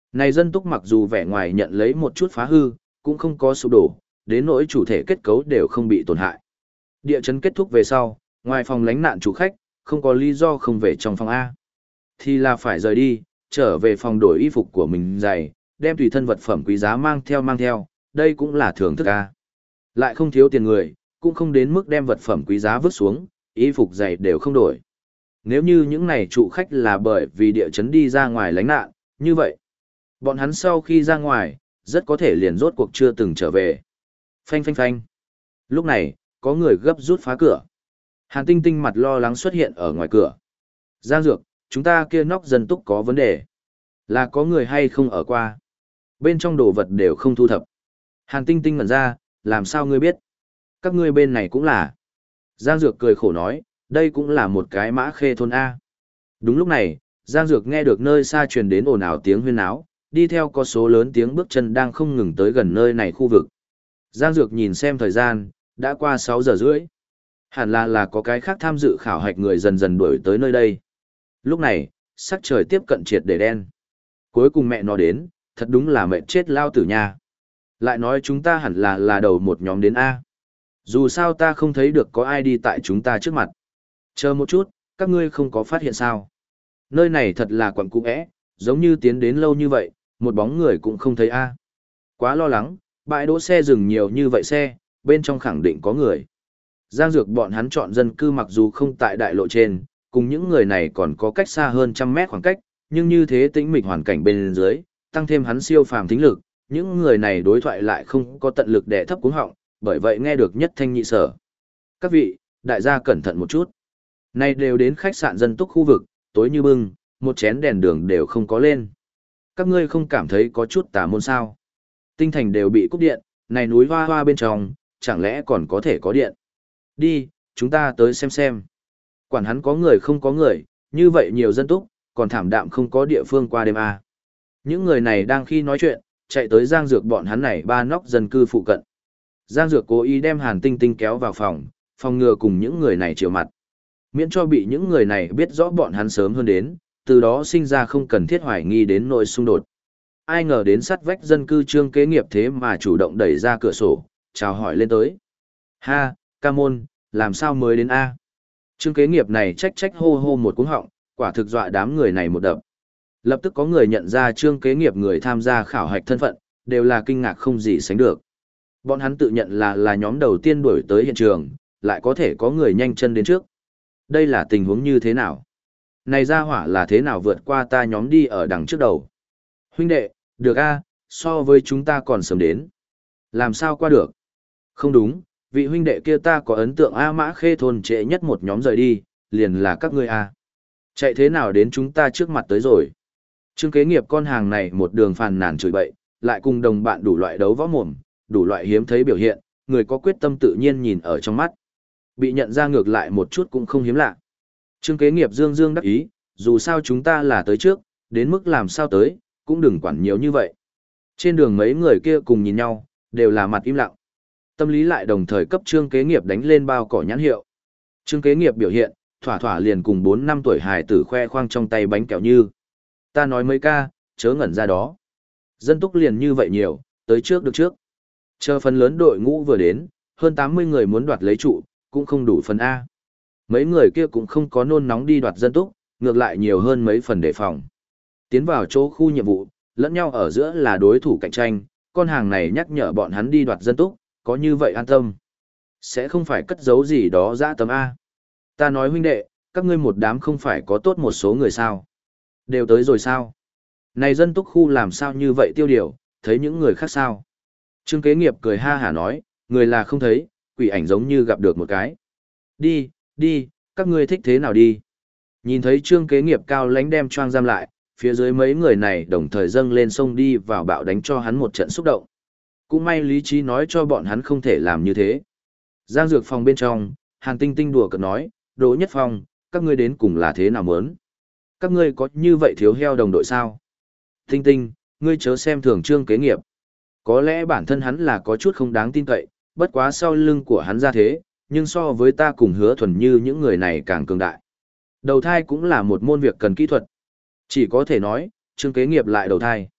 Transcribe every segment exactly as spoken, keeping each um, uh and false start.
Này dân túc mặc dù vẻ ngoài nhận lấy một chút phá hư, cũng không có sụp đổ, đến nỗi chủ thể kết cấu đều không bị tổn hại. Địa chấn kết thúc về sau, ngoài phòng lánh nạn chủ khách, không có lý do không về trong phòng A. Thì là phải rời đi, trở về phòng đổi y phục của mình giày, đem tùy thân vật phẩm quý giá mang theo mang theo, đây cũng là thưởng thức A. Lại không thiếu tiền người, cũng không đến mức đem vật phẩm quý giá vứt xuống, y phục giày đều không đổi. Nếu như những này trụ khách là bởi vì địa chấn đi ra ngoài lánh nạn, như vậy, bọn hắn sau khi ra ngoài, rất có thể liền rốt cuộc chưa từng trở về. Phanh phanh phanh. Lúc này, có người gấp rút phá cửa. Hàn Tinh Tinh mặt lo lắng xuất hiện ở ngoài cửa. Giang Dược, chúng ta kia nóc dân túc có vấn đề. Là có người hay không ở qua. Bên trong đồ vật đều không thu thập. Hàn Tinh Tinh ngẩn ra, làm sao ngươi biết? Các ngươi bên này cũng là. Giang Dược cười khổ nói, đây cũng là một cái mã khê thôn A. Đúng lúc này, Giang Dược nghe được nơi xa truyền đến ồn ào tiếng huyên náo, đi theo có số lớn tiếng bước chân đang không ngừng tới gần nơi này khu vực. Giang Dược nhìn xem thời gian, đã qua sáu giờ rưỡi. Hẳn là là có cái khác tham dự khảo hạch người dần dần đuổi tới nơi đây. Lúc này, sắc trời tiếp cận triệt để đen. Cuối cùng mẹ nó đến, thật đúng là mẹ chết lao tử nha. Lại nói chúng ta hẳn là là đầu một nhóm đến A. Dù sao ta không thấy được có ai đi tại chúng ta trước mặt. Chờ một chút, các ngươi không có phát hiện sao. Nơi này thật là quẩn cũ ẽ, giống như tiến đến lâu như vậy, một bóng người cũng không thấy A. Quá lo lắng, bãi đỗ xe dừng nhiều như vậy xe, bên trong khẳng định có người. Giang Dược bọn hắn chọn dân cư mặc dù không tại đại lộ trên, cùng những người này còn có cách xa hơn trăm mét khoảng cách, nhưng như thế tĩnh mịch hoàn cảnh bên dưới, tăng thêm hắn siêu phàm thính lực, những người này đối thoại lại không có tận lực để thấp cuống họng, bởi vậy nghe được nhất thanh nhị sở. Các vị, đại gia cẩn thận một chút. Nay đều đến khách sạn dân túc khu vực, tối như bưng, một chén đèn đường đều không có lên. Các ngươi không cảm thấy có chút tà môn sao? Tinh thành đều bị cúp điện, này núi hoa hoa bên trong, chẳng lẽ còn có thể có điện? Đi, chúng ta tới xem xem. Quản hắn có người không có người, như vậy nhiều dân túc, còn thảm đạm không có địa phương qua đêm à. Những người này đang khi nói chuyện, chạy tới Giang Dược bọn hắn này ba nóc dân cư phụ cận. Giang Dược cố ý đem Hàn Tinh Tinh kéo vào phòng, phòng ngừa cùng những người này chiều mặt. Miễn cho bị những người này biết rõ bọn hắn sớm hơn đến, từ đó sinh ra không cần thiết hoài nghi đến nội xung đột. Ai ngờ đến sát vách dân cư Trương Kế Nghiệp thế mà chủ động đẩy ra cửa sổ, chào hỏi lên tới. Ha, ca môn, làm sao mới đến A? Trương Kế Nghiệp này trách trách hô hô một cú họng, quả thực dọa đám người này một đập. Lập tức có người nhận ra Trương Kế Nghiệp người tham gia khảo hạch thân phận, đều là kinh ngạc không gì sánh được. Bọn hắn tự nhận là là nhóm đầu tiên đuổi tới hiện trường, lại có thể có người nhanh chân đến trước. Đây là tình huống như thế nào? Này ra hỏa là thế nào vượt qua ta nhóm đi ở đằng trước đầu? Huynh đệ, được a, so với chúng ta còn sớm đến. Làm sao qua được? Không đúng, vị huynh đệ kia ta có ấn tượng A Mã Khê thôn trễ nhất một nhóm rời đi, liền là các ngươi a. Chạy thế nào đến chúng ta trước mặt tới rồi? Trương Kế Nghiệp con hàng này một đường phàn nàn chửi bậy, lại cùng đồng bạn đủ loại đấu võ mồm, đủ loại hiếm thấy biểu hiện, người có quyết tâm tự nhiên nhìn ở trong mắt. Bị nhận ra ngược lại một chút cũng không hiếm lạ. Trương Kế Nghiệp dương dương đắc ý, dù sao chúng ta là tới trước, đến mức làm sao tới, cũng đừng quản nhiều như vậy. Trên đường mấy người kia cùng nhìn nhau, đều là mặt im lặng. Tâm lý lại đồng thời cấp Trương Kế Nghiệp đánh lên bao cỏ nhãn hiệu. Trương Kế Nghiệp biểu hiện, thỏa thỏa liền cùng bốn năm tuổi hài tử khoe khoang trong tay bánh kẹo như. Ta nói mấy ca, chớ ngẩn ra đó. Dân túc liền như vậy nhiều, tới trước được trước. Chờ phần lớn đội ngũ vừa đến, hơn tám mươi người muốn đoạt lấy trụ, cũng không đủ phần A. Mấy người kia cũng không có nôn nóng đi đoạt dân túc, ngược lại nhiều hơn mấy phần đề phòng. Tiến vào chỗ khu nhiệm vụ, lẫn nhau ở giữa là đối thủ cạnh tranh, con hàng này nhắc nhở bọn hắn đi đoạt dân túc, có như vậy an tâm. Sẽ không phải cất giấu gì đó dã tấm A. Ta nói huynh đệ, các ngươi một đám không phải có tốt một số người sao. Đều tới rồi sao? Này dân túc khu làm sao như vậy tiêu điều, thấy những người khác sao? Trương Kế Nghiệp cười ha hả nói, người là không thấy, quỷ ảnh giống như gặp được một cái. Đi, đi, các ngươi thích thế nào đi? Nhìn thấy Trương Kế Nghiệp cao lãnh đem choang giam lại, phía dưới mấy người này đồng thời dâng lên sông đi vào bạo đánh cho hắn một trận xúc động. Cũng may lý trí nói cho bọn hắn không thể làm như thế. Giang Dược phòng bên trong, Hàn Tinh Tinh đùa cợt nói, Đỗ Nhất Phong, các ngươi đến cùng là thế nào muốn? Các ngươi có như vậy thiếu heo đồng đội sao? Tinh Tinh, ngươi chớ xem thường Trương Kế Nghiệp. Có lẽ bản thân hắn là có chút không đáng tin cậy, bất quá sau lưng của hắn ra thế, nhưng so với ta cùng Hứa Thuần như những người này càng cường đại. Đầu thai cũng là một môn việc cần kỹ thuật. Chỉ có thể nói, Trương Kế Nghiệp lại đầu thai.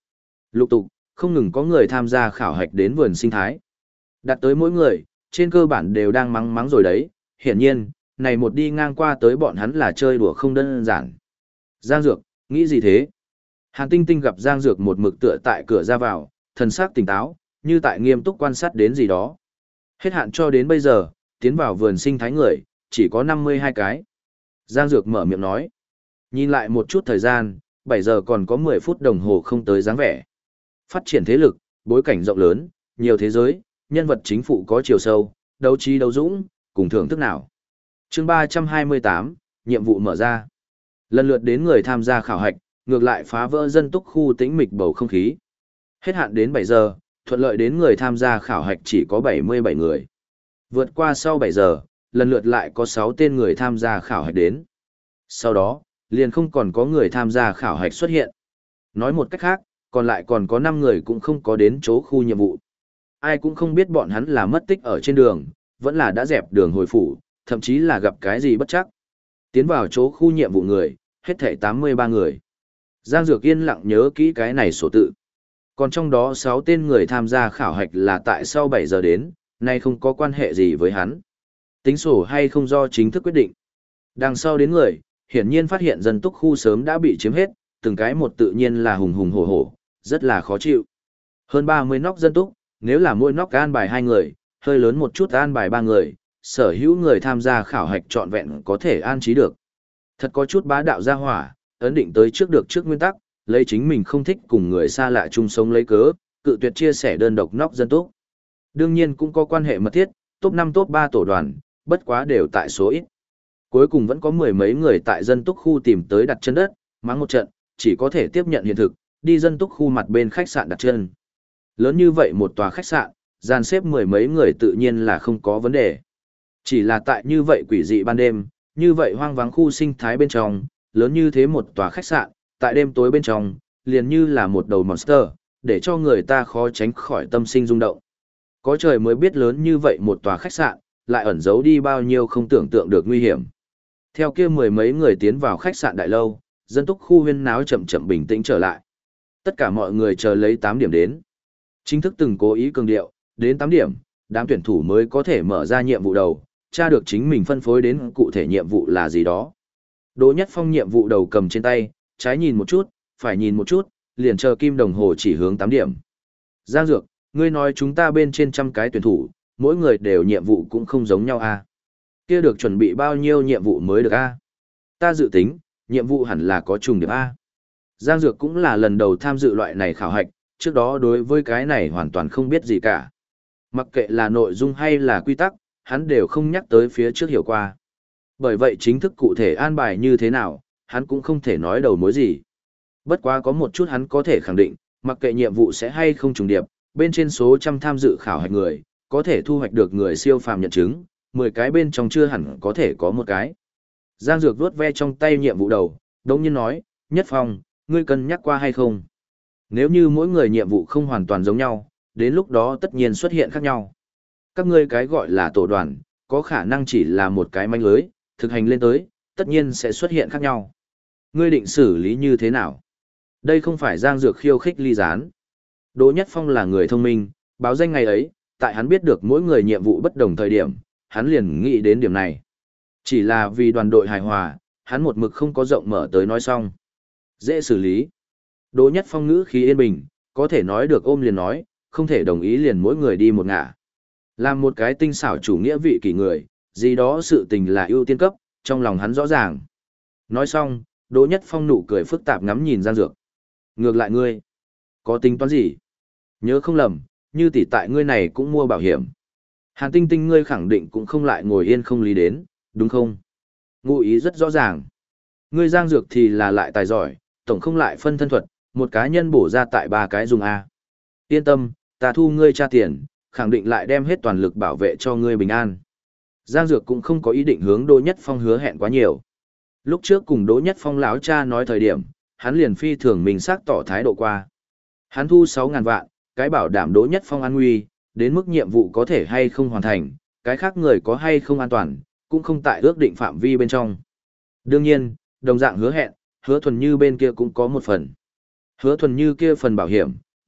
Lục tục, không ngừng có người tham gia khảo hạch đến vườn sinh thái. Đặt tới mỗi người, trên cơ bản đều đang mắng mắng rồi đấy, hiển nhiên, này một đi ngang qua tới bọn hắn là chơi đùa không đơn giản. Giang Dược, nghĩ gì thế? Hàn Tinh Tinh gặp Giang Dược một mực tựa tại cửa ra vào, thần sắc tỉnh táo, như tại nghiêm túc quan sát đến gì đó. Hết hạn cho đến bây giờ, tiến vào vườn sinh thái người, chỉ có năm mươi hai cái. Giang Dược mở miệng nói. Nhìn lại một chút thời gian, bảy giờ còn có mười phút đồng hồ không tới dáng vẻ. Phát triển thế lực, bối cảnh rộng lớn, nhiều thế giới, nhân vật chính phủ có chiều sâu, đấu trí đấu dũng, cùng thưởng thức nào. Chương ba trăm hai mươi tám, nhiệm vụ mở ra. Lần lượt đến người tham gia khảo hạch, ngược lại phá vỡ dân túc khu tĩnh mịch bầu không khí. Hết hạn đến bảy giờ, thuận lợi đến người tham gia khảo hạch chỉ có bảy mươi bảy người. Vượt qua sau bảy giờ, lần lượt lại có sáu tên người tham gia khảo hạch đến. Sau đó, liền không còn có người tham gia khảo hạch xuất hiện. Nói một cách khác, còn lại còn có năm người cũng không có đến chỗ khu nhiệm vụ. Ai cũng không biết bọn hắn là mất tích ở trên đường, vẫn là đã dẹp đường hồi phủ, thậm chí là gặp cái gì bất chắc. Tiến vào chỗ khu nhiệm vụ người, hết thảy tám mươi ba người. Giang Dược yên lặng nhớ kỹ cái này sổ tự. Còn trong đó sáu tên người tham gia khảo hạch là tại sau bảy giờ đến, nay không có quan hệ gì với hắn. Tính sổ hay không do chính thức quyết định. Đằng sau đến người, hiển nhiên phát hiện dân túc khu sớm đã bị chiếm hết, từng cái một tự nhiên là hùng hùng hổ hổ, rất là khó chịu. Hơn ba mươi nóc dân túc, nếu là mỗi nóc an bài hai người, hơi lớn một chút an bài ba người, sở hữu người tham gia khảo hạch trọn vẹn có thể an trí được. Thật có chút bá đạo gia hỏa, ấn định tới trước được trước nguyên tắc, lấy chính mình không thích cùng người xa lạ chung sống lấy cớ, cự tuyệt chia sẻ đơn độc nóc dân túc. Đương nhiên cũng có quan hệ mật thiết, top năm top ba tổ đoàn, bất quá đều tại số ít. Cuối cùng vẫn có mười mấy người tại dân túc khu tìm tới đặt chân đất, mắng một trận, chỉ có thể tiếp nhận hiện thực, đi dân túc khu mặt bên khách sạn đặt chân. Lớn như vậy một tòa khách sạn, dàn xếp mười mấy người tự nhiên là không có vấn đề. Chỉ là tại như vậy quỷ dị ban đêm, như vậy hoang vắng khu sinh thái bên trong, lớn như thế một tòa khách sạn, tại đêm tối bên trong, liền như là một đầu monster, để cho người ta khó tránh khỏi tâm sinh rung động. Có trời mới biết lớn như vậy một tòa khách sạn, lại ẩn giấu đi bao nhiêu không tưởng tượng được nguy hiểm. Theo kia mười mấy người tiến vào khách sạn đại lâu, dân túc khu huyên náo chậm chậm bình tĩnh trở lại. Tất cả mọi người chờ lấy tám điểm đến. Chính thức từng cố ý cường điệu, đến tám điểm, đám tuyển thủ mới có thể mở ra nhiệm vụ đầu, tra được chính mình phân phối đến cụ thể nhiệm vụ là gì đó. Đỗ Nhất Phong nhiệm vụ đầu cầm trên tay, trái nhìn một chút, phải nhìn một chút, liền chờ kim đồng hồ chỉ hướng tám điểm. Giang Dược, ngươi nói chúng ta bên trên trăm cái tuyển thủ, mỗi người đều nhiệm vụ cũng không giống nhau à? Kia được chuẩn bị bao nhiêu nhiệm vụ mới được a? À? Ta dự tính, nhiệm vụ hẳn là có trùng điệp a. À? Giang Dược cũng là lần đầu tham dự loại này khảo hạch, trước đó đối với cái này hoàn toàn không biết gì cả. Mặc kệ là nội dung hay là quy tắc, hắn đều không nhắc tới phía trước hiểu qua. Bởi vậy chính thức cụ thể an bài như thế nào, hắn cũng không thể nói đầu mối gì. Bất quá có một chút hắn có thể khẳng định, mặc kệ nhiệm vụ sẽ hay không trùng điệp, bên trên số trăm tham dự khảo hạch người, có thể thu hoạch được người siêu phàm nhận chứng, mười cái bên trong chưa hẳn có thể có một cái. Giang Dược vuốt ve trong tay nhiệm vụ đầu, đống nhiên nói, Nhất Phong, ngươi cân nhắc qua hay không? Nếu như mỗi người nhiệm vụ không hoàn toàn giống nhau, đến lúc đó tất nhiên xuất hiện khác nhau. Các ngươi cái gọi là tổ đoàn, có khả năng chỉ là một cái manh lưới, thực hành lên tới, tất nhiên sẽ xuất hiện khác nhau. Ngươi định xử lý như thế nào? Đây không phải Giang Dược khiêu khích ly gián. Đỗ Nhất Phong là người thông minh, báo danh ngày ấy, tại hắn biết được mỗi người nhiệm vụ bất đồng thời điểm, hắn liền nghĩ đến điểm này. Chỉ là vì đoàn đội hài hòa, hắn một mực không có rộng mở tới nói xong. Dễ xử lý. Đỗ Nhất Phong ngữ khí yên bình, có thể nói được ôm liền nói, không thể đồng ý liền mỗi người đi một ngả. Làm một cái tinh xảo chủ nghĩa vị kỷ người, gì đó sự tình là ưu tiên cấp, trong lòng hắn rõ ràng. Nói xong, Đỗ Nhất Phong nụ cười phức tạp ngắm nhìn Giang Dược. Ngược lại ngươi, có tính toán gì? Nhớ không lầm, như tỷ tại ngươi này cũng mua bảo hiểm. Hàn Tinh Tinh ngươi khẳng định cũng không lại ngồi yên không lý đến, đúng không? Ngụ ý rất rõ ràng. Ngươi Giang Dược thì là lại tài giỏi, tổng không lại phân thân thuật, một cá nhân bổ ra tại ba cái dùng A. Yên tâm, ta thu ngươi tra tiền, khẳng định lại đem hết toàn lực bảo vệ cho ngươi bình an. Giang Dược cũng không có ý định hướng Đỗ Nhất Phong hứa hẹn quá nhiều. Lúc trước cùng Đỗ Nhất Phong lão cha nói thời điểm, hắn liền phi thường mình xác tỏ thái độ qua. Hắn thu sáu ngàn vạn, cái bảo đảm Đỗ Nhất Phong an nguy, đến mức nhiệm vụ có thể hay không hoàn thành, cái khác người có hay không an toàn, cũng không tại ước định phạm vi bên trong. Đương nhiên, đồng dạng hứa hẹn, Hứa Thuần Như bên kia cũng có một phần. Hứa Thuần Như kia phần bảo hiểm,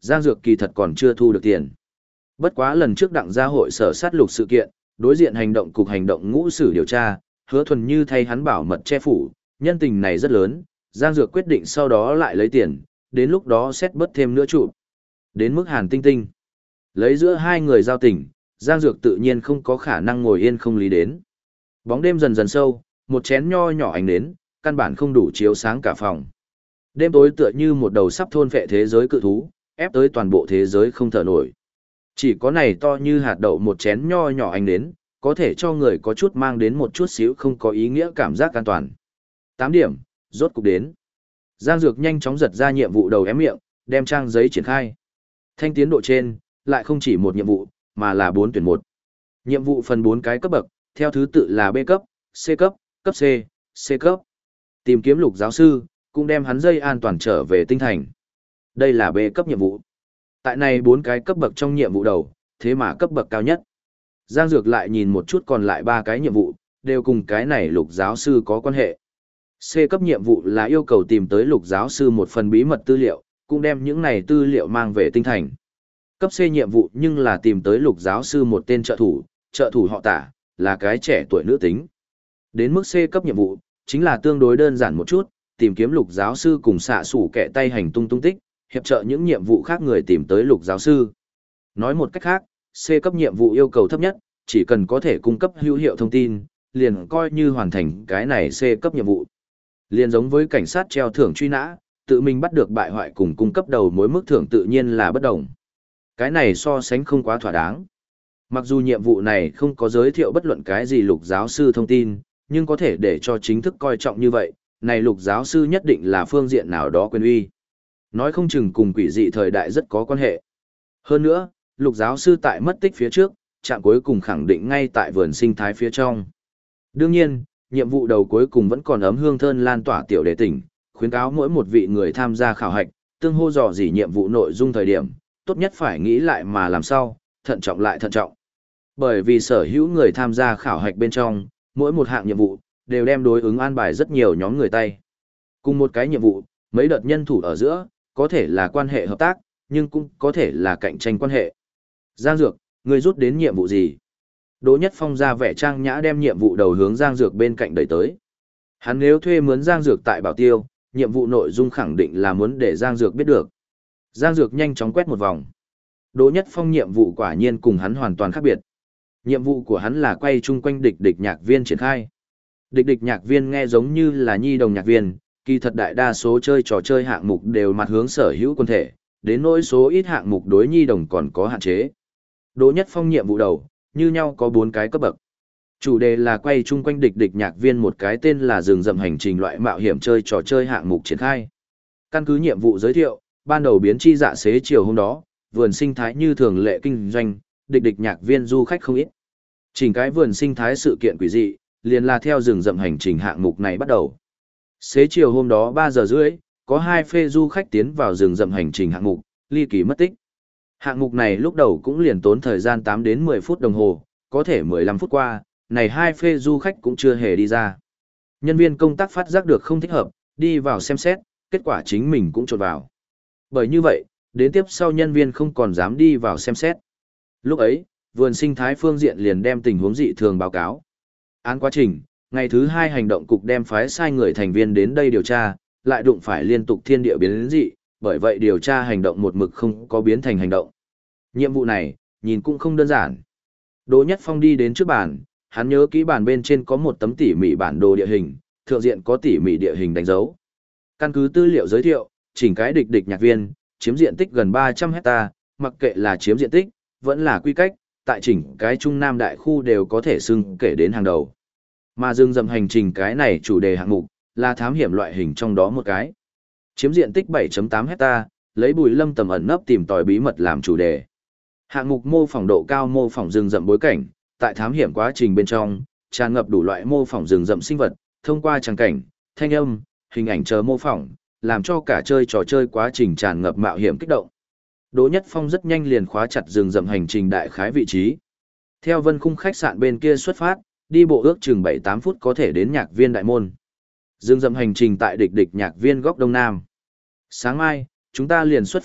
Giang Dược kỳ thật còn chưa thu được tiền. Bất quá lần trước đặng gia hội sở sát lục sự kiện, đối diện hành động cục hành động ngũ sử điều tra, Hứa Thuần Như thay hắn bảo mật che phủ, nhân tình này rất lớn, Giang Dược quyết định sau đó lại lấy tiền, đến lúc đó xét bớt thêm nữa trụ. Đến mức Hàn Tinh Tinh. Lấy giữa hai người giao tình, Giang Dược tự nhiên không có khả năng ngồi yên không lý đến. Bóng đêm dần dần sâu, một chén nho nhỏ ánh nến, căn bản không đủ chiếu sáng cả phòng. Đêm tối tựa như một đầu sắp thôn phệ thế giới cự thú, ép tới toàn bộ thế giới không thở nổi. Chỉ có này to như hạt đậu một chén nho nhỏ ánh nến, có thể cho người có chút mang đến một chút xíu không có ý nghĩa cảm giác an toàn. tám điểm, rốt cục đến. Giang Dược nhanh chóng giật ra nhiệm vụ đầu ém miệng, đem trang giấy triển khai. Thanh tiến độ trên, lại không chỉ một nhiệm vụ, mà là bốn tuyển một. Nhiệm vụ phần bốn cái cấp bậc, theo thứ tự là B cấp, C cấp, cấp C, C cấp. Tìm kiếm Lục giáo sư, cũng đem hắn dây an toàn trở về tinh thành. Đây là B cấp nhiệm vụ. Tại này bốn cái cấp bậc trong nhiệm vụ đầu, thế mà cấp bậc cao nhất. Giang Dược lại nhìn một chút còn lại ba cái nhiệm vụ, đều cùng cái này Lục giáo sư có quan hệ. C cấp nhiệm vụ là yêu cầu tìm tới Lục giáo sư một phần bí mật tư liệu, cũng đem những này tư liệu mang về tinh thành. Cấp C nhiệm vụ nhưng là tìm tới Lục giáo sư một tên trợ thủ, trợ thủ họ Tả, là cái trẻ tuổi nữ tính. Đến mức C cấp nhiệm vụ, chính là tương đối đơn giản một chút, tìm kiếm Lục giáo sư cùng xạ sủ kẻ tay hành tung tung tích, hiệp trợ những nhiệm vụ khác người tìm tới Lục giáo sư. Nói một cách khác, C cấp nhiệm vụ yêu cầu thấp nhất, chỉ cần có thể cung cấp hữu hiệu thông tin, liền coi như hoàn thành cái này C cấp nhiệm vụ. Liền giống với cảnh sát treo thưởng truy nã, tự mình bắt được bại hoại cùng cung cấp đầu mối mức thưởng tự nhiên là bất đồng. Cái này so sánh không quá thỏa đáng. Mặc dù nhiệm vụ này không có giới thiệu bất luận cái gì Lục giáo sư thông tin, nhưng có thể để cho chính thức coi trọng như vậy, này Lục giáo sư nhất định là phương diện nào đó quyền uy. Nói không chừng cùng quỷ dị thời đại rất có quan hệ. Hơn nữa, Lục giáo sư tại mất tích phía trước, trạm cuối cùng khẳng định ngay tại vườn sinh thái phía trong. Đương nhiên, nhiệm vụ đầu cuối cùng vẫn còn ấm hương thơm lan tỏa tiểu đề tỉnh, khuyến cáo mỗi một vị người tham gia khảo hạch, tương hô dò dỉ nhiệm vụ nội dung thời điểm, tốt nhất phải nghĩ lại mà làm sao, thận trọng lại thận trọng. Bởi vì sở hữu người tham gia khảo hạch bên trong, mỗi một hạng nhiệm vụ, đều đem đối ứng an bài rất nhiều nhóm người tay. Cùng một cái nhiệm vụ, mấy đợt nhân thủ ở giữa, có thể là quan hệ hợp tác, nhưng cũng có thể là cạnh tranh quan hệ. Giang Dược, người rút đến nhiệm vụ gì? Đỗ Nhất Phong ra vẻ trang nhã đem nhiệm vụ đầu hướng Giang Dược bên cạnh đẩy tới. Hắn nếu thuê mướn Giang Dược tại Bảo Tiêu, nhiệm vụ nội dung khẳng định là muốn để Giang Dược biết được. Giang Dược nhanh chóng quét một vòng. Đỗ Nhất Phong nhiệm vụ quả nhiên cùng hắn hoàn toàn khác biệt. Nhiệm vụ của hắn là quay chung quanh địch địch nhạc viên triển khai. Địch địch nhạc viên nghe giống như là nhi đồng nhạc viên, kỳ thật đại đa số chơi trò chơi hạng mục đều mặt hướng sở hữu quân thể, đến nỗi số ít hạng mục đối nhi đồng còn có hạn chế. Đỗ Nhất Phong nhiệm vụ đầu, như nhau có bốn cái cấp bậc. Chủ đề là quay chung quanh địch địch nhạc viên một cái tên là rừng rậm hành trình loại mạo hiểm chơi trò chơi hạng mục triển khai. Căn cứ nhiệm vụ giới thiệu, ban đầu biến chi dạ xế chiều hôm đó, vườn sinh thái như thường lệ kinh doanh, địch địch nhạc viên du khách không ít. Chỉnh cái vườn sinh thái sự kiện quỷ dị, liền là theo rừng rậm hành trình hạng mục này bắt đầu. Xế chiều hôm đó ba giờ rưỡi, có hai phê du khách tiến vào rừng rậm hành trình hạng mục, ly kỳ mất tích. Hạng mục này lúc đầu cũng liền tốn thời gian tám đến mười phút đồng hồ, có thể mười lăm phút qua, này hai phê du khách cũng chưa hề đi ra. Nhân viên công tác phát giác được không thích hợp, đi vào xem xét, kết quả chính mình cũng trột vào. Bởi như vậy, đến tiếp sau nhân viên không còn dám đi vào xem xét. Lúc ấy, vườn sinh thái phương diện liền đem tình huống dị thường báo cáo. Án quá trình, ngày thứ hai hành động cục đem phái sai người thành viên đến đây điều tra, lại đụng phải liên tục thiên địa biến dị, bởi vậy điều tra hành động một mực không có biến thành hành động. Nhiệm vụ này, nhìn cũng không đơn giản. Đỗ Nhất Phong đi đến trước bàn, hắn nhớ kỹ bàn bên trên có một tấm tỉ mỉ bản đồ địa hình, thượng diện có tỉ mỉ địa hình đánh dấu. Căn cứ tư liệu giới thiệu, chỉnh cái địch địch nhạc viên, chiếm diện tích gần ba trăm hecta, mặc kệ là chiếm diện tích, vẫn là quy cách, tại chỉnh cái Trung Nam đại khu đều có thể xưng kể đến hàng đầu. Mà rừng rậm hành trình cái này chủ đề hạng mục, là thám hiểm loại hình trong đó một cái. Chiếm diện tích bảy phẩy tám hecta, lấy bùi lâm tầm ẩn nấp tìm tòi bí mật làm chủ đề. Hạng mục mô phỏng độ cao mô phỏng rừng rậm bối cảnh, tại thám hiểm quá trình bên trong, tràn ngập đủ loại mô phỏng rừng rậm sinh vật, thông qua tràng cảnh, thanh âm, hình ảnh chờ mô phỏng, làm cho cả chơi trò chơi quá trình tràn ngập mạo hiểm kích động. Đỗ Nhất Phong rất nhanh liền khóa chặt rừng rậm hành trình đại khái vị trí. Theo Vân Khung khách sạn bên kia xuất phát, đi bộ ước chừng bảy tám phút có thể đến nhạc viên đại môn. Rừng rậm hành trình tại địch địch nhạc viên góc đông nam. Sáng mai, chúng ta liền xuất phát,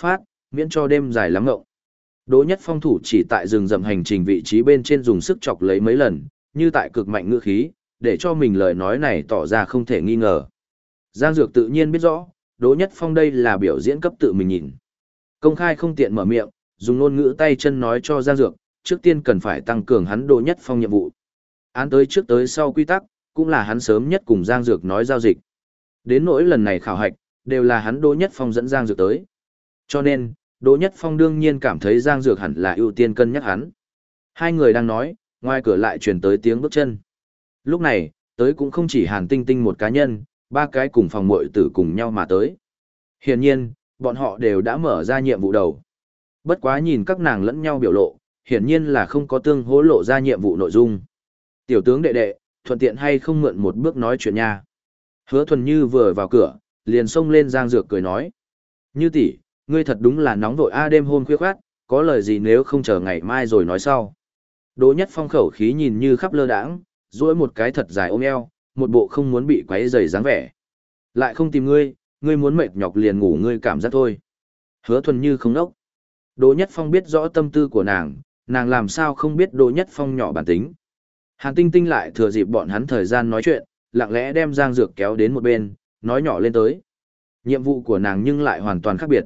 miễn cho đêm dài lắm ngộng. Đỗ Nhất Phong thủ chỉ tại rừng rậm hành trình vị trí bên trên dùng sức chọc lấy mấy lần, như tại cực mạnh ngữ khí, để cho mình lời nói này tỏ ra không thể nghi ngờ. Giang Dược tự nhiên biết rõ, Đỗ Nhất Phong đây là biểu diễn cấp tự mình nhìn. Công khai không tiện mở miệng, dùng ngôn ngữ tay chân nói cho Giang Dược, trước tiên cần phải tăng cường hắn Đỗ Nhất Phong nhiệm vụ. Án tới trước tới sau quy tắc, cũng là hắn sớm nhất cùng Giang Dược nói giao dịch. Đến nỗi lần này khảo hạch, đều là hắn Đỗ Nhất Phong dẫn Giang Dược tới. Cho nên, Đỗ Nhất Phong đương nhiên cảm thấy Giang Dược hẳn là ưu tiên cân nhắc hắn. Hai người đang nói, ngoài cửa lại truyền tới tiếng bước chân. Lúc này, tới cũng không chỉ Hàn Tinh Tinh một cá nhân, ba cái cùng phòng muội tử cùng nhau mà tới. Hiển nhiên, bọn họ đều đã mở ra nhiệm vụ đầu. Bất quá nhìn các nàng lẫn nhau biểu lộ, hiển nhiên là không có tương hỗ lộ ra nhiệm vụ nội dung. Tiểu tướng đệ đệ, thuận tiện hay không mượn một bước nói chuyện nha. Hứa Thuần Như vừa vào cửa, liền xông lên Giang Dược cười nói. Như tỷ, ngươi thật đúng là nóng vội a, đêm hôm khuya khoát, có lời gì nếu không chờ ngày mai rồi nói sau. Đỗ Nhất Phong khẩu khí nhìn như khắp lơ đãng, duỗi một cái thật dài ôm eo, một bộ không muốn bị quấy rầy dáng vẻ. Lại không tìm ngươi, ngươi muốn mệt nhọc liền ngủ ngươi cảm giác thôi. Hứa Thuần Như không đốc. Đỗ Nhất Phong biết rõ tâm tư của nàng, nàng làm sao không biết Đỗ Nhất Phong nhỏ bản tính. Hàn Tinh Tinh lại thừa dịp bọn hắn thời gian nói chuyện, lặng lẽ đem Giang Dược kéo đến một bên, nói nhỏ lên tới. Nhiệm vụ của nàng nhưng lại hoàn toàn khác biệt.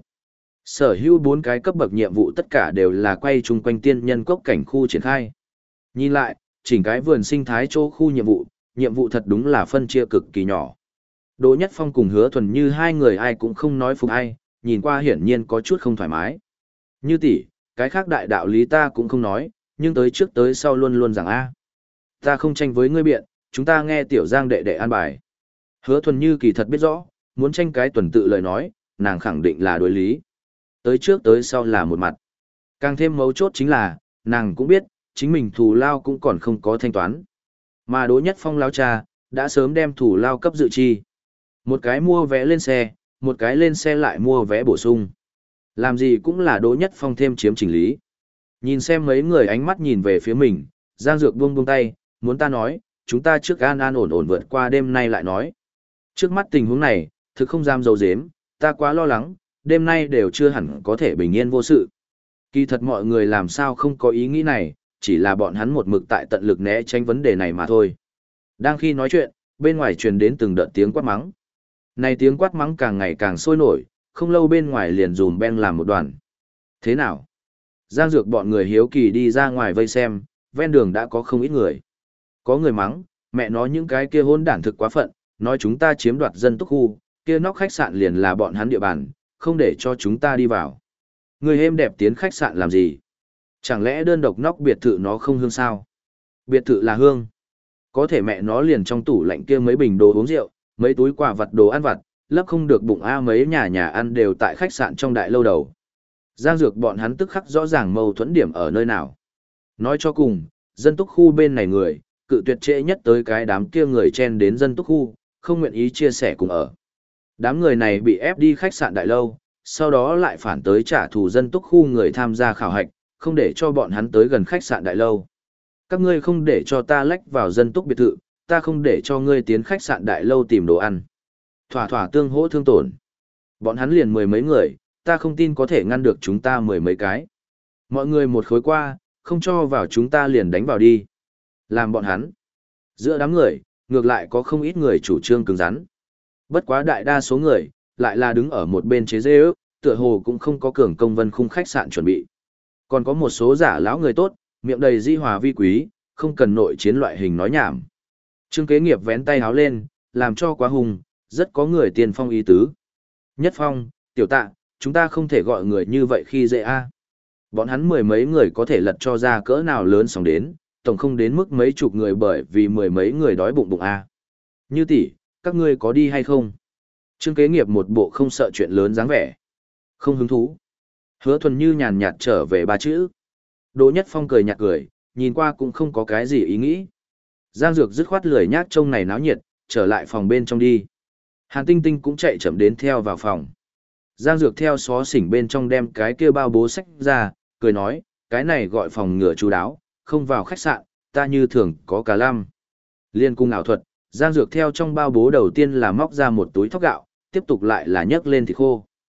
Sở hữu bốn cái cấp bậc nhiệm vụ tất cả đều là quay chung quanh tiên nhân cốc cảnh khu triển khai. Nhìn lại, chỉnh cái vườn sinh thái chỗ khu nhiệm vụ, nhiệm vụ thật đúng là phân chia cực kỳ nhỏ. Đỗ Nhất Phong cùng Hứa Thuần Như hai người ai cũng không nói phục ai, nhìn qua hiển nhiên có chút không thoải mái. Như tỷ, cái khác đại đạo lý ta cũng không nói, nhưng tới trước tới sau luôn luôn rằng a. Ta không tranh với ngươi biện, chúng ta nghe tiểu Giang đệ đệ an bài. Hứa Thuần Như kỳ thật biết rõ, muốn tranh cái tuần tự lời nói, nàng khẳng định là đối lý. Tới trước tới sau là một mặt. Càng thêm mấu chốt chính là, nàng cũng biết, chính mình thù lao cũng còn không có thanh toán. Mà Đỗ Nhất Phong lao cha, đã sớm đem thù lao cấp dự chi. Một cái mua vé lên xe, một cái lên xe lại mua vé bổ sung. Làm gì cũng là Đỗ Nhất Phong thêm chiếm chỉnh lý. Nhìn xem mấy người ánh mắt nhìn về phía mình, Giang Dược buông buông tay, muốn ta nói, chúng ta trước an an ổn ổn vượt qua đêm nay lại nói. Trước mắt tình huống này, thực không dám dầu dếm, ta quá lo lắng, đêm nay đều chưa hẳn có thể bình yên vô sự. Kỳ thật mọi người làm sao không có ý nghĩ này, chỉ là bọn hắn một mực tại tận lực né tránh vấn đề này mà thôi. Đang khi nói chuyện, bên ngoài truyền đến từng đợt tiếng quát mắng. Này tiếng quát mắng càng ngày càng sôi nổi, không lâu bên ngoài liền dùm beng làm một đoàn. Thế nào? Giang Dược bọn người hiếu kỳ đi ra ngoài vây xem, ven đường đã có không ít người. Có người mắng, mẹ nói những cái kia hôn đản thực quá phận, nói chúng ta chiếm đoạt dân túc khu, kia nóc khách sạn liền là bọn hắn địa bàn, không để cho chúng ta đi vào. Người êm đẹp tiến khách sạn làm gì? Chẳng lẽ đơn độc nóc biệt thự nó không hương sao? Biệt thự là hương. Có thể mẹ nó liền trong tủ lạnh kia mấy bình đồ uống rượu, mấy túi quà vặt đồ ăn vặt, lấp không được bụng a, mấy nhà nhà ăn đều tại khách sạn trong đại lâu đầu. Giang Dược bọn hắn tức khắc rõ ràng mâu thuẫn điểm ở nơi nào. Nói cho cùng, dân túc khu bên này người, cự tuyệt trễ nhất tới cái đám kia người chen đến dân túc khu, không nguyện ý chia sẻ cùng ở. Đám người này bị ép đi khách sạn đại lâu, sau đó lại phản tới trả thù dân túc khu người tham gia khảo hạch, không để cho bọn hắn tới gần khách sạn đại lâu. Các ngươi không để cho ta lách vào dân túc biệt thự, ta không để cho ngươi tiến khách sạn đại lâu tìm đồ ăn. Thỏa thỏa tương hỗ thương tổn. Bọn hắn liền mười mấy người, ta không tin có thể ngăn được chúng ta mười mấy cái. Mọi người một khối qua, không cho vào chúng ta liền đánh vào đi. Làm bọn hắn. Giữa đám người, ngược lại có không ít người chủ trương cứng rắn. Bất quá đại đa số người, lại là đứng ở một bên chế dê ước, tựa hồ cũng không có cường công vân khung khách sạn chuẩn bị. Còn có một số giả lão người tốt, miệng đầy di hòa vi quý, không cần nội chiến loại hình nói nhảm. Trương Kế Nghiệp vén tay háo lên, làm cho quá hùng, rất có người tiền phong ý tứ. Nhất Phong, Tiểu Tạ, chúng ta không thể gọi người như vậy khi dễ a. Bọn hắn mười mấy người có thể lật cho ra cỡ nào lớn sóng đến, tổng không đến mức mấy chục người bởi vì mười mấy người đói bụng bụng a. Như tỷ, các ngươi có đi hay không? Trương Kế Nghiệp một bộ không sợ chuyện lớn dáng vẻ. Không hứng thú. Hứa Thuần Như nhàn nhạt trở về ba chữ. Đỗ Nhất Phong cười nhạt cười, nhìn qua cũng không có cái gì ý nghĩ. Giang Dược dứt khoát lười nhác trông này náo nhiệt, trở lại phòng bên trong đi. Hàn Tinh Tinh cũng chạy chậm đến theo vào phòng. Giang Dược theo xó xỉnh bên trong đem cái kia bao bố sách ra, cười nói, cái này gọi phòng ngừa chú đáo, không vào khách sạn, ta như thường có cả lam. Liên cung ảo thuật, Giang Dược theo trong bao bố đầu tiên là móc ra một túi thóc gạo, tiếp tục lại là nhấc lên thịt khô.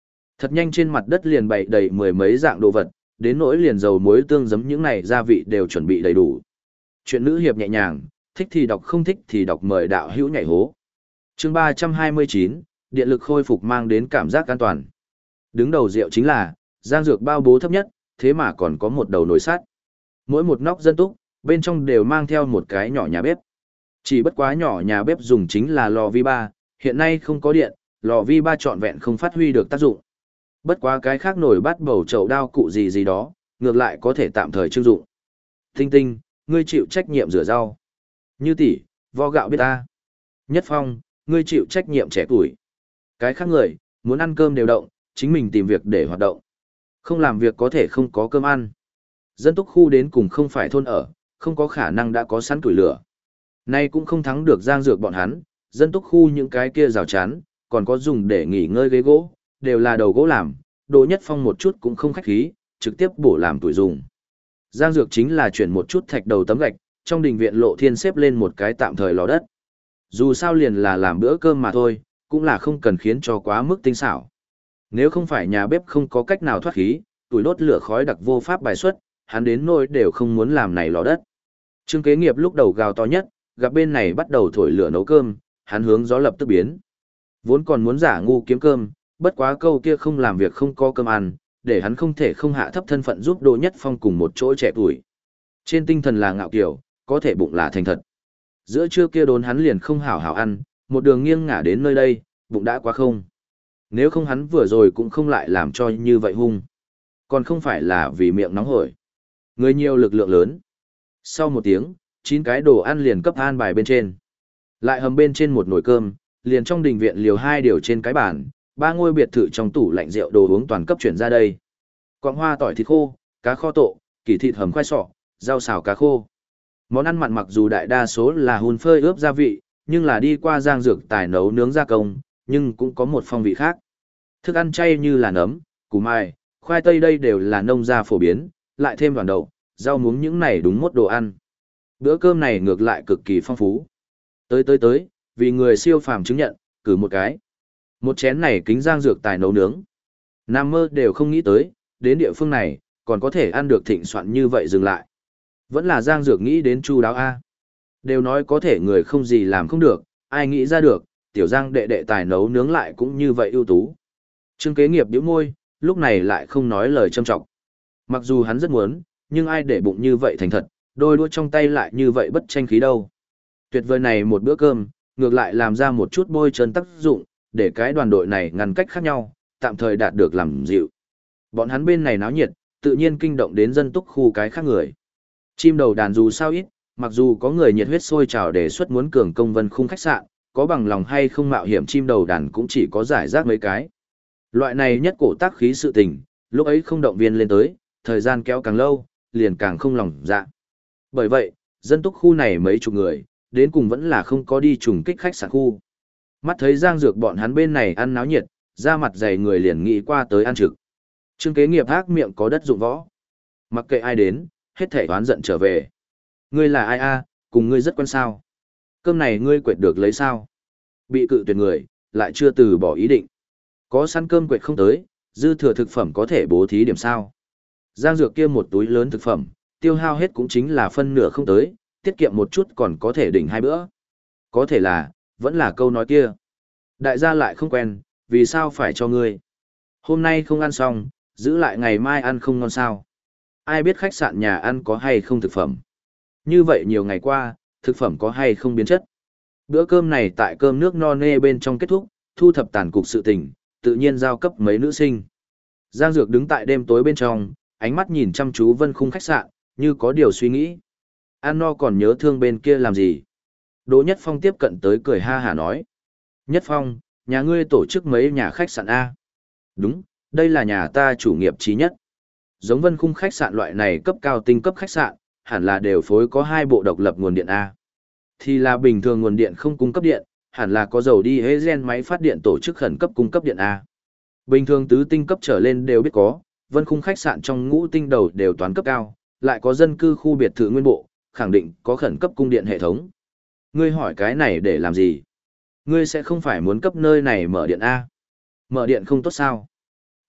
Thật nhanh trên mặt đất liền bày đầy mười mấy dạng đồ vật, đến nỗi liền dầu muối tương giấm những này gia vị đều chuẩn bị đầy đủ. Chuyện nữ hiệp nhẹ nhàng, thích thì đọc không thích thì đọc mời đạo hữu nhảy hố. Chương ba trăm hai mươi chín, điện lực khôi phục mang đến cảm giác an toàn. Đứng đầu rượu chính là, Giang Dược bao bố thấp nhất, thế mà còn có một đầu nồi sắt. Mỗi một nóc dân túc, bên trong đều mang theo một cái nhỏ nhà bếp. Chỉ bất quá nhỏ nhà bếp dùng chính là lò vi ba, hiện nay không có điện, lò vi ba trọn vẹn không phát huy được tác dụng. Bất quá cái khác nồi bát bầu chậu đao cụ gì gì đó, ngược lại có thể tạm thời trưng dụng. Tinh Tinh, ngươi chịu trách nhiệm rửa rau. Như tỷ, vo gạo biết ta. Nhất Phong, ngươi chịu trách nhiệm trẻ tuổi. Cái khác người, muốn ăn cơm đều động, chính mình tìm việc để hoạt động. Không làm việc có thể không có cơm ăn. Dân túc khu đến cùng không phải thôn ở, không có khả năng đã có sẵn củi lửa. Nay cũng không thắng được Giang Dược bọn hắn, dân túc khu những cái kia rào chắn, còn có dùng để nghỉ ngơi ghế gỗ, đều là đầu gỗ làm, Đỗ Nhất Phong một chút cũng không khách khí, trực tiếp bổ làm tuổi dùng. Giang Dược chính là chuyển một chút thạch đầu tấm gạch, trong đình viện lộ thiên xếp lên một cái tạm thời lò đất. Dù sao liền là làm bữa cơm mà thôi, cũng là không cần khiến cho quá mức tinh xảo. Nếu không phải nhà bếp không có cách nào thoát khí, tuổi đốt lửa khói đặc vô pháp bài xuất, hắn đến nỗi đều không muốn làm này lò đất. Trương Kế Nghiệp lúc đầu gào to nhất, gặp bên này bắt đầu thổi lửa nấu cơm, hắn hướng gió lập tức biến. Vốn còn muốn giả ngu kiếm cơm, bất quá câu kia không làm việc không có cơm ăn, để hắn không thể không hạ thấp thân phận giúp Đỗ Nhất Phong cùng một chỗ trẻ tuổi. Trên tinh thần là ngạo kiểu, có thể bụng là thành thật. Giữa trưa kia đốn hắn liền không hảo hảo ăn, một đường nghiêng ngả đến nơi đây, bụng đã quá không. Nếu không hắn vừa rồi cũng không lại làm cho như vậy hung. Còn không phải là vì miệng nóng hổi. Người nhiều lực lượng lớn. Sau một tiếng, chín cái đồ ăn liền cấp an bài bên trên. Lại hầm bên trên một nồi cơm, liền trong đình viện liều hai điều trên cái bàn, ba ngôi biệt thự trong tủ lạnh rượu đồ uống toàn cấp chuyển ra đây. Quạng hoa tỏi thịt khô, cá kho tộ, kỳ thịt hầm khoai sọ, rau xào cá khô. Món ăn mặn mặc dù đại đa số là hun phơi ướp gia vị, nhưng là đi qua Giang Dược tài nấu nướng gia công, nhưng cũng có một phong vị khác. Thức ăn chay như là nấm, củ mai, khoai tây đây đều là nông gia phổ biến, lại thêm đoàn đậu, rau muống những này đúng mốt đồ ăn. Bữa cơm này ngược lại cực kỳ phong phú. Tới tới tới, vì người siêu phàm chứng nhận, cử một cái. Một chén này kính Giang Dược tài nấu nướng. Nam mơ đều không nghĩ tới, đến địa phương này, còn có thể ăn được thịnh soạn như vậy dừng lại. Vẫn là Giang Dược nghĩ đến chu đáo A. Đều nói có thể người không gì làm không được, ai nghĩ ra được, tiểu Giang đệ đệ tài nấu nướng lại cũng như vậy ưu tú. Trương Kế Nghiệp bĩu môi, lúc này lại không nói lời châm trọng. Mặc dù hắn rất muốn, nhưng ai để bụng như vậy thành thật, đôi đũa trong tay lại như vậy bất tranh khí đâu. Tuyệt vời này một bữa cơm, ngược lại làm ra một chút bôi trơn tác dụng, để cái đoàn đội này ngăn cách khác nhau, tạm thời đạt được làm dịu. Bọn hắn bên này náo nhiệt, tự nhiên kinh động đến dân túc khu cái khác người. Chim đầu đàn dù sao ít, mặc dù có người nhiệt huyết sôi trào đề xuất muốn cường công Vân Khung khách sạn, có bằng lòng hay không mạo hiểm chim đầu đàn cũng chỉ có giải rác mấy cái. Loại này nhất cổ tác khí sự tình, lúc ấy không động viên lên tới, thời gian kéo càng lâu, liền càng không lòng dạ. Bởi vậy, dân túc khu này mấy chục người, đến cùng vẫn là không có đi trùng kích khách sạn khu. Mắt thấy Giang Dược bọn hắn bên này ăn náo nhiệt, da mặt dày người liền nghĩ qua tới ăn trực. Trương Kế Nghiệp ác miệng có đất dụng võ. Mặc kệ ai đến, hết thể oán giận trở về. Ngươi là ai a, cùng ngươi rất quen sao? Cơm này ngươi quệt được lấy sao? Bị cự tuyệt người, lại chưa từ bỏ ý định. Có săn cơm quệt không tới, dư thừa thực phẩm có thể bố thí điểm sao? Giang Dược kia một túi lớn thực phẩm, tiêu hao hết cũng chính là phân nửa không tới, tiết kiệm một chút còn có thể đỉnh hai bữa. Có thể là, vẫn là câu nói kia. Đại gia lại không quen, vì sao phải cho ngươi? Hôm nay không ăn xong, giữ lại ngày mai ăn không ngon sao? Ai biết khách sạn nhà ăn có hay không thực phẩm? Như vậy nhiều ngày qua, thực phẩm có hay không biến chất? Bữa cơm này tại cơm nước no nê bên trong kết thúc, thu thập tàn cục sự tình, tự nhiên giao cấp mấy nữ sinh. Giang Dược đứng tại đêm tối bên trong, ánh mắt nhìn chăm chú Vân Khung khách sạn, như có điều suy nghĩ. An no còn nhớ thương bên kia làm gì? Đỗ Nhất Phong tiếp cận tới cười ha hả nói. Nhất Phong, nhà ngươi tổ chức mấy nhà khách sạn A. Đúng, đây là nhà ta chủ nghiệp chí nhất. Giống Vân Khung khách sạn loại này cấp cao tinh cấp khách sạn, hẳn là đều phối có hai bộ độc lập nguồn điện A. Thì là bình thường nguồn điện không cung cấp điện, hẳn là có dầu đi hế gen máy phát điện tổ chức khẩn cấp cung cấp điện A. Bình thường tứ tinh cấp trở lên đều biết có, Vân Khung khách sạn trong ngũ tinh đầu đều toán cấp cao, lại có dân cư khu biệt thự nguyên bộ, khẳng định có khẩn cấp cung điện hệ thống. Ngươi hỏi cái này để làm gì? Ngươi sẽ không phải muốn cấp nơi này mở điện A. Mở điện không tốt sao?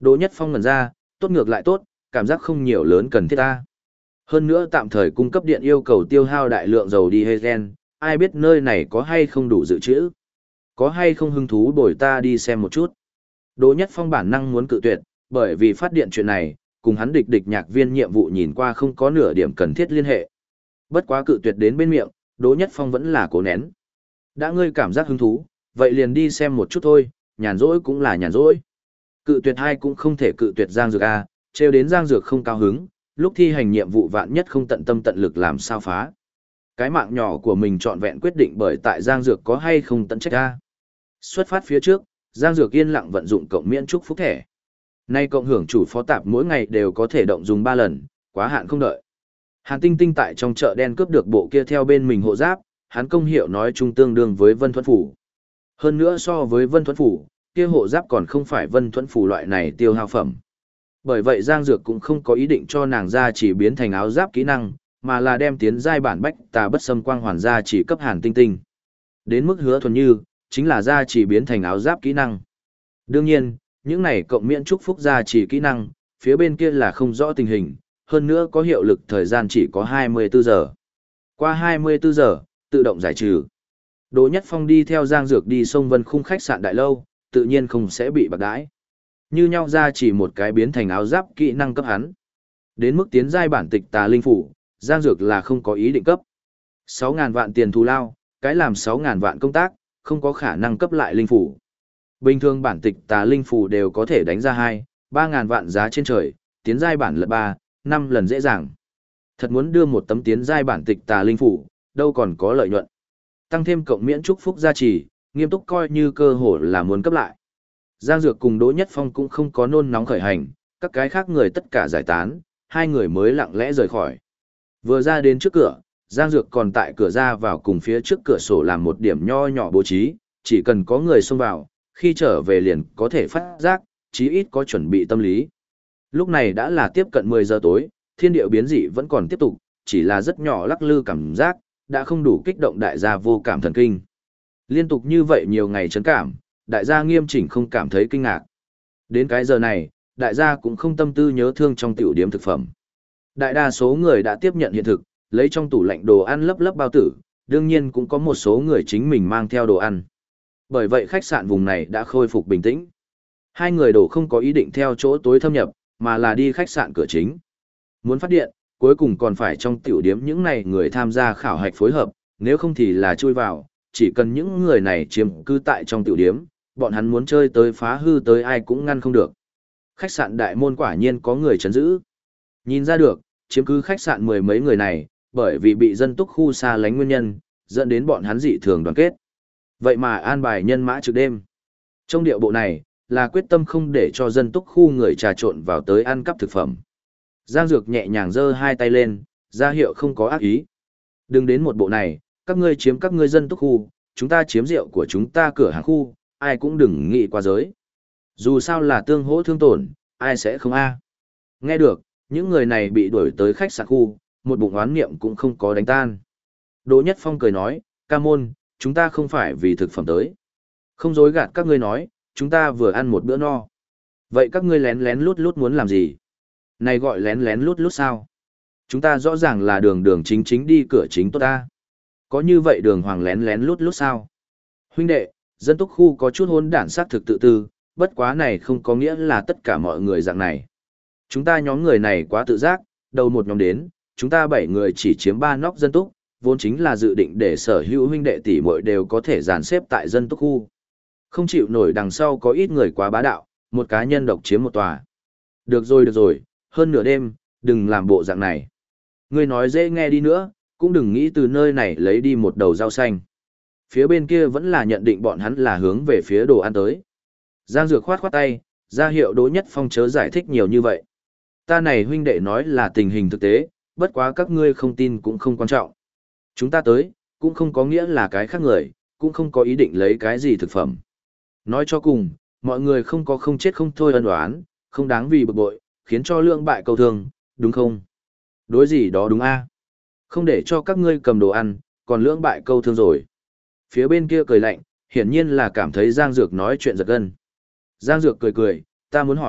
Đỗ Nhất Phong ngẩn ra, tốt ngược lại tốt, cảm giác không nhiều lớn cần thiết ta. Hơn nữa tạm thời cung cấp điện yêu cầu tiêu hao đại lượng dầu diesel, ai biết nơi này có hay không đủ dự trữ. Có hay không hứng thú bồi ta đi xem một chút. Đỗ Nhất Phong bản năng muốn cự tuyệt, bởi vì phát điện chuyện này, cùng hắn địch địch nhạc viên nhiệm vụ nhìn qua không có nửa điểm cần thiết liên hệ. Bất quá cự tuyệt đến bên miệng, Đỗ Nhất Phong vẫn là cố nén. Đã ngươi cảm giác hứng thú, vậy liền đi xem một chút thôi, nhàn rỗi cũng là nhàn rỗi. Cự tuyệt hai cũng không thể cự tuyệt Giang Dược A, trêu đến Giang Dược không cao hứng, lúc thi hành nhiệm vụ vạn nhất không tận tâm tận lực làm sao phá. Cái mạng nhỏ của mình trọn vẹn quyết định bởi tại Giang Dược có hay không tận trách A. Xuất phát phía trước, Giang Dược yên lặng vận dụng cộng miễn chúc phúc thẻ. Nay cộng hưởng chủ phó tạp mỗi ngày đều có thể động dùng ba lần, quá hạn không đợi. Hàn Tinh Tinh tại trong chợ đen cướp được bộ kia theo bên mình hộ giáp, hắn công hiệu nói chung tương đương với Vân Thuẫn Phủ. Hơn nữa so với Vân Thuẫn Phủ, kia hộ giáp còn không phải Vân Thuẫn Phủ loại này tiêu hao phẩm. Bởi vậy Giang Dược cũng không có ý định cho nàng ra chỉ biến thành áo giáp kỹ năng, mà là đem tiến giai bản bách tà bất xâm quang hoàn ra chỉ cấp Hàn Tinh Tinh. Đến mức hứa thuần như, chính là ra chỉ biến thành áo giáp kỹ năng. Đương nhiên, những này cộng miễn chúc phúc ra chỉ kỹ năng, phía bên kia là không rõ tình hình, hơn nữa có hiệu lực thời gian chỉ có hai mươi tư giờ. Qua hai mươi tư giờ, tự động giải trừ. Đỗ Nhất Phong đi theo Giang Dược đi sông Vân Khung khách sạn đại lâu, tự nhiên không sẽ bị bạc đãi. Như nhau ra chỉ một cái biến thành áo giáp kỹ năng cấp hắn. Đến mức tiến giai bản tịch tà linh phủ, Giang Dược là không có ý định cấp. sáu ngàn vạn tiền thù lao, cái làm sáu ngàn vạn công tác, không có khả năng cấp lại linh phủ. Bình thường bản tịch tà linh phủ đều có thể đánh ra hai, ba ngàn vạn giá trên trời, tiến giai bản lật ba, năm lần dễ dàng. Thật muốn đưa một tấm tiến giai bản tịch tà linh phủ, đâu còn có lợi nhuận. Tăng thêm cộng miễn chúc phúc gia trì, nghiêm túc coi như cơ hội là muốn cấp lại. Giang Dược cùng Đỗ Nhất Phong cũng không có nôn nóng khởi hành, các cái khác người tất cả giải tán, hai người mới lặng lẽ rời khỏi. Vừa ra đến trước cửa, Giang Dược còn tại cửa ra vào cùng phía trước cửa sổ làm một điểm nho nhỏ bố trí, chỉ cần có người xông vào, khi trở về liền có thể phát giác, chí ít có chuẩn bị tâm lý. Lúc này đã là tiếp cận mười giờ tối, thiên điệu biến dị vẫn còn tiếp tục, chỉ là rất nhỏ lắc lư cảm giác, đã không đủ kích động đại gia vô cảm thần kinh. Liên tục như vậy nhiều ngày chấn cảm, đại gia nghiêm chỉnh không cảm thấy kinh ngạc. Đến cái giờ này, đại gia cũng không tâm tư nhớ thương trong tiểu điểm thực phẩm. Đại đa số người đã tiếp nhận hiện thực, lấy trong tủ lạnh đồ ăn lấp lấp bao tử, đương nhiên cũng có một số người chính mình mang theo đồ ăn. Bởi vậy khách sạn vùng này đã khôi phục bình tĩnh. Hai người đổ không có ý định theo chỗ tối thâm nhập, mà là đi khách sạn cửa chính. Muốn phát điện, cuối cùng còn phải trong tiểu điếm những này người tham gia khảo hạch phối hợp, nếu không thì là chui vào, chỉ cần những người này chiếm cư tại trong tiểu điếm, bọn hắn muốn chơi tới phá hư tới ai cũng ngăn không được. Khách sạn đại môn quả nhiên có người chấn giữ. Nhìn ra được, chiếm cứ khách sạn mười mấy người này, bởi vì bị dân túc khu xa lánh nguyên nhân, dẫn đến bọn hắn dị thường đoàn kết. Vậy mà an bài nhân mã trực đêm. Trong điệu bộ này, là quyết tâm không để cho dân túc khu người trà trộn vào tới ăn cắp thực phẩm. Giang Dược nhẹ nhàng giơ hai tay lên, ra hiệu không có ác ý. Đừng đến một bộ này, các ngươi chiếm các ngươi dân túc khu, chúng ta chiếm rượu của chúng ta cửa hàng khu, ai cũng đừng nghĩ qua giới. Dù sao là tương hỗ thương tổn, ai sẽ không a. Nghe được, những người này bị đuổi tới khách sạn khu, một bụng oán niệm cũng không có đánh tan. Đỗ Nhất Phong cười nói, ca môn, chúng ta không phải vì thực phẩm tới. Không dối gạt các ngươi nói, chúng ta vừa ăn một bữa no. Vậy các ngươi lén lén lút lút muốn làm gì? Này gọi lén lén lút lút sao? Chúng ta rõ ràng là đường đường chính chính đi cửa chính tốt ta. Có như vậy đường hoàng lén lén lút lút sao? Huynh đệ, dân túc khu có chút hôn đản sát thực tự tư, bất quá này không có nghĩa là tất cả mọi người dạng này. Chúng ta nhóm người này quá tự giác, đầu một nhóm đến, chúng ta bảy người chỉ chiếm ba nóc dân túc, vốn chính là dự định để sở hữu huynh đệ tỷ muội đều có thể dàn xếp tại dân túc khu. Không chịu nổi đằng sau có ít người quá bá đạo, một cá nhân độc chiếm một tòa. Được rồi được rồi, hơn nửa đêm, đừng làm bộ dạng này. Ngươi nói dễ nghe đi nữa, cũng đừng nghĩ từ nơi này lấy đi một đầu rau xanh. Phía bên kia vẫn là nhận định bọn hắn là hướng về phía đồ ăn tới. Giang Dược khoát khoát tay, ra hiệu Đỗ Nhất Phong chớ giải thích nhiều như vậy. Ta này huynh đệ nói là tình hình thực tế, bất quá các ngươi không tin cũng không quan trọng. Chúng ta tới, cũng không có nghĩa là cái khác người, cũng không có ý định lấy cái gì thực phẩm. Nói cho cùng, mọi người không có không chết không thôi ân oán, không đáng vì bực bội, khiến cho lương bại câu thương, đúng không? Đối gì đó đúng a? Không để cho các ngươi cầm đồ ăn, còn lưỡng bại câu thương rồi. Phía bên kia cười lạnh, hiển nhiên là cảm thấy Giang Dược nói chuyện giật gân. Giang Dược cười cười, ta muốn hỏi,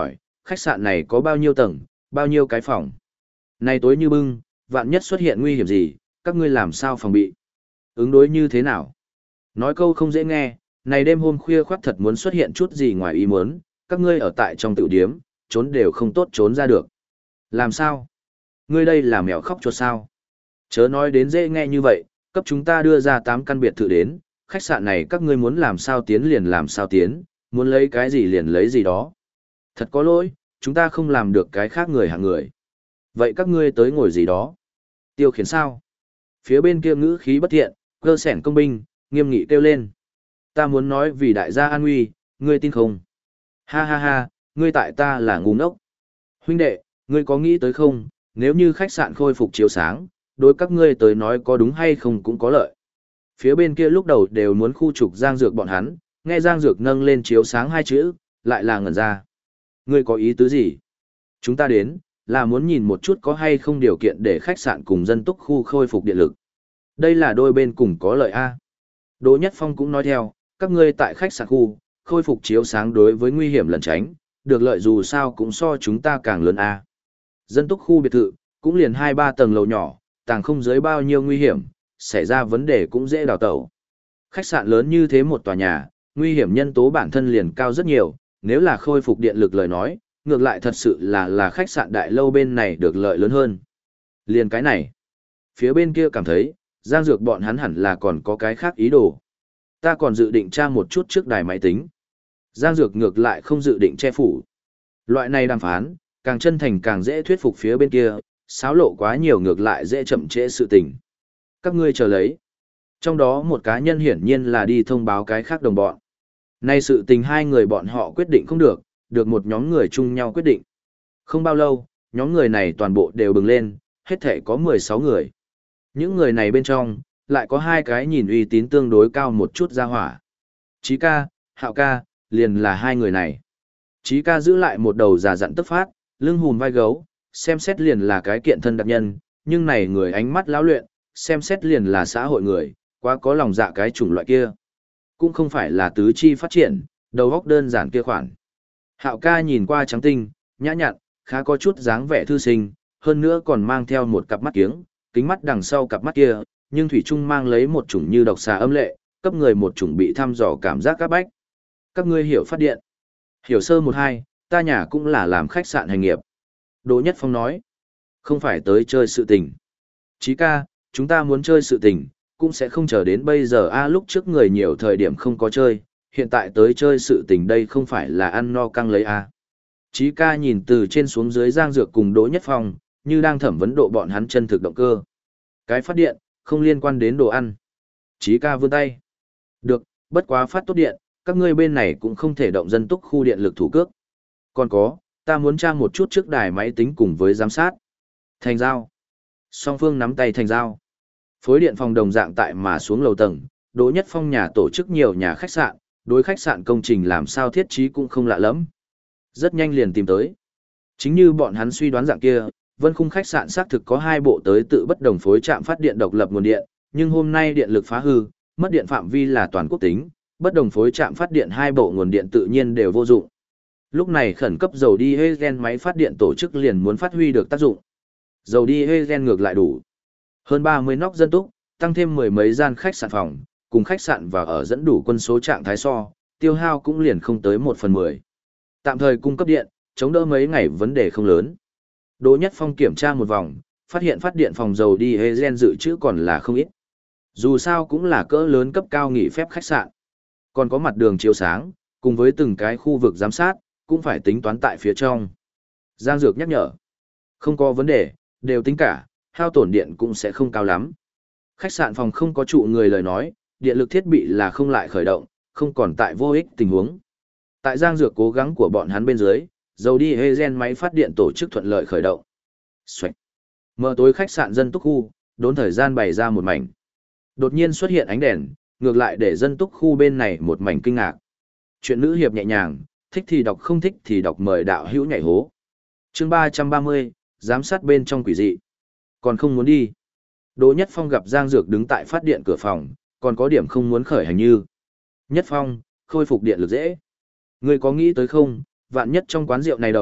khách sạn này có bao nhiêu tầng, bao nhiêu cái phòng. Này tối như bưng, vạn nhất xuất hiện nguy hiểm gì, các ngươi làm sao phòng bị? Ứng đối như thế nào? Nói câu không dễ nghe, này đêm hôm khuya khoắt thật muốn xuất hiện chút gì ngoài ý muốn, các ngươi ở tại trong tiểu điếm, trốn đều không tốt trốn ra được. Làm sao? Ngươi đây là mèo khóc chuột sao? Chớ nói đến dễ nghe như vậy, cấp chúng ta đưa ra tám căn biệt thự đến, khách sạn này các ngươi muốn làm sao tiến liền làm sao tiến, muốn lấy cái gì liền lấy gì đó. Thật có lỗi, chúng ta không làm được cái khác người hạng người. Vậy các ngươi tới ngồi gì đó? Tiêu khiển sao? Phía bên kia ngữ khí bất thiện, cơ sẻn công binh, nghiêm nghị kêu lên. Ta muốn nói vì đại gia an nguy, ngươi tin không? Ha ha ha, ngươi tại ta là ngu ngốc. Huynh đệ, ngươi có nghĩ tới không, nếu như khách sạn khôi phục chiếu sáng, đối các ngươi tới nói có đúng hay không cũng có lợi. Phía bên kia lúc đầu đều muốn khu trục Giang Dược bọn hắn, nghe Giang Dược nâng lên chiếu sáng hai chữ, lại là ngẩn ra. Ngươi có ý tứ gì? Chúng ta đến, là muốn nhìn một chút có hay không điều kiện để khách sạn cùng dân túc khu khôi phục điện lực. Đây là đôi bên cùng có lợi A. Đỗ Nhất Phong cũng nói theo, các ngươi tại khách sạn khu, khôi phục chiếu sáng đối với nguy hiểm lẩn tránh, được lợi dù sao cũng so chúng ta càng lớn A. Dân túc khu biệt thự, cũng liền hai ba tầng lầu nhỏ, tàng không dưới bao nhiêu nguy hiểm, xảy ra vấn đề cũng dễ đào tẩu. Khách sạn lớn như thế một tòa nhà, nguy hiểm nhân tố bản thân liền cao rất nhiều, nếu là khôi phục điện lực lời nói, ngược lại thật sự là là khách sạn đại lâu bên này được lợi lớn hơn. Liền cái này, phía bên kia cảm thấy, Giang Dược bọn hắn hẳn là còn có cái khác ý đồ. Ta còn dự định tra một chút trước đài máy tính. Giang Dược ngược lại không dự định che phủ. Loại này đàm phán, càng chân thành càng dễ thuyết phục phía bên kia, xáo lộ quá nhiều ngược lại dễ chậm trễ sự tình. Các ngươi chờ lấy. Trong đó một cá nhân hiển nhiên là đi thông báo cái khác đồng bọn. Nay sự tình hai người bọn họ quyết định không được, được một nhóm người chung nhau quyết định. Không bao lâu, nhóm người này toàn bộ đều bừng lên, hết thể có mười sáu người. Những người này bên trong, lại có hai cái nhìn uy tín tương đối cao một chút ra hỏa. Chí ca, Hạo ca, liền là hai người này. Chí ca giữ lại một đầu già dặn tức phát, lưng hùm vai gấu, xem xét liền là cái kiện thân đặc nhân, nhưng này người ánh mắt lão luyện, xem xét liền là xã hội người, quá có lòng dạ cái chủng loại kia. Cũng không phải là tứ chi phát triển, đầu óc đơn giản kia khoản. Hạo ca nhìn qua trắng tinh, nhã nhặn, khá có chút dáng vẻ thư sinh, hơn nữa còn mang theo một cặp mắt kiếng, kính mắt đằng sau cặp mắt kia, nhưng thủy trung mang lấy một chủng như độc xà âm lệ, cấp người một chủng bị thăm dò cảm giác các bách. Các ngươi hiểu phát điện. Hiểu sơ một hai, ta nhà cũng là làm khách sạn hành nghiệp. Đỗ Nhất Phong nói, không phải tới chơi sự tình. Chí ca, chúng ta muốn chơi sự tình, cũng sẽ không chờ đến bây giờ a lúc trước người nhiều thời điểm không có chơi, hiện tại tới chơi sự tình đây không phải là ăn no căng lấy a. Chí ca nhìn từ trên xuống dưới Giang Dược cùng Đỗ Nhất Phong, như đang thẩm vấn độ bọn hắn chân thực động cơ. Cái phát điện, không liên quan đến đồ ăn. Chí ca vươn tay. Được, bất quá phát tốt điện, các ngươi bên này cũng không thể động dân túc khu điện lực thủ cước. Còn có, ta muốn tra một chút trước đài máy tính cùng với giám sát. Thành giao. Song phương nắm tay thành giao. Phối điện phòng đồng dạng tại mà xuống lầu tầng, Đỗ Nhất Phong nhà tổ chức nhiều nhà khách sạn, đối khách sạn công trình làm sao thiết trí cũng không lạ lắm. Rất nhanh liền tìm tới. Chính như bọn hắn suy đoán dạng kia, Vân Khung khách sạn xác thực có hai bộ tới tự bất đồng phối trạm phát điện độc lập nguồn điện, nhưng hôm nay điện lực phá hư, mất điện phạm vi là toàn quốc tính, bất đồng phối trạm phát điện hai bộ nguồn điện tự nhiên đều vô dụng. Lúc này khẩn cấp dầu đi hydrogen máy phát điện tổ chức liền muốn phát huy được tác dụng. Dầu đi hydrogen ngược lại đủ. Hơn ba mươi nóc dân túc, tăng thêm mười mấy gian khách sạn phòng, cùng khách sạn và ở dẫn đủ quân số trạng thái so, tiêu hao cũng liền không tới một phần mười. Tạm thời cung cấp điện, chống đỡ mấy ngày vấn đề không lớn. Đỗ Nhất Phong kiểm tra một vòng, phát hiện phát điện phòng dầu đi hydrogen dự trữ còn là không ít. Dù sao cũng là cỡ lớn cấp cao nghỉ phép khách sạn. Còn có mặt đường chiếu sáng, cùng với từng cái khu vực giám sát, cũng phải tính toán tại phía trong. Giang Dược nhắc nhở. Không có vấn đề, đều tính cả, hao tổn điện cũng sẽ không cao lắm. Khách sạn phòng không có trụ người lời nói, điện lực thiết bị là không lại khởi động, không còn tại vô ích tình huống. Tại Giang Dược cố gắng của bọn hắn bên dưới, dầu đi hydrogen máy phát điện tổ chức thuận lợi khởi động. Xoạch. Mở tối khách sạn dân túc khu, đốn thời gian bày ra một mảnh. Đột nhiên xuất hiện ánh đèn, ngược lại để dân túc khu bên này một mảnh kinh ngạc. Chuyện nữ hiệp nhẹ nhàng, thích thì đọc không thích thì đọc mời đạo hữu nhảy hố. Chương ba trăm ba mươi, giám sát bên trong quỷ dị. Còn không muốn đi. Đỗ Nhất Phong gặp Giang Dược đứng tại phát điện cửa phòng, còn có điểm không muốn khởi hành như. Nhất Phong, khôi phục điện lực dễ. Ngươi có nghĩ tới không, vạn nhất trong quán rượu này đầu,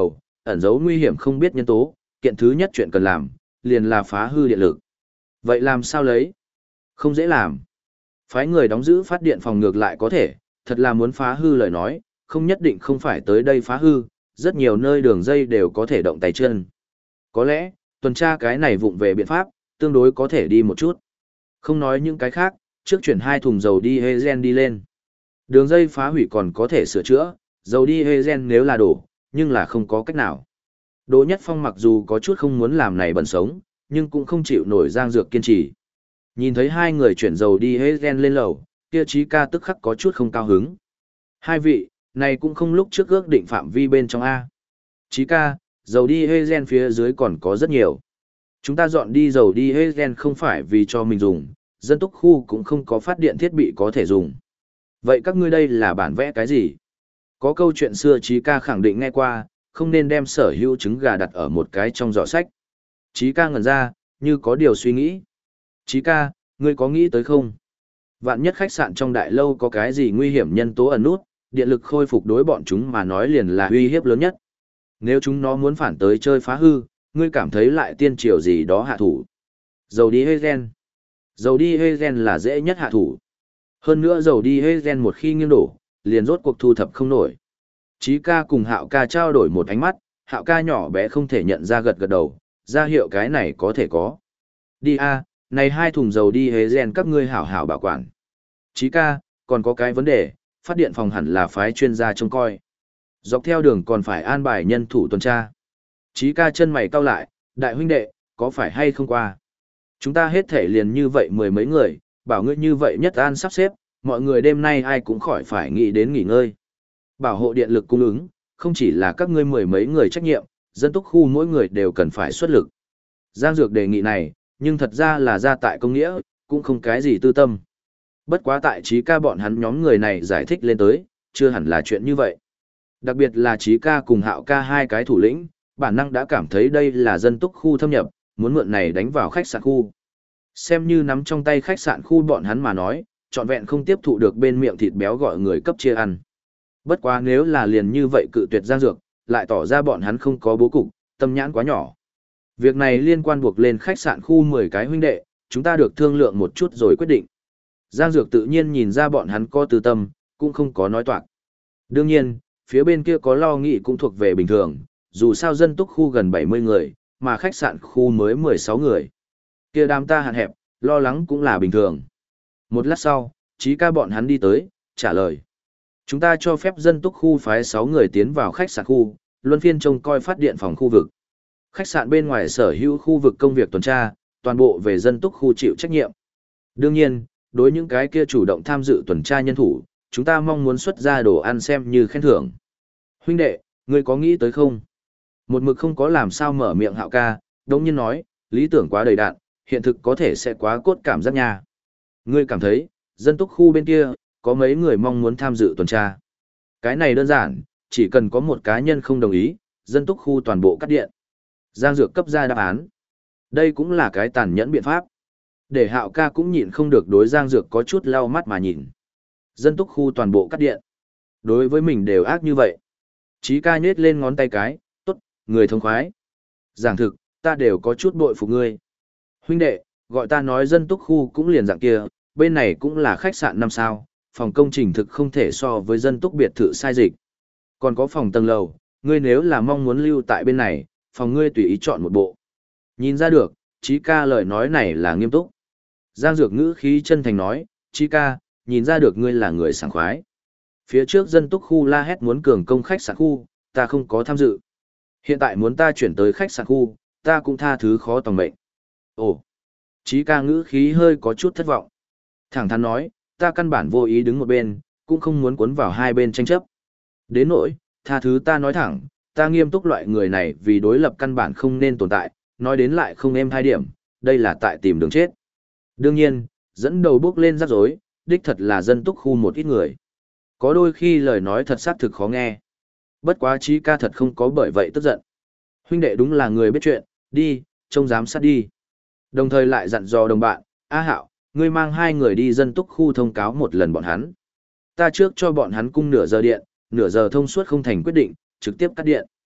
ẩn giấu nguy hiểm không biết nhân tố, kiện thứ nhất chuyện cần làm, liền là phá hư điện lực. Vậy làm sao lấy? Không dễ làm. Phái người đóng giữ phát điện phòng ngược lại có thể, thật là muốn phá hư lời nói, không nhất định không phải tới đây phá hư, rất nhiều nơi đường dây đều có thể động tay chân. Có lẽ, tuần tra cái này vụng về biện pháp, tương đối có thể đi một chút. Không nói những cái khác, trước chuyển hai thùng dầu đi Hezen đi lên. Đường dây phá hủy còn có thể sửa chữa, dầu đi Hezen nếu là đổ, nhưng là không có cách nào. Đỗ Nhất Phong mặc dù có chút không muốn làm này bận sống, nhưng cũng không chịu nổi Giang Dược kiên trì. Nhìn thấy hai người chuyển dầu đi Hezen lên lầu, kia Chí Ca tức khắc có chút không cao hứng. Hai vị, này cũng không lúc trước ước định phạm vi bên trong A. Chí Ca, dầu đi Hezen phía dưới còn có rất nhiều. Chúng ta dọn đi dầu đi Hezen không phải vì cho mình dùng, dân túc khu cũng không có phát điện thiết bị có thể dùng. Vậy các ngươi đây là bản vẽ cái gì? Có câu chuyện xưa Chí Ca khẳng định nghe qua, không nên đem sở hữu trứng gà đặt ở một cái trong giỏ sách. Chí Ca ngẩn ra, như có điều suy nghĩ. Chí Ca, ngươi có nghĩ tới không? Vạn nhất khách sạn trong đại lâu có cái gì nguy hiểm nhân tố ẩn nút, điện lực khôi phục đối bọn chúng mà nói liền là uy hiếp lớn nhất. Nếu chúng nó muốn phản tới chơi phá hư, ngươi cảm thấy lại tiên triều gì đó hạ thủ. Dầu đi Hezen. Dầu đi Hezen là dễ nhất hạ thủ. Hơn nữa dầu đi Hezen một khi nghiêng đổ, liền rốt cuộc thu thập không nổi. Chí Ca cùng Hạo Ca trao đổi một ánh mắt, Hạo Ca nhỏ bé không thể nhận ra gật gật đầu, ra hiệu cái này có thể có. Đi a, này hai thùng dầu đi Hezen các ngươi hảo hảo bảo quản. Chí Ca, còn có cái vấn đề, phát điện phòng hẳn là phái chuyên gia trông coi. Dọc theo đường còn phải an bài nhân thủ tuần tra. Chí Ca chân mày cau lại, đại huynh đệ, có phải hay không qua? Chúng ta hết thể liền như vậy mười mấy người, bảo ngươi như vậy nhất an sắp xếp, mọi người đêm nay ai cũng khỏi phải nghĩ đến nghỉ ngơi. Bảo hộ điện lực cung ứng, không chỉ là các ngươi mười mấy người trách nhiệm, dân túc khu mỗi người đều cần phải xuất lực. Giang Dược đề nghị này, nhưng thật ra là ra tại công nghĩa, cũng không cái gì tư tâm. Bất quá tại Chí Ca bọn hắn nhóm người này giải thích lên tới, chưa hẳn là chuyện như vậy. Đặc biệt là Chí Ca cùng Hạo Ca hai cái thủ lĩnh, bản năng đã cảm thấy đây là dân túc khu thâm nhập, muốn mượn này đánh vào khách sạn khu. Xem như nắm trong tay khách sạn khu bọn hắn mà nói, trọn vẹn không tiếp thụ được bên miệng thịt béo gọi người cấp chia ăn. Bất quá nếu là liền như vậy cự tuyệt Giang Dược, lại tỏ ra bọn hắn không có bố cục, tâm nhãn quá nhỏ. Việc này liên quan buộc lên khách sạn khu mười cái huynh đệ, chúng ta được thương lượng một chút rồi quyết định. Giang Dược tự nhiên nhìn ra bọn hắn có tư tâm, cũng không có nói toạc. Đương nhiên, phía bên kia có lo nghĩ cũng thuộc về bình thường, dù sao dân túc khu gần bảy mươi người, mà khách sạn khu mới mười sáu người. Kia đám ta hạn hẹp, lo lắng cũng là bình thường. Một lát sau, Chí Ca bọn hắn đi tới, trả lời. Chúng ta cho phép dân túc khu phái sáu người tiến vào khách sạn khu, luân phiên trông coi phát điện phòng khu vực. Khách sạn bên ngoài sở hữu khu vực công việc tuần tra, toàn bộ về dân túc khu chịu trách nhiệm. Đương nhiên, đối những cái kia chủ động tham dự tuần tra nhân thủ, chúng ta mong muốn xuất ra đồ ăn xem như khen thưởng. Huynh đệ, ngươi có nghĩ tới không? Một mực không có làm sao mở miệng Hạo Ca, đống nhiên nói, lý tưởng quá đầy đạn, hiện thực có thể sẽ quá cốt cảm giác nha. Ngươi cảm thấy, dân túc khu bên kia, có mấy người mong muốn tham dự tuần tra. Cái này đơn giản, chỉ cần có một cá nhân không đồng ý, dân túc khu toàn bộ cắt điện. Giang Dược cấp ra đáp án. Đây cũng là cái tàn nhẫn biện pháp. Để Hạo Ca cũng nhịn không được đối Giang Dược có chút lau mắt mà nhìn. Dân túc khu toàn bộ cắt điện. Đối với mình đều ác như vậy. Chí Ca nhếch lên ngón tay cái, tốt, người thông khoái. Giảng thực, ta đều có chút bội phục ngươi. Huynh đệ, gọi ta nói dân túc khu cũng liền dạng kia, bên này cũng là khách sạn năm sao, phòng công trình thực không thể so với dân túc biệt thự sai dịch. Còn có phòng tầng lầu, ngươi nếu là mong muốn lưu tại bên này, phòng ngươi tùy ý chọn một bộ. Nhìn ra được, Chí Ca lời nói này là nghiêm túc. Giang Dược ngữ khí chân thành nói, Chí Ca, nhìn ra được ngươi là người sảng khoái. Phía trước dân túc khu la hét muốn cường công khách sạn khu, ta không có tham dự. Hiện tại muốn ta chuyển tới khách sạn khu, ta cũng tha thứ khó tòng mệnh. Ồ, Chí Ca ngữ khí hơi có chút thất vọng. Thẳng thắn nói, ta căn bản vô ý đứng một bên, cũng không muốn cuốn vào hai bên tranh chấp. Đến nỗi, tha thứ ta nói thẳng, ta nghiêm túc loại người này vì đối lập căn bản không nên tồn tại, nói đến lại không êm hai điểm, đây là tại tìm đường chết. Đương nhiên, dẫn đầu bước lên rắc rối, đích thật là dân túc khu một ít người. Có đôi khi lời nói thật xác thực khó nghe. Bất quá Chí Ca thật không có bởi vậy tức giận. Huynh đệ đúng là người biết chuyện, đi, trông giám sát đi. Đồng thời lại dặn dò đồng bạn, A Hạo, ngươi mang hai người đi dân túc khu thông cáo một lần bọn hắn. Ta trước cho bọn hắn cung nửa giờ điện, nửa giờ thông suốt không thành quyết định, trực tiếp cắt điện.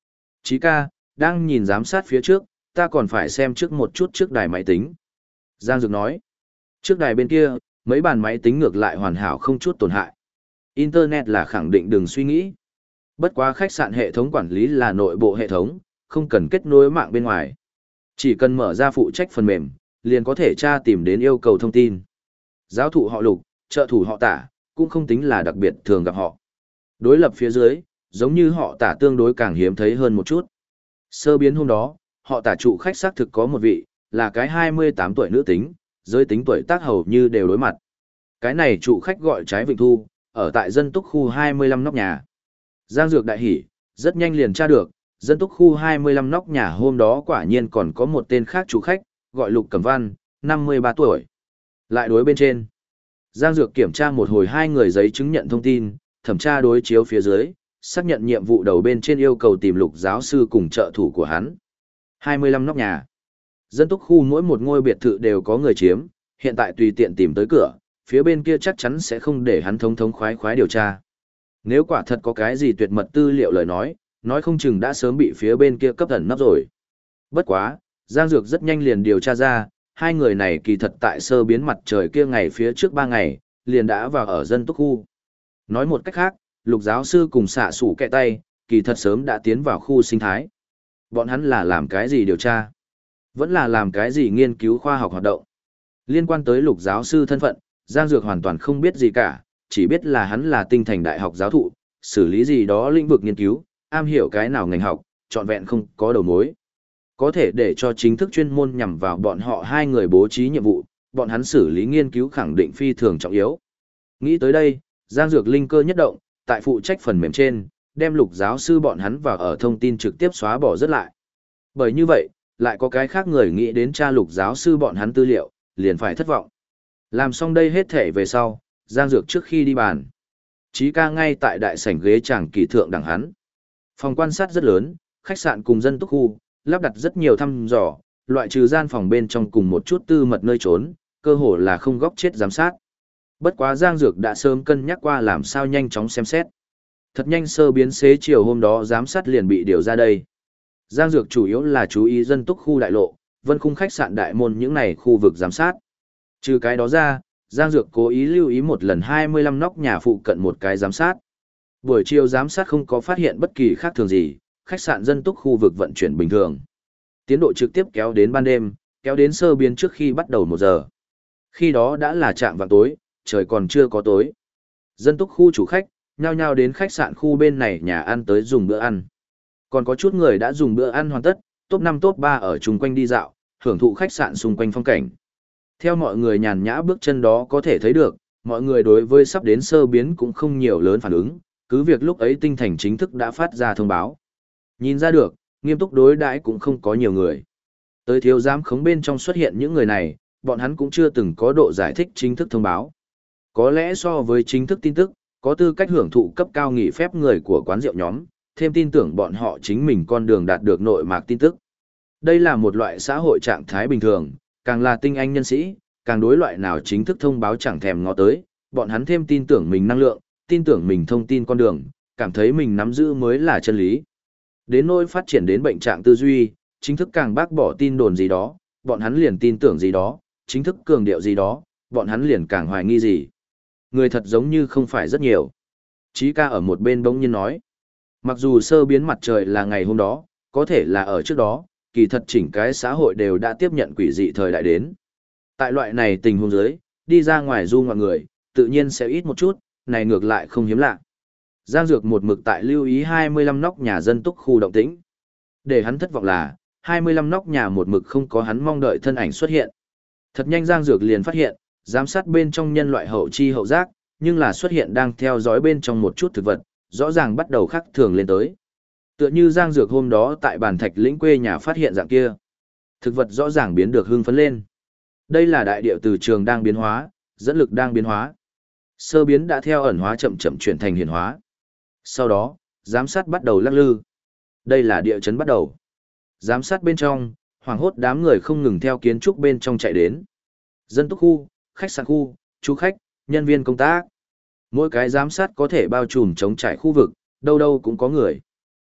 Chí ca, đang nhìn giám sát phía trước, ta còn phải xem trước một chút trước đài máy tính. Giang Dược nói, trước đài bên kia, mấy bàn máy tính ngược lại hoàn hảo không chút tổn hại. Internet là khẳng định đừng suy nghĩ. Bất quá khách sạn hệ thống quản lý là nội bộ hệ thống, không cần kết nối mạng bên ngoài. Chỉ cần mở ra phụ trách phần mềm, liền có thể tra tìm đến yêu cầu thông tin. Giáo thụ họ Lục, trợ thủ họ Tả, cũng không tính là đặc biệt thường gặp họ. Đối lập phía dưới, giống như họ Tả tương đối càng hiếm thấy hơn một chút. Sơ biến hôm đó, họ Tả trụ khách xác thực có một vị, là cái hai mươi tám tuổi nữ tính, giới tính tuổi tác hầu như đều đối mặt. Cái này trụ khách gọi Trái Vịnh Thu, ở tại dân túc khu hai mươi lăm nóc nhà. Giang Dược đại hỉ, rất nhanh liền tra được, dân túc khu hai mươi lăm nóc nhà hôm đó quả nhiên còn có một tên khác chủ khách, gọi Lục Cẩm Văn, năm mươi ba tuổi. Lại đối bên trên. Giang Dược kiểm tra một hồi hai người giấy chứng nhận thông tin, thẩm tra đối chiếu phía dưới, xác nhận nhiệm vụ đầu bên trên yêu cầu tìm Lục giáo sư cùng trợ thủ của hắn. hai mươi lăm nóc nhà. Dân túc khu mỗi một ngôi biệt thự đều có người chiếm, hiện tại tùy tiện tìm tới cửa, phía bên kia chắc chắn sẽ không để hắn thống thống khoái khoái điều tra. Nếu quả thật có cái gì tuyệt mật tư liệu lời nói, nói không chừng đã sớm bị phía bên kia cấp ẩn nấp rồi. Bất quá, Giang Dược rất nhanh liền điều tra ra, hai người này kỳ thật tại sơ biến mặt trời kia ngày phía trước ba ngày, liền đã vào ở dân túc khu. Nói một cách khác, Lục giáo sư cùng xạ sủ kẹ tay, kỳ thật sớm đã tiến vào khu sinh thái. Bọn hắn là làm cái gì điều tra? Vẫn là làm cái gì nghiên cứu khoa học hoạt động? Liên quan tới Lục giáo sư thân phận, Giang Dược hoàn toàn không biết gì cả, chỉ biết là hắn là tinh thành đại học giáo thụ, xử lý gì đó lĩnh vực nghiên cứu, am hiểu cái nào ngành học, trọn vẹn không có đầu mối. Có thể để cho chính thức chuyên môn nhằm vào bọn họ hai người bố trí nhiệm vụ, bọn hắn xử lý nghiên cứu khẳng định phi thường trọng yếu. Nghĩ tới đây, Giang Dược linh cơ nhất động, tại phụ trách phần mềm trên, đem Lục giáo sư bọn hắn vào ở thông tin trực tiếp xóa bỏ rất lại. Bởi như vậy, lại có cái khác người nghĩ đến tra Lục giáo sư bọn hắn tư liệu, liền phải thất vọng. Làm xong đây hết thể về sau, Giang Dược trước khi đi bàn. Chí ca ngay tại đại sảnh ghế tràng kỳ thượng đẳng hắn. Phòng quan sát rất lớn, khách sạn cùng dân túc khu, lắp đặt rất nhiều thăm dò, loại trừ gian phòng bên trong cùng một chút tư mật nơi trốn, cơ hồ là không góc chết giám sát. Bất quá Giang Dược đã sớm cân nhắc qua làm sao nhanh chóng xem xét. Thật nhanh sơ biến xế chiều hôm đó giám sát liền bị điều ra đây. Giang Dược chủ yếu là chú ý dân túc khu đại lộ, vân khung khách sạn đại môn những này khu vực giám sát. Trừ cái đó ra, Giang Dược cố ý lưu ý một lần hai mươi lăm nóc nhà phụ cận một cái giám sát. Buổi chiều giám sát không có phát hiện bất kỳ khác thường gì, khách sạn dân túc khu vực vận chuyển bình thường. Tiến độ trực tiếp kéo đến ban đêm, kéo đến sơ biến trước khi bắt đầu một giờ. Khi đó đã là trạm vào tối, trời còn chưa có tối. Dân túc khu chủ khách, nhao nhao đến khách sạn khu bên này nhà ăn tới dùng bữa ăn. Còn có chút người đã dùng bữa ăn hoàn tất, top năm top ba ở chung quanh đi dạo, hưởng thụ khách sạn xung quanh phong cảnh. Theo mọi người nhàn nhã bước chân đó có thể thấy được, mọi người đối với sắp đến sơ biến cũng không nhiều lớn phản ứng, cứ việc lúc ấy tinh thành chính thức đã phát ra thông báo. Nhìn ra được, nghiêm túc đối đãi cũng không có nhiều người. Tới thiếu giám khống bên trong xuất hiện những người này, bọn hắn cũng chưa từng có độ giải thích chính thức thông báo. Có lẽ so với chính thức tin tức, có tư cách hưởng thụ cấp cao nghỉ phép người của quán rượu nhóm, thêm tin tưởng bọn họ chính mình con đường đạt được nội mạc tin tức. Đây là một loại xã hội trạng thái bình thường, càng là tinh anh nhân sĩ, càng đối loại nào chính thức thông báo chẳng thèm ngó tới, bọn hắn thêm tin tưởng mình năng lượng, tin tưởng mình thông tin con đường, cảm thấy mình nắm giữ mới là chân lý. Đến nỗi phát triển đến bệnh trạng tư duy, chính thức càng bác bỏ tin đồn gì đó, bọn hắn liền tin tưởng gì đó, chính thức cường điệu gì đó, bọn hắn liền càng hoài nghi gì. Người thật giống như không phải rất nhiều. Chí ca ở một bên bỗng nhiên nói, mặc dù sơ biến mặt trời là ngày hôm đó, có thể là ở trước đó, kỳ thật chỉnh cái xã hội đều đã tiếp nhận quỷ dị thời đại đến. Tại loại này tình huống dưới, đi ra ngoài du ngoạn người, tự nhiên sẽ ít một chút, này ngược lại không hiếm lạ. Giang Dược một mực tại lưu ý hai mươi lăm nóc nhà dân túc khu động tĩnh. Để hắn thất vọng là, hai mươi lăm nóc nhà một mực không có hắn mong đợi thân ảnh xuất hiện. Thật nhanh Giang Dược liền phát hiện, giám sát bên trong nhân loại hậu chi hậu giác, nhưng là xuất hiện đang theo dõi bên trong một chút thực vật, rõ ràng bắt đầu khắc thường lên tới. Tựa như Giang Dược hôm đó tại bàn thạch lĩnh quê nhà phát hiện dạng kia. Thực vật rõ ràng biến được hưng phấn lên. Đây là đại địa từ trường đang biến hóa, dẫn lực đang biến hóa. Sơ biến đã theo ẩn hóa chậm chậm chuyển thành hiển hóa. Sau đó, giám sát bắt đầu lắc lư. Đây là địa chấn bắt đầu. Giám sát bên trong, hoảng hốt đám người không ngừng theo kiến trúc bên trong chạy đến. Dân túc khu, khách sạn khu, chú khách, nhân viên công tác. Mỗi cái giám sát có thể bao trùm chống trải khu vực, đâu đâu cũng có người.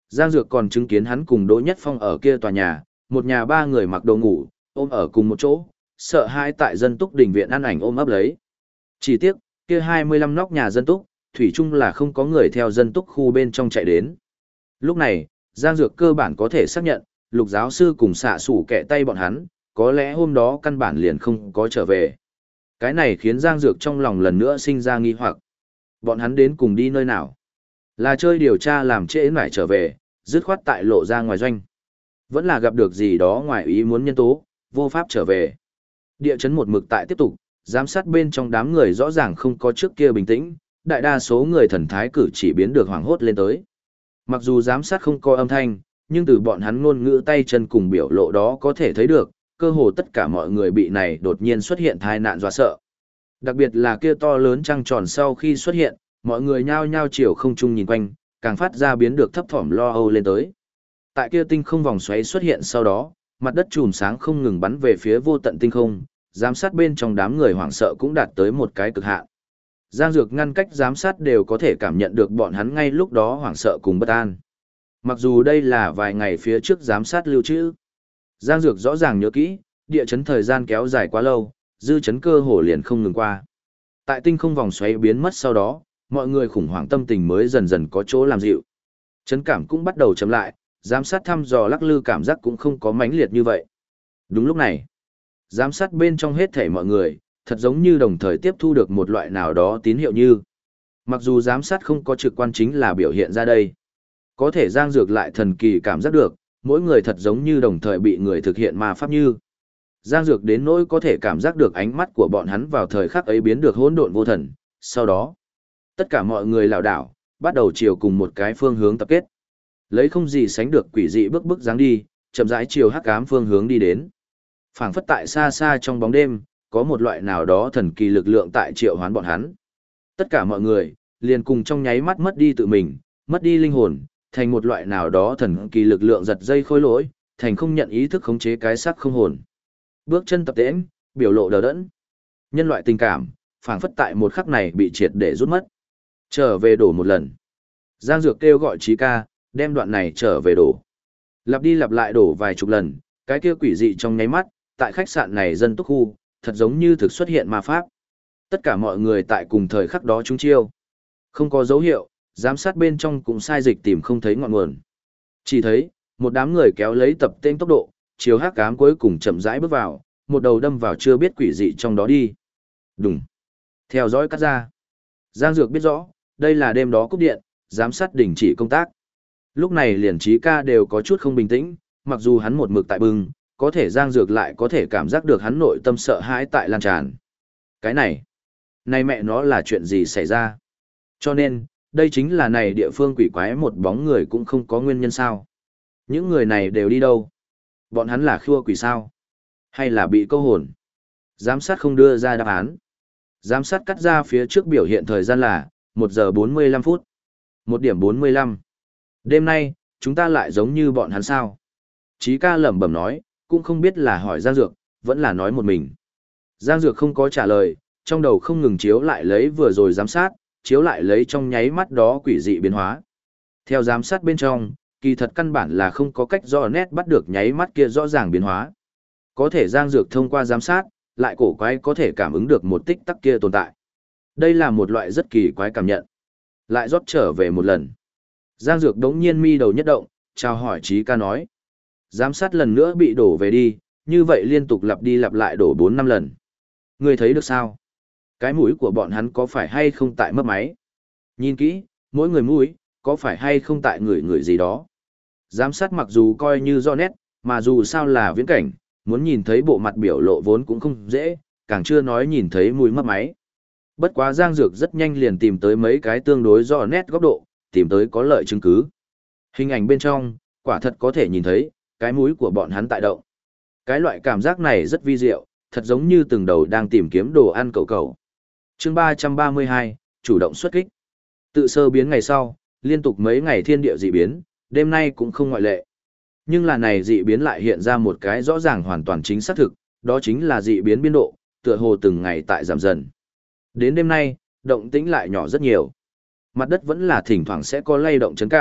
Giang Dược còn chứng kiến hắn cùng Đỗ Nhất Phong ở kia tòa nhà, một nhà ba người mặc đồ ngủ, ôm ở cùng một chỗ, sợ hãi tại dân túc đình viện ăn ảnh ôm ấp lấy. Chỉ tiếc, kia hai mươi lăm nóc nhà dân túc, thủy chung là không có người theo dân túc khu bên trong chạy đến. Lúc này, Giang Dược cơ bản có thể xác nhận, Lục giáo sư cùng xạ sủ kẹ tay bọn hắn, có lẽ hôm đó căn bản liền không có trở về. Cái này khiến Giang Dược trong lòng lần nữa sinh ra nghi hoặc. Bọn hắn đến cùng đi nơi nào? Là chơi điều tra làm trễ nải trở về, dứt khoát tại lộ ra ngoài doanh. Vẫn là gặp được gì đó ngoài ý muốn nhân tố, vô pháp trở về. Địa chấn một mực tại tiếp tục, giám sát bên trong đám người rõ ràng không có trước kia bình tĩnh, đại đa số người thần thái cử chỉ biến được hoảng hốt lên tới. Mặc dù giám sát không có âm thanh, nhưng từ bọn hắn ngôn ngữ tay chân cùng biểu lộ đó có thể thấy được, cơ hồ tất cả mọi người bị này đột nhiên xuất hiện tai nạn dọa sợ. Đặc biệt là kia to lớn trăng tròn sau khi xuất hiện, mọi người nhao nhao chiều không trung nhìn quanh, càng phát ra biến được thấp thỏm lo âu lên tới. Tại kia tinh không vòng xoáy xuất hiện sau đó, mặt đất chùm sáng không ngừng bắn về phía vô tận tinh không, giám sát bên trong đám người hoảng sợ cũng đạt tới một cái cực hạn. Giang Dược ngăn cách giám sát đều có thể cảm nhận được bọn hắn ngay lúc đó hoảng sợ cùng bất an. Mặc dù đây là vài ngày phía trước giám sát lưu trữ, Giang Dược rõ ràng nhớ kỹ, địa chấn thời gian kéo dài quá lâu, dư chấn cơ hồ liền không ngừng qua. Tại tinh không vòng xoáy biến mất sau đó, mọi người khủng hoảng tâm tình mới dần dần có chỗ làm dịu. Chấn cảm cũng bắt đầu chậm lại, giám sát thăm dò lắc lư cảm giác cũng không có mãnh liệt như vậy. Đúng lúc này, giám sát bên trong hết thảy mọi người, thật giống như đồng thời tiếp thu được một loại nào đó tín hiệu như. Mặc dù giám sát không có trực quan chính là biểu hiện ra đây. Có thể Giang Dược lại thần kỳ cảm giác được, mỗi người thật giống như đồng thời bị người thực hiện ma pháp như. Giang Dược đến nỗi có thể cảm giác được ánh mắt của bọn hắn vào thời khắc ấy biến được hỗn độn vô thần. Sau đó, tất cả mọi người lảo đảo, bắt đầu chiều cùng một cái phương hướng tập kết. Lấy không gì sánh được quỷ dị bước bước dáng đi, chậm rãi chiều hắc ám phương hướng đi đến. Phảng phất tại xa xa trong bóng đêm, có một loại nào đó thần kỳ lực lượng tại triệu hoán bọn hắn. Tất cả mọi người, liền cùng trong nháy mắt mất đi tự mình, mất đi linh hồn, thành một loại nào đó thần kỳ lực lượng giật dây khôi lỗi, thành không nhận ý thức khống chế cái xác không hồn. Bước chân tập tễnh, biểu lộ đờ đẫn. Nhân loại tình cảm, phảng phất tại một khắc này bị triệt để rút mất. Trở về đổ một lần. Giang Dược kêu gọi Chí ca, đem đoạn này trở về đổ. Lặp đi lặp lại đổ vài chục lần, cái kia quỷ dị trong nháy mắt, tại khách sạn này dân túc khu, thật giống như thực xuất hiện ma pháp. Tất cả mọi người tại cùng thời khắc đó trúng chiêu. Không có dấu hiệu, giám sát bên trong cũng sai dịch tìm không thấy ngọn nguồn. Chỉ thấy, một đám người kéo lấy tập tên tốc độ, chiều hắc ám cuối cùng chậm rãi bước vào, một đầu đâm vào chưa biết quỷ dị trong đó đi. Đùng. Theo dõi cắt ra. Giang Dược biết rõ, đây là đêm đó cúp điện, giám sát đình chỉ công tác. Lúc này liền Chí ca đều có chút không bình tĩnh, mặc dù hắn một mực tại bừng, có thể Giang Dược lại có thể cảm giác được hắn nội tâm sợ hãi tại lan tràn. Cái này, này mẹ nó là chuyện gì xảy ra? Cho nên, đây chính là này địa phương quỷ quái một bóng người cũng không có nguyên nhân sao. Những người này đều đi đâu? Bọn hắn là khua quỷ sao? Hay là bị câu hồn? Giám sát không đưa ra đáp án. Giám sát cắt ra phía trước biểu hiện thời gian là một giờ bốn mươi lăm phút. một điểm bốn mươi lăm. Đêm nay, chúng ta lại giống như bọn hắn sao? Chí ca lẩm bẩm nói, cũng không biết là hỏi Giang Dược, vẫn là nói một mình. Giang Dược không có trả lời, trong đầu không ngừng chiếu lại lấy vừa rồi giám sát, chiếu lại lấy trong nháy mắt đó quỷ dị biến hóa. Theo giám sát bên trong, kỳ thật căn bản là không có cách rõ nét bắt được nháy mắt kia rõ ràng biến hóa. Có thể Giang Dược thông qua giám sát, lại cổ quái có thể cảm ứng được một tích tắc kia tồn tại. Đây là một loại rất kỳ quái cảm nhận. Lại rót trở về một lần. Giang Dược đống nhiên mi đầu nhất động, chào hỏi Chí ca nói. Giám sát lần nữa bị đổ về đi, như vậy liên tục lặp đi lặp lại đổ bốn năm lần. Ngươi thấy được sao? Cái mũi của bọn hắn có phải hay không tại mất máy? Nhìn kỹ, mỗi người mũi, có phải hay không tại người người gì đó? Giám sát mặc dù coi như rõ nét, mà dù sao là viễn cảnh, muốn nhìn thấy bộ mặt biểu lộ vốn cũng không dễ, càng chưa nói nhìn thấy mũi mất máy. Bất quá Giang Dược rất nhanh liền tìm tới mấy cái tương đối rõ nét góc độ, tìm tới có lợi chứng cứ. Hình ảnh bên trong, quả thật có thể nhìn thấy, cái mũi của bọn hắn tại động. Cái loại cảm giác này rất vi diệu, thật giống như từng đầu đang tìm kiếm đồ ăn cẩu cẩu. Chương ba trăm ba mươi hai, chủ động xuất kích. Tự sơ biến ngày sau, liên tục mấy ngày thiên địa dị biến, đêm nay cũng không ngoại lệ. Nhưng là này dị biến lại hiện ra một cái rõ ràng hoàn toàn chính xác thực, đó chính là dị biến biên độ, tựa hồ từng ngày tại giảm dần. Đến đêm nay, động tĩnh lại nhỏ rất nhiều. Mặt đất vẫn là thỉnh thoảng sẽ có lay động chấn cảm,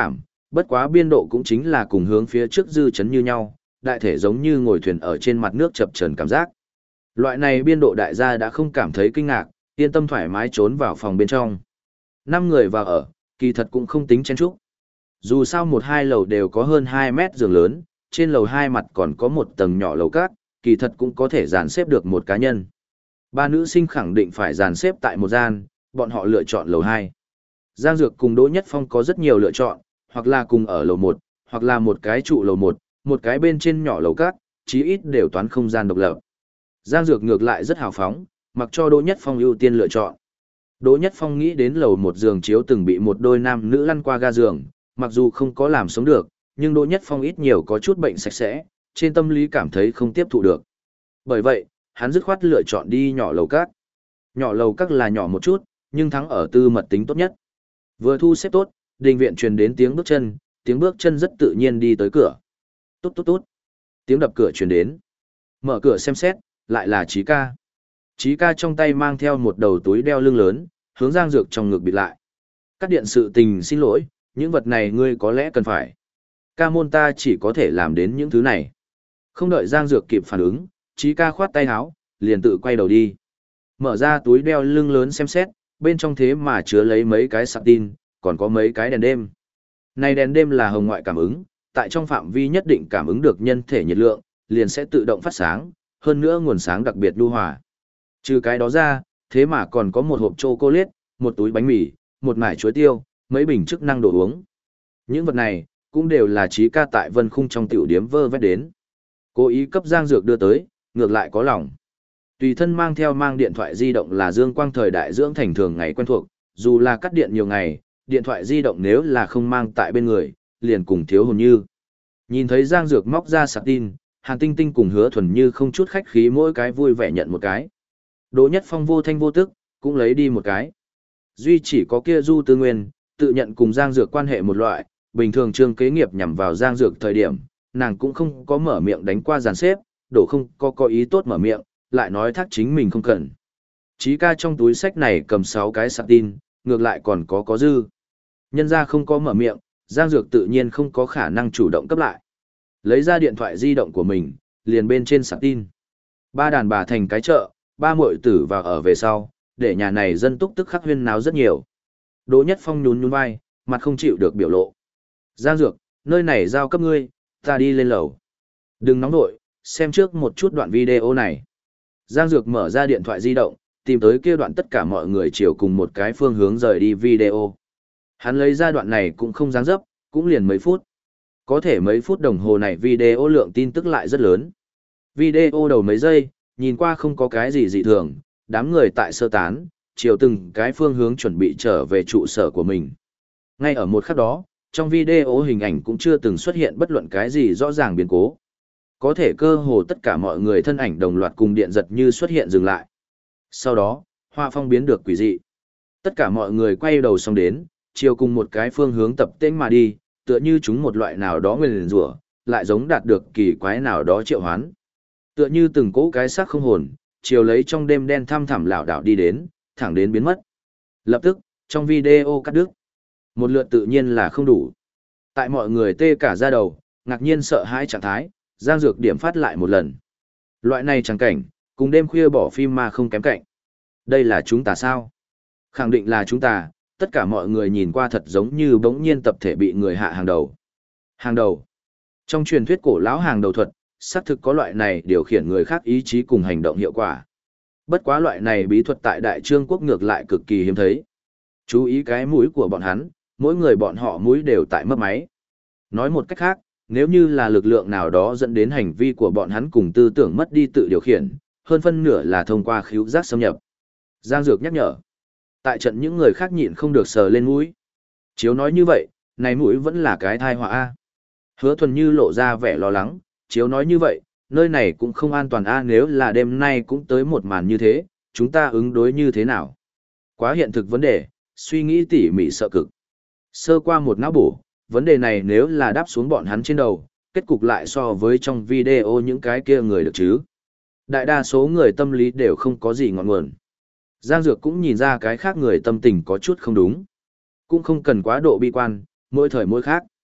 bất quá biên độ cũng chính là cùng hướng phía trước dư chấn như nhau, đại thể giống như ngồi thuyền ở trên mặt nước chập chờn cảm giác. Loại này biên độ đại gia đã không cảm thấy kinh ngạc, yên tâm thoải mái trốn vào phòng bên trong. Năm người vào ở, kỳ thật cũng không tính chen chúc. Dù sao một hai lầu đều có hơn hai mét giường lớn, trên lầu hai mặt còn có một tầng nhỏ lầu cát, kỳ thật cũng có thể dàn xếp được một cá nhân. Ba nữ sinh khẳng định phải dàn xếp tại một gian, bọn họ lựa chọn lầu hai. Giang Dược cùng Đỗ Nhất Phong có rất nhiều lựa chọn, hoặc là cùng ở lầu một, hoặc là một cái trụ lầu một, một cái bên trên nhỏ lầu cát, chí ít đều toán không gian độc lập. Giang Dược ngược lại rất hào phóng, mặc cho Đỗ Nhất Phong ưu tiên lựa chọn. Đỗ Nhất Phong nghĩ đến lầu một giường chiếu từng bị một đôi nam nữ lăn qua ga giường, mặc dù không có làm sống được, nhưng Đỗ Nhất Phong ít nhiều có chút bệnh sạch sẽ, trên tâm lý cảm thấy không tiếp thụ được. Bởi vậy, hắn dứt khoát lựa chọn đi nhỏ lầu các. Nhỏ lầu các là nhỏ một chút, nhưng thắng ở tư mật tính tốt nhất. Vừa thu xếp tốt, đình viện truyền đến tiếng bước chân, tiếng bước chân rất tự nhiên đi tới cửa. Tốt tốt tốt. Tiếng đập cửa truyền đến. Mở cửa xem xét, lại là Chí ca. Chí ca trong tay mang theo một đầu túi đeo lưng lớn, hướng Giang Dược trong ngực bịt lại. Cắt điện sự tình xin lỗi, những vật này ngươi có lẽ cần phải. Ca môn ta chỉ có thể làm đến những thứ này. Không đợi Giang Dược kịp phản ứng, Chí ca khoát tay áo, liền tự quay đầu đi. Mở ra túi đeo lưng lớn xem xét, bên trong thế mà chứa lấy mấy cái sạc tin, còn có mấy cái đèn đêm. Này đèn đêm là hồng ngoại cảm ứng, tại trong phạm vi nhất định cảm ứng được nhân thể nhiệt lượng, liền sẽ tự động phát sáng, hơn nữa nguồn sáng đặc biệt nhu hòa. Trừ cái đó ra, thế mà còn có một hộp chocolate, một túi bánh mì, một mải chuối tiêu, mấy bình chức năng đồ uống. Những vật này, cũng đều là Chí ca tại Vân Khung trong tiểu điếm vơ vét đến. Cố ý cấp Giang Dược đưa tới, ngược lại có lòng. Tùy thân mang theo mang điện thoại di động là Dương Quang thời đại dưỡng thành thường ngày quen thuộc, dù là cắt điện nhiều ngày, điện thoại di động nếu là không mang tại bên người, liền cùng thiếu hồn như. Nhìn thấy Giang Dược móc ra sạc tin, Hàn Tinh Tinh cùng Hứa Thuần Như không chút khách khí mỗi cái vui vẻ nhận một cái. Đỗ Nhất Phong vô thanh vô tức, cũng lấy đi một cái. Duy chỉ có kia Du Tư Nguyên, tự nhận cùng Giang Dược quan hệ một loại, bình thường trương kế nghiệp nhằm vào Giang Dược thời điểm, nàng cũng không có mở miệng đánh qua dàn xếp, đổ không có có ý tốt mở miệng, lại nói thác chính mình không cần. Chí ca trong túi sách này cầm sáu cái sạc tin, ngược lại còn có có dư. Nhân ra không có mở miệng, Giang Dược tự nhiên không có khả năng chủ động cấp lại. Lấy ra điện thoại di động của mình, liền bên trên sạc tin. Ba đàn bà thành cái chợ, ba muội tử vào ở về sau, để nhà này dân túc tức khắc huyên náo rất nhiều. Đỗ Nhất Phong nhún nhún vai, mặt không chịu được biểu lộ. Giang Dược, nơi này giao cấp ngươi, ta đi lên lầu. Đừng nóng nội, xem trước một chút đoạn video này. Giang Dược mở ra điện thoại di động, tìm tới kia đoạn tất cả mọi người chiều cùng một cái phương hướng rời đi video. Hắn lấy ra đoạn này cũng không dáng dấp, cũng liền mấy phút. Có thể mấy phút đồng hồ này video lượng tin tức lại rất lớn. Video đầu mấy giây, nhìn qua không có cái gì dị thường, đám người tại sơ tán, chiều từng cái phương hướng chuẩn bị trở về trụ sở của mình. Ngay ở một khắc đó, trong video hình ảnh cũng chưa từng xuất hiện bất luận cái gì rõ ràng biến cố. Có thể cơ hồ tất cả mọi người thân ảnh đồng loạt cùng điện giật như xuất hiện dừng lại. Sau đó, họa phong biến được quỷ dị. Tất cả mọi người quay đầu xong đến, chiều cùng một cái phương hướng tập tễnh mà đi, tựa như chúng một loại nào đó nguyền rủa, lại giống đạt được kỳ quái nào đó triệu hoán. Tựa như từng cỗ cái xác không hồn, chiều lấy trong đêm đen thăm thẳm lảo đảo đi đến, thẳng đến biến mất. Lập tức, trong video cắt đứt. Một lượt tự nhiên là không đủ. Tại mọi người tê cả da đầu, ngạc nhiên sợ hãi trạng thái, Giang Dược điểm phát lại một lần. Loại này chẳng cảnh, cùng đêm khuya bỏ phim mà không kém cạnh. Đây là chúng ta sao? Khẳng định là chúng ta, tất cả mọi người nhìn qua thật giống như bỗng nhiên tập thể bị người hạ hàng đầu. Hàng đầu. Trong truyền thuyết cổ lão hàng đầu thuật, xác thực có loại này điều khiển người khác ý chí cùng hành động hiệu quả. Bất quá loại này bí thuật tại Đại Trương quốc ngược lại cực kỳ hiếm thấy. Chú ý cái mũi của bọn hắn, mỗi người bọn họ mũi đều tại mất máy. Nói một cách khác, nếu như là lực lượng nào đó dẫn đến hành vi của bọn hắn cùng tư tưởng mất đi tự điều khiển, hơn phân nửa là thông qua khứu giác xâm nhập. Giang Dược nhắc nhở. Tại trận những người khác nhịn không được sờ lên mũi. Chiếu nói như vậy, này mũi vẫn là cái thai họa a. Hứa Thuần Như lộ ra vẻ lo lắng, chiếu nói như vậy, nơi này cũng không an toàn a, nếu là đêm nay cũng tới một màn như thế, chúng ta ứng đối như thế nào? Quá hiện thực vấn đề, suy nghĩ tỉ mỉ sợ cực. Sơ qua một não bổ, vấn đề này nếu là đáp xuống bọn hắn trên đầu, kết cục lại so với trong video những cái kia người được chứ. Đại đa số người tâm lý đều không có gì ngọn nguồn. Giang Dược cũng nhìn ra cái khác người tâm tình có chút không đúng. Cũng không cần quá độ bi quan, mỗi thời mỗi khác.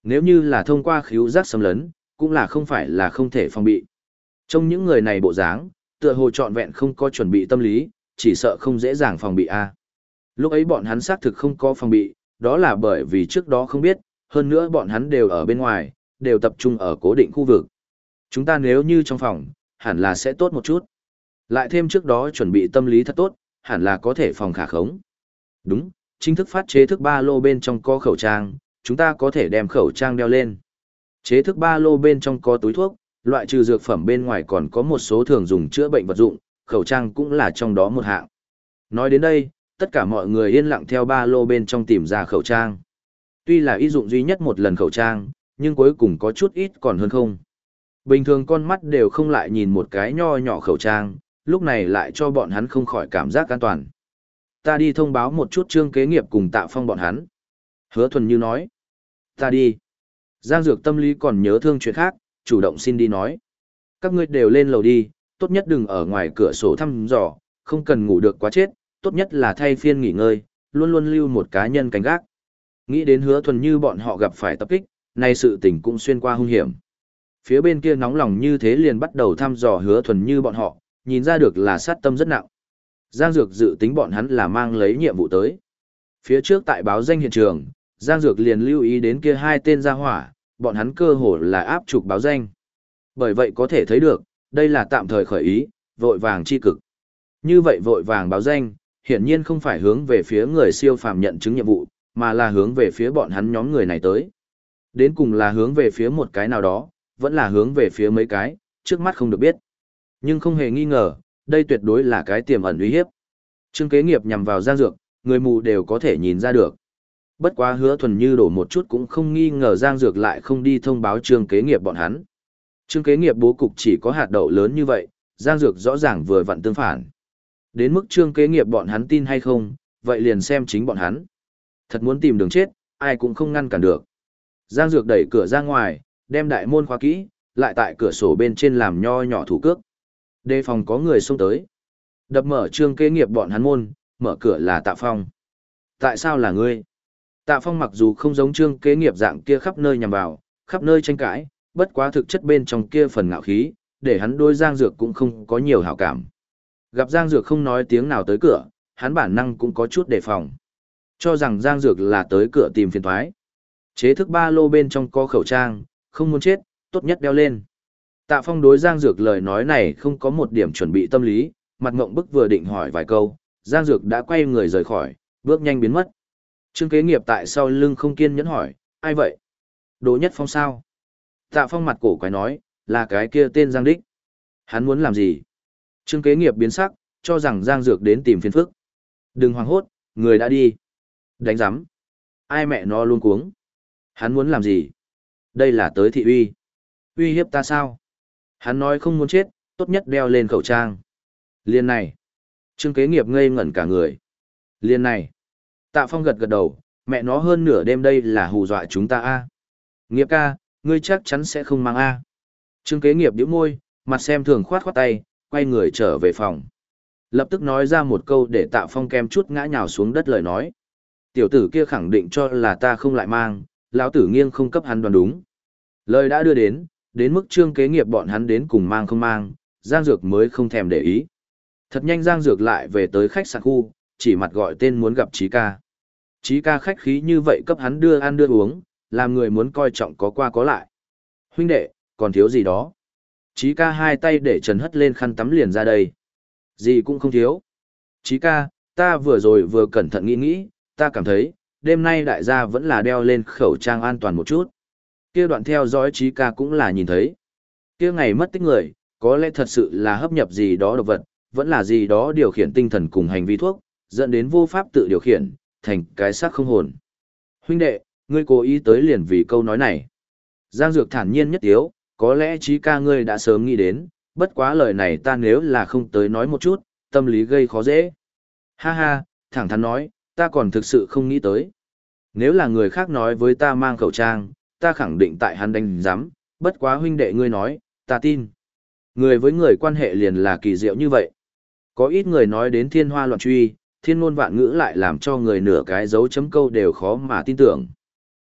Nếu như là thông qua khíu giác xâm lấn, cũng là không phải là không thể phòng bị. Trong những người này bộ dáng, tựa hồ trọn vẹn không có chuẩn bị tâm lý, chỉ sợ không dễ dàng phòng bị a. Lúc ấy bọn hắn xác thực không có phòng bị, đó là bởi vì trước đó không biết, hơn nữa bọn hắn đều ở bên ngoài, đều tập trung ở cố định khu vực. Chúng ta nếu như trong phòng, hẳn là sẽ tốt một chút. Lại thêm trước đó chuẩn bị tâm lý thật tốt, hẳn là có thể phòng khả khống. Đúng, chính thức phát chế thức ba lô bên trong có khẩu trang, chúng ta có thể đem khẩu trang đeo lên. Chế thức ba lô bên trong có túi thuốc, loại trừ dược phẩm bên ngoài còn có một số thường dùng chữa bệnh vật dụng, khẩu trang cũng là trong đó một hạng. Nói đến đây, tất cả mọi người yên lặng theo ba lô bên trong tìm ra khẩu trang. Tuy là ý dụng duy nhất một lần khẩu trang, nhưng cuối cùng có chút ít còn hơn không. Bình thường con mắt đều không lại nhìn một cái nho nhỏ khẩu trang, lúc này lại cho bọn hắn không khỏi cảm giác an toàn. Ta đi thông báo một chút Trương Kế Nghiệp cùng Tạ Phong bọn hắn. Hứa Thuần Như nói. Ta đi. Giang Dược tâm lý còn nhớ thương chuyện khác, chủ động xin đi nói. Các ngươi đều lên lầu đi, tốt nhất đừng ở ngoài cửa sổ thăm dò, không cần ngủ được quá chết, tốt nhất là thay phiên nghỉ ngơi, luôn luôn lưu một cá nhân canh gác. Nghĩ đến Hứa Thuần Như bọn họ gặp phải tập kích, nay sự tình cũng xuyên qua hung hiểm. Phía bên kia nóng lòng như thế liền bắt đầu thăm dò Hứa Thuần Như bọn họ, nhìn ra được là sát tâm rất nặng. Giang Dược dự tính bọn hắn là mang lấy nhiệm vụ tới. Phía trước tại báo danh hiện trường, Giang Dược liền lưu ý đến kia hai tên gia hỏa, bọn hắn cơ hồ là áp trục báo danh. Bởi vậy có thể thấy được, đây là tạm thời khởi ý, vội vàng chi cực. Như vậy vội vàng báo danh, hiển nhiên không phải hướng về phía người siêu phàm nhận chứng nhiệm vụ, mà là hướng về phía bọn hắn nhóm người này tới. Đến cùng là hướng về phía một cái nào đó, vẫn là hướng về phía mấy cái, trước mắt không được biết. Nhưng không hề nghi ngờ, đây tuyệt đối là cái tiềm ẩn uy hiếp. Trương Kế Nghiệp nhằm vào Giang Dược, người mù đều có thể nhìn ra được. Bất quá Hứa Thuần Như đổ một chút cũng không nghi ngờ Giang Dược lại không đi thông báo Trương Kế Nghiệp bọn hắn. Trương Kế Nghiệp bố cục chỉ có hạt đậu lớn như vậy, Giang Dược rõ ràng vừa vặn tương phản. Đến mức Trương Kế Nghiệp bọn hắn tin hay không, vậy liền xem chính bọn hắn. Thật muốn tìm đường chết, ai cũng không ngăn cản được. Giang Dược đẩy cửa ra ngoài, đem đại môn khóa kỹ, lại tại cửa sổ bên trên làm nho nhỏ thủ cước. Đề phòng có người xông tới. Đập mở Trương Kế Nghiệp bọn hắn môn, mở cửa là Tạ Phong. Tại sao là ngươi? Tạ Phong mặc dù không giống Trương Kế Nghiệp dạng kia khắp nơi nhằm vào, khắp nơi tranh cãi, bất quá thực chất bên trong kia phần ngạo khí, để hắn đối Giang Dược cũng không có nhiều hảo cảm. Gặp Giang Dược không nói tiếng nào tới cửa, hắn bản năng cũng có chút đề phòng. Cho rằng Giang Dược là tới cửa tìm phiền toái. Chế thức ba lô bên trong có khẩu trang, không muốn chết, tốt nhất đeo lên. Tạ Phong đối Giang Dược lời nói này không có một điểm chuẩn bị tâm lý, mặt ngộng bức vừa định hỏi vài câu, Giang Dược đã quay người rời khỏi, bước nhanh biến mất. Trương Kế Nghiệp tại sau lưng không kiên nhẫn hỏi, ai vậy? Đỗ Nhất Phong sao? Tạ Phong mặt cổ quái nói, là cái kia tên Giang Đích. Hắn muốn làm gì? Trương Kế Nghiệp biến sắc, cho rằng Giang Dược đến tìm phiền phức. Đừng hoảng hốt, người đã đi. Đánh giám. Ai mẹ nó luôn cuống. Hắn muốn làm gì? Đây là tới thị uy. Uy hiếp ta sao? Hắn nói không muốn chết, tốt nhất đeo lên khẩu trang. Liên này. Trương Kế Nghiệp ngây ngẩn cả người. Liên này. Tạ Phong gật gật đầu, mẹ nó hơn nửa đêm đây là hù dọa chúng ta a. Nghiệp ca, ngươi chắc chắn sẽ không mang a. Trương Kế Nghiệp nhíu môi, mặt xem thường khoát khoát tay, quay người trở về phòng. Lập tức nói ra một câu để Tạ Phong kem chút ngã nhào xuống đất lời nói. Tiểu tử kia khẳng định cho là ta không lại mang, lão tử nghiêng không cấp hắn đoán đúng. Lời đã đưa đến, đến mức Trương Kế Nghiệp bọn hắn đến cùng mang không mang, Giang Dược mới không thèm để ý. Thật nhanh Giang Dược lại về tới khách sạn khu, chỉ mặt gọi tên muốn gặp Chí Ca. Chí Ca khách khí như vậy cấp hắn đưa ăn đưa uống, làm người muốn coi trọng có qua có lại. Huynh đệ, còn thiếu gì đó? Chí Ca hai tay để trần hất lên khăn tắm liền ra đây. Gì cũng không thiếu. Chí Ca, ta vừa rồi vừa cẩn thận nghĩ nghĩ, ta cảm thấy, đêm nay đại gia vẫn là đeo lên khẩu trang an toàn một chút. Kia đoạn theo dõi Chí Ca cũng là nhìn thấy. Kia ngày mất tích người, có lẽ thật sự là hấp nhập gì đó độc vật, vẫn là gì đó điều khiển tinh thần cùng hành vi thuốc, dẫn đến vô pháp tự điều khiển, thành cái xác không hồn. Huynh đệ, ngươi cố ý tới liền vì câu nói này. Giang Dược thản nhiên nhất tiếu, có lẽ Chí Ca ngươi đã sớm nghĩ đến, bất quá lời này ta nếu là không tới nói một chút, tâm lý gây khó dễ. Ha ha, thẳng thắn nói, ta còn thực sự không nghĩ tới. Nếu là người khác nói với ta mang khẩu trang, ta khẳng định tại hắn đánh giám, bất quá huynh đệ ngươi nói, ta tin. Người với người quan hệ liền là kỳ diệu như vậy. Có ít người nói đến thiên hoa loạn truy, thiên ngôn vạn ngữ lại làm cho người nửa cái dấu chấm câu đều khó mà tin tưởng.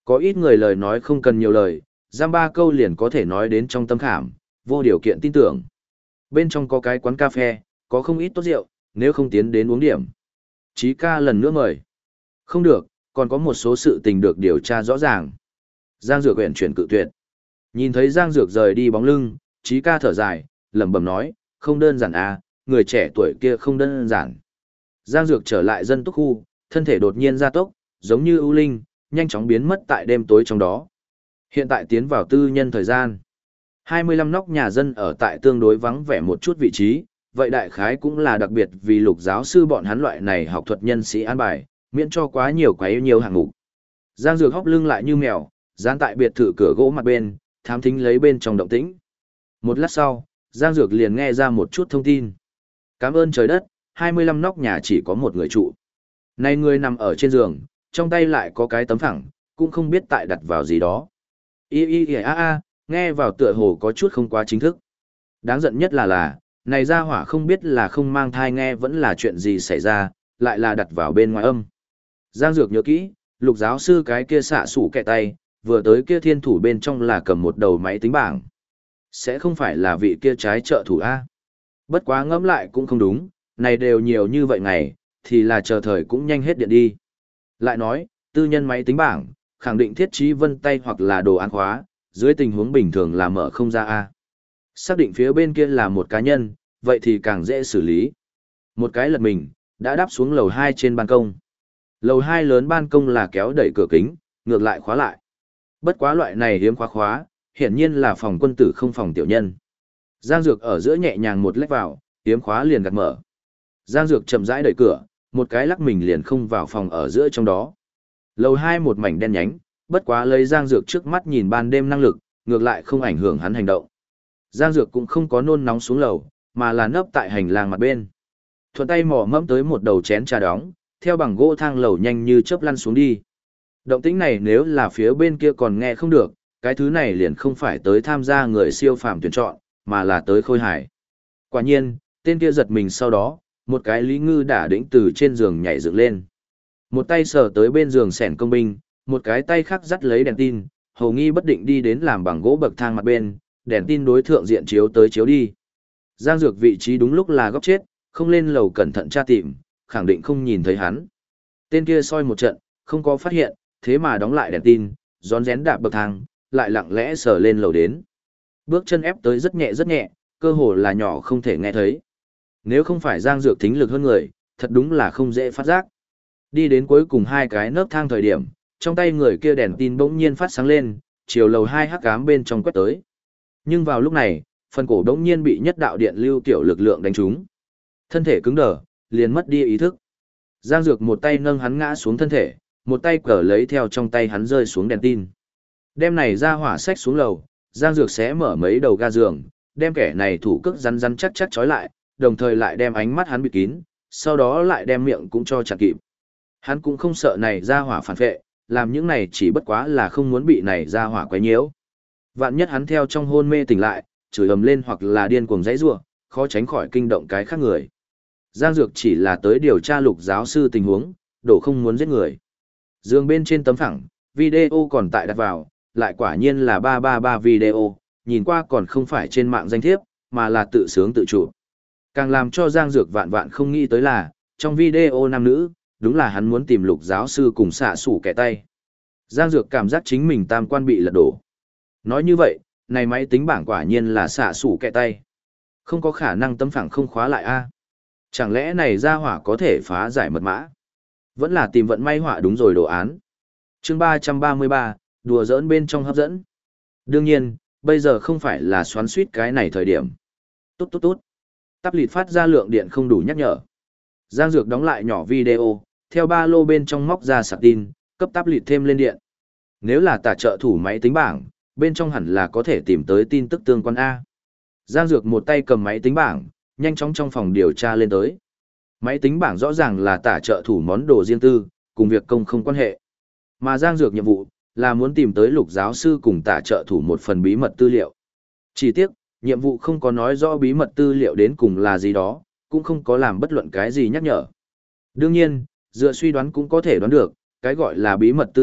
Có ít người lời nói không cần nhiều lời, giam ba câu liền có thể nói đến trong tâm khảm, vô điều kiện tin tưởng. Bên trong có cái quán cà phê, có không ít tốt rượu, nếu không tiến đến uống điểm. Chí ca lần nữa mời. Không được, còn có một số sự tình được điều tra rõ ràng. Giang Dược huyện chuyển cự tuyệt. Nhìn thấy Giang Dược rời đi bóng lưng, Chí ca thở dài, lẩm bẩm nói, không đơn giản à, người trẻ tuổi kia không đơn giản. Giang Dược trở lại dân túc khu, thân thể đột nhiên gia tốc, giống như ưu linh, nhanh chóng biến mất tại đêm tối trong đó. Hiện tại tiến vào tư nhân thời gian. hai mươi lăm nóc nhà dân ở tại tương đối vắng vẻ một chút vị trí, vậy đại khái cũng là đặc biệt vì lục giáo sư bọn hắn loại này học thuật nhân sĩ an bài, miễn cho quá nhiều quá nhiều hạng mục. Giang Dược hóc lưng lại như mèo, dán tại biệt thự cửa gỗ mặt bên, thám thính lấy bên trong động tĩnh. Một lát sau, Giang Dược liền nghe ra một chút thông tin. Cảm ơn trời đất, hai mươi lăm nóc nhà chỉ có một người trụ. Này người nằm ở trên giường, trong tay lại có cái tấm phẳng, cũng không biết tại đặt vào gì đó. Y y y a a, nghe vào tựa hồ có chút không quá chính thức. Đáng giận nhất là là, này ra hỏa không biết là không mang thai nghe vẫn là chuyện gì xảy ra, lại là đặt vào bên ngoài âm. Giang Dược nhớ kỹ, lục giáo sư cái kia xạ sủ kẹ tay, vừa tới kia thiên thủ bên trong là cầm một đầu máy tính bảng. Sẽ không phải là vị kia trái trợ thủ A. Bất quá ngẫm lại cũng không đúng, này đều nhiều như vậy ngày, thì là chờ thời cũng nhanh hết điện đi. Lại nói, tư nhân máy tính bảng, khẳng định thiết trí vân tay hoặc là đồ án khóa, dưới tình huống bình thường là mở không ra A. Xác định phía bên kia là một cá nhân, vậy thì càng dễ xử lý. Một cái lật mình, đã đáp xuống lầu hai trên ban công. Lầu hai lớn ban công là kéo đẩy cửa kính, ngược lại khóa lại. Bất quá loại này hiếm khóa khóa, hiển nhiên là phòng quân tử không phòng tiểu nhân. Giang Dược ở giữa nhẹ nhàng một lách vào, hiếm khóa liền gạt mở. Giang Dược chậm rãi đẩy cửa, một cái lắc mình liền không vào phòng ở giữa trong đó. Lầu hai một mảnh đen nhánh, bất quá lấy Giang Dược trước mắt nhìn ban đêm năng lực, ngược lại không ảnh hưởng hắn hành động. Giang Dược cũng không có nôn nóng xuống lầu, mà là nấp tại hành lang mặt bên. Thuận tay mò mẫm tới một đầu chén trà đóng, theo bằng gỗ thang lầu nhanh như chớp lăn xuống đi. Động tĩnh này nếu là phía bên kia còn nghe không được, cái thứ này liền không phải tới tham gia người siêu phàm tuyển chọn, mà là tới khôi hải. Quả nhiên, tên kia giật mình sau đó, một cái lý ngư đả đĩnh từ trên giường nhảy dựng lên. Một tay sờ tới bên giường sẻn công binh, một cái tay khác dắt lấy đèn tin, hầu nghi bất định đi đến làm bằng gỗ bậc thang mặt bên, đèn tin đối thượng diện chiếu tới chiếu đi. Giang Dược vị trí đúng lúc là góc chết, không lên lầu cẩn thận tra tìm, khẳng định không nhìn thấy hắn. Tên kia soi một trận, không có phát hiện, thế mà đóng lại đèn tin, rón rén đạp bậc thang, lại lặng lẽ sờ lên lầu đến. Bước chân ép tới rất nhẹ rất nhẹ, cơ hồ là nhỏ không thể nghe thấy. Nếu không phải Giang Dược thính lực hơn người, thật đúng là không dễ phát giác. Đi đến cuối cùng hai cái nấc thang thời điểm, trong tay người kia đèn tin bỗng nhiên phát sáng lên, chiều lầu hai hắc ám bên trong quét tới. Nhưng vào lúc này, phần cổ bỗng nhiên bị nhất đạo điện lưu tiểu lực lượng đánh trúng. Thân thể cứng đờ, liền mất đi ý thức. Giang Dược một tay nâng hắn ngã xuống thân thể, một tay cờ lấy theo trong tay hắn rơi xuống đèn tin. Đem này ra hỏa xách xuống lầu, Giang Dược xé mở mấy đầu ga giường, đem kẻ này thủ cước rắn rắn chắc chắc trói lại, đồng thời lại đem ánh mắt hắn bịt kín, sau đó lại đem miệng cũng cho chặt kịp. Hắn cũng không sợ này ra hỏa phản vệ, làm những này chỉ bất quá là không muốn bị này ra hỏa quấy nhiễu. Vạn nhất hắn theo trong hôn mê tỉnh lại, chửi ầm lên hoặc là điên cuồng dãy rủa, khó tránh khỏi kinh động cái khác người. Giang Dược chỉ là tới điều tra lục giáo sư tình huống, đổ không muốn giết người. Giường bên trên tấm phẳng, video còn tại đặt vào, lại quả nhiên là ba ba ba video, nhìn qua còn không phải trên mạng danh thiếp, mà là tự sướng tự chủ. Càng làm cho Giang Dược vạn vạn không nghĩ tới là, trong video nam nữ, đúng là hắn muốn tìm lục giáo sư cùng xạ sủ kẻ tay. Giang Dược cảm giác chính mình tam quan bị lật đổ. Nói như vậy, này máy tính bảng quả nhiên là xạ sủ kẻ tay. Không có khả năng tấm phẳng không khóa lại a. Chẳng lẽ này ra hỏa có thể phá giải mật mã? Vẫn là tìm vận may họa đúng rồi đồ án. Chương ba trăm ba mươi ba, đùa giỡn bên trong hấp dẫn. Đương nhiên, bây giờ không phải là xoắn suýt cái này thời điểm. Tốt tốt tốt. Tắp lịt phát ra lượng điện không đủ nhắc nhở. Giang Dược đóng lại nhỏ video, theo ba lô bên trong móc ra sạc tin, cấp tắp lịt thêm lên điện. Nếu là tả trợ thủ máy tính bảng, bên trong hẳn là có thể tìm tới tin tức tương quan A. Giang Dược một tay cầm máy tính bảng, nhanh chóng trong phòng điều tra lên tới. Máy tính bảng rõ ràng là tả trợ thủ món đồ riêng tư, cùng việc công không quan hệ. Mà Giang Dược nhiệm vụ, là muốn tìm tới lục giáo sư cùng tả trợ thủ một phần bí mật tư liệu. Chỉ tiếc, nhiệm vụ không có nói rõ bí mật tư liệu đến cùng là gì đó, cũng không có làm bất luận cái gì nhắc nhở. Đương nhiên, dựa suy đoán cũng có thể đoán được, cái gọi là bí mật tư liệu,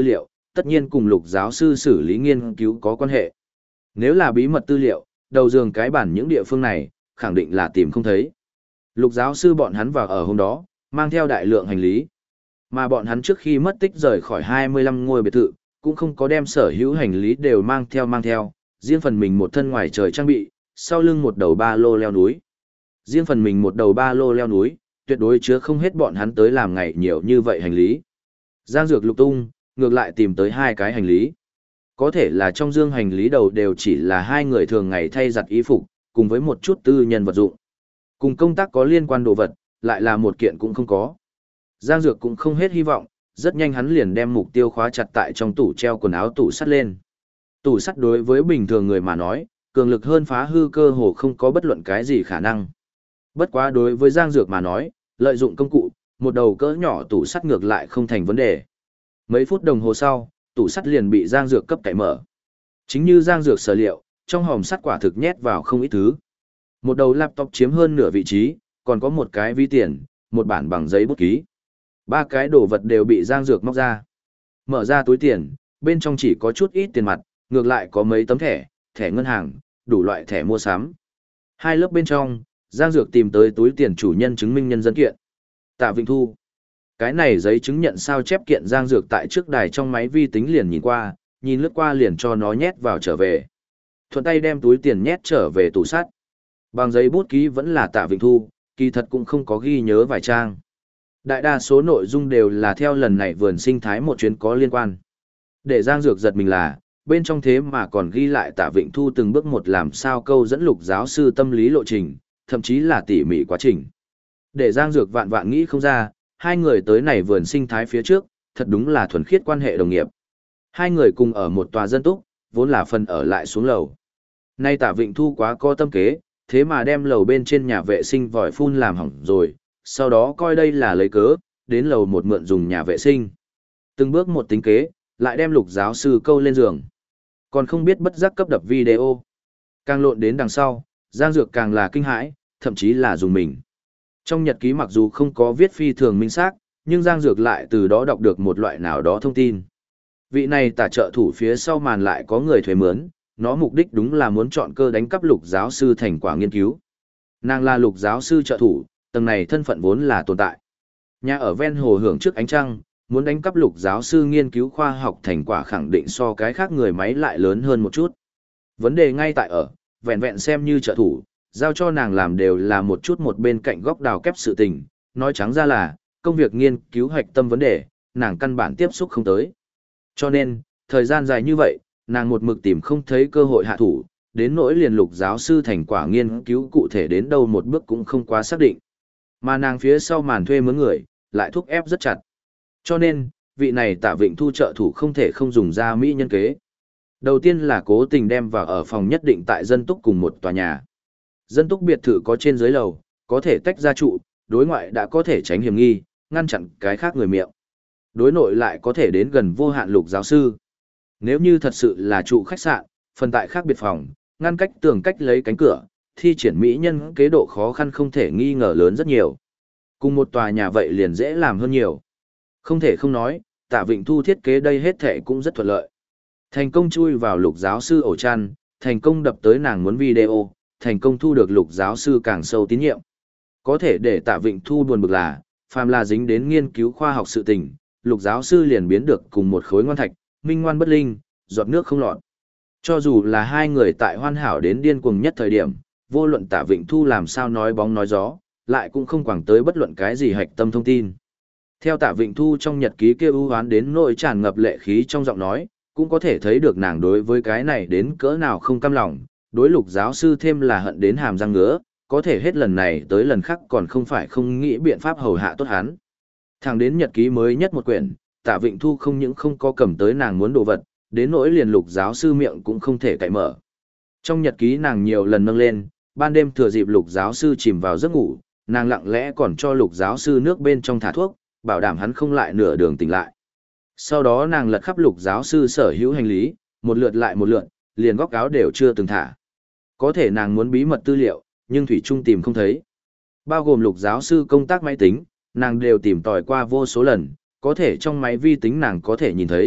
tất nhiên cùng lục giáo sư xử lý nghiên cứu có quan hệ. Nếu là bí mật tư liệu, đầu giường cái bản những địa phương này, khẳng định là tìm không thấy. Lục giáo sư bọn hắn vào ở hôm đó, mang theo đại lượng hành lý. Mà bọn hắn trước khi mất tích rời khỏi hai mươi lăm ngôi biệt thự, cũng không có đem sở hữu hành lý đều mang theo mang theo, riêng phần mình một thân ngoài trời trang bị, sau lưng một đầu ba lô leo núi. Riêng phần mình một đầu ba lô leo núi, tuyệt đối chứa không hết bọn hắn tới làm ngày nhiều như vậy hành lý. Giang Dược lục tung, ngược lại tìm tới hai cái hành lý. Có thể là trong dương hành lý đầu đều chỉ là hai người thường ngày thay giặt y phục, cùng với một chút tư nhân vật dụng. Cùng công tác có liên quan đồ vật, lại là một kiện cũng không có. Giang Dược cũng không hết hy vọng, rất nhanh hắn liền đem mục tiêu khóa chặt tại trong tủ treo quần áo tủ sắt lên. Tủ sắt đối với bình thường người mà nói, cường lực hơn phá hư cơ hồ không có bất luận cái gì khả năng. Bất quá đối với Giang Dược mà nói, lợi dụng công cụ, một đầu cỡ nhỏ tủ sắt ngược lại không thành vấn đề. Mấy phút đồng hồ sau, tủ sắt liền bị Giang Dược cấp cậy mở. Chính như Giang Dược sở liệu, trong hòm sắt quả thực nhét vào không ít thứ. Một đầu laptop chiếm hơn nửa vị trí, còn có một cái ví tiền, một bản bằng giấy bút ký. Ba cái đồ vật đều bị Giang Dược móc ra. Mở ra túi tiền, bên trong chỉ có chút ít tiền mặt, ngược lại có mấy tấm thẻ, thẻ ngân hàng, đủ loại thẻ mua sắm. Hai lớp bên trong, Giang Dược tìm tới túi tiền chủ nhân chứng minh nhân dân kiện. Tạ Vịnh Thu. Cái này giấy chứng nhận sao chép kiện Giang Dược tại trước đài trong máy vi tính liền nhìn qua, nhìn lướt qua liền cho nó nhét vào trở về. Thuận tay đem túi tiền nhét trở về tủ sắt. Bằng giấy bút ký vẫn là Tạ Vịnh Thu, kỳ thật cũng không có ghi nhớ vài trang. Đại đa số nội dung đều là theo lần này vườn sinh thái một chuyến có liên quan. Để Giang Dược giật mình là, bên trong thế mà còn ghi lại Tạ Vịnh Thu từng bước một làm sao câu dẫn lục giáo sư tâm lý lộ trình, thậm chí là tỉ mỉ quá trình. Để Giang Dược vạn vạn nghĩ không ra, hai người tới này vườn sinh thái phía trước, thật đúng là thuần khiết quan hệ đồng nghiệp. Hai người cùng ở một tòa dân túc, vốn là phần ở lại xuống lầu. Nay Tạ Vịnh Thu quá có tâm kế, thế mà đem lầu bên trên nhà vệ sinh vòi phun làm hỏng rồi, sau đó coi đây là lấy cớ, đến lầu một mượn dùng nhà vệ sinh. Từng bước một tính kế, lại đem lục giáo sư câu lên giường. Còn không biết bất giác cấp đập video. Càng lộn đến đằng sau, Giang Dược càng là kinh hãi, thậm chí là dùng mình. Trong nhật ký mặc dù không có viết phi thường minh xác, nhưng Giang Dược lại từ đó đọc được một loại nào đó thông tin. Vị này tả trợ thủ phía sau màn lại có người thuê mướn, nó mục đích đúng là muốn chọn cơ đánh cắp lục giáo sư thành quả nghiên cứu. Nàng là lục giáo sư trợ thủ, tầng này thân phận vốn là tồn tại. Nhà ở ven hồ hưởng trước ánh trăng, muốn đánh cắp lục giáo sư nghiên cứu khoa học thành quả khẳng định so cái khác người máy lại lớn hơn một chút. Vấn đề ngay tại ở, vẹn vẹn xem như trợ thủ, giao cho nàng làm đều là một chút một bên cạnh góc đào kép sự tình, nói trắng ra là, công việc nghiên cứu hoạch tâm vấn đề, nàng căn bản tiếp xúc không tới. Cho nên, thời gian dài như vậy, nàng một mực tìm không thấy cơ hội hạ thủ, đến nỗi liền lục giáo sư thành quả nghiên cứu cụ thể đến đâu một bước cũng không quá xác định. Mà nàng phía sau màn thuê mướn người, lại thúc ép rất chặt. Cho nên, vị này Tạ Vịnh Thu trợ thủ không thể không dùng ra mỹ nhân kế. Đầu tiên là cố tình đem vào ở phòng nhất định tại dân túc cùng một tòa nhà. Dân túc biệt thự có trên dưới lầu, có thể tách ra trụ, đối ngoại đã có thể tránh hiểm nghi, ngăn chặn cái khác người miệng. Đối nội lại có thể đến gần vô hạn lục giáo sư. Nếu như thật sự là trụ khách sạn, phần tại khác biệt phòng, ngăn cách tường cách lấy cánh cửa, thi triển mỹ nhân kế độ khó khăn không thể nghi ngờ lớn rất nhiều. Cùng một tòa nhà vậy liền dễ làm hơn nhiều. Không thể không nói, Tạ Vịnh Thu thiết kế đây hết thể cũng rất thuận lợi. Thành công chui vào lục giáo sư ổ chăn, thành công đập tới nàng muốn video, thành công thu được lục giáo sư càng sâu tín nhiệm. Có thể để Tạ Vịnh Thu buồn bực là, phàm là dính đến nghiên cứu khoa học sự tình, lục giáo sư liền biến được cùng một khối ngoan thạch, minh ngoan bất linh, giọt nước không lọt. Cho dù là hai người tại hoàn hảo đến điên cuồng nhất thời điểm, vô luận Tạ Vịnh Thu làm sao nói bóng nói gió, lại cũng không quẳng tới bất luận cái gì hạch tâm thông tin. Theo Tạ Vịnh Thu trong nhật ký kia ưu hoán đến nỗi tràn ngập lệ khí trong giọng nói, cũng có thể thấy được nàng đối với cái này đến cỡ nào không cam lòng, đối lục giáo sư thêm là hận đến hàm răng ngứa, có thể hết lần này tới lần khác còn không phải không nghĩ biện pháp hầu hạ tốt hắn. Thẳng đến nhật ký mới nhất một quyển, Tạ Vịnh Thu không những không có cầm tới nàng muốn đồ vật, đến nỗi liền lục giáo sư miệng cũng không thể cậy mở. Trong nhật ký nàng nhiều lần nâng lên, ban đêm thừa dịp lục giáo sư chìm vào giấc ngủ, nàng lặng lẽ còn cho lục giáo sư nước bên trong thả thuốc, bảo đảm hắn không lại nửa đường tỉnh lại. Sau đó nàng lật khắp lục giáo sư sở hữu hành lý, một lượt lại một lượt, liền góc áo đều chưa từng thả. Có thể nàng muốn bí mật tư liệu, nhưng thủy chung tìm không thấy. Bao gồm lục giáo sư công tác máy tính, nàng đều tìm tòi qua vô số lần, có thể trong máy vi tính nàng có thể nhìn thấy,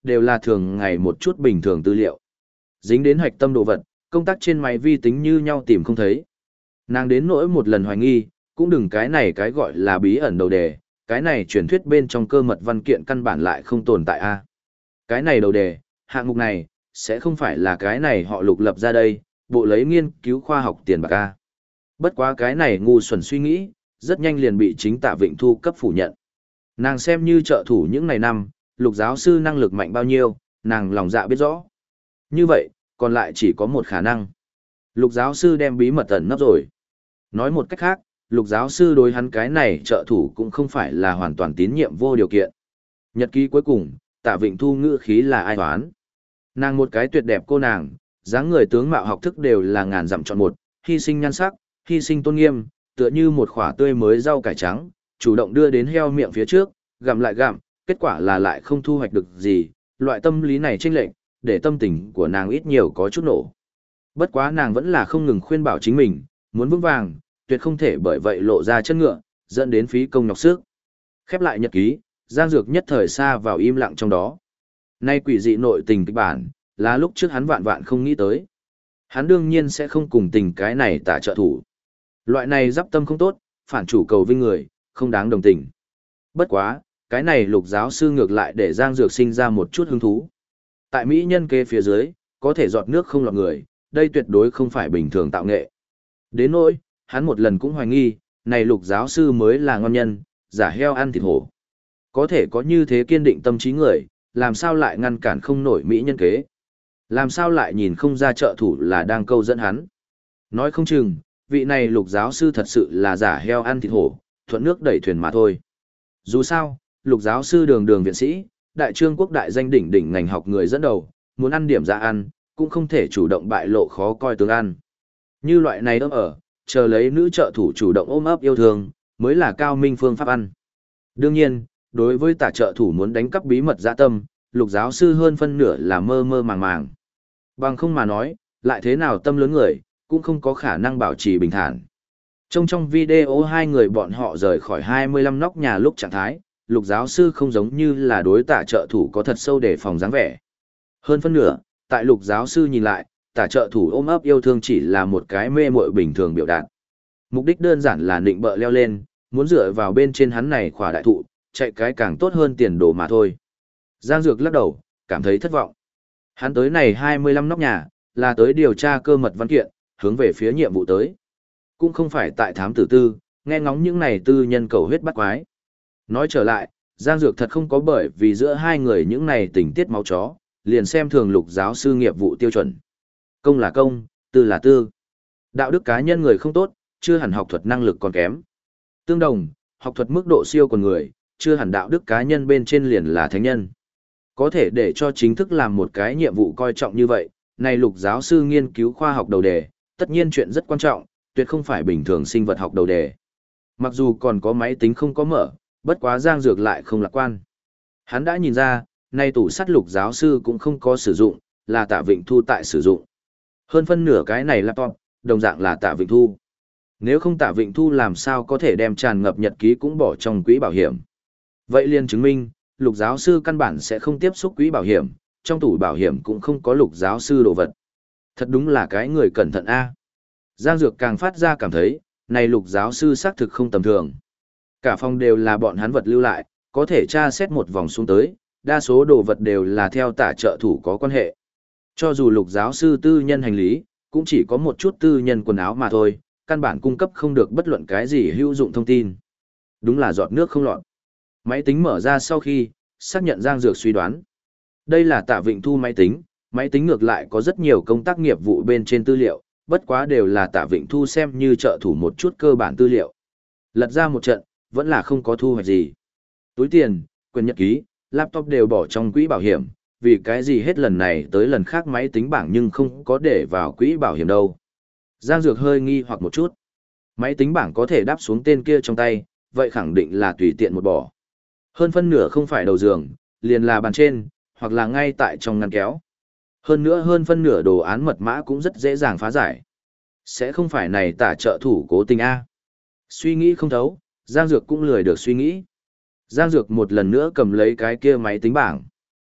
đều là thường ngày một chút bình thường tư liệu. Dính đến hạch tâm đồ vật, công tác trên máy vi tính như nhau tìm không thấy. Nàng đến nỗi một lần hoài nghi, cũng đừng cái này cái gọi là bí ẩn đầu đề, cái này truyền thuyết bên trong cơ mật văn kiện căn bản lại không tồn tại a. Cái này đầu đề, hạng mục này, sẽ không phải là cái này họ Lục lập ra đây, bộ lấy nghiên cứu khoa học tiền bạc a. Bất quá cái này ngu xuẩn suy nghĩ, rất nhanh liền bị chính Tạ Vịnh Thu cấp phủ nhận. Nàng xem như trợ thủ những ngày năm, Lục giáo sư năng lực mạnh bao nhiêu, nàng lòng dạ biết rõ. Như vậy, còn lại chỉ có một khả năng. Lục giáo sư đem bí mật ẩn nấp rồi. Nói một cách khác, lục giáo sư đối hắn cái này trợ thủ cũng không phải là hoàn toàn tín nhiệm vô điều kiện. Nhật ký cuối cùng, Tạ Vịnh Thu ngữ khí là ai toán. Nàng một cái tuyệt đẹp cô nàng, dáng người tướng mạo học thức đều là ngàn dặm chọn một, hy sinh nhan sắc, hy sinh tôn nghiêm, tựa như một khỏa tươi mới rau cải trắng, chủ động đưa đến heo miệng phía trước, gặm lại gặm, kết quả là lại không thu hoạch được gì, loại tâm lý này chênh lệch, để tâm tình của nàng ít nhiều có chút nổ. Bất quá nàng vẫn là không ngừng khuyên bảo chính mình, muốn vững vàng, tuyệt không thể bởi vậy lộ ra chân ngựa, dẫn đến phí công nhọc sức. Khép lại nhật ký, Giang Dược nhất thời xa vào im lặng trong đó. Nay quỷ dị nội tình kịch bản, là lúc trước hắn vạn vạn không nghĩ tới. Hắn đương nhiên sẽ không cùng tình cái này tả trợ thủ. Loại này giáp tâm không tốt, phản chủ cầu vinh người, không đáng đồng tình. Bất quá, cái này lục giáo sư ngược lại để Giang Dược sinh ra một chút hứng thú. Tại Mỹ nhân kế phía dưới, có thể giọt nước không lọt người, đây tuyệt đối không phải bình thường tạo nghệ. Đến nỗi, hắn một lần cũng hoài nghi, này lục giáo sư mới là ngon nhân, giả heo ăn thịt hổ. Có thể có như thế kiên định tâm trí người, làm sao lại ngăn cản không nổi Mỹ nhân kế. Làm sao lại nhìn không ra trợ thủ là đang câu dẫn hắn. Nói không chừng, vị này lục giáo sư thật sự là giả heo ăn thịt hổ, thuận nước đẩy thuyền mà thôi. Dù sao, lục giáo sư đường đường viện sĩ, đại trương quốc đại danh đỉnh đỉnh ngành học người dẫn đầu, muốn ăn điểm ra ăn, cũng không thể chủ động bại lộ khó coi tướng ăn. Như loại này ấp ở, chờ lấy nữ trợ thủ chủ động ôm ấp yêu thương, mới là cao minh phương pháp ăn. Đương nhiên, đối với tả trợ thủ muốn đánh cắp bí mật dạ tâm, lục giáo sư hơn phân nửa là mơ mơ màng màng. Bằng không mà nói, lại thế nào tâm lớn người, cũng không có khả năng bảo trì bình thản. Trong trong video hai người bọn họ rời khỏi hai mươi lăm nóc nhà lúc trạng thái, lục giáo sư không giống như là đối tả trợ thủ có thật sâu để phòng dáng vẻ. Hơn phân nửa, tại lục giáo sư nhìn lại, tả trợ thủ ôm ấp yêu thương chỉ là một cái mê muội bình thường biểu đạt. Mục đích đơn giản là nịnh bợ leo lên, muốn dựa vào bên trên hắn này khỏa đại thụ, chạy cái càng tốt hơn tiền đồ mà thôi. Giang Dược lắc đầu, cảm thấy thất vọng. Hắn tới này hai mươi lăm nóc nhà, là tới điều tra cơ mật văn kiện, hướng về phía nhiệm vụ tới. Cũng không phải tại thám tử tư, nghe ngóng những này tư nhân cầu huyết bắt quái. Nói trở lại, Giang Dược thật không có bởi vì giữa hai người những này tình tiết máu chó, liền xem thường lục giáo sư nghiệp vụ tiêu chuẩn. Công là công, tư là tư. Đạo đức cá nhân người không tốt, chưa hẳn học thuật năng lực còn kém. Tương đồng, học thuật mức độ siêu còn người, chưa hẳn đạo đức cá nhân bên trên liền là thánh nhân. Có thể để cho chính thức làm một cái nhiệm vụ coi trọng như vậy, này lục giáo sư nghiên cứu khoa học đầu đề, tất nhiên chuyện rất quan trọng, tuyệt không phải bình thường sinh vật học đầu đề. Mặc dù còn có máy tính không có mở, bất quá Giang Dược lại không lạc quan. Hắn đã nhìn ra, nay tủ sắt lục giáo sư cũng không có sử dụng, là Tạ Vịnh Thu tại sử dụng. Hơn phân nửa cái này laptop, đồng dạng là Tạ Vịnh Thu. Nếu không Tạ Vịnh Thu làm sao có thể đem tràn ngập nhật ký cũng bỏ trong quỹ bảo hiểm. Vậy liền chứng minh, lục giáo sư căn bản sẽ không tiếp xúc quỹ bảo hiểm, trong tủ bảo hiểm cũng không có lục giáo sư đồ vật. Thật đúng là cái người cẩn thận a. Giang Dược càng phát ra cảm thấy, này lục giáo sư xác thực không tầm thường. Cả phòng đều là bọn hắn vật lưu lại, có thể tra xét một vòng xuống tới, đa số đồ vật đều là theo tả trợ thủ có quan hệ. Cho dù lục giáo sư tư nhân hành lý, cũng chỉ có một chút tư nhân quần áo mà thôi, căn bản cung cấp không được bất luận cái gì hữu dụng thông tin. Đúng là giọt nước không lọt. Máy tính mở ra sau khi, xác nhận Giang Dược suy đoán. Đây là Tạ Vịnh Thu máy tính, máy tính ngược lại có rất nhiều công tác nghiệp vụ bên trên tư liệu, bất quá đều là Tạ Vịnh Thu xem như trợ thủ một chút cơ bản tư liệu. Lật ra một trận, vẫn là không có thu hoạch gì. Túi tiền, quyền nhật ký, laptop đều bỏ trong quỹ bảo hiểm, vì cái gì hết lần này tới lần khác máy tính bảng nhưng không có để vào quỹ bảo hiểm đâu. Giang Dược hơi nghi hoặc một chút. Máy tính bảng có thể đáp xuống tên kia trong tay, vậy khẳng định là tùy tiện một bỏ. Hơn phân nửa không phải đầu giường, liền là bàn trên, hoặc là ngay tại trong ngăn kéo. Hơn nữa hơn phân nửa đồ án mật mã cũng rất dễ dàng phá giải. Sẽ không phải này tả trợ thủ cố tình A. Suy nghĩ không thấu, Giang Dược cũng lười được suy nghĩ. Giang Dược một lần nữa cầm lấy cái kia máy tính bảng.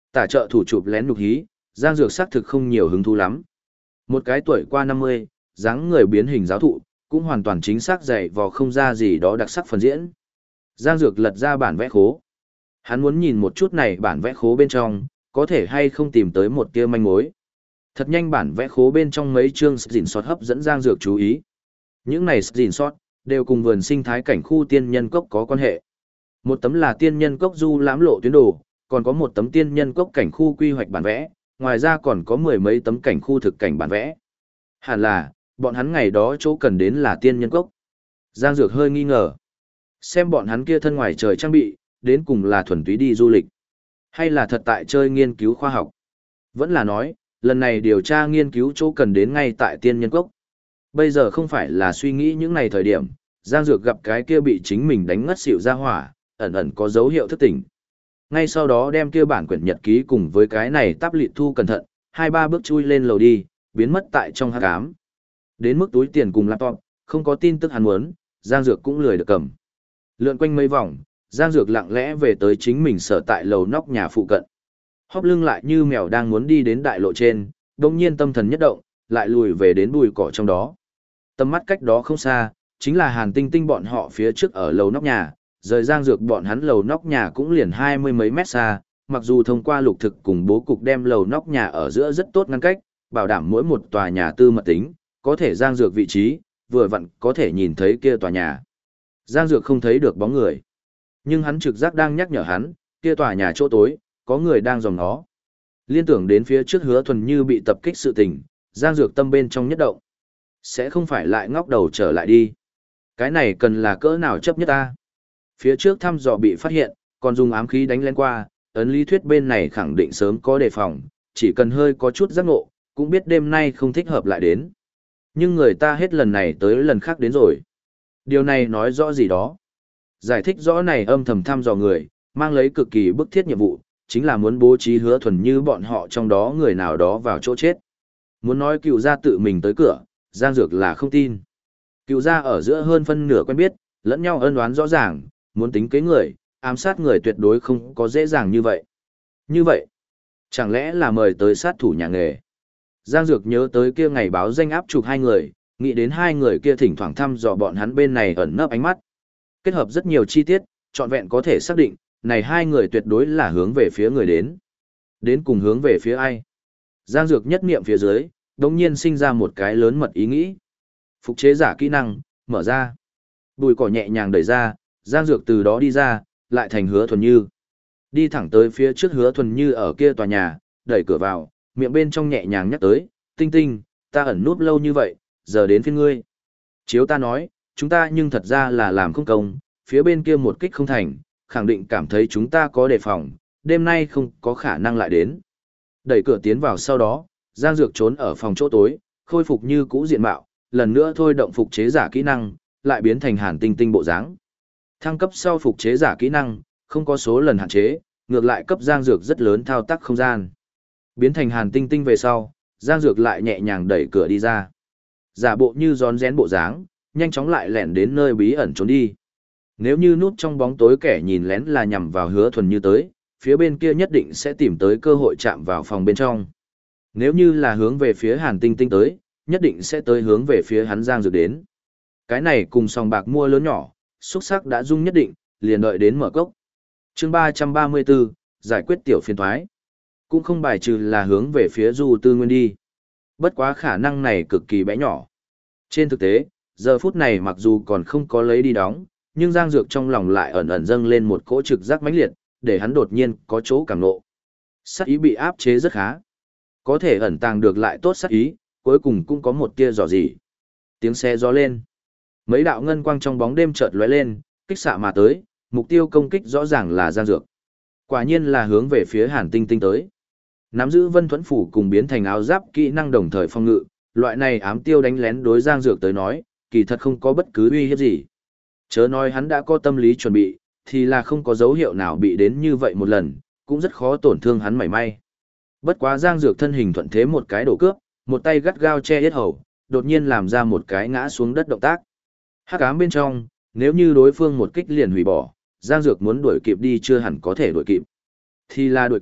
Tả trợ thủ chụp lén nhục hí, Giang Dược xác thực không nhiều hứng thú lắm. Một cái tuổi qua năm mươi, dáng người biến hình giáo thụ, cũng hoàn toàn chính xác dạy vò không ra gì đó đặc sắc phần diễn. Giang Dược lật ra bản vẽ khố. Hắn muốn nhìn một chút này bản vẽ khố bên trong, có thể hay không tìm tới một tia manh mối. Thật nhanh bản vẽ khố bên trong mấy chương dỉn sót hấp dẫn Giang Dược chú ý. Những này dỉn sót, đều cùng vườn sinh thái cảnh khu tiên nhân cốc có quan hệ. Một tấm là tiên nhân cốc du lãm lộ tuyến đồ, còn có một tấm tiên nhân cốc cảnh khu quy hoạch bản vẽ, ngoài ra còn có mười mấy tấm cảnh khu thực cảnh bản vẽ. Hẳn là, bọn hắn ngày đó chỗ cần đến là tiên nhân cốc. Giang Dược hơi nghi ngờ. Xem bọn hắn kia thân ngoài trời trang bị, đến cùng là thuần túy đi du lịch. Hay là thật tại chơi nghiên cứu khoa học. Vẫn là nói, lần này điều tra nghiên cứu chỗ cần đến ngay tại tiên nhân cốc. Bây giờ không phải là suy nghĩ những này thời điểm, Giang Dược gặp cái kia bị chính mình đánh ngất xỉu ra hỏa, ẩn ẩn có dấu hiệu thức tỉnh. Ngay sau đó đem kia bản quyển nhật ký cùng với cái này táp lịt thu cẩn thận, hai ba bước chui lên lầu đi, biến mất tại trong hắc ám. Đến mức túi tiền cùng laptop, không có tin tức hắn muốn, Giang Dược cũng lười được cầm. Lượn quanh mấy vòng, Giang Dược lặng lẽ về tới chính mình sở tại lầu nóc nhà phụ cận. Hóp lưng lại như mèo đang muốn đi đến đại lộ trên, đồng nhiên tâm thần nhất động, lại lùi về đến bụi cỏ trong đó. Tầm mắt cách đó không xa, chính là Hàn Tinh Tinh bọn họ phía trước ở lầu nóc nhà, rời Giang Dược bọn hắn lầu nóc nhà cũng liền hai mươi mấy mét xa, mặc dù thông qua lục thực cùng bố cục đem lầu nóc nhà ở giữa rất tốt ngăn cách, bảo đảm mỗi một tòa nhà tư mật tính, có thể Giang Dược vị trí, vừa vặn có thể nhìn thấy kia tòa nhà. Giang Dược không thấy được bóng người, nhưng hắn trực giác đang nhắc nhở hắn, kia tòa nhà chỗ tối, có người đang dòm nó. Liên tưởng đến phía trước Hứa Thuần Như bị tập kích sự tình, Giang Dược tâm bên trong nhất động. Sẽ không phải lại ngóc đầu trở lại đi. Cái này cần là cỡ nào chấp nhất ta? Phía trước thăm dò bị phát hiện, còn dùng ám khí đánh lên qua, ấn lý thuyết bên này khẳng định sớm có đề phòng, chỉ cần hơi có chút giác ngộ, cũng biết đêm nay không thích hợp lại đến. Nhưng người ta hết lần này tới lần khác đến rồi. Điều này nói rõ gì đó? Giải thích rõ này âm thầm thăm dò người, mang lấy cực kỳ bức thiết nhiệm vụ, chính là muốn bố trí Hứa Thuần Như bọn họ trong đó người nào đó vào chỗ chết. Muốn nói cựu gia tự mình tới cửa, Giang Dược là không tin. Cựu gia ở giữa hơn phân nửa quen biết, lẫn nhau ân oán rõ ràng, muốn tính kế người, ám sát người tuyệt đối không có dễ dàng như vậy. Như vậy, chẳng lẽ là mời tới sát thủ nhà nghề? Giang Dược nhớ tới kia ngày báo danh áp chụp hai người, nghĩ đến hai người kia thỉnh thoảng thăm dò bọn hắn bên này ẩn nấp ánh mắt. Kết hợp rất nhiều chi tiết, trọn vẹn có thể xác định, này hai người tuyệt đối là hướng về phía người đến. Đến cùng hướng về phía ai? Giang Dược nhất niệm phía dưới, đột nhiên sinh ra một cái lớn mật ý nghĩ. Phục chế giả kỹ năng, mở ra. Bùi cỏ nhẹ nhàng đẩy ra, Giang Dược từ đó đi ra, lại thành Hứa Thuần Như. Đi thẳng tới phía trước Hứa Thuần Như ở kia tòa nhà, đẩy cửa vào, miệng bên trong nhẹ nhàng nhắc tới, Tinh Tinh, ta ẩn núp lâu như vậy, giờ đến phiên ngươi. Chiếu ta nói, chúng ta nhưng thật ra là làm không công, phía bên kia một kích không thành, khẳng định cảm thấy chúng ta có đề phòng, đêm nay không có khả năng lại đến. Đẩy cửa tiến vào sau đó, Giang Dược trốn ở phòng chỗ tối, khôi phục như cũ diện mạo, lần nữa thôi động phục chế giả kỹ năng, lại biến thành Hàn Tinh Tinh bộ dáng. Thăng cấp sau phục chế giả kỹ năng, không có số lần hạn chế, ngược lại cấp Giang Dược rất lớn thao tác không gian. Biến thành Hàn Tinh Tinh về sau, Giang Dược lại nhẹ nhàng đẩy cửa đi ra. Giả bộ như rón rén bộ dáng, nhanh chóng lại lẻn đến nơi bí ẩn trốn đi. Nếu như núp trong bóng tối kẻ nhìn lén là nhằm vào Hứa Thuần Như tới, phía bên kia nhất định sẽ tìm tới cơ hội chạm vào phòng bên trong. Nếu như là hướng về phía Hàn Tinh Tinh tới, nhất định sẽ tới hướng về phía hắn Giang Dược đến. Cái này cùng sòng bạc mua lớn nhỏ, xúc sắc đã dung nhất định, liền đợi đến mở cốc. Chương ba trăm ba mươi bốn, giải quyết tiểu phiền thoái. Cũng không bài trừ là hướng về phía Du Tư Nguyên đi. Bất quá khả năng này cực kỳ bé nhỏ. Trên thực tế, giờ phút này mặc dù còn không có lấy đi đóng, nhưng Giang Dược trong lòng lại ẩn ẩn dâng lên một cỗ trực giác mãnh liệt, để hắn đột nhiên có chỗ cảm nộ. Sát ý bị áp chế rất khá. Có thể ẩn tàng được lại tốt sát ý, cuối cùng cũng có một tia dò dỉ. Tiếng xe gió lên. Mấy đạo ngân quang trong bóng đêm chợt lóe lên, kích xạ mà tới, mục tiêu công kích rõ ràng là Giang Dược. Quả nhiên là hướng về phía Hàn Tinh Tinh tới. Nắm giữ Vân Thuẫn Phủ cùng biến thành áo giáp kỹ năng đồng thời phòng ngự, loại này ám tiêu đánh lén đối Giang Dược tới nói, kỳ thật không có bất cứ uy hiếp gì. Chớ nói hắn đã có tâm lý chuẩn bị, thì là không có dấu hiệu nào bị đến như vậy một lần, cũng rất khó tổn thương hắn mảy may. Bất quá Giang Dược thân hình thuận thế một cái đổ cướp, một tay gắt gao che yết hầu, đột nhiên làm ra một cái ngã xuống đất động tác. Hắc ám bên trong, nếu như đối phương một kích liền hủy bỏ, Giang Dược muốn đuổi kịp đi chưa hẳn có thể đuổi kịp. Thì là đuổi kịp,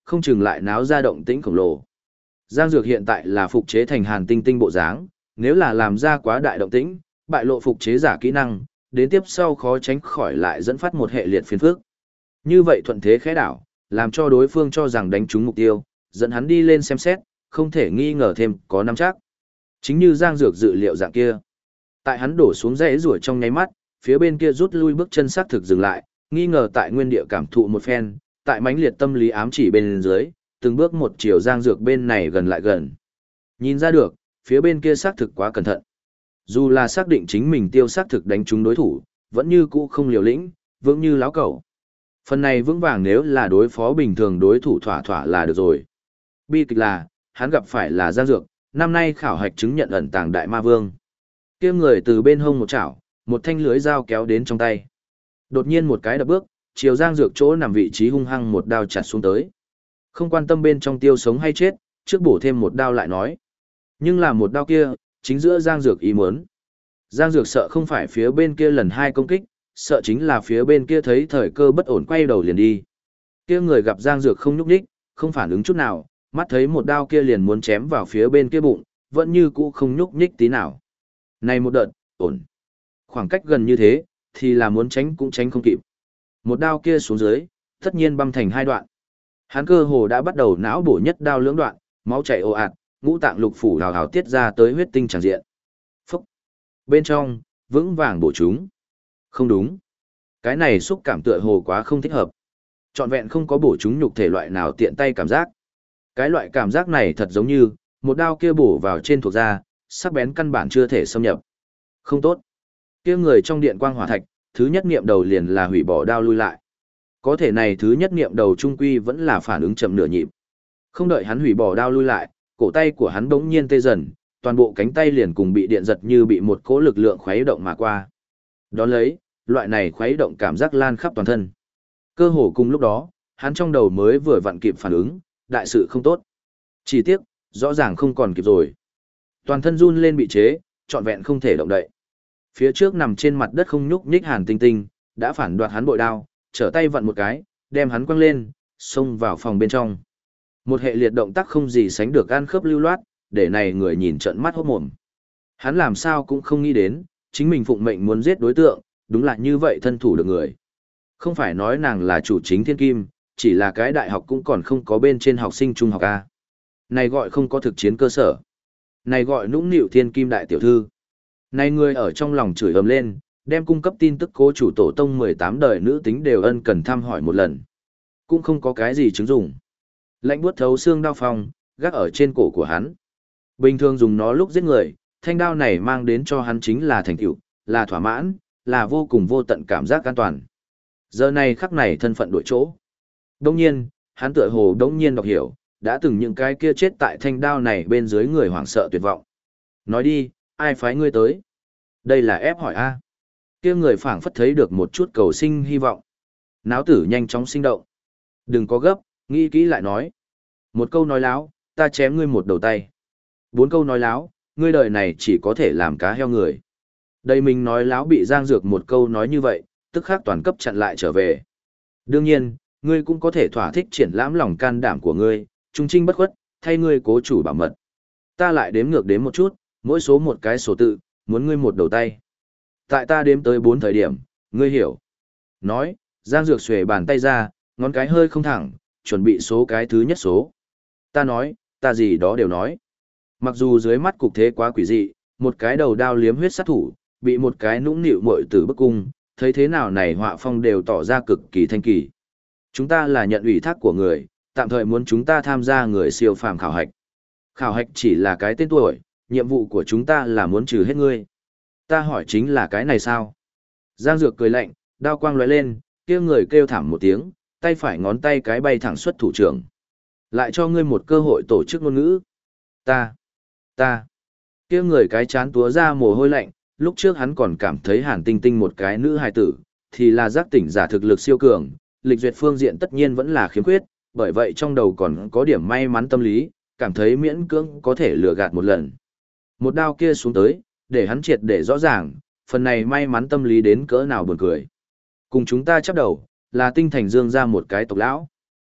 không chừng lại náo ra động tĩnh khổng lồ. Giang Dược hiện tại là phục chế thành Hàn Tinh Tinh bộ dáng, nếu là làm ra quá đại động tĩnh, bại lộ phục chế giả kỹ năng, đến tiếp sau khó tránh khỏi lại dẫn phát một hệ liệt phiền phức. Như vậy thuận thế khẽ đảo, làm cho đối phương cho rằng đánh trúng mục tiêu, dẫn hắn đi lên xem xét, không thể nghi ngờ thêm có nắm chắc. Chính như Giang Dược dự liệu dạng kia. Tại hắn đổ xuống rẽ rủa trong nháy mắt, phía bên kia rút lui bước chân xác thực dừng lại, nghi ngờ tại nguyên địa cảm thụ một phen, tại mãnh liệt tâm lý ám chỉ bên dưới, từng bước một chiều Giang Dược bên này gần lại gần. Nhìn ra được, phía bên kia xác thực quá cẩn thận. Dù là xác định chính mình tiêu xác thực đánh trúng đối thủ, vẫn như cũ không liều lĩnh, vững như láo cẩu. Phần này vững vàng nếu là đối phó bình thường đối thủ thỏa thỏa là được rồi. Bi kịch là, hắn gặp phải là Giang Dược, năm nay khảo hạch chứng nhận ẩn tàng đại ma vương. Kia người từ bên hông một chảo, một thanh lưới dao kéo đến trong tay. Đột nhiên một cái đập bước, chiều Giang Dược chỗ nằm vị trí hung hăng một đao chặt xuống tới. Không quan tâm bên trong tiêu sống hay chết, trước bổ thêm một đao lại nói. Nhưng là một đao kia, chính giữa Giang Dược ý muốn. Giang Dược sợ không phải phía bên kia lần hai công kích, sợ chính là phía bên kia thấy thời cơ bất ổn quay đầu liền đi. Kia người gặp Giang Dược không nhúc nhích, không phản ứng chút nào, mắt thấy một đao kia liền muốn chém vào phía bên kia bụng, vẫn như cũ không nhúc nhích tí nào. Này một đợt, ổn. Khoảng cách gần như thế, thì là muốn tránh cũng tránh không kịp. Một đao kia xuống dưới, tất nhiên băm thành hai đoạn. Hắn cơ hồ đã bắt đầu não bổ nhất đao lưỡng đoạn, máu chảy ồ ạt, ngũ tạng lục phủ hào hào tiết ra tới huyết tinh tràn diện. Phúc! Bên trong, vững vàng bổ chúng. Không đúng. Cái này xúc cảm tựa hồ quá không thích hợp. Trọn vẹn không có bổ chúng nhục thể loại nào tiện tay cảm giác. Cái loại cảm giác này thật giống như, một đao kia bổ vào trên thuộc da, sắc bén căn bản chưa thể xâm nhập. Không tốt. Kia người trong điện quang hỏa thạch, thứ nhất niệm đầu liền là hủy bỏ đao lui lại. Có thể này thứ nhất niệm đầu trung quy vẫn là phản ứng chậm nửa nhịp. Không đợi hắn hủy bỏ đao lui lại, cổ tay của hắn bỗng nhiên tê dần, toàn bộ cánh tay liền cùng bị điện giật như bị một cỗ lực lượng khuấy động mà qua. Đón lấy, loại này khuấy động cảm giác lan khắp toàn thân. Cơ hồ cùng lúc đó, hắn trong đầu mới vừa vặn kịp phản ứng, đại sự không tốt. Chỉ tiếc, rõ ràng không còn kịp rồi. Toàn thân run lên bị chế, trọn vẹn không thể động đậy. Phía trước nằm trên mặt đất không nhúc nhích Hàn Tinh Tinh, đã phản đoạt hắn bội đao, trở tay vặn một cái, đem hắn quăng lên, xông vào phòng bên trong. Một hệ liệt động tác không gì sánh được ăn khớp lưu loát, để này người nhìn trợn mắt hốt mồm. Hắn làm sao cũng không nghĩ đến, chính mình phụng mệnh muốn giết đối tượng, đúng là như vậy thân thủ được người. Không phải nói nàng là chủ chính thiên kim, chỉ là cái đại học cũng còn không có bên trên học sinh trung học A. Này gọi không có thực chiến cơ sở. Này gọi nũng nịu thiên kim đại tiểu thư. Này người ở trong lòng chửi ầm lên, đem cung cấp tin tức cố chủ tổ tông mười tám đời nữ tính đều ân cần thăm hỏi một lần. Cũng không có cái gì chứng dụng. Lạnh buốt thấu xương đao phong, gác ở trên cổ của hắn. Bình thường dùng nó lúc giết người, thanh đao này mang đến cho hắn chính là thành tựu, là thỏa mãn, là vô cùng vô tận cảm giác an toàn. Giờ này khắc này thân phận đổi chỗ. Đông nhiên, hắn tựa hồ đông nhiên đọc hiểu, đã từng những cái kia chết tại thanh đao này bên dưới người hoảng sợ tuyệt vọng. Nói đi, ai phái ngươi tới? Đây là ép hỏi a. Kia người phảng phất thấy được một chút cầu sinh hy vọng. Náo tử nhanh chóng sinh động. Đừng có gấp, nghĩ kỹ lại nói. Một câu nói láo, ta chém ngươi một đầu tay. Bốn câu nói láo, ngươi đời này chỉ có thể làm cá heo người. Đây mình nói láo bị Giang Dược một câu nói như vậy, tức khắc toàn cấp chặn lại trở về. Đương nhiên, ngươi cũng có thể thỏa thích triển lãm lòng can đảm của ngươi, trung trinh bất khuất, thay ngươi cố chủ bảo mật. Ta lại đếm ngược đếm một chút, mỗi số một cái số tự, muốn ngươi một đầu tay. Tại ta đếm tới bốn thời điểm, ngươi hiểu. Nói, Giang Dược xuề bàn tay ra, ngón cái hơi không thẳng, chuẩn bị số cái thứ nhất số. Ta nói, ta gì đó đều nói. Mặc dù dưới mắt cục thế quá quỷ dị, một cái đầu đao liếm huyết sát thủ, bị một cái nũng nịu muội tử bức cung, thấy thế nào này họa phong đều tỏ ra cực kỳ thanh kỳ. Chúng ta là nhận ủy thác của người, tạm thời muốn chúng ta tham gia người siêu phàm khảo hạch. Khảo hạch chỉ là cái tên tuổi, nhiệm vụ của chúng ta là muốn trừ hết ngươi. Ta hỏi chính là cái này sao? Giang Dược cười lạnh, đao quang lóe lên, kia người kêu thảm một tiếng, tay phải ngón tay cái bay thẳng xuất thủ trưởng. Lại cho ngươi một cơ hội tổ chức ngôn ngữ. Ta, ta, kia người cái chán túa ra mồ hôi lạnh, lúc trước hắn còn cảm thấy Hàn Tinh Tinh một cái nữ hài tử, thì là giác tỉnh giả thực lực siêu cường, lịch duyệt phương diện tất nhiên vẫn là khiếm khuyết, bởi vậy trong đầu còn có điểm may mắn tâm lý, cảm thấy miễn cưỡng có thể lừa gạt một lần. Một đao kia xuống tới, để hắn triệt để rõ ràng, phần này may mắn tâm lý đến cỡ nào buồn cười. Cùng chúng ta chấp đầu, là Tinh Thành Dương ra một cái tộc lão.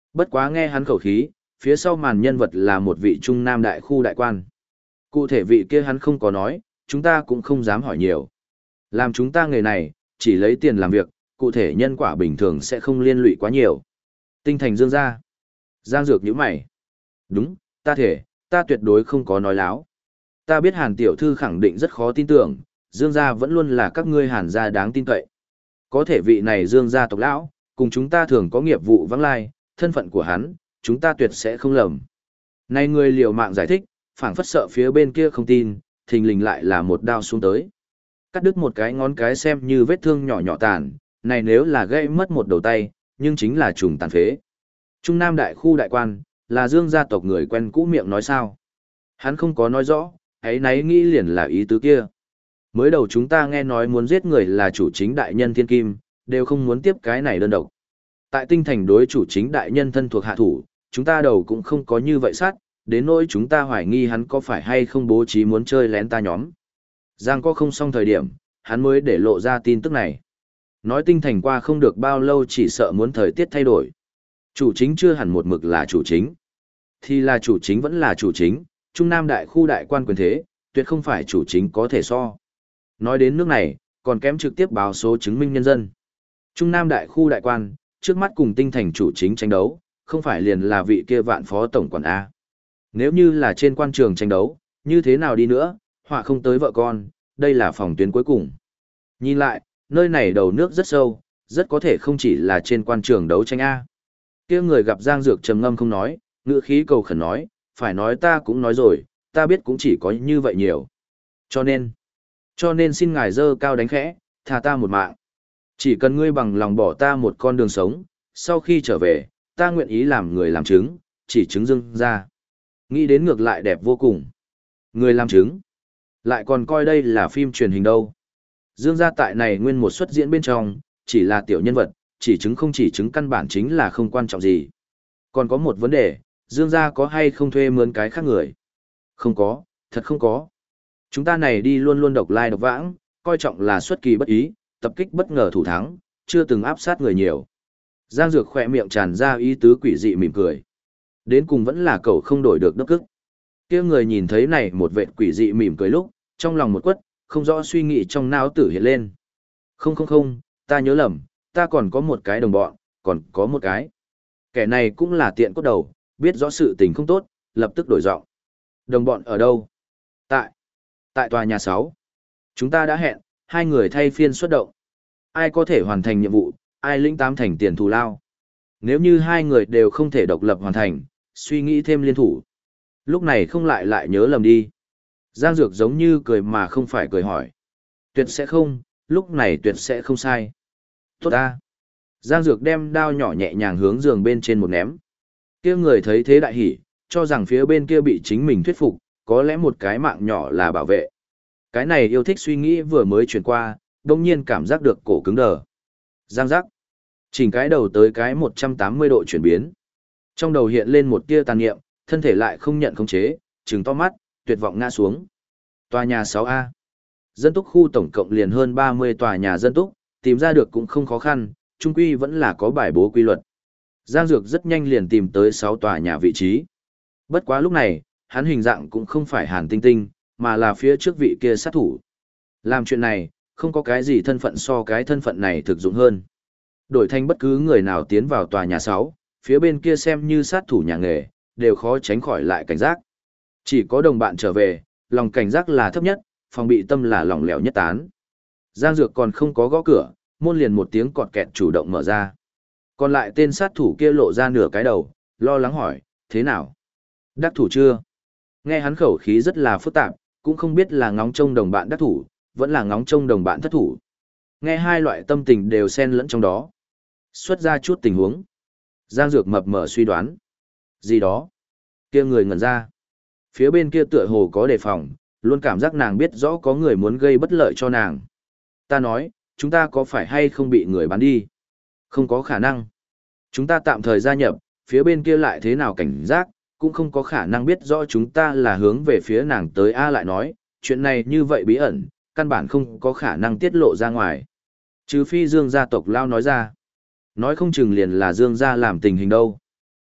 Bất quá nghe hắn khẩu khí, phía sau màn nhân vật là một vị trung nam đại khu đại quan. Cụ thể vị kia hắn không có nói, chúng ta cũng không dám hỏi nhiều. Làm chúng ta nghề này, chỉ lấy tiền làm việc, cụ thể nhân quả bình thường sẽ không liên lụy quá nhiều. Tinh thành Dương gia. Giang Dược nhíu mày. Đúng, ta thể, ta tuyệt đối không có nói láo. Ta biết Hàn tiểu thư khẳng định rất khó tin tưởng, Dương gia vẫn luôn là các ngươi Hàn gia đáng tin cậy. Có thể vị này Dương gia tộc lão, cùng chúng ta thường có nghiệp vụ vắng lai, thân phận của hắn, chúng ta tuyệt sẽ không lầm. Này người liều mạng giải thích, phảng phất sợ phía bên kia không tin, thình lình lại là một đao xuống tới. Cắt đứt một cái ngón cái xem như vết thương nhỏ nhỏ tàn, này nếu là gãy mất một đầu tay, nhưng chính là trùng tàn phế. Trung Nam đại khu đại quan, là Dương gia tộc người quen cũ miệng nói sao. Hắn không có nói rõ, ấy nấy nghĩ liền là ý tứ kia. Mới đầu chúng ta nghe nói muốn giết người là chủ chính đại nhân Thiên Kim, đều không muốn tiếp cái này đơn độc. Tại tinh thành đối chủ chính đại nhân thân thuộc hạ thủ, chúng ta đầu cũng không có như vậy sát, đến nỗi chúng ta hoài nghi hắn có phải hay không bố trí muốn chơi lén ta nhóm. Giang có không xong thời điểm, hắn mới để lộ ra tin tức này. Nói tinh thành qua không được bao lâu chỉ sợ muốn thời tiết thay đổi. Chủ chính chưa hẳn một mực là chủ chính. Thì là chủ chính vẫn là chủ chính, Trung Nam đại khu đại quan quyền thế, tuyệt không phải chủ chính có thể so. Nói đến nước này, còn kém trực tiếp báo số chứng minh nhân dân. Trung Nam đại khu đại quan, trước mắt cùng tinh thành chủ chính tranh đấu, không phải liền là vị kia vạn phó tổng quản A. Nếu như là trên quan trường tranh đấu, như thế nào đi nữa, họa không tới vợ con, đây là phòng tuyến cuối cùng. Nhìn lại, nơi này đầu nước rất sâu, rất có thể không chỉ là trên quan trường đấu tranh A. Kia người gặp Giang Dược trầm ngâm không nói, ngữ khí cầu khẩn nói, phải nói ta cũng nói rồi, ta biết cũng chỉ có như vậy nhiều. Cho nên, cho nên xin ngài dơ cao đánh khẽ, tha ta một mạng. Chỉ cần ngươi bằng lòng bỏ ta một con đường sống, sau khi trở về, ta nguyện ý làm người làm chứng, chỉ chứng Dương ra. Nghĩ đến ngược lại đẹp vô cùng. Người làm chứng, lại còn coi đây là phim truyền hình đâu. Dương gia tại này nguyên một xuất diễn bên trong, chỉ là tiểu nhân vật, chỉ chứng không chỉ chứng căn bản chính là không quan trọng gì. Còn có một vấn đề, Dương gia có hay không thuê mướn cái khác người? Không có, thật không có. Chúng ta này đi luôn luôn độc lai độc vãng, coi trọng là xuất kỳ bất ý, tập kích bất ngờ thủ thắng, chưa từng áp sát người nhiều. Giang Dược khỏe miệng tràn ra ý tứ quỷ dị mỉm cười. Đến cùng vẫn là cậu không đổi được đốc cức. Kia người nhìn thấy này một vệt quỷ dị mỉm cười lúc, trong lòng một quất, không rõ suy nghĩ trong não tử hiện lên. Không không không, ta nhớ lầm, ta còn có một cái đồng bọn, còn có một cái. Kẻ này cũng là tiện cốt đầu, biết rõ sự tình không tốt, lập tức đổi giọng. Đồng bọn ở đâu? Tại, tại tòa nhà sáu. Chúng ta đã hẹn, hai người thay phiên xuất động. Ai có thể hoàn thành nhiệm vụ, ai lĩnh tám thành tiền thù lao. Nếu như hai người đều không thể độc lập hoàn thành, suy nghĩ thêm liên thủ. Lúc này không lại lại nhớ lầm đi. Giang Dược giống như cười mà không phải cười hỏi. Tuyệt sẽ không, lúc này tuyệt sẽ không sai. Tốt ta. Giang Dược đem đao nhỏ nhẹ nhàng hướng giường bên trên một ném. Kia người thấy thế đại hỉ, cho rằng phía bên kia bị chính mình thuyết phục, có lẽ một cái mạng nhỏ là bảo vệ. Cái này yêu thích suy nghĩ vừa mới chuyển qua, đồng nhiên cảm giác được cổ cứng đờ. Giang giác. Chỉnh cái đầu tới cái một trăm tám mươi độ chuyển biến. Trong đầu hiện lên một tia tàn niệm, thân thể lại không nhận khống chế, trừng to mắt, tuyệt vọng ngã xuống. Tòa nhà sáu A. Dân túc khu tổng cộng liền hơn ba mươi tòa nhà dân túc, tìm ra được cũng không khó khăn, chung quy vẫn là có bài bố quy luật. Giang Dược rất nhanh liền tìm tới sáu tòa nhà vị trí. Bất quá lúc này, hắn hình dạng cũng không phải Hàn Tinh Tinh, mà là phía trước vị kia sát thủ. Làm chuyện này, không có cái gì thân phận so cái thân phận này thực dụng hơn. Đổi thành bất cứ người nào tiến vào tòa nhà sáu, phía bên kia xem như sát thủ nhà nghề, đều khó tránh khỏi lại cảnh giác. Chỉ có đồng bạn trở về, lòng cảnh giác là thấp nhất, phòng bị tâm là lỏng lẻo nhất tán. Giang Dược còn không có gõ cửa, môn liền một tiếng cọt kẹt chủ động mở ra. Còn lại tên sát thủ kia lộ ra nửa cái đầu, lo lắng hỏi, thế nào? Đắc thủ chưa? Nghe hắn khẩu khí rất là phức tạp, cũng không biết là ngóng trông đồng bạn đắc thủ, vẫn là ngóng trông đồng bạn thất thủ. Nghe hai loại tâm tình đều xen lẫn trong đó. Xuất ra chút tình huống. Giang Dược mập mờ suy đoán. Gì đó? Kia người ngẩn ra. Phía bên kia tựa hồ có đề phòng, luôn cảm giác nàng biết rõ có người muốn gây bất lợi cho nàng. Ta nói, chúng ta có phải hay không bị người bán đi? Không có khả năng. Chúng ta tạm thời gia nhập, phía bên kia lại thế nào cảnh giác, cũng không có khả năng biết rõ chúng ta là hướng về phía nàng tới. A lại nói, chuyện này như vậy bí ẩn, căn bản không có khả năng tiết lộ ra ngoài. Trừ phi Dương gia tộc lao nói ra. Nói không chừng liền là Dương gia làm tình hình đâu.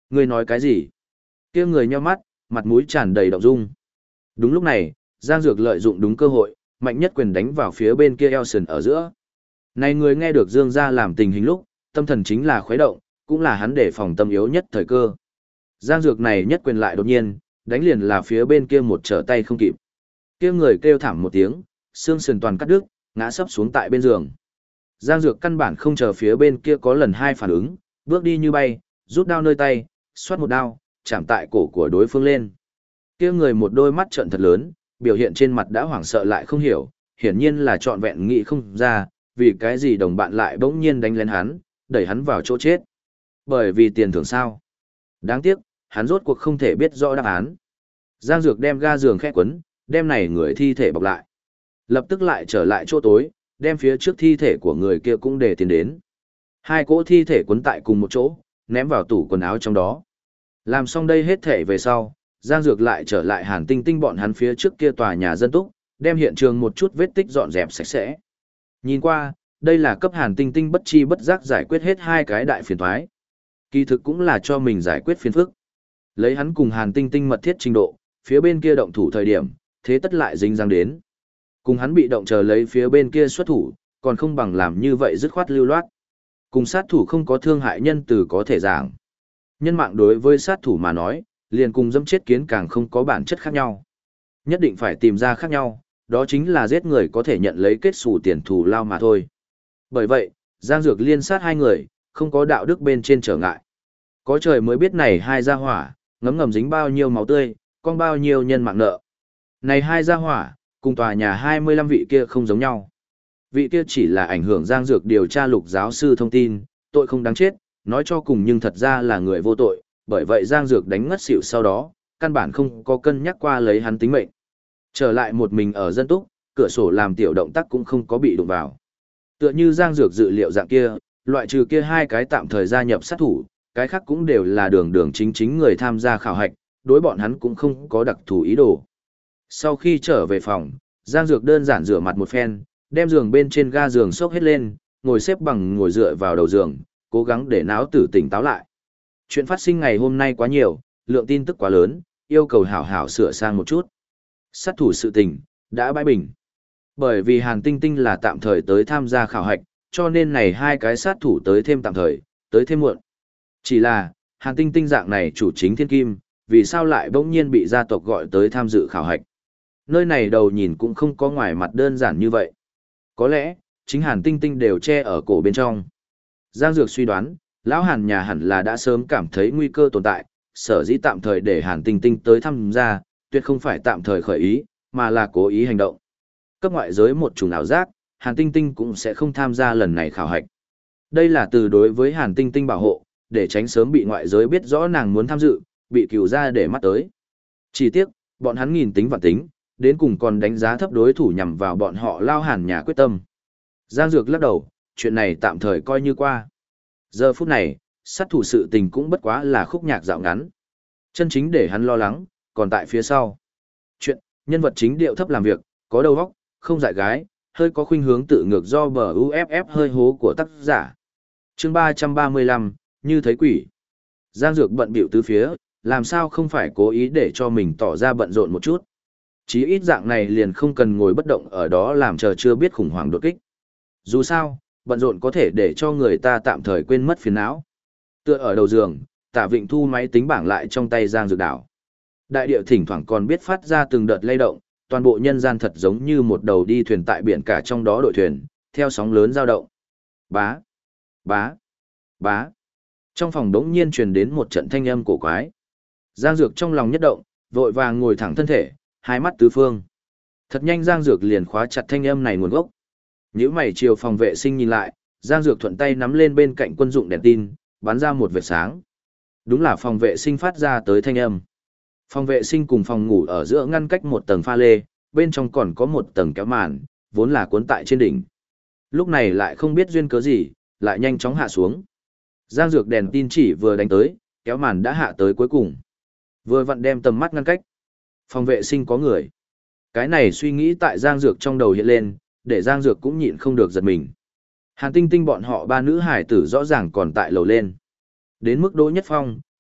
Ngươi nói cái gì? Kia người nheo mắt, mặt mũi tràn đầy động dung. Đúng lúc này, Giang Dược lợi dụng đúng cơ hội, mạnh nhất quyền đánh vào phía bên kia Elson ở giữa. Này người nghe được Dương gia làm tình hình lúc, tâm thần chính là khuấy động, cũng là hắn để phòng tâm yếu nhất thời cơ. Giang Dược này nhất quyền lại đột nhiên, đánh liền là phía bên kia một trở tay không kịp. Kia người kêu thảm một tiếng, xương sườn toàn cắt đứt, ngã sấp xuống tại bên giường. Giang Dược căn bản không chờ phía bên kia có lần hai phản ứng, bước đi như bay, rút đao nơi tay, xoát một đao, chạm tại cổ của đối phương lên. Kia người một đôi mắt trợn thật lớn, biểu hiện trên mặt đã hoảng sợ lại không hiểu, hiển nhiên là trọn vẹn nghĩ không ra, vì cái gì đồng bạn lại bỗng nhiên đánh lén hắn, đẩy hắn vào chỗ chết. Bởi vì tiền thưởng sao? Đáng tiếc, hắn rốt cuộc không thể biết rõ đáp án. Giang Dược đem ga giường khẽ quấn, đem này người thi thể bọc lại. Lập tức lại trở lại chỗ tối, đem phía trước thi thể của người kia cũng để tiền đến. Hai cỗ thi thể quấn tại cùng một chỗ, ném vào tủ quần áo trong đó. Làm xong đây hết thể về sau, Giang Dược lại trở lại Hàn Tinh Tinh bọn hắn phía trước kia tòa nhà dân túc, đem hiện trường một chút vết tích dọn dẹp sạch sẽ. Nhìn qua, đây là cấp Hàn Tinh Tinh bất chi bất giác giải quyết hết hai cái đại phiền toái. Kỳ thực cũng là cho mình giải quyết phiền phức. Lấy hắn cùng Hàn Tinh Tinh mật thiết trình độ, phía bên kia động thủ thời điểm, thế tất lại dính dáng đến. Cùng hắn bị động chờ lấy phía bên kia xuất thủ, còn không bằng làm như vậy dứt khoát lưu loát. Cùng sát thủ không có thương hại nhân từ có thể giảng. Nhân mạng đối với sát thủ mà nói, liền cùng dẫm chết kiến càng không có bản chất khác nhau. Nhất định phải tìm ra khác nhau, đó chính là giết người có thể nhận lấy kết xù tiền thù lao mà thôi. Bởi vậy, Giang Dược liên sát hai người, không có đạo đức bên trên trở ngại. Có trời mới biết này hai gia hỏa, ngấm ngầm dính bao nhiêu máu tươi, con bao nhiêu nhân mạng nợ. Này hai gia hỏa, cùng tòa nhà hai mươi lăm vị kia không giống nhau. Vị kia chỉ là ảnh hưởng Giang Dược điều tra lục giáo sư thông tin, tội không đáng chết, nói cho cùng nhưng thật ra là người vô tội, bởi vậy Giang Dược đánh ngất xỉu sau đó, căn bản không có cân nhắc qua lấy hắn tính mệnh. Trở lại một mình ở dân túc, cửa sổ làm tiểu động tác cũng không có bị đụng vào. Tựa như Giang Dược dự liệu dạng kia, loại trừ kia hai cái tạm thời gia nhập sát thủ, cái khác cũng đều là đường đường chính chính người tham gia khảo hạch, đối bọn hắn cũng không có đặc thù ý đồ. Sau khi trở về phòng, Giang Dược đơn giản rửa mặt một phen, đem giường bên trên ga giường xốc hết lên, ngồi xếp bằng ngồi dựa vào đầu giường, cố gắng để não tử tỉnh táo lại. Chuyện phát sinh ngày hôm nay quá nhiều, lượng tin tức quá lớn, yêu cầu hảo hảo sửa sang một chút. Sát thủ sự tình, đã bãi bình. Bởi vì Hàn Tinh Tinh là tạm thời tới tham gia khảo hạch, cho nên này hai cái sát thủ tới thêm tạm thời, tới thêm muộn. Chỉ là, Hàn Tinh Tinh dạng này chủ chính thiên kim, vì sao lại bỗng nhiên bị gia tộc gọi tới tham dự khảo hạch. Nơi này đầu nhìn cũng không có ngoài mặt đơn giản như vậy. Có lẽ, chính Hàn Tinh Tinh đều che ở cổ bên trong. Giang Dược suy đoán, lão Hàn nhà hẳn là đã sớm cảm thấy nguy cơ tồn tại, sở dĩ tạm thời để Hàn Tinh Tinh tới tham gia, tuyệt không phải tạm thời khởi ý, mà là cố ý hành động. Cấp ngoại giới một chủng ảo giác, Hàn Tinh Tinh cũng sẽ không tham gia lần này khảo hạch. Đây là từ đối với Hàn Tinh Tinh bảo hộ, để tránh sớm bị ngoại giới biết rõ nàng muốn tham dự, bị cừu ra để mắt tới. Chỉ tiếc, bọn hắn nghìn tính vạn tính, đến cùng còn đánh giá thấp đối thủ nhằm vào bọn họ lao Hàn nhà quyết tâm. Giang Dược lắc đầu, chuyện này tạm thời coi như qua. Giờ phút này, sát thủ sự tình cũng bất quá là khúc nhạc dạo ngắn. Chân chính để hắn lo lắng, còn tại phía sau. Chuyện, nhân vật chính điệu thấp làm việc, có đầu óc, không dại gái, hơi có khuynh hướng tự ngược do bờ u ép ép hơi hố của tác giả. Chương ba trăm ba mươi lăm, như thấy quỷ. Giang Dược bận bịu tứ phía, làm sao không phải cố ý để cho mình tỏ ra bận rộn một chút. Chí ít dạng này liền không cần ngồi bất động ở đó làm chờ chưa biết khủng hoảng đột kích. Dù sao, bận rộn có thể để cho người ta tạm thời quên mất phiền não. Tựa ở đầu giường, Tạ Vịnh thu máy tính bảng lại trong tay Giang Dược đảo. Đại địa thỉnh thoảng còn biết phát ra từng đợt lay động, toàn bộ nhân gian thật giống như một đầu đi thuyền tại biển cả trong đó đội thuyền, theo sóng lớn dao động. Bá, bá, bá. Trong phòng đống nhiên truyền đến một trận thanh âm cổ quái. Giang Dược trong lòng nhất động, vội vàng ngồi thẳng thân thể, hai mắt tứ phương. Thật nhanh Giang Dược liền khóa chặt thanh âm này nguồn gốc. Nhíu mày chiều phòng vệ sinh nhìn lại, Giang Dược thuận tay nắm lên bên cạnh quân dụng đèn tin, bắn ra một vệt sáng. Đúng là phòng vệ sinh phát ra tới thanh âm. Phòng vệ sinh cùng phòng ngủ ở giữa ngăn cách một tầng pha lê, bên trong còn có một tầng kéo màn, vốn là cuốn tại trên đỉnh. Lúc này lại không biết duyên cớ gì, lại nhanh chóng hạ xuống. Giang Dược đèn tin chỉ vừa đánh tới, kéo màn đã hạ tới cuối cùng. Vừa vặn đem tầm mắt ngăn cách. Phòng vệ sinh có người. Cái này suy nghĩ tại Giang Dược trong đầu hiện lên, để Giang Dược cũng nhịn không được giật mình. Hàn Tinh Tinh bọn họ ba nữ hải tử rõ ràng còn tại lầu lên. Đến mức Đỗ Nhất Phong,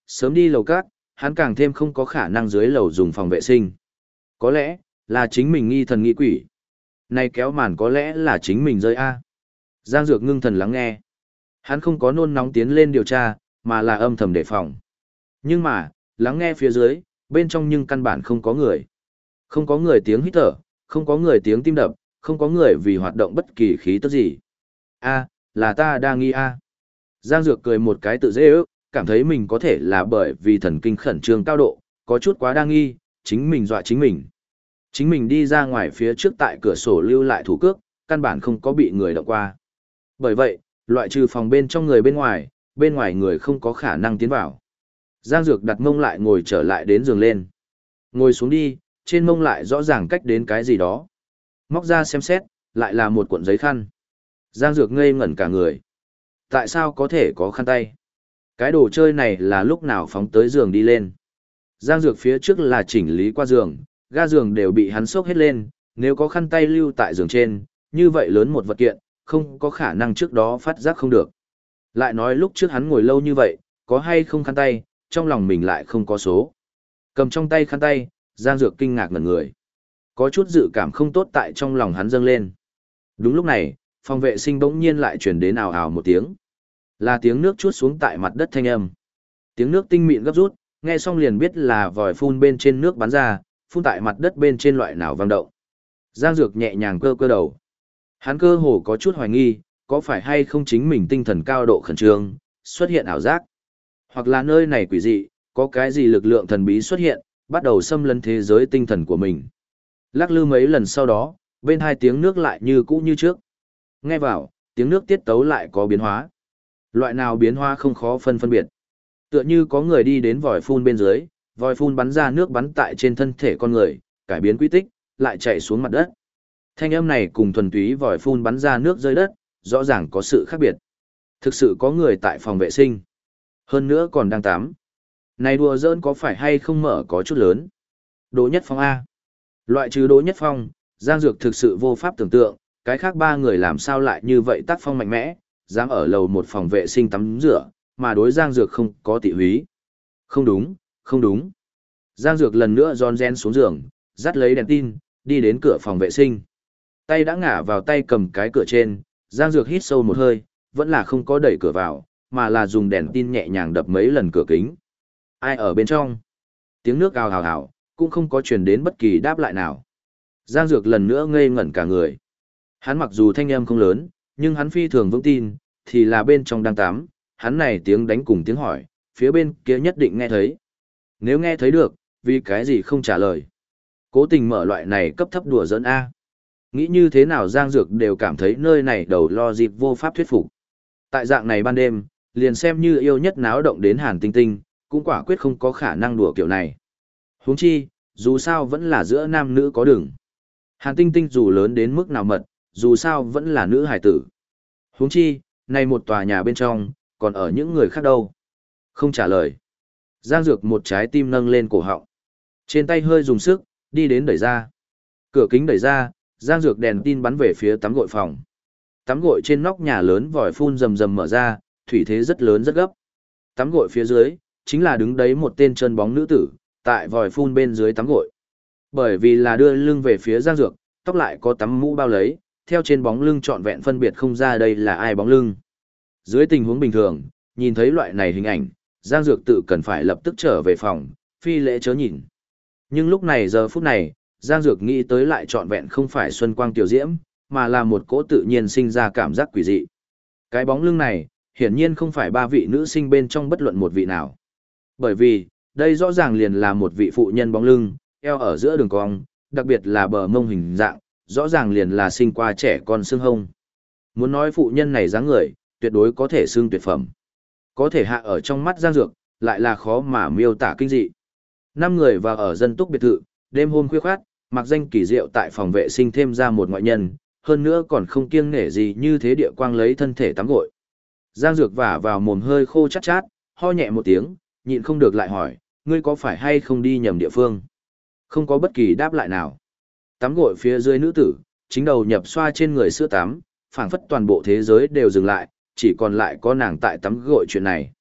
Sớm đi lầu cát, hắn càng thêm không có khả năng dưới lầu dùng phòng vệ sinh. Có lẽ, là chính mình nghi thần nghi quỷ. Này kéo màn có lẽ là chính mình rơi A. Giang Dược ngưng thần lắng nghe. Hắn không có nôn nóng tiến lên điều tra, mà là âm thầm đề phòng. Nhưng mà, lắng nghe phía dưới, bên trong nhưng căn bản không có người. Không có người tiếng hít thở, không có người tiếng tim đập, không có người vì hoạt động bất kỳ khí tức gì. A, là ta đang nghi A. Giang Dược cười một cái tự dễ ước, cảm thấy mình có thể là bởi vì thần kinh khẩn trương cao độ, có chút quá đa nghi, chính mình dọa chính mình. Chính mình đi ra ngoài phía trước tại cửa sổ lưu lại thủ cước, căn bản không có bị người động qua. Bởi vậy, loại trừ phòng bên trong người bên ngoài, bên ngoài người không có khả năng tiến vào. Giang Dược đặt mông lại ngồi trở lại đến giường lên. Ngồi xuống đi, trên mông lại rõ ràng cách đến cái gì đó. Móc ra xem xét, lại là một cuộn giấy khăn. Giang Dược ngây ngẩn cả người. Tại sao có thể có khăn tay? Cái đồ chơi này là lúc nào phóng tới giường đi lên? Giang Dược phía trước là chỉnh lý qua giường, ga giường đều bị hắn xốc hết lên, nếu có khăn tay lưu tại giường trên, như vậy lớn một vật kiện, không có khả năng trước đó phát giác không được. Lại nói lúc trước hắn ngồi lâu như vậy, có hay không khăn tay, trong lòng mình lại không có số. Cầm trong tay khăn tay, Giang Dược kinh ngạc ngẩn người. Có chút dự cảm không tốt tại trong lòng hắn dâng lên. Đúng lúc này, phòng vệ sinh bỗng nhiên lại chuyển đến ào ào một tiếng. Là tiếng nước chuốt xuống tại mặt đất thanh âm. Tiếng nước tinh mịn gấp rút, nghe xong liền biết là vòi phun bên trên nước bắn ra, phun tại mặt đất bên trên loại nào vang động. Giang Dược nhẹ nhàng cơ cơ đầu. Hắn cơ hồ có chút hoài nghi, có phải hay không chính mình tinh thần cao độ khẩn trương, xuất hiện ảo giác. Hoặc là nơi này quỷ dị, có cái gì lực lượng thần bí xuất hiện, bắt đầu xâm lấn thế giới tinh thần của mình. Lắc lư mấy lần sau đó, bên hai tiếng nước lại như cũ như trước. Nghe vào, tiếng nước tiết tấu lại có biến hóa. Loại nào biến hóa không khó phân phân biệt. Tựa như có người đi đến vòi phun bên dưới, vòi phun bắn ra nước bắn tại trên thân thể con người, cải biến quy tích, lại chạy xuống mặt đất. Thanh âm này cùng thuần túy vòi phun bắn ra nước rơi đất, rõ ràng có sự khác biệt. Thực sự có người tại phòng vệ sinh. Hơn nữa còn đang tắm. Này đùa giỡn có phải hay không mở có chút lớn. Đỗ Nhất Phong A. Loại trừ Đỗ Nhất Phong, Giang Dược thực sự vô pháp tưởng tượng, cái khác ba người làm sao lại như vậy tác phong mạnh mẽ, dám ở lầu một phòng vệ sinh tắm rửa, mà đối Giang Dược không có tị húy. Không đúng, không đúng. Giang Dược lần nữa giòn gen xuống giường, dắt lấy đèn tin, đi đến cửa phòng vệ sinh. Tay đã ngả vào tay cầm cái cửa trên, Giang Dược hít sâu một hơi, vẫn là không có đẩy cửa vào, mà là dùng đèn tin nhẹ nhàng đập mấy lần cửa kính. Ai ở bên trong? Tiếng nước ào ào ào, cũng không có truyền đến bất kỳ đáp lại nào. Giang Dược lần nữa ngây ngẩn cả người. Hắn mặc dù thanh âm không lớn, nhưng hắn phi thường vững tin, thì là bên trong đang tắm, hắn này tiếng đánh cùng tiếng hỏi, phía bên kia nhất định nghe thấy. Nếu nghe thấy được, vì cái gì không trả lời? Cố tình mở loại này cấp thấp đùa giỡn A. Nghĩ như thế nào Giang Dược đều cảm thấy nơi này đầu lo dịp vô pháp thuyết phục. Tại dạng này ban đêm, liền xem như yêu nhất náo động đến Hàn Tinh Tinh, cũng quả quyết không có khả năng đùa kiểu này. Huống chi, dù sao vẫn là giữa nam nữ có đường. Hàn Tinh Tinh dù lớn đến mức nào mật, dù sao vẫn là nữ hài tử. Huống chi, này một tòa nhà bên trong, còn ở những người khác đâu. Không trả lời. Giang Dược một trái tim nâng lên cổ họng. Trên tay hơi dùng sức, đi đến đẩy ra. Cửa kính đẩy ra, Giang Dược đèn tin bắn về phía tắm gội phòng. Tắm gội trên nóc nhà lớn vòi phun rầm rầm mở ra, thủy thế rất lớn rất gấp. Tắm gội phía dưới, chính là đứng đấy một tên chân bóng nữ tử, tại vòi phun bên dưới tắm gội. Bởi vì là đưa lưng về phía Giang Dược, tóc lại có tắm mũ bao lấy, theo trên bóng lưng trọn vẹn phân biệt không ra đây là ai bóng lưng. Dưới tình huống bình thường, nhìn thấy loại này hình ảnh, Giang Dược tự cần phải lập tức trở về phòng, phi lễ chớ nhìn. Nhưng lúc này giờ phút này, Giang Dược nghĩ tới lại trọn vẹn không phải xuân quang tiểu diễm, mà là một cỗ tự nhiên sinh ra cảm giác quỷ dị. Cái bóng lưng này, hiển nhiên không phải ba vị nữ sinh bên trong bất luận một vị nào. Bởi vì, đây rõ ràng liền là một vị phụ nhân bóng lưng, eo ở giữa đường cong, đặc biệt là bờ mông hình dạng, rõ ràng liền là sinh qua trẻ con xương hông. Muốn nói phụ nhân này dáng người, tuyệt đối có thể xương tuyệt phẩm. Có thể hạ ở trong mắt Giang Dược, lại là khó mà miêu tả kinh dị. Năm người vào ở dân túc biệt thự, đêm hôm khuya khoát, mặc danh kỳ diệu tại phòng vệ sinh thêm ra một ngoại nhân, hơn nữa còn không kiêng nể gì như thế địa quang lấy thân thể tắm gội. Giang Dược vả vào mồm hơi khô chát chát, ho nhẹ một tiếng, nhịn không được lại hỏi, ngươi có phải hay không đi nhầm địa phương? Không có bất kỳ đáp lại nào. Tắm gội phía dưới nữ tử, chính đầu nhập xoa trên người sữa tắm, phảng phất toàn bộ thế giới đều dừng lại, chỉ còn lại có nàng tại tắm gội chuyện này.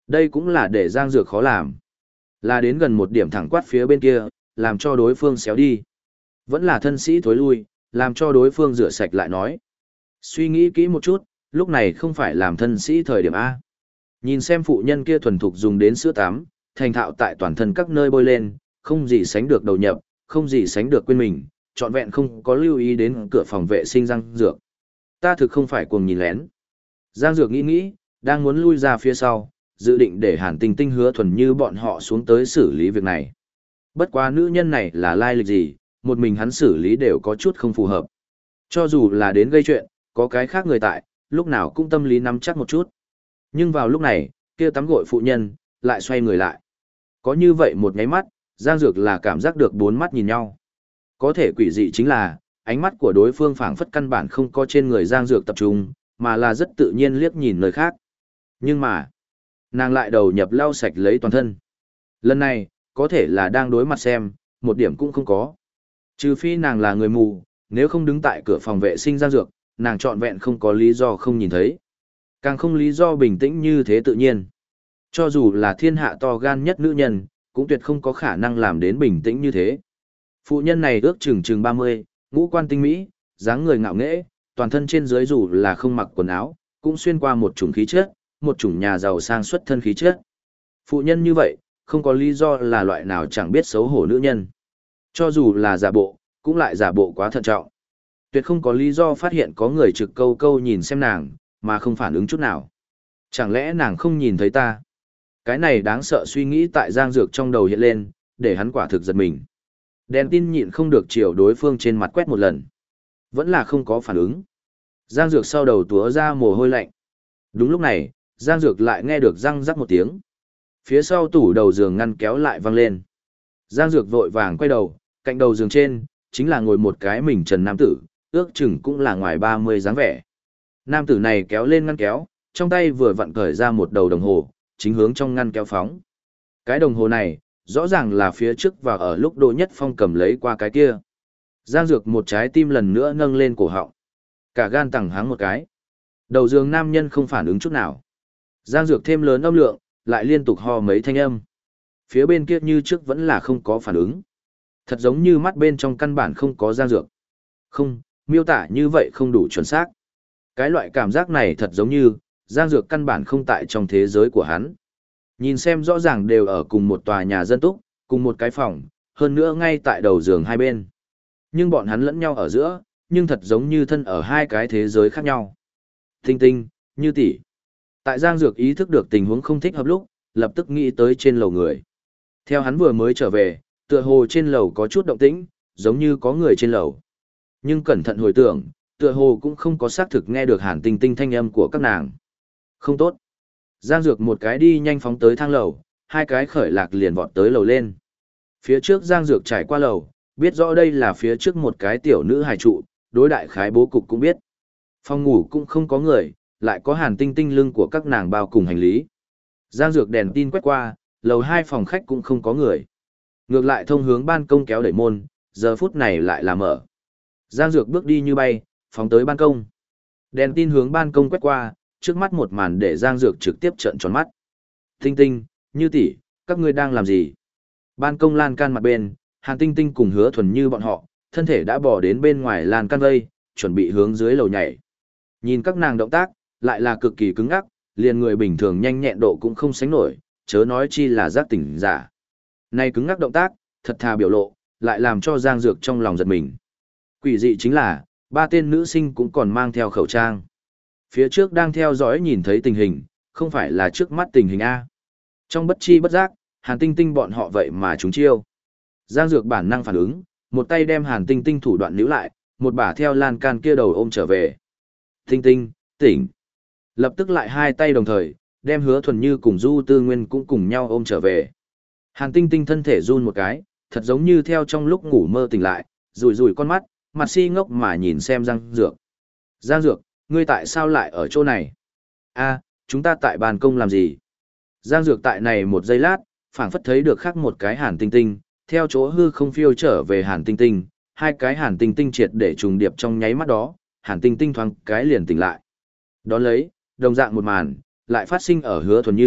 Đây cũng là để Giang Dược khó làm. Là đến gần một điểm thẳng quát phía bên kia, làm cho đối phương xéo đi. Vẫn là thân sĩ thối lui, làm cho đối phương rửa sạch lại nói. Suy nghĩ kỹ một chút, lúc này không phải làm thân sĩ thời điểm A. Nhìn xem phụ nhân kia thuần thục dùng đến sữa tắm, thành thạo tại toàn thân các nơi bôi lên, không gì sánh được đầu nhập, không gì sánh được quên mình, trọn vẹn không có lưu ý đến cửa phòng vệ sinh Giang Dược. Ta thực không phải cuồng nhìn lén. Giang Dược nghĩ nghĩ, đang muốn lui ra phía sau, dự định để Hàn Tinh Tinh Hứa Thuần Như bọn họ xuống tới xử lý việc này. Bất quá nữ nhân này là lai lịch gì, một mình hắn xử lý đều có chút không phù hợp. Cho dù là đến gây chuyện, có cái khác người tại, lúc nào cũng tâm lý nắm chắc một chút. Nhưng vào lúc này, kia tắm gội phụ nhân, lại xoay người lại. Có như vậy một nháy mắt, Giang Dược là cảm giác được bốn mắt nhìn nhau. Có thể quỷ dị chính là, ánh mắt của đối phương phảng phất căn bản không có trên người Giang Dược tập trung, mà là rất tự nhiên liếc nhìn nơi khác. Nhưng mà, nàng lại đầu nhập lau sạch lấy toàn thân. Lần này, có thể là đang đối mặt xem, một điểm cũng không có. Trừ phi nàng là người mù, nếu không đứng tại cửa phòng vệ sinh Giang Dược, nàng trọn vẹn không có lý do không nhìn thấy. Càng không lý do bình tĩnh như thế tự nhiên. Cho dù là thiên hạ to gan nhất nữ nhân, cũng tuyệt không có khả năng làm đến bình tĩnh như thế. Phụ nhân này ước chừng chừng ba mươi, ngũ quan tinh mỹ, dáng người ngạo nghễ, toàn thân trên dưới dù là không mặc quần áo, cũng xuyên qua một chủng khí chất, một chủng nhà giàu sang xuất thân khí chất. Phụ nhân như vậy, không có lý do là loại nào chẳng biết xấu hổ nữ nhân. Cho dù là giả bộ, cũng lại giả bộ quá thận trọng. Tuyệt không có lý do phát hiện có người trực câu câu nhìn xem nàng, mà không phản ứng chút nào. Chẳng lẽ nàng không nhìn thấy ta? Cái này đáng sợ suy nghĩ tại Giang Dược trong đầu hiện lên, để hắn quả thực giật mình. Đèn tin nhịn không được chiều đối phương trên mặt quét một lần. Vẫn là không có phản ứng. Giang Dược sau đầu túa ra mồ hôi lạnh. Đúng lúc này, Giang Dược lại nghe được răng rắc một tiếng. Phía sau tủ đầu giường ngăn kéo lại văng lên. Giang Dược vội vàng quay đầu, cạnh đầu giường trên, chính là ngồi một cái mình trần nam tử, ước chừng cũng là ngoài ba mươi dáng vẻ. Nam tử này kéo lên ngăn kéo, trong tay vừa vặn cởi ra một đầu đồng hồ, chính hướng trong ngăn kéo phóng. Cái đồng hồ này, rõ ràng là phía trước và ở lúc Đỗ Nhất Phong cầm lấy qua cái kia. Giang Dược một trái tim lần nữa nâng lên cổ họng. Cả gan tẳng háng một cái. Đầu giường nam nhân không phản ứng chút nào. Giang Dược thêm lớn âm lượng, lại liên tục ho mấy thanh âm. Phía bên kia như trước vẫn là không có phản ứng. Thật giống như mắt bên trong căn bản không có Giang Dược. Không, miêu tả như vậy không đủ chuẩn xác. Cái loại cảm giác này thật giống như, Giang Dược căn bản không tại trong thế giới của hắn. Nhìn xem rõ ràng đều ở cùng một tòa nhà dân túc, cùng một cái phòng, hơn nữa ngay tại đầu giường hai bên. Nhưng bọn hắn lẫn nhau ở giữa, nhưng thật giống như thân ở hai cái thế giới khác nhau. Tinh tinh, như tỷ. Tại Giang Dược ý thức được tình huống không thích hợp lúc, lập tức nghĩ tới trên lầu người. Theo hắn vừa mới trở về, tựa hồ trên lầu có chút động tĩnh, giống như có người trên lầu. Nhưng cẩn thận hồi tưởng, tựa hồ cũng không có xác thực nghe được Hàn Tinh Tinh thanh âm của các nàng. Không tốt. Giang Dược một cái đi nhanh phóng tới thang lầu, hai cái khởi lạc liền vọt tới lầu lên. Phía trước Giang Dược trải qua lầu, biết rõ đây là phía trước một cái tiểu nữ hài trụ, đối đại khái bố cục cũng biết. Phòng ngủ cũng không có người, lại có Hàn Tinh Tinh lưng của các nàng bao cùng hành lý. Giang Dược đèn tin quét qua, lầu hai phòng khách cũng không có người. Ngược lại thông hướng ban công kéo đẩy môn, giờ phút này lại là mở. Giang Dược bước đi như bay, phóng tới ban công. Đèn tin hướng ban công quét qua, trước mắt một màn để Giang Dược trực tiếp trợn tròn mắt. Tinh Tinh, Như tỷ, các ngươi đang làm gì? Ban công lan can mặt bên, Hàn Tinh Tinh cùng Hứa Thuần Như bọn họ, thân thể đã bỏ đến bên ngoài lan can vây, chuẩn bị hướng dưới lầu nhảy. Nhìn các nàng động tác, lại là cực kỳ cứng ngắc, liền người bình thường nhanh nhẹn độ cũng không sánh nổi, chớ nói chi là giác tỉnh giả. Này cứng ngắc động tác, thật thà biểu lộ, lại làm cho Giang Dược trong lòng giật mình. Quỷ dị chính là, ba tên nữ sinh cũng còn mang theo khẩu trang. Phía trước đang theo dõi nhìn thấy tình hình, không phải là trước mắt tình hình A. Trong bất chi bất giác, Hàn Tinh Tinh bọn họ vậy mà chúng chiêu. Giang Dược bản năng phản ứng, một tay đem Hàn Tinh Tinh thủ đoạn níu lại, một bả theo lan can kia đầu ôm trở về. Tinh Tinh, tỉnh. Lập tức lại hai tay đồng thời, đem Hứa Thuần Như cùng Du Tư Nguyên cũng cùng nhau ôm trở về. Hàn Tinh Tinh thân thể run một cái, thật giống như theo trong lúc ngủ mơ tỉnh lại, rủi rủi con mắt, mặt si ngốc mà nhìn xem Giang Dược. Giang Dược, ngươi tại sao lại ở chỗ này? A, chúng ta tại ban công làm gì? Giang Dược tại này một giây lát, phảng phất thấy được khác một cái Hàn Tinh Tinh, theo chỗ hư không phiêu trở về Hàn Tinh Tinh, hai cái Hàn Tinh Tinh triệt để trùng điệp trong nháy mắt đó, Hàn Tinh Tinh thoáng cái liền tỉnh lại. Đón lấy, đồng dạng một màn, lại phát sinh ở Hứa Thuần Như,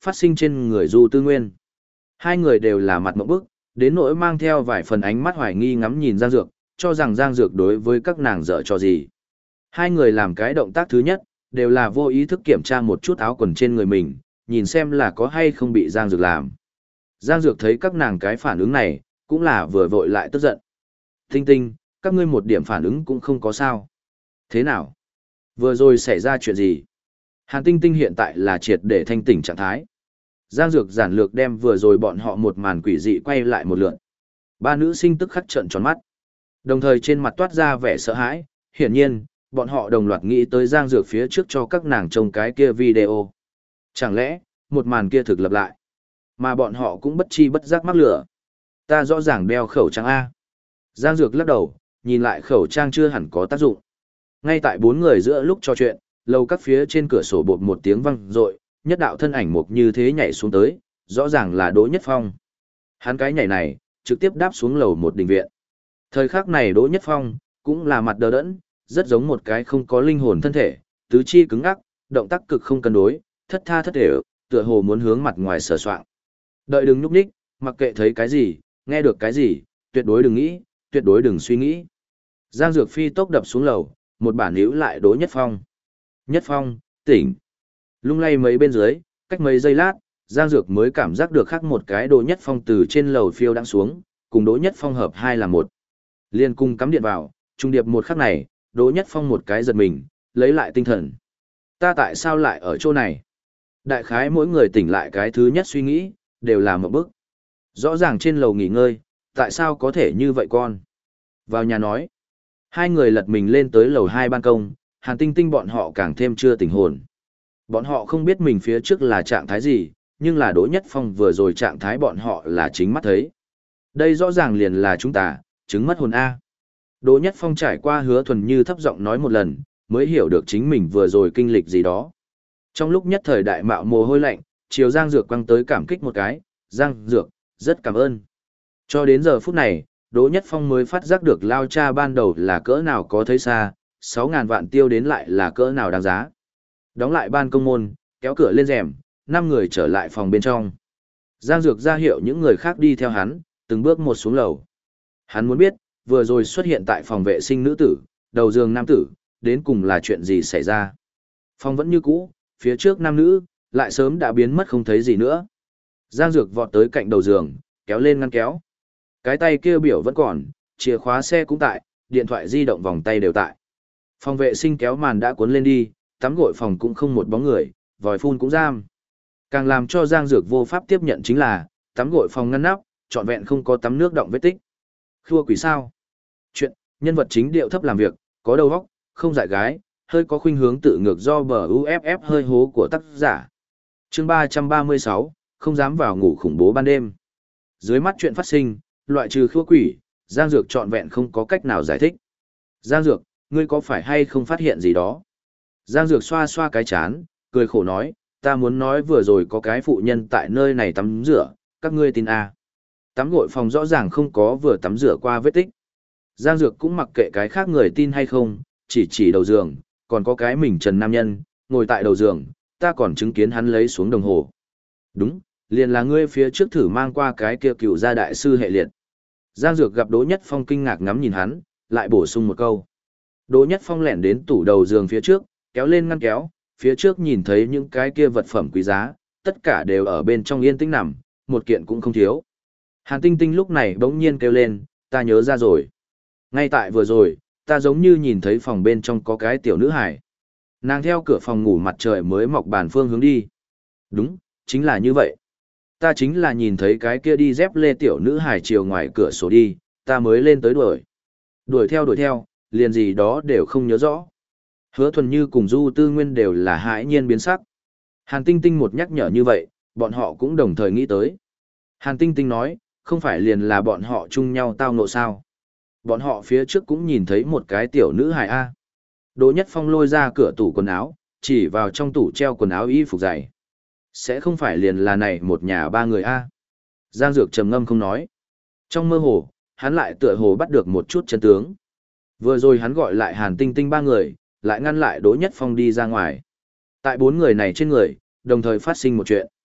phát sinh trên người Du Tư Nguyên. Hai người đều là mặt ngộp bức, đến nỗi mang theo vài phần ánh mắt hoài nghi ngắm nhìn Giang Dược, cho rằng Giang Dược đối với các nàng dở trò gì. Hai người làm cái động tác thứ nhất, đều là vô ý thức kiểm tra một chút áo quần trên người mình, nhìn xem là có hay không bị Giang Dược làm. Giang Dược thấy các nàng cái phản ứng này, cũng là vừa vội lại tức giận. Tinh Tinh, các ngươi một điểm phản ứng cũng không có sao. Thế nào? Vừa rồi xảy ra chuyện gì? Hàn Tinh Tinh hiện tại là triệt để thanh tỉnh trạng thái. Giang Dược giản lược đem vừa rồi bọn họ một màn quỷ dị quay lại một lượt. Ba nữ sinh tức khắc trợn tròn mắt. Đồng thời trên mặt toát ra vẻ sợ hãi, hiển nhiên, bọn họ đồng loạt nghĩ tới Giang Dược phía trước cho các nàng trông cái kia video. Chẳng lẽ, một màn kia thực lập lại, mà bọn họ cũng bất chi bất giác mắc lửa. Ta rõ ràng đeo khẩu trang A. Giang Dược lắc đầu, nhìn lại khẩu trang chưa hẳn có tác dụng. Ngay tại bốn người giữa lúc trò chuyện, lầu các phía trên cửa sổ bột một tiếng vang rội, nhất đạo thân ảnh mục như thế nhảy xuống tới, rõ ràng là Đỗ Nhất Phong. Hắn cái nhảy này, trực tiếp đáp xuống lầu một đình viện. Thời khắc này Đỗ Nhất Phong, cũng là mặt đờ đẫn, rất giống một cái không có linh hồn thân thể, tứ chi cứng ngắc, động tác cực không cân đối, thất tha thất đều, tựa hồ muốn hướng mặt ngoài sờ soạng. Đợi đừng nhúc nhích, mặc kệ thấy cái gì, nghe được cái gì, tuyệt đối đừng nghĩ, tuyệt đối đừng suy nghĩ. Giang Dược phi tốc đập xuống lầu, một bản níu lại Đỗ Nhất Phong. Nhất Phong, tỉnh. Lung lay mấy bên dưới, cách mấy giây lát, Giang Dược mới cảm giác được khác một cái Đỗ Nhất Phong từ trên lầu phiêu đang xuống, cùng Đỗ Nhất Phong hợp hai là một. Liên cung cắm điện vào, trung điệp một khắc này, Đỗ Nhất Phong một cái giật mình, lấy lại tinh thần. Ta tại sao lại ở chỗ này? Đại khái mỗi người tỉnh lại cái thứ nhất suy nghĩ, đều là một bức. Rõ ràng trên lầu nghỉ ngơi, tại sao có thể như vậy con? Vào nhà nói. Hai người lật mình lên tới lầu hai ban công, Hàn Tinh Tinh bọn họ càng thêm chưa tỉnh hồn. Bọn họ không biết mình phía trước là trạng thái gì, nhưng là Đỗ Nhất Phong vừa rồi trạng thái bọn họ là chính mắt thấy. Đây rõ ràng liền là chúng ta, chứng mất hồn A. Đỗ Nhất Phong trải qua Hứa Thuần Như thấp giọng nói một lần, mới hiểu được chính mình vừa rồi kinh lịch gì đó. Trong lúc nhất thời đại mạo mồ hôi lạnh, chiều Giang Dược quăng tới cảm kích một cái, Giang Dược, rất cảm ơn. Cho đến giờ phút này, Đỗ Nhất Phong mới phát giác được lao cha ban đầu là cỡ nào có thấy xa, sáu ngàn vạn tiêu đến lại là cỡ nào đáng giá. Đóng lại ban công môn, kéo cửa lên rèm, năm người trở lại phòng bên trong. Giang Dược ra hiệu những người khác đi theo hắn, từng bước một xuống lầu. Hắn muốn biết, vừa rồi xuất hiện tại phòng vệ sinh nữ tử, đầu giường nam tử, đến cùng là chuyện gì xảy ra. Phòng vẫn như cũ, phía trước nam nữ, lại sớm đã biến mất không thấy gì nữa. Giang Dược vọt tới cạnh đầu giường, kéo lên ngăn kéo. Cái tay kia biểu vẫn còn, chìa khóa xe cũng tại, điện thoại di động vòng tay đều tại. Phòng vệ sinh kéo màn đã cuốn lên đi, tắm gội phòng cũng không một bóng người, vòi phun cũng giam. Càng làm cho Giang Dược vô pháp tiếp nhận chính là, tắm gội phòng ngăn nắp, trọn vẹn không có tắm nước động vết tích. Khua quỷ sao? Chuyện, nhân vật chính điệu thấp làm việc, có đầu óc, không dại gái, hơi có khuynh hướng tự ngược do bờ u ép ép hơi hố của tác giả. Chương ba trăm ba mươi sáu, không dám vào ngủ khủng bố ban đêm. Dưới mắt chuyện phát sinh, loại trừ khua quỷ, Giang Dược trọn vẹn không có cách nào giải thích. Giang Dược, ngươi có phải hay không phát hiện gì đó? Giang Dược xoa xoa cái chán, cười khổ nói, ta muốn nói vừa rồi có cái phụ nhân tại nơi này tắm rửa, các ngươi tin à. Tắm gội phòng rõ ràng không có vừa tắm rửa qua vết tích. Giang Dược cũng mặc kệ cái khác người tin hay không, chỉ chỉ đầu giường, còn có cái mình trần nam nhân, ngồi tại đầu giường, ta còn chứng kiến hắn lấy xuống đồng hồ. Đúng, liền là ngươi phía trước thử mang qua cái kia cựu gia đại sư hệ liệt. Giang Dược gặp Đỗ Nhất Phong kinh ngạc ngắm nhìn hắn, lại bổ sung một câu. Đỗ Nhất Phong lẻn đến tủ đầu giường phía trước, kéo lên ngăn kéo, phía trước nhìn thấy những cái kia vật phẩm quý giá, tất cả đều ở bên trong yên tĩnh nằm, một kiện cũng không thiếu. Hàn Tinh Tinh lúc này bỗng nhiên kêu lên, ta nhớ ra rồi. Ngay tại vừa rồi, ta giống như nhìn thấy phòng bên trong có cái tiểu nữ hải. Nàng theo cửa phòng ngủ mặt trời mới mọc bàn phương hướng đi. Đúng, chính là như vậy. Ta chính là nhìn thấy cái kia đi dép lê tiểu nữ hải chiều ngoài cửa sổ đi, ta mới lên tới đuổi. Đuổi theo đuổi theo, liền gì đó đều không nhớ rõ. Hứa Thuần Như cùng Du Tư Nguyên đều là hãi nhiên biến sắc. Hàn Tinh Tinh một nhắc nhở như vậy, bọn họ cũng đồng thời nghĩ tới. Hàn Tinh Tinh nói, không phải liền là bọn họ chung nhau tao ngộ sao. Bọn họ phía trước cũng nhìn thấy một cái tiểu nữ hài A. Đỗ Nhất Phong lôi ra cửa tủ quần áo, chỉ vào trong tủ treo quần áo y phục dày. Sẽ không phải liền là này một nhà ba người A. Giang Dược trầm ngâm không nói. Trong mơ hồ, hắn lại tựa hồ bắt được một chút chân tướng. Vừa rồi hắn gọi lại Hàn Tinh Tinh ba người, lại ngăn lại Đỗ Nhất Phong đi ra ngoài. Tại bốn người này trên người, đồng thời phát sinh một chuyện.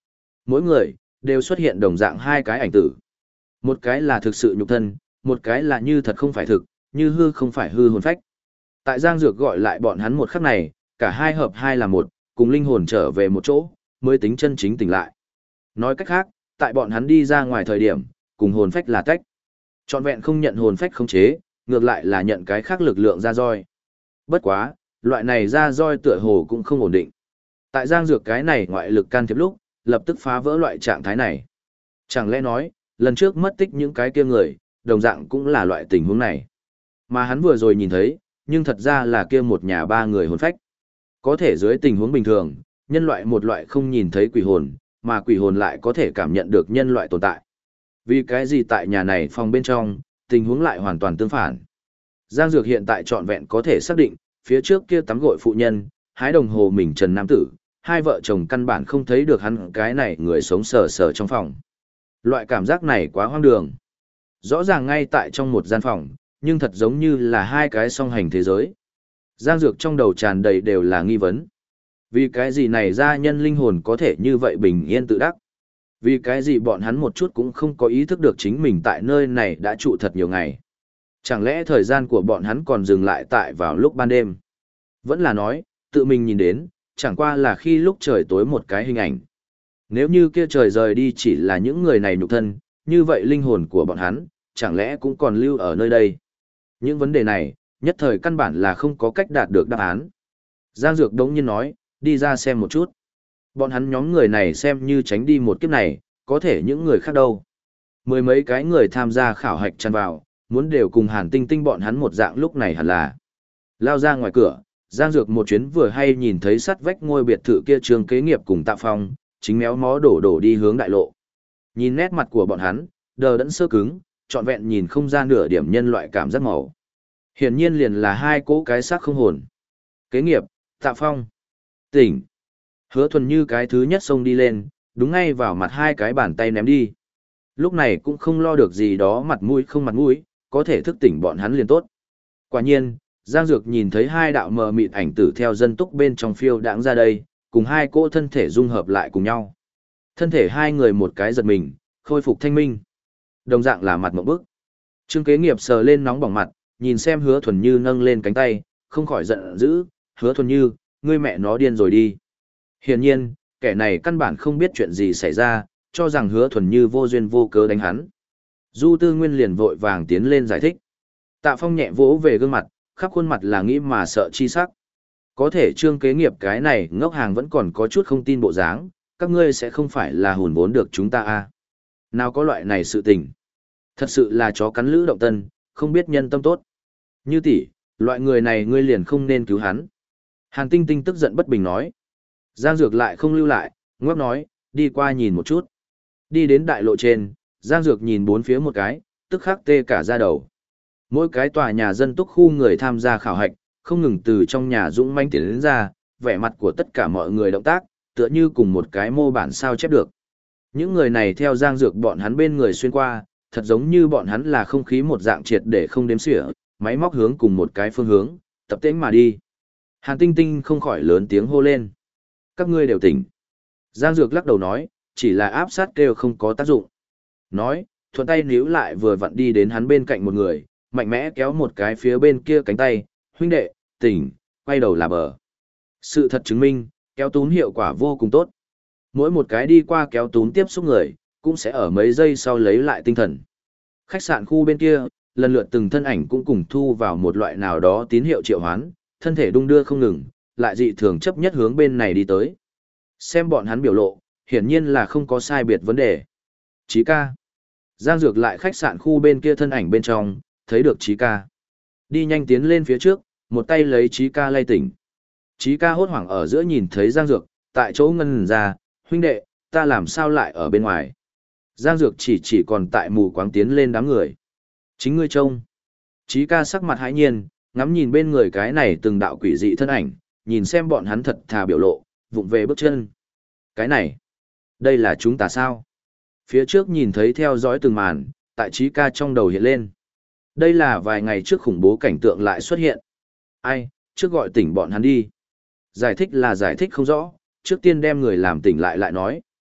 Mỗi người, đều xuất hiện đồng dạng hai cái ảnh tử. Một cái là thực sự nhục thân, một cái là như thật không phải thực, như hư không phải hư hồn phách. Tại Giang Dược gọi lại bọn hắn một khắc này, cả hai hợp hai là một, cùng linh hồn trở về một chỗ, mới tính chân chính tỉnh lại. Nói cách khác, tại bọn hắn đi ra ngoài thời điểm, cùng hồn phách là tách. Trọn vẹn không nhận hồn phách khống chế, ngược lại là nhận cái khác lực lượng ra roi. Bất quá, loại này ra roi tựa hồ cũng không ổn định. Tại Giang Dược cái này ngoại lực can thiệp lúc, lập tức phá vỡ loại trạng thái này. Chẳng lẽ nói, lần trước mất tích những cái kia người, đồng dạng cũng là loại tình huống này. Mà hắn vừa rồi nhìn thấy, nhưng thật ra là kia một nhà ba người hồn phách. Có thể dưới tình huống bình thường, nhân loại một loại không nhìn thấy quỷ hồn, mà quỷ hồn lại có thể cảm nhận được nhân loại tồn tại. Vì cái gì tại nhà này phòng bên trong, tình huống lại hoàn toàn tương phản. Giang Dược hiện tại trọn vẹn có thể xác định, phía trước kia tắm gội phụ nhân, hái đồng hồ mình trần nam tử, hai vợ chồng căn bản không thấy được hắn cái này người sống sờ sờ trong phòng. Loại cảm giác này quá hoang đường. Rõ ràng ngay tại trong một gian phòng, nhưng thật giống như là hai cái song hành thế giới. Giang Dược trong đầu tràn đầy đều là nghi vấn. Vì cái gì này ra nhân linh hồn có thể như vậy bình yên tự đắc? Vì cái gì bọn hắn một chút cũng không có ý thức được chính mình tại nơi này đã trụ thật nhiều ngày? Chẳng lẽ thời gian của bọn hắn còn dừng lại tại vào lúc ban đêm? Vẫn là nói, tự mình nhìn đến, chẳng qua là khi lúc trời tối một cái hình ảnh. Nếu như kia trời rời đi chỉ là những người này nhục thân, như vậy linh hồn của bọn hắn, chẳng lẽ cũng còn lưu ở nơi đây? Những vấn đề này, nhất thời căn bản là không có cách đạt được đáp án. Giang Dược đống nhiên nói, đi ra xem một chút. Bọn hắn nhóm người này xem như tránh đi một kiếp này, có thể những người khác đâu. Mười mấy cái người tham gia khảo hạch tràn vào, muốn đều cùng Hàn Tinh Tinh bọn hắn một dạng lúc này hẳn là. Lao ra ngoài cửa, Giang Dược một chuyến vừa hay nhìn thấy sắt vách ngôi biệt thự kia Trương Kế Nghiệp cùng Tạ Phong, chính méo mó đổ đổ đi hướng đại lộ. Nhìn nét mặt của bọn hắn, đờ đẫn sơ cứng, trọn vẹn nhìn không ra nửa điểm nhân loại cảm giác màu. Hiển nhiên liền là hai cỗ cái xác không hồn. Kế Nghiệp, Tạ Phong, tỉnh. Hứa Thuần Như cái thứ nhất xông đi lên, đúng ngay vào mặt hai cái bàn tay ném đi. Lúc này cũng không lo được gì đó mặt mũi không mặt mũi, có thể thức tỉnh bọn hắn liền tốt. Quả nhiên, Giang Dược nhìn thấy hai đạo mờ mịt ảnh tử theo dân túc bên trong phiêu đãng ra đây, cùng hai cỗ thân thể dung hợp lại cùng nhau. Thân thể hai người một cái giật mình, khôi phục thanh minh. Đồng dạng là mặt mộng bức. Trương Kế Nghiệp sờ lên nóng bỏng mặt, nhìn xem Hứa Thuần Như nâng lên cánh tay, không khỏi giận dữ, Hứa Thuần Như, ngươi mẹ nó điên rồi đi. Hiển nhiên, kẻ này căn bản không biết chuyện gì xảy ra, cho rằng Hứa Thuần Như vô duyên vô cớ đánh hắn. Du Tư Nguyên liền vội vàng tiến lên giải thích. Tạ Phong nhẹ vỗ về gương mặt, khắp khuôn mặt là nghĩ mà sợ chi sắc. Có thể Trương Kế Nghiệp cái này ngốc hàng vẫn còn có chút không tin bộ dáng, các ngươi sẽ không phải là hùn vốn được chúng ta à. Nào có loại này sự tình. Thật sự là chó cắn lữ động tân, không biết nhân tâm tốt. Như tỷ, loại người này ngươi liền không nên cứu hắn. Hàn Tinh Tinh tức giận bất bình nói. Giang Dược lại không lưu lại, ngốc nói, đi qua nhìn một chút. Đi đến đại lộ trên, Giang Dược nhìn bốn phía một cái, tức khắc tê cả da đầu. Mỗi cái tòa nhà dân túc khu người tham gia khảo hạch, không ngừng từ trong nhà dũng manh tiến đến ra, vẻ mặt của tất cả mọi người động tác, tựa như cùng một cái mô bản sao chép được. Những người này theo Giang Dược bọn hắn bên người xuyên qua, thật giống như bọn hắn là không khí một dạng triệt để không đếm xỉa, máy móc hướng cùng một cái phương hướng, tập tễnh mà đi. Hàn Tinh Tinh không khỏi lớn tiếng hô lên. Các ngươi đều tỉnh. Giang Dược lắc đầu nói, chỉ là áp sát kêu không có tác dụng. Nói, thuận tay níu lại vừa vặn đi đến hắn bên cạnh một người, mạnh mẽ kéo một cái phía bên kia cánh tay, huynh đệ, tỉnh, quay đầu là bờ. Sự thật chứng minh, kéo túm hiệu quả vô cùng tốt. Mỗi một cái đi qua kéo túm tiếp xúc người, cũng sẽ ở mấy giây sau lấy lại tinh thần. Khách sạn khu bên kia, lần lượt từng thân ảnh cũng cùng thu vào một loại nào đó tín hiệu triệu hoán, thân thể đung đưa không ngừng, lại dị thường chấp nhất hướng bên này đi tới. Xem bọn hắn biểu lộ, hiển nhiên là không có sai biệt vấn đề. Chí ca. Giang Dược lại khách sạn khu bên kia thân ảnh bên trong, thấy được Chí ca. Đi nhanh tiến lên phía trước, một tay lấy Chí ca lay tỉnh. Chí ca hốt hoảng ở giữa nhìn thấy Giang Dược, tại chỗ ngân ra, huynh đệ, ta làm sao lại ở bên ngoài. Giang Dược chỉ chỉ còn tại mù quáng tiến lên đám người. Chính ngươi trông. Chí ca sắc mặt hãi nhiên, ngắm nhìn bên người cái này từng đạo quỷ dị thân ảnh, nhìn xem bọn hắn thật thà biểu lộ, vụng về bước chân. Cái này, đây là chúng ta sao? Phía trước nhìn thấy theo dõi từng màn, tại Chí ca trong đầu hiện lên. Đây là vài ngày trước khủng bố cảnh tượng lại xuất hiện. Ai, trước gọi tỉnh bọn hắn đi. Giải thích là giải thích không rõ, trước tiên đem người làm tỉnh lại lại nói.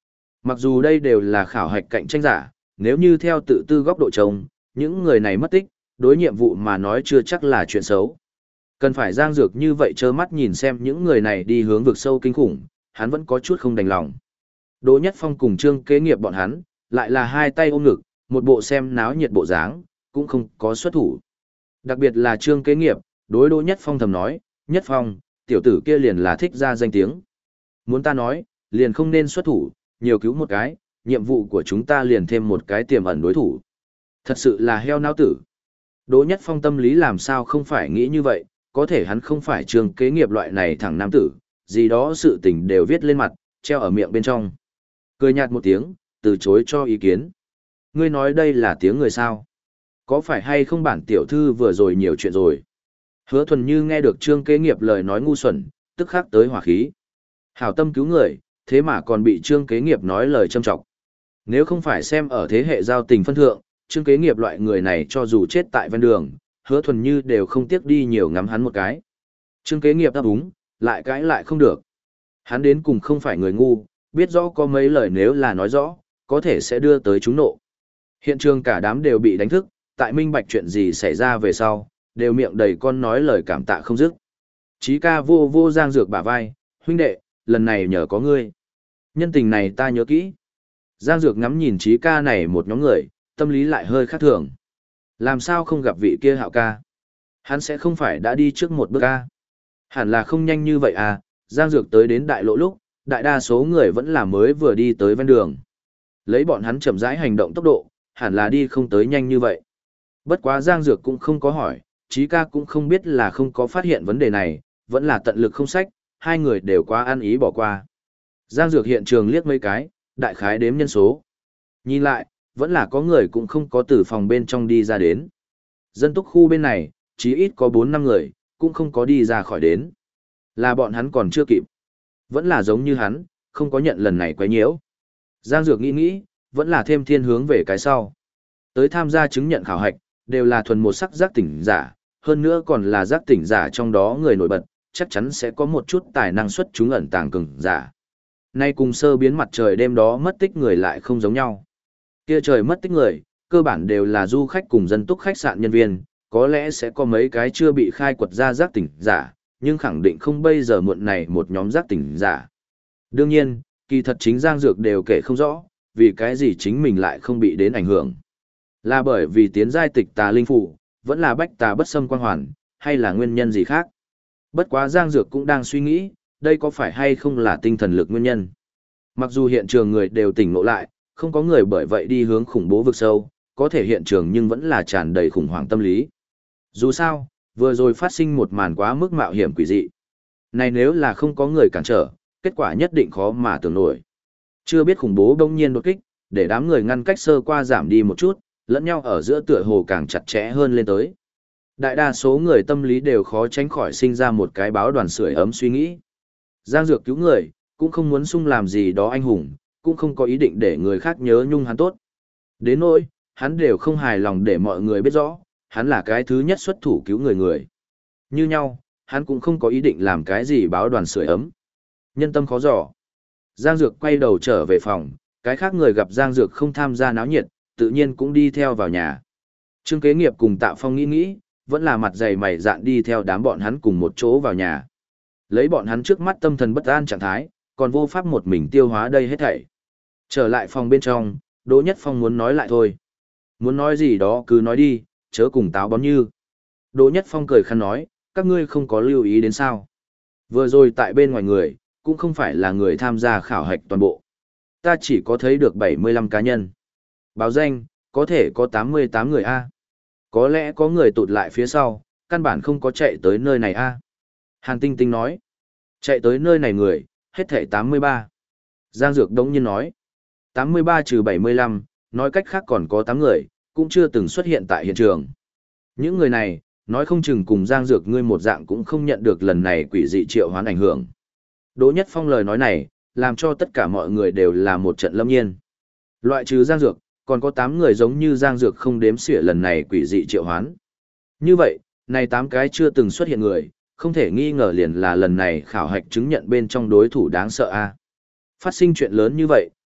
Mặc dù đây đều là khảo hạch cạnh tranh giả, nếu như theo tự tư góc độ trông, những người này mất tích, đối nhiệm vụ mà nói chưa chắc là chuyện xấu. Cần phải Giang Dược như vậy trơ mắt nhìn xem những người này đi hướng vực sâu kinh khủng, hắn vẫn có chút không đành lòng. Đỗ Nhất Phong cùng Trương Kế Nghiệp bọn hắn, lại là hai tay ôm ngực, một bộ xem náo nhiệt bộ dáng, cũng không có xuất thủ. Đặc biệt là Trương Kế Nghiệp, đối Đỗ Nhất Phong thầm nói, Nhất Phong, tiểu tử kia liền là thích ra danh tiếng. Muốn ta nói, liền không nên xuất thủ, nhiều cứu một cái, nhiệm vụ của chúng ta liền thêm một cái tiềm ẩn đối thủ. Thật sự là heo não tử. Đỗ Nhất Phong tâm lý làm sao không phải nghĩ như vậy, có thể hắn không phải Trương Kế Nghiệp loại này thẳng nam tử, gì đó sự tình đều viết lên mặt, treo ở miệng bên trong. Cười nhạt một tiếng, từ chối cho ý kiến. Ngươi nói đây là tiếng người sao? Có phải hay không bản tiểu thư vừa rồi nhiều chuyện rồi? Hứa Thuần Như nghe được Trương Kế Nghiệp lời nói ngu xuẩn, tức khắc tới hỏa khí. Hảo tâm cứu người, thế mà còn bị Trương Kế Nghiệp nói lời châm trọng. Nếu không phải xem ở thế hệ giao tình phân thượng, Trương Kế Nghiệp loại người này cho dù chết tại ven đường, Hứa Thuần Như đều không tiếc đi nhiều ngắm hắn một cái. Trương Kế Nghiệp đáp ứng, lại cãi lại không được. Hắn đến cùng không phải người ngu, biết rõ có mấy lời nếu là nói rõ, có thể sẽ đưa tới chúng nộ. Hiện trường cả đám đều bị đánh thức, tại minh bạch chuyện gì xảy ra về sau, đều miệng đầy con nói lời cảm tạ không dứt. Chí ca vô vô Giang Dược bả vai, huynh đệ, lần này nhờ có ngươi. Nhân tình này ta nhớ kỹ. Giang Dược ngắm nhìn Chí ca này một nhóm người, tâm lý lại hơi khác thường. Làm sao không gặp vị kia Hạo ca? Hắn sẽ không phải đã đi trước một bước ca. Hẳn là không nhanh như vậy à, Giang Dược tới đến đại lộ lúc, đại đa số người vẫn là mới vừa đi tới ven đường. Lấy bọn hắn chậm rãi hành động tốc độ, hẳn là đi không tới nhanh như vậy. Bất quá Giang Dược cũng không có hỏi, Chí ca cũng không biết là không có phát hiện vấn đề này, vẫn là tận lực không sách, hai người đều quá ăn ý bỏ qua. Giang Dược hiện trường liếc mấy cái, đại khái đếm nhân số. Nhìn lại, vẫn là có người cũng không có từ phòng bên trong đi ra đến. Dân túc khu bên này, chí ít có bốn năm người, cũng không có đi ra khỏi đến. Là bọn hắn còn chưa kịp. Vẫn là giống như hắn, không có nhận lần này quấy nhiễu. Giang Dược nghĩ nghĩ, vẫn là thêm thiên hướng về cái sau. Tới tham gia chứng nhận khảo hạch, đều là thuần một sắc giác tỉnh giả, hơn nữa còn là giác tỉnh giả trong đó người nổi bật, chắc chắn sẽ có một chút tài năng xuất chúng ẩn tàng cường giả. Nay cùng sơ biến mặt trời đêm đó mất tích người lại không giống nhau. Kia trời mất tích người, cơ bản đều là du khách cùng dân túc khách sạn nhân viên, có lẽ sẽ có mấy cái chưa bị khai quật ra giác tỉnh giả, nhưng khẳng định không bây giờ muộn này một nhóm giác tỉnh giả. Đương nhiên, kỳ thật chính Giang Dược đều kể không rõ, vì cái gì chính mình lại không bị đến ảnh hưởng. Là bởi vì tiến giai tịch tà linh phủ, vẫn là bách tà bất xâm quang hoàn, hay là nguyên nhân gì khác. Bất quá Giang Dược cũng đang suy nghĩ, đây có phải hay không là tinh thần lực nguyên nhân. Mặc dù hiện trường người đều tỉnh ngộ lại, không có người bởi vậy đi hướng khủng bố vực sâu, có thể hiện trường nhưng vẫn là tràn đầy khủng hoảng tâm lý. Dù sao, vừa rồi phát sinh một màn quá mức mạo hiểm quỷ dị. Này nếu là không có người cản trở, kết quả nhất định khó mà tưởng nổi. Chưa biết khủng bố đông nhiên đột kích, để đám người ngăn cách sơ qua giảm đi một chút, lẫn nhau ở giữa tựa hồ càng chặt chẽ hơn lên tới. Đại đa số người tâm lý đều khó tránh khỏi sinh ra một cái báo đoàn sưởi ấm suy nghĩ. Giang Dược cứu người, cũng không muốn sung làm gì đó anh hùng, cũng không có ý định để người khác nhớ nhung hắn tốt. Đến nỗi, hắn đều không hài lòng để mọi người biết rõ, hắn là cái thứ nhất xuất thủ cứu người người. Như nhau, hắn cũng không có ý định làm cái gì báo đoàn sưởi ấm. Nhân tâm khó dò. Giang Dược quay đầu trở về phòng, cái khác người gặp Giang Dược không tham gia náo nhiệt, tự nhiên cũng đi theo vào nhà. Trương Kế Nghiệp cùng Tạ Phong nghĩ nghĩ, vẫn là mặt dày mày dạn đi theo đám bọn hắn cùng một chỗ vào nhà. Lấy bọn hắn trước mắt tâm thần bất an trạng thái, còn vô pháp một mình tiêu hóa đây hết thảy. Trở lại phòng bên trong, Đỗ Nhất Phong muốn nói lại thôi. Muốn nói gì đó cứ nói đi, chớ cùng táo bón như. Đỗ Nhất Phong cười khăn nói, các ngươi không có lưu ý đến sao. Vừa rồi tại bên ngoài người, cũng không phải là người tham gia khảo hạch toàn bộ. Ta chỉ có thấy được bảy mươi lăm cá nhân. Báo danh, có thể có tám mươi tám người A. Có lẽ có người tụt lại phía sau, căn bản không có chạy tới nơi này A. Hàn Tinh Tinh nói, chạy tới nơi này người, hết thảy tám mươi ba. Giang Dược đống nhiên nói, tám mươi ba trừ bảy mươi lăm, nói cách khác còn có tám người, cũng chưa từng xuất hiện tại hiện trường. Những người này, nói không chừng cùng Giang Dược ngươi một dạng cũng không nhận được lần này quỷ dị triệu hoán ảnh hưởng. Đỗ Nhất Phong lời nói này, làm cho tất cả mọi người đều là một trận lâm nhiên. Loại trừ Giang Dược, còn có tám người giống như Giang Dược không đếm xỉa lần này quỷ dị triệu hoán. Như vậy, này tám cái chưa từng xuất hiện người, không thể nghi ngờ liền là lần này khảo hạch chứng nhận bên trong đối thủ đáng sợ a. Phát sinh chuyện lớn như vậy,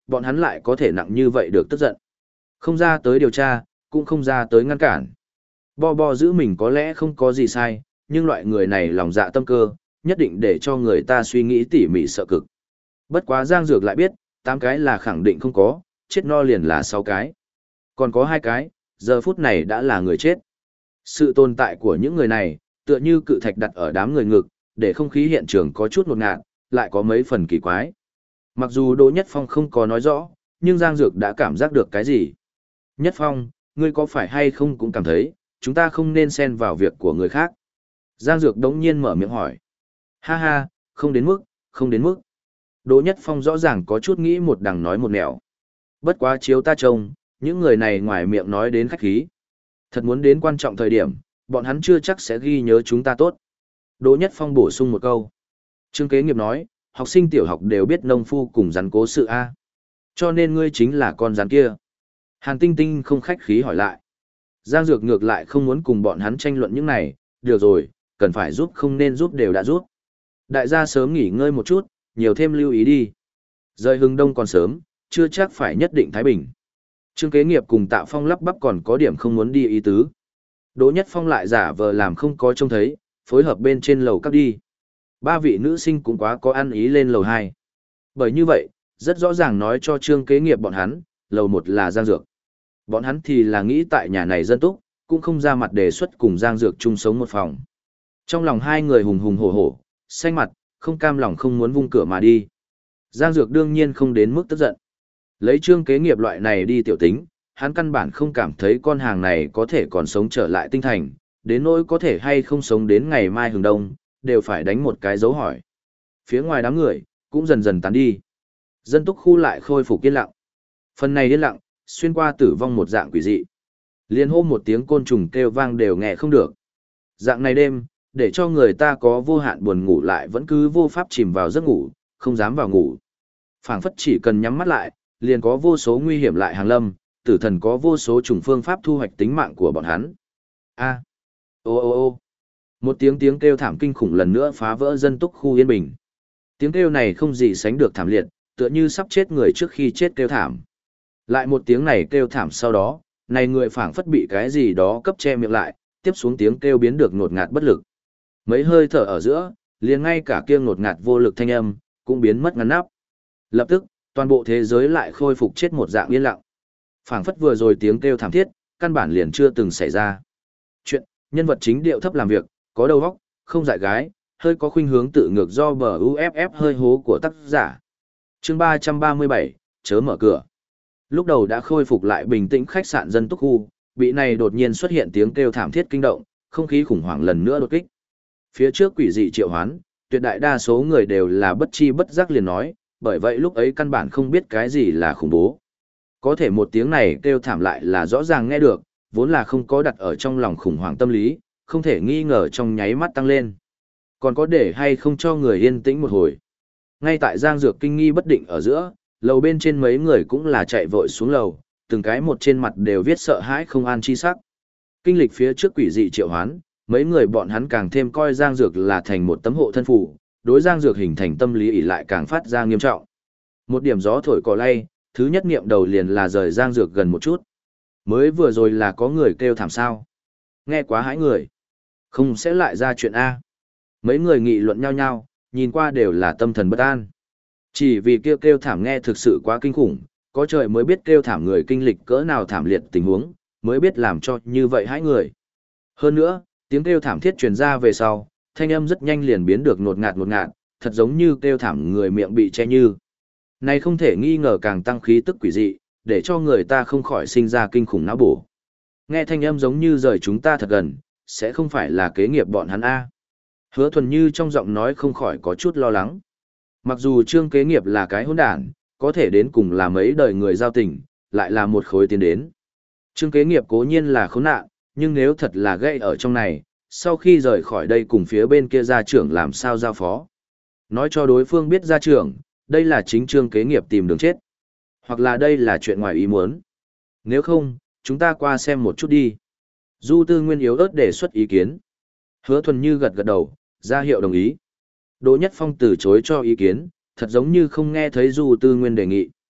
bọn hắn lại có thể nặng như vậy được tức giận. Không ra tới điều tra, cũng không ra tới ngăn cản. Bo bo giữ mình có lẽ không có gì sai, nhưng loại người này lòng dạ tâm cơ, nhất định để cho người ta suy nghĩ tỉ mỉ sợ cực. Bất quá Giang Dược lại biết, tám cái là khẳng định không có, chết no liền là sáu cái. Còn có hai cái, giờ phút này đã là người chết. Sự tồn tại của những người này, tựa như cự thạch đặt ở đám người ngực, để không khí hiện trường có chút ngột ngạt, lại có mấy phần kỳ quái. Mặc dù Đỗ Nhất Phong không có nói rõ, nhưng Giang Dược đã cảm giác được cái gì. Nhất Phong, ngươi có phải hay không cũng cảm thấy, chúng ta không nên xen vào việc của người khác. Giang Dược đống nhiên mở miệng hỏi. Ha ha, không đến mức, không đến mức. Đỗ Nhất Phong rõ ràng có chút nghĩ một đằng nói một nẻo. Bất quá chiếu ta trông, những người này ngoài miệng nói đến khách khí. Thật muốn đến quan trọng thời điểm, bọn hắn chưa chắc sẽ ghi nhớ chúng ta tốt. Đỗ Nhất Phong bổ sung một câu. Trương Kế Nghiệp nói, học sinh tiểu học đều biết nông phu cùng rắn cố sự A. Cho nên ngươi chính là con rắn kia. Hàn Tinh Tinh không khách khí hỏi lại. Giang Dược ngược lại không muốn cùng bọn hắn tranh luận những này, được rồi, cần phải giúp không nên giúp đều đã giúp. Đại gia sớm nghỉ ngơi một chút, nhiều thêm lưu ý đi. Rời hừng đông còn sớm, chưa chắc phải nhất định Thái Bình. Trương Kế Nghiệp cùng Tạ Phong lắp bắp còn có điểm không muốn đi ý tứ. Đỗ Nhất Phong lại giả vờ làm không có trông thấy, phối hợp bên trên lầu các đi. Ba vị nữ sinh cũng quá có ăn ý lên lầu hai. Bởi như vậy, rất rõ ràng nói cho Trương Kế Nghiệp bọn hắn, lầu một là Giang Dược. Bọn hắn thì là nghĩ tại nhà này dân túc, cũng không ra mặt đề xuất cùng Giang Dược chung sống một phòng. Trong lòng hai người hùng hùng hổ hổ, xanh mặt, không cam lòng không muốn vung cửa mà đi. Giang Dược đương nhiên không đến mức tức giận. Lấy Trương Kế Nghiệp loại này đi tiểu tính, hắn căn bản không cảm thấy con hàng này có thể còn sống trở lại tinh thành, đến nỗi có thể hay không sống đến ngày mai hừng đông, đều phải đánh một cái dấu hỏi. Phía ngoài đám người, cũng dần dần tán đi. Dân túc khu lại khôi phục yên lặng. Phần này yên lặng, xuyên qua tử vong một dạng quỷ dị. Liên hô một tiếng côn trùng kêu vang đều nghe không được. Dạng này đêm, để cho người ta có vô hạn buồn ngủ lại vẫn cứ vô pháp chìm vào giấc ngủ, không dám vào ngủ. Phảng phất chỉ cần nhắm mắt lại, liền có vô số nguy hiểm lại hàng lâm, tử thần có vô số trùng phương pháp thu hoạch tính mạng của bọn hắn. A. Ô ô ô. Một tiếng tiếng kêu thảm kinh khủng lần nữa phá vỡ dân túc khu yên bình. Tiếng kêu này không gì sánh được thảm liệt, tựa như sắp chết người trước khi chết kêu thảm. Lại một tiếng này kêu thảm sau đó, này người phảng phất bị cái gì đó cấp che miệng lại, tiếp xuống tiếng kêu biến được ngột ngạt bất lực. Mấy hơi thở ở giữa, liền ngay cả kia ngột ngạt vô lực thanh âm, cũng biến mất ngăn nắp. Lập tức, toàn bộ thế giới lại khôi phục chết một dạng yên lặng. Phảng phất vừa rồi tiếng kêu thảm thiết, căn bản liền chưa từng xảy ra. Chuyện, nhân vật chính điệu thấp làm việc, có đầu óc, không dại gái, hơi có khuynh hướng tự ngược do bờ u ép ép hơi hố của tác giả. Chương ba trăm ba mươi bảy, chớ mở cửa. Lúc đầu đã khôi phục lại bình tĩnh khách sạn dân túc khu, bị này đột nhiên xuất hiện tiếng kêu thảm thiết kinh động, không khí khủng hoảng lần nữa đột kích. Phía trước quỷ dị triệu hoán, tuyệt đại đa số người đều là bất chi bất giác liền nói, bởi vậy lúc ấy căn bản không biết cái gì là khủng bố. Có thể một tiếng này kêu thảm lại là rõ ràng nghe được, vốn là không có đặt ở trong lòng khủng hoảng tâm lý, không thể nghi ngờ trong nháy mắt tăng lên. Còn có để hay không cho người yên tĩnh một hồi. Ngay tại Giang Dược kinh nghi bất định ở giữa, lầu bên trên mấy người cũng là chạy vội xuống lầu, từng cái một trên mặt đều viết sợ hãi không an chi sắc. Kinh lịch phía trước quỷ dị triệu hoán, mấy người bọn hắn càng thêm coi Giang Dược là thành một tấm hộ thân phù, đối Giang Dược hình thành tâm lý ỷ lại càng phát ra nghiêm trọng. Một điểm gió thổi cỏ lay, thứ nhất niệm đầu liền là rời Giang Dược gần một chút. Mới vừa rồi là có người kêu thảm sao. Nghe quá hãi người. Không sẽ lại ra chuyện A. Mấy người nghị luận nhau nhau, nhìn qua đều là tâm thần bất an. Chỉ vì kêu kêu thảm nghe thực sự quá kinh khủng, có trời mới biết kêu thảm người kinh lịch cỡ nào thảm liệt tình huống, mới biết làm cho như vậy hãi người. Hơn nữa, tiếng kêu thảm thiết truyền ra về sau, thanh âm rất nhanh liền biến được ngột ngạt ngột ngạt, thật giống như kêu thảm người miệng bị che như. Này không thể nghi ngờ càng tăng khí tức quỷ dị, để cho người ta không khỏi sinh ra kinh khủng não bổ. Nghe thanh âm giống như rời chúng ta thật gần, sẽ không phải là kế nghiệp bọn hắn A. Hứa Thuần Như trong giọng nói không khỏi có chút lo lắng. Mặc dù Trương Kế Nghiệp là cái hỗn đản, có thể đến cùng là mấy đời người giao tình, lại là một khối tiến đến. Trương Kế Nghiệp cố nhiên là khốn nạn, nhưng nếu thật là gây ở trong này, sau khi rời khỏi đây cùng phía bên kia gia trưởng làm sao giao phó. Nói cho đối phương biết gia trưởng, đây là chính Trương Kế Nghiệp tìm đường chết. Hoặc là đây là chuyện ngoài ý muốn. Nếu không, chúng ta qua xem một chút đi. Du Tư Nguyên yếu ớt đề xuất ý kiến. Hứa Thuần Như gật gật đầu, ra hiệu đồng ý. Đỗ Nhất Phong từ chối cho ý kiến, thật giống như không nghe thấy Du Tư Nguyên đề nghị.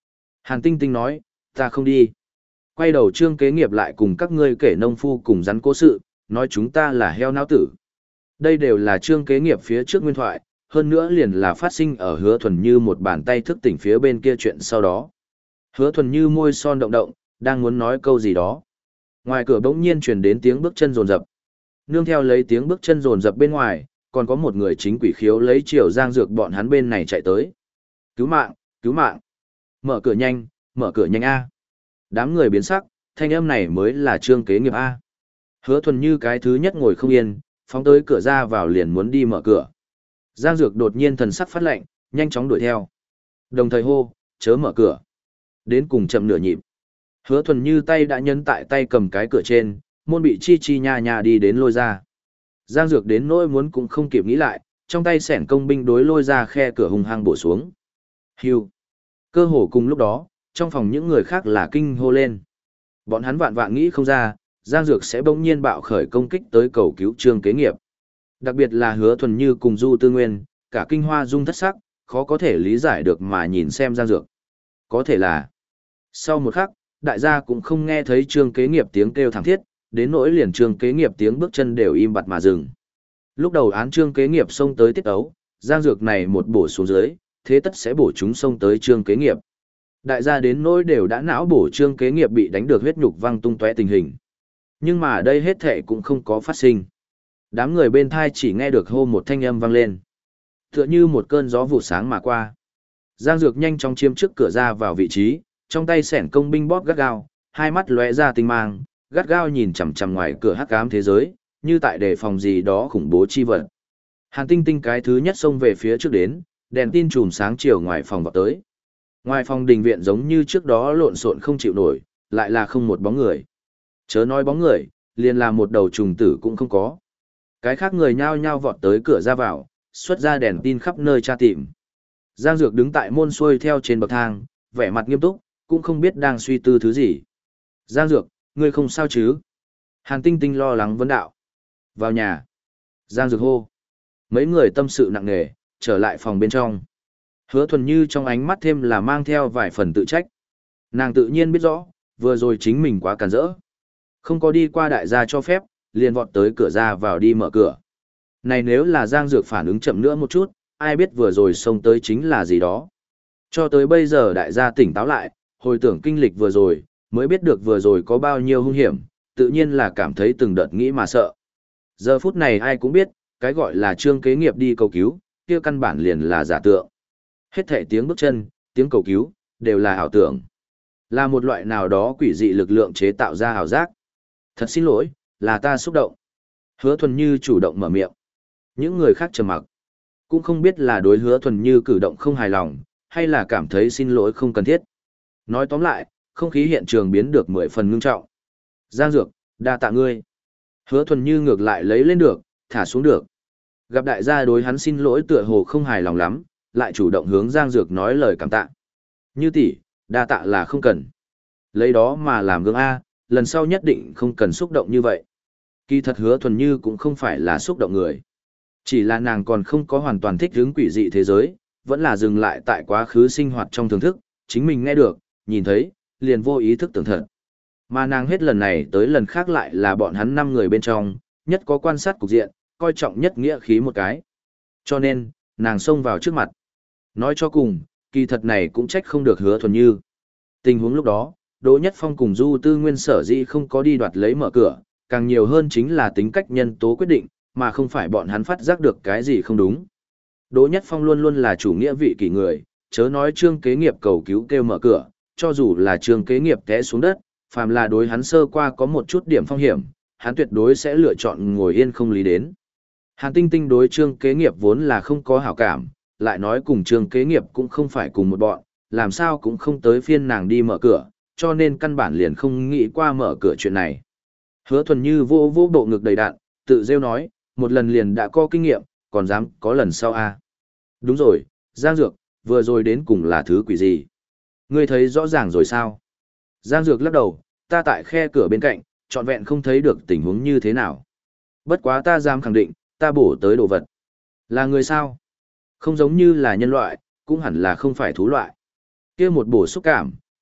Hàn Tinh Tinh nói, ta không đi. Quay đầu Trương Kế Nghiệp lại cùng các ngươi kể nông phu cùng rắn cố sự, nói chúng ta là heo não tử. Đây đều là Trương Kế Nghiệp phía trước nguyên thoại, hơn nữa liền là phát sinh ở Hứa Thuần Như một bàn tay thức tỉnh phía bên kia chuyện sau đó. Hứa Thuần Như môi son động động, đang muốn nói câu gì đó. Ngoài cửa bỗng nhiên truyền đến tiếng bước chân rồn rập. Nương theo lấy tiếng bước chân rồn rập bên ngoài, còn có một người chính quỷ khiếu lấy chiều Giang Dược bọn hắn bên này chạy tới. Cứu mạng, cứu mạng. Mở cửa nhanh, mở cửa nhanh a. Đám người biến sắc, thanh âm này mới là Trương Kế Nghiệp a. Hứa Thuần Như cái thứ nhất ngồi không yên, phóng tới cửa ra vào liền muốn đi mở cửa. Giang Dược đột nhiên thần sắc phát lạnh, nhanh chóng đuổi theo. Đồng thời hô, chớ mở cửa. Đến cùng chậm nửa nhịp. Hứa Thuần Như tay đã nhấn tại tay cầm cái cửa trên, môn bị chi chi nha nha đi đến lôi ra. Giang Dược đến nỗi muốn cũng không kịp nghĩ lại, trong tay sẻn công binh đối lôi ra khe cửa hung hăng bổ xuống. Hưu. Cơ hồ cùng lúc đó, trong phòng những người khác là kinh hô lên. Bọn hắn vạn vạn nghĩ không ra, Giang Dược sẽ bỗng nhiên bạo khởi công kích tới cầu cứu Trương Kế Nghiệp. Đặc biệt là Hứa Thuần Như cùng Du Tư Nguyên, cả kinh hoa dung thất sắc, khó có thể lý giải được mà nhìn xem Giang Dược. Có thể là, sau một khắc, đại gia cũng không nghe thấy Trương Kế Nghiệp tiếng kêu thảm thiết, đến nỗi liền Trương Kế Nghiệp tiếng bước chân đều im bặt mà dừng. Lúc đầu án Trương Kế Nghiệp xông tới tiết ấu, Giang Dược này một bổ xuống dưới, thế tất sẽ bổ chúng xông tới Trương Kế Nghiệp. Đại gia đến nỗi đều đã não bổ Trương Kế Nghiệp bị đánh được huyết nhục văng tung tóe tình hình. Nhưng mà đây hết thệ cũng không có phát sinh. Đám người bên thai chỉ nghe được hô một thanh âm vang lên. Tựa như một cơn gió vụ sáng mà qua. Giang Dược nhanh chóng chiếm trước cửa ra vào vị trí, trong tay sẻn công binh bóp gắt gao, hai mắt lóe ra tinh mang, gắt gao nhìn chằm chằm ngoài cửa hắc ám thế giới, như tại đề phòng gì đó khủng bố chi vật. Hàn Tinh Tinh cái thứ nhất xông về phía trước đến, đèn tin chùm sáng chiều ngoài phòng vọt tới. Ngoài phòng đình viện giống như trước đó lộn xộn không chịu nổi, lại là không một bóng người. Chớ nói bóng người, liền là một đầu trùng tử cũng không có. Cái khác người nhao nhao vọt tới cửa ra vào, xuất ra đèn tin khắp nơi tra tìm. Giang Dược đứng tại môn xuôi theo trên bậc thang, vẻ mặt nghiêm túc, cũng không biết đang suy tư thứ gì. Giang Dược, ngươi không sao chứ? Hàn Tinh Tinh lo lắng vấn đạo. Vào nhà. Giang Dược hô. Mấy người tâm sự nặng nề, trở lại phòng bên trong. Hứa Thuần Như trong ánh mắt thêm là mang theo vài phần tự trách. Nàng tự nhiên biết rõ, vừa rồi chính mình quá cản rỡ. Không có đi qua đại gia cho phép, liền vọt tới cửa ra vào đi mở cửa. Này nếu là Giang Dược phản ứng chậm nữa một chút, ai biết vừa rồi xông tới chính là gì đó. Cho tới bây giờ đại gia tỉnh táo lại, hồi tưởng kinh lịch vừa rồi, mới biết được vừa rồi có bao nhiêu hung hiểm, tự nhiên là cảm thấy từng đợt nghĩ mà sợ. Giờ phút này ai cũng biết, cái gọi là Trương Kế Nghiệp đi cầu cứu, kia căn bản liền là giả tượng. Hết thảy tiếng bước chân, tiếng cầu cứu, đều là ảo tưởng. Là một loại nào đó quỷ dị lực lượng chế tạo ra ảo giác. Thật xin lỗi, là ta xúc động. Hứa Thuần Như chủ động mở miệng. Những người khác trầm mặc. Cũng không biết là đối Hứa Thuần Như cử động không hài lòng, hay là cảm thấy xin lỗi không cần thiết. Nói tóm lại, không khí hiện trường biến được mười phần ngưng trọng. Giang Dược, đa tạ ngươi. Hứa Thuần Như ngược lại lấy lên được, thả xuống được. Gặp đại gia đối hắn xin lỗi tựa hồ không hài lòng lắm, lại chủ động hướng Giang Dược nói lời cảm tạ. Như tỷ, đa tạ là không cần. Lấy đó mà làm gương A, lần sau nhất định không cần xúc động như vậy. Kỳ thật Hứa Thuần Như cũng không phải là xúc động người. Chỉ là nàng còn không có hoàn toàn thích hướng quỷ dị thế giới, vẫn là dừng lại tại quá khứ sinh hoạt trong thưởng thức, chính mình nghe được, nhìn thấy, liền vô ý thức tưởng thật. Mà nàng hết lần này tới lần khác lại là bọn hắn năm người bên trong, nhất có quan sát cục diện, coi trọng nhất nghĩa khí một cái. Cho nên, nàng xông vào trước mặt. Nói cho cùng, kỳ thật này cũng trách không được Hứa Thuần Như. Tình huống lúc đó, Đỗ Nhất Phong cùng Du Tư Nguyên sở dĩ không có đi đoạt lấy mở cửa, càng nhiều hơn chính là tính cách nhân tố quyết định, mà không phải bọn hắn phát giác được cái gì không đúng. Đỗ Nhất Phong luôn luôn là chủ nghĩa vị kỷ người, chớ nói Trương Kế Nghiệp cầu cứu kêu mở cửa, cho dù là Trương Kế Nghiệp té xuống đất, phàm là đối hắn sơ qua có một chút điểm phong hiểm, hắn tuyệt đối sẽ lựa chọn ngồi yên không lý đến. Hàn Tinh Tinh đối Trương Kế Nghiệp vốn là không có hảo cảm, lại nói cùng Trương Kế Nghiệp cũng không phải cùng một bọn, làm sao cũng không tới phiên nàng đi mở cửa, cho nên căn bản liền không nghĩ qua mở cửa chuyện này. Hứa Thuần Như vô vô bộ ngực đầy đạn, tự rêu nói, một lần liền đã có kinh nghiệm, còn dám có lần sau à. Đúng rồi, Giang Dược, vừa rồi đến cùng là thứ quỷ gì? Ngươi thấy rõ ràng rồi sao? Giang Dược lắc đầu, ta tại khe cửa bên cạnh, trọn vẹn không thấy được tình huống như thế nào. Bất quá ta dám khẳng định, ta bổ tới đồ vật. Là người sao? Không giống như là nhân loại, cũng hẳn là không phải thú loại. Kia một bổ xúc cảm,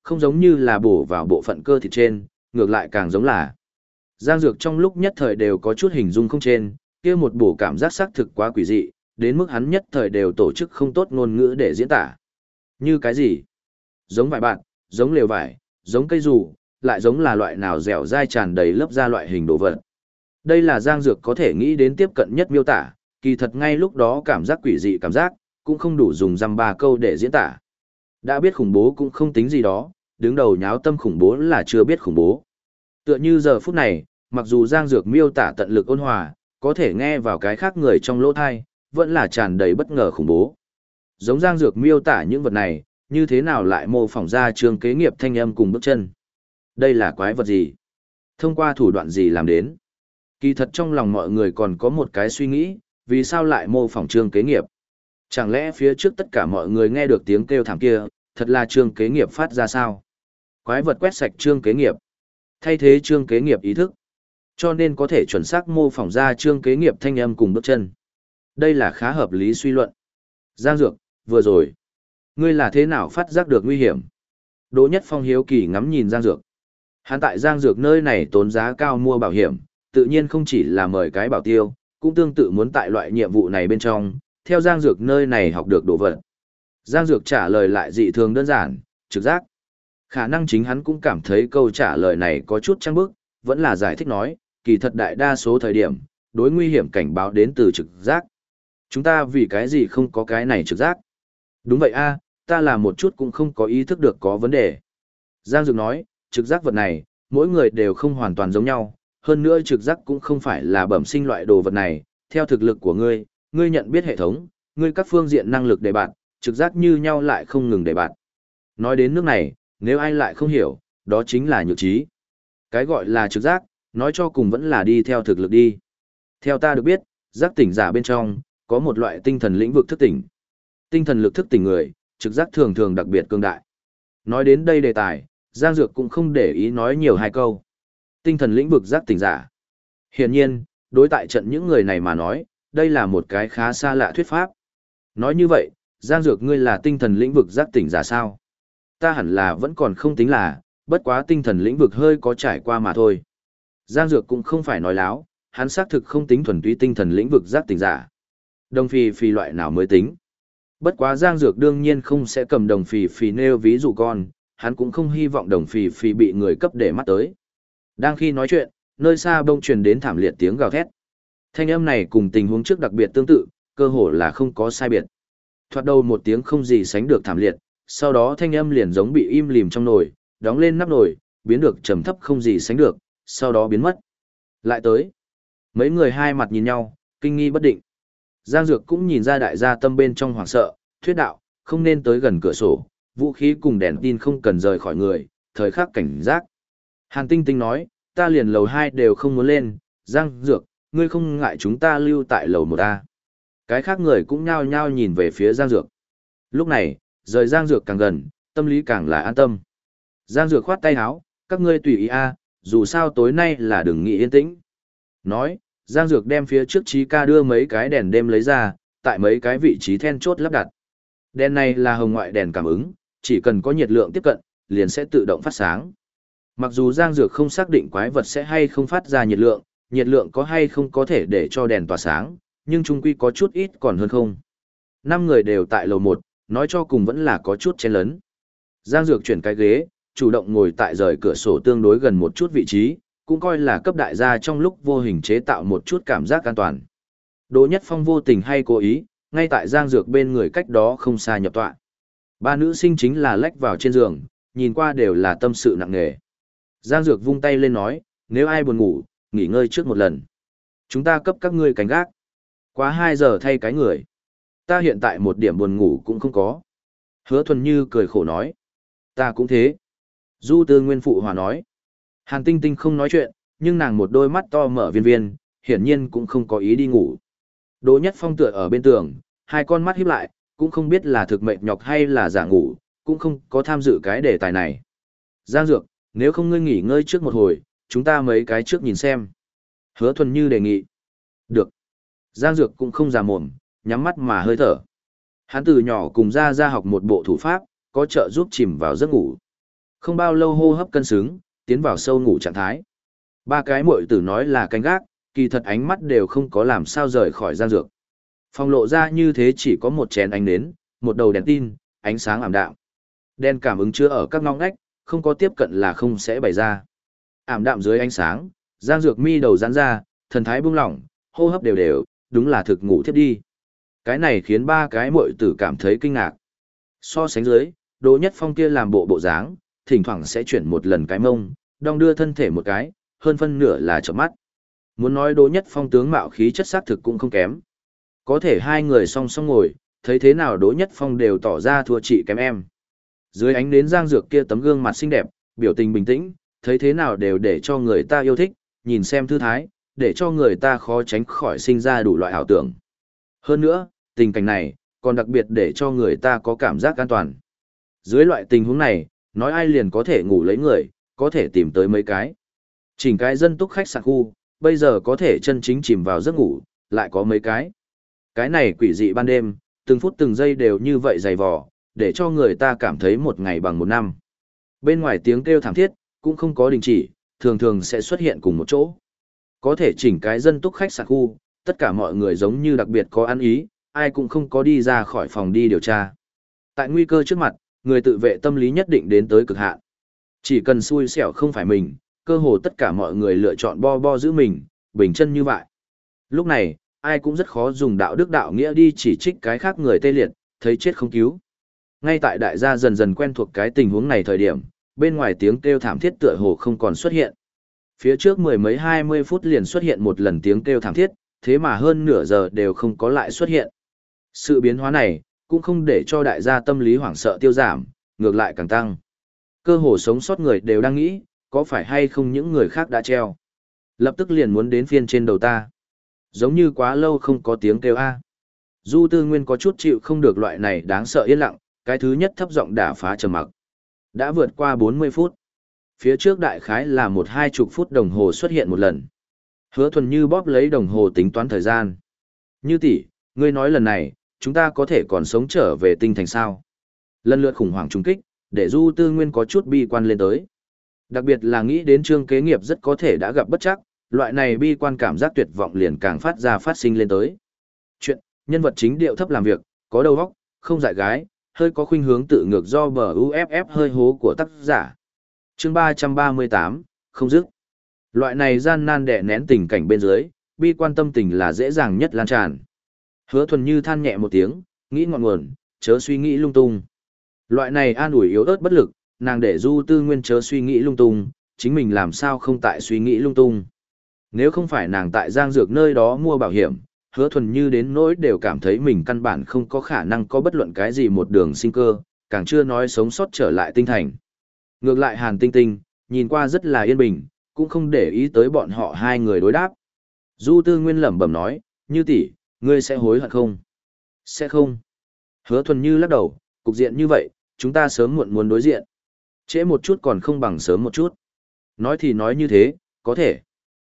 không giống như là bổ vào bộ phận cơ thịt trên, ngược lại càng giống là. Giang Dược trong lúc nhất thời đều có chút hình dung không trên, kia một bổ cảm giác xác thực quá quỷ dị, đến mức hắn nhất thời đều tổ chức không tốt ngôn ngữ để diễn tả. Như cái gì? Giống vải bạn, giống lều vải, giống cây dù, lại giống là loại nào dẻo dai tràn đầy lớp da loại hình đồ vật. Đây là Giang Dược có thể nghĩ đến tiếp cận nhất miêu tả, kỳ thật ngay lúc đó cảm giác quỷ dị cảm giác, cũng không đủ dùng dăm ba câu để diễn tả. Đã biết khủng bố cũng không tính gì đó, đứng đầu nháo tâm khủng bố là chưa biết khủng bố. Tựa như giờ phút này, mặc dù Giang Dược miêu tả tận lực ôn hòa, có thể nghe vào cái khác người trong lỗ thai, vẫn là tràn đầy bất ngờ khủng bố. Giống Giang Dược miêu tả những vật này, như thế nào lại mô phỏng ra Trương Kế Nghiệp thanh âm cùng bước chân. Đây là quái vật gì? Thông qua thủ đoạn gì làm đến? Kỳ thật trong lòng mọi người còn có một cái suy nghĩ, vì sao lại mô phỏng Trương Kế Nghiệp? Chẳng lẽ phía trước tất cả mọi người nghe được tiếng kêu thảm kia, thật là Trương Kế Nghiệp phát ra sao? Quái vật quét sạch Trương Kế Nghiệp, thay thế Trương Kế Nghiệp ý thức, cho nên có thể chuẩn xác mô phỏng ra Trương Kế Nghiệp thanh âm cùng bước chân. Đây là khá hợp lý suy luận. Giang Dược, vừa rồi, ngươi là thế nào phát giác được nguy hiểm? Đỗ Nhất Phong hiếu kỳ ngắm nhìn Giang Dược. Hắn tại Giang Dược nơi này tốn giá cao mua bảo hiểm, tự nhiên không chỉ là mời cái bảo tiêu, cũng tương tự muốn tại loại nhiệm vụ này bên trong, theo Giang Dược nơi này học được đồ vật. Giang Dược trả lời lại dị thường đơn giản, trực giác. Khả năng chính hắn cũng cảm thấy câu trả lời này có chút trăng bức, vẫn là giải thích nói, kỳ thật đại đa số thời điểm, đối nguy hiểm cảnh báo đến từ trực giác. Chúng ta vì cái gì không có cái này trực giác? Đúng vậy a, ta là một chút cũng không có ý thức được có vấn đề. Giang Dược nói, trực giác vật này, mỗi người đều không hoàn toàn giống nhau, hơn nữa trực giác cũng không phải là bẩm sinh loại đồ vật này, theo thực lực của ngươi, ngươi nhận biết hệ thống, ngươi các phương diện năng lực để bạn, trực giác như nhau lại không ngừng để bạn. Nói đến nước này, nếu ai lại không hiểu, đó chính là nhược trí. Cái gọi là trực giác, nói cho cùng vẫn là đi theo thực lực đi. Theo ta được biết, giác tỉnh giả bên trong, có một loại tinh thần lĩnh vực thức tỉnh. Tinh thần lực thức tỉnh người, trực giác thường thường đặc biệt cường đại. Nói đến đây đề tài, Giang Dược cũng không để ý nói nhiều hai câu. Tinh thần lĩnh vực giác tỉnh giả. Hiển nhiên, đối tại trận những người này mà nói, đây là một cái khá xa lạ thuyết pháp. Nói như vậy, Giang Dược ngươi là tinh thần lĩnh vực giác tỉnh giả sao? Ta hẳn là vẫn còn không tính là, bất quá tinh thần lĩnh vực hơi có trải qua mà thôi. Giang Dược cũng không phải nói láo, hắn xác thực không tính thuần túy tinh thần lĩnh vực giác tỉnh giả. Đồng phì phì loại nào mới tính. Bất quá Giang Dược đương nhiên không sẽ cầm đồng phì phì nêu ví dụ con, hắn cũng không hy vọng đồng phì phì bị người cấp để mắt tới. Đang khi nói chuyện, nơi xa bông truyền đến thảm liệt tiếng gào thét. Thanh âm này cùng tình huống trước đặc biệt tương tự, cơ hồ là không có sai biệt. Thoạt đầu một tiếng không gì sánh được thảm liệt, sau đó thanh âm liền giống bị im lìm trong nồi, đóng lên nắp nồi, biến được trầm thấp không gì sánh được, sau đó biến mất. Lại tới. Mấy người hai mặt nhìn nhau, kinh nghi bất định. Giang Dược cũng nhìn ra đại gia tâm bên trong hoảng sợ, thuyết đạo, không nên tới gần cửa sổ, vũ khí cùng đèn tin không cần rời khỏi người, thời khắc cảnh giác. Hàn Tinh Tinh nói, ta liền lầu hai đều không muốn lên, Giang Dược, ngươi không ngại chúng ta lưu tại lầu một A. Cái khác người cũng nhao nhao nhìn về phía Giang Dược. Lúc này, rời Giang Dược càng gần, tâm lý càng là an tâm. Giang Dược khoát tay áo, các ngươi tùy ý A, dù sao tối nay là đừng nghỉ yên tĩnh. Nói, Giang Dược đem phía trước Chí Ca đưa mấy cái đèn đêm lấy ra, tại mấy cái vị trí then chốt lắp đặt. Đèn này là hồng ngoại đèn cảm ứng, chỉ cần có nhiệt lượng tiếp cận, liền sẽ tự động phát sáng. Mặc dù Giang Dược không xác định quái vật sẽ hay không phát ra nhiệt lượng, nhiệt lượng có hay không có thể để cho đèn tỏa sáng, nhưng chung quy có chút ít còn hơn không. Năm người đều tại lầu một, nói cho cùng vẫn là có chút chen lấn. Giang Dược chuyển cái ghế, chủ động ngồi tại rời cửa sổ tương đối gần một chút vị trí, cũng coi là cấp đại gia trong lúc vô hình chế tạo một chút cảm giác an toàn. Đỗ Nhất Phong vô tình hay cố ý, ngay tại Giang Dược bên người cách đó không xa nhập tọa. Ba nữ sinh chính là lách vào trên giường, nhìn qua đều là tâm sự nặng nề. Giang Dược vung tay lên nói, nếu ai buồn ngủ, nghỉ ngơi trước một lần. Chúng ta cấp các ngươi canh gác. Quá hai giờ thay cái người. Ta hiện tại một điểm buồn ngủ cũng không có. Hứa Thuần Như cười khổ nói. Ta cũng thế. Du Tư Nguyên phụ hòa nói. Hàn Tinh Tinh không nói chuyện, nhưng nàng một đôi mắt to mở viên viên, hiển nhiên cũng không có ý đi ngủ. Đỗ Nhất Phong tựa ở bên tường, hai con mắt híp lại, cũng không biết là thực mệt nhọc hay là giả ngủ, cũng không có tham dự cái đề tài này. Giang Dược, nếu không ngươi nghỉ ngơi trước một hồi, chúng ta mấy cái trước nhìn xem. Hứa Thuần Như đề nghị. Được. Giang Dược cũng không già mồm, nhắm mắt mà hơi thở. Hắn từ nhỏ cùng ra ra học một bộ thủ pháp, có trợ giúp chìm vào giấc ngủ. Không bao lâu hô hấp cân xứng, tiến vào sâu ngủ trạng thái. Ba cái muội tử nói là canh gác, kỳ thật ánh mắt đều không có làm sao rời khỏi Giang Dược. Phòng lộ ra như thế chỉ có một chén ánh nến, một đầu đèn tin, ánh sáng ảm đạm. Đèn cảm ứng chứa ở các ngóc ngách, không có tiếp cận là không sẽ bày ra. Ảm đạm dưới ánh sáng, Giang Dược mi đầu giãn ra, thần thái buông lỏng, hô hấp đều đều, đúng là thực ngủ thiếp đi. Cái này khiến ba cái muội tử cảm thấy kinh ngạc. So sánh dưới, Đỗ Nhất Phong kia làm bộ bộ dáng, thỉnh thoảng sẽ chuyển một lần cái mông, đong đưa thân thể một cái, hơn phân nửa là chợp mắt. Muốn nói Đỗ Nhất Phong tướng mạo khí chất sắc thực cũng không kém. Có thể hai người song song ngồi, thấy thế nào Đỗ Nhất Phong đều tỏ ra thua chị kém em. Dưới ánh nến Giang Dược kia tấm gương mặt xinh đẹp, biểu tình bình tĩnh, thấy thế nào đều để cho người ta yêu thích, nhìn xem thư thái, để cho người ta khó tránh khỏi sinh ra đủ loại ảo tưởng. Hơn nữa, tình cảnh này, còn đặc biệt để cho người ta có cảm giác an toàn. Dưới loại tình huống này, nói ai liền có thể ngủ lấy người, có thể tìm tới mấy cái. Chỉnh cái dân túc khách sạn khu, bây giờ có thể chân chính chìm vào giấc ngủ, lại có mấy cái. Cái này quỷ dị ban đêm, từng phút từng giây đều như vậy dày vò, để cho người ta cảm thấy một ngày bằng một năm. Bên ngoài tiếng kêu thảm thiết, cũng không có đình chỉ, thường thường sẽ xuất hiện cùng một chỗ. Có thể chỉnh cái dân túc khách sạn khu, tất cả mọi người giống như đặc biệt có ăn ý, ai cũng không có đi ra khỏi phòng đi điều tra. Tại nguy cơ trước mặt, người tự vệ tâm lý nhất định đến tới cực hạn. Chỉ cần xui xẻo không phải mình, cơ hồ tất cả mọi người lựa chọn bo bo giữ mình, bình chân như vậy. Lúc này, ai cũng rất khó dùng đạo đức đạo nghĩa đi chỉ trích cái khác người tê liệt, thấy chết không cứu. Ngay tại đại gia dần dần quen thuộc cái tình huống này thời điểm, bên ngoài tiếng kêu thảm thiết tựa hồ không còn xuất hiện. Phía trước mười mấy hai mươi phút liền xuất hiện một lần tiếng kêu thảm thiết, thế mà hơn nửa giờ đều không có lại xuất hiện. Sự biến hóa này, cũng không để cho đại gia tâm lý hoảng sợ tiêu giảm, ngược lại càng tăng. Cơ hồ sống sót người đều đang nghĩ, có phải hay không những người khác đã treo. Lập tức liền muốn đến phiên trên đầu ta. Giống như quá lâu không có tiếng kêu A. Du Tư Nguyên có chút chịu không được loại này đáng sợ yên lặng, cái thứ nhất thấp giọng đả phá trầm mặc. Đã vượt qua bốn mươi phút. Phía trước đại khái là một hai chục phút đồng hồ xuất hiện một lần. Hứa Thuần Như bóp lấy đồng hồ tính toán thời gian. Như tỷ, ngươi nói lần này, chúng ta có thể còn sống trở về tinh thành sao? Lần lượt khủng hoảng trùng kích, để Du Tư Nguyên có chút bi quan lên tới. Đặc biệt là nghĩ đến Trương Kế Nghiệp rất có thể đã gặp bất trắc, loại này bi quan cảm giác tuyệt vọng liền càng phát ra phát sinh lên tới. Chuyện, nhân vật chính điệu thấp làm việc, có đầu óc, không dại gái, hơi có khuynh hướng tự ngược do bờ u ép ép hơi hố của tác giả. Chương ba trăm ba mươi tám, không dứt. Loại này gian nan đè nén tình cảnh bên dưới, bi quan tâm tình là dễ dàng nhất lan tràn. Hứa Thuần Như than nhẹ một tiếng, nghĩ ngọn nguồn, chớ suy nghĩ lung tung. Loại này an ủi yếu ớt bất lực, nàng để Du Tư Nguyên chớ suy nghĩ lung tung, chính mình làm sao không tại suy nghĩ lung tung. Nếu không phải nàng tại Giang Dược nơi đó mua bảo hiểm, Hứa Thuần Như đến nỗi đều cảm thấy mình căn bản không có khả năng có bất luận cái gì một đường sinh cơ, càng chưa nói sống sót trở lại tinh thành. Ngược lại Hàn Tinh Tinh, nhìn qua rất là yên bình, cũng không để ý tới bọn họ hai người đối đáp. Du Tư Nguyên lẩm bẩm nói, Như tỷ, ngươi sẽ hối hận không? Sẽ không. Hứa Thuần Như lắc đầu, cục diện như vậy, chúng ta sớm muộn muốn đối diện. Trễ một chút còn không bằng sớm một chút. Nói thì nói như thế, có thể.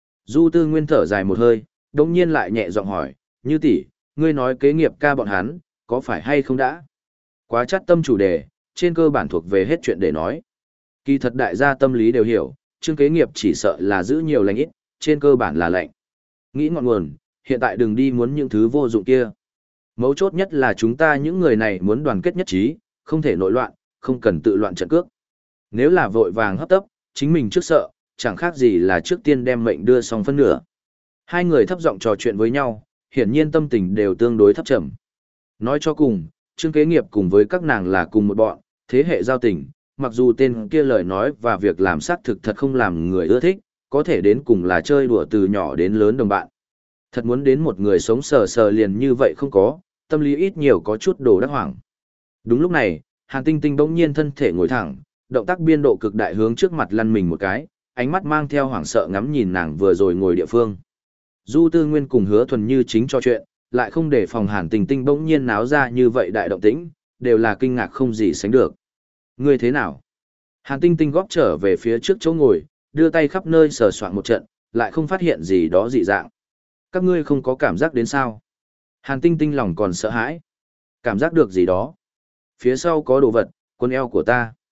Du Tư Nguyên thở dài một hơi, đồng nhiên lại nhẹ giọng hỏi, Như tỷ, ngươi nói kế nghiệp ca bọn hắn, có phải hay không đã? Quá chát tâm chủ đề, trên cơ bản thuộc về hết chuyện để nói. Kỳ thật đại gia tâm lý đều hiểu, Trương Kế Nghiệp chỉ sợ là giữ nhiều lành ít, trên cơ bản là lạnh. Nghĩ ngọn nguồn, hiện tại đừng đi muốn những thứ vô dụng kia. Mấu chốt nhất là chúng ta những người này muốn đoàn kết nhất trí, không thể nội loạn, không cần tự loạn trận cước. Nếu là vội vàng hấp tấp, chính mình trước sợ, chẳng khác gì là trước tiên đem mệnh đưa xong phân nửa. Hai người thấp giọng trò chuyện với nhau, hiển nhiên tâm tình đều tương đối thấp trầm. Nói cho cùng, Trương Kế Nghiệp cùng với các nàng là cùng một bọn, thế hệ giao tình, mặc dù tên kia lời nói và việc làm xác thực thật không làm người ưa thích, có thể đến cùng là chơi đùa từ nhỏ đến lớn đồng bạn. Thật muốn đến một người sống sờ sờ liền như vậy không có, tâm lý ít nhiều có chút đồ đắc hoảng. Đúng lúc này, Hàn Tinh Tinh bỗng nhiên thân thể ngồi thẳng, động tác biên độ cực đại hướng trước mặt lăn mình một cái, ánh mắt mang theo hoảng sợ ngắm nhìn nàng vừa rồi ngồi địa phương. Du Tư Nguyên cùng Hứa Thuần Như chính cho chuyện, lại không để phòng Hàn Tinh Tinh bỗng nhiên náo ra như vậy đại động tĩnh, đều là kinh ngạc không gì sánh được. Ngươi thế nào? Hàn Tinh Tinh góp trở về phía trước chỗ ngồi, đưa tay khắp nơi sờ soạn một trận, lại không phát hiện gì đó dị dạng. Các ngươi không có cảm giác đến sao? Hàn Tinh Tinh lòng còn sợ hãi. Cảm giác được gì đó? Phía sau có đồ vật, quần eo của ta.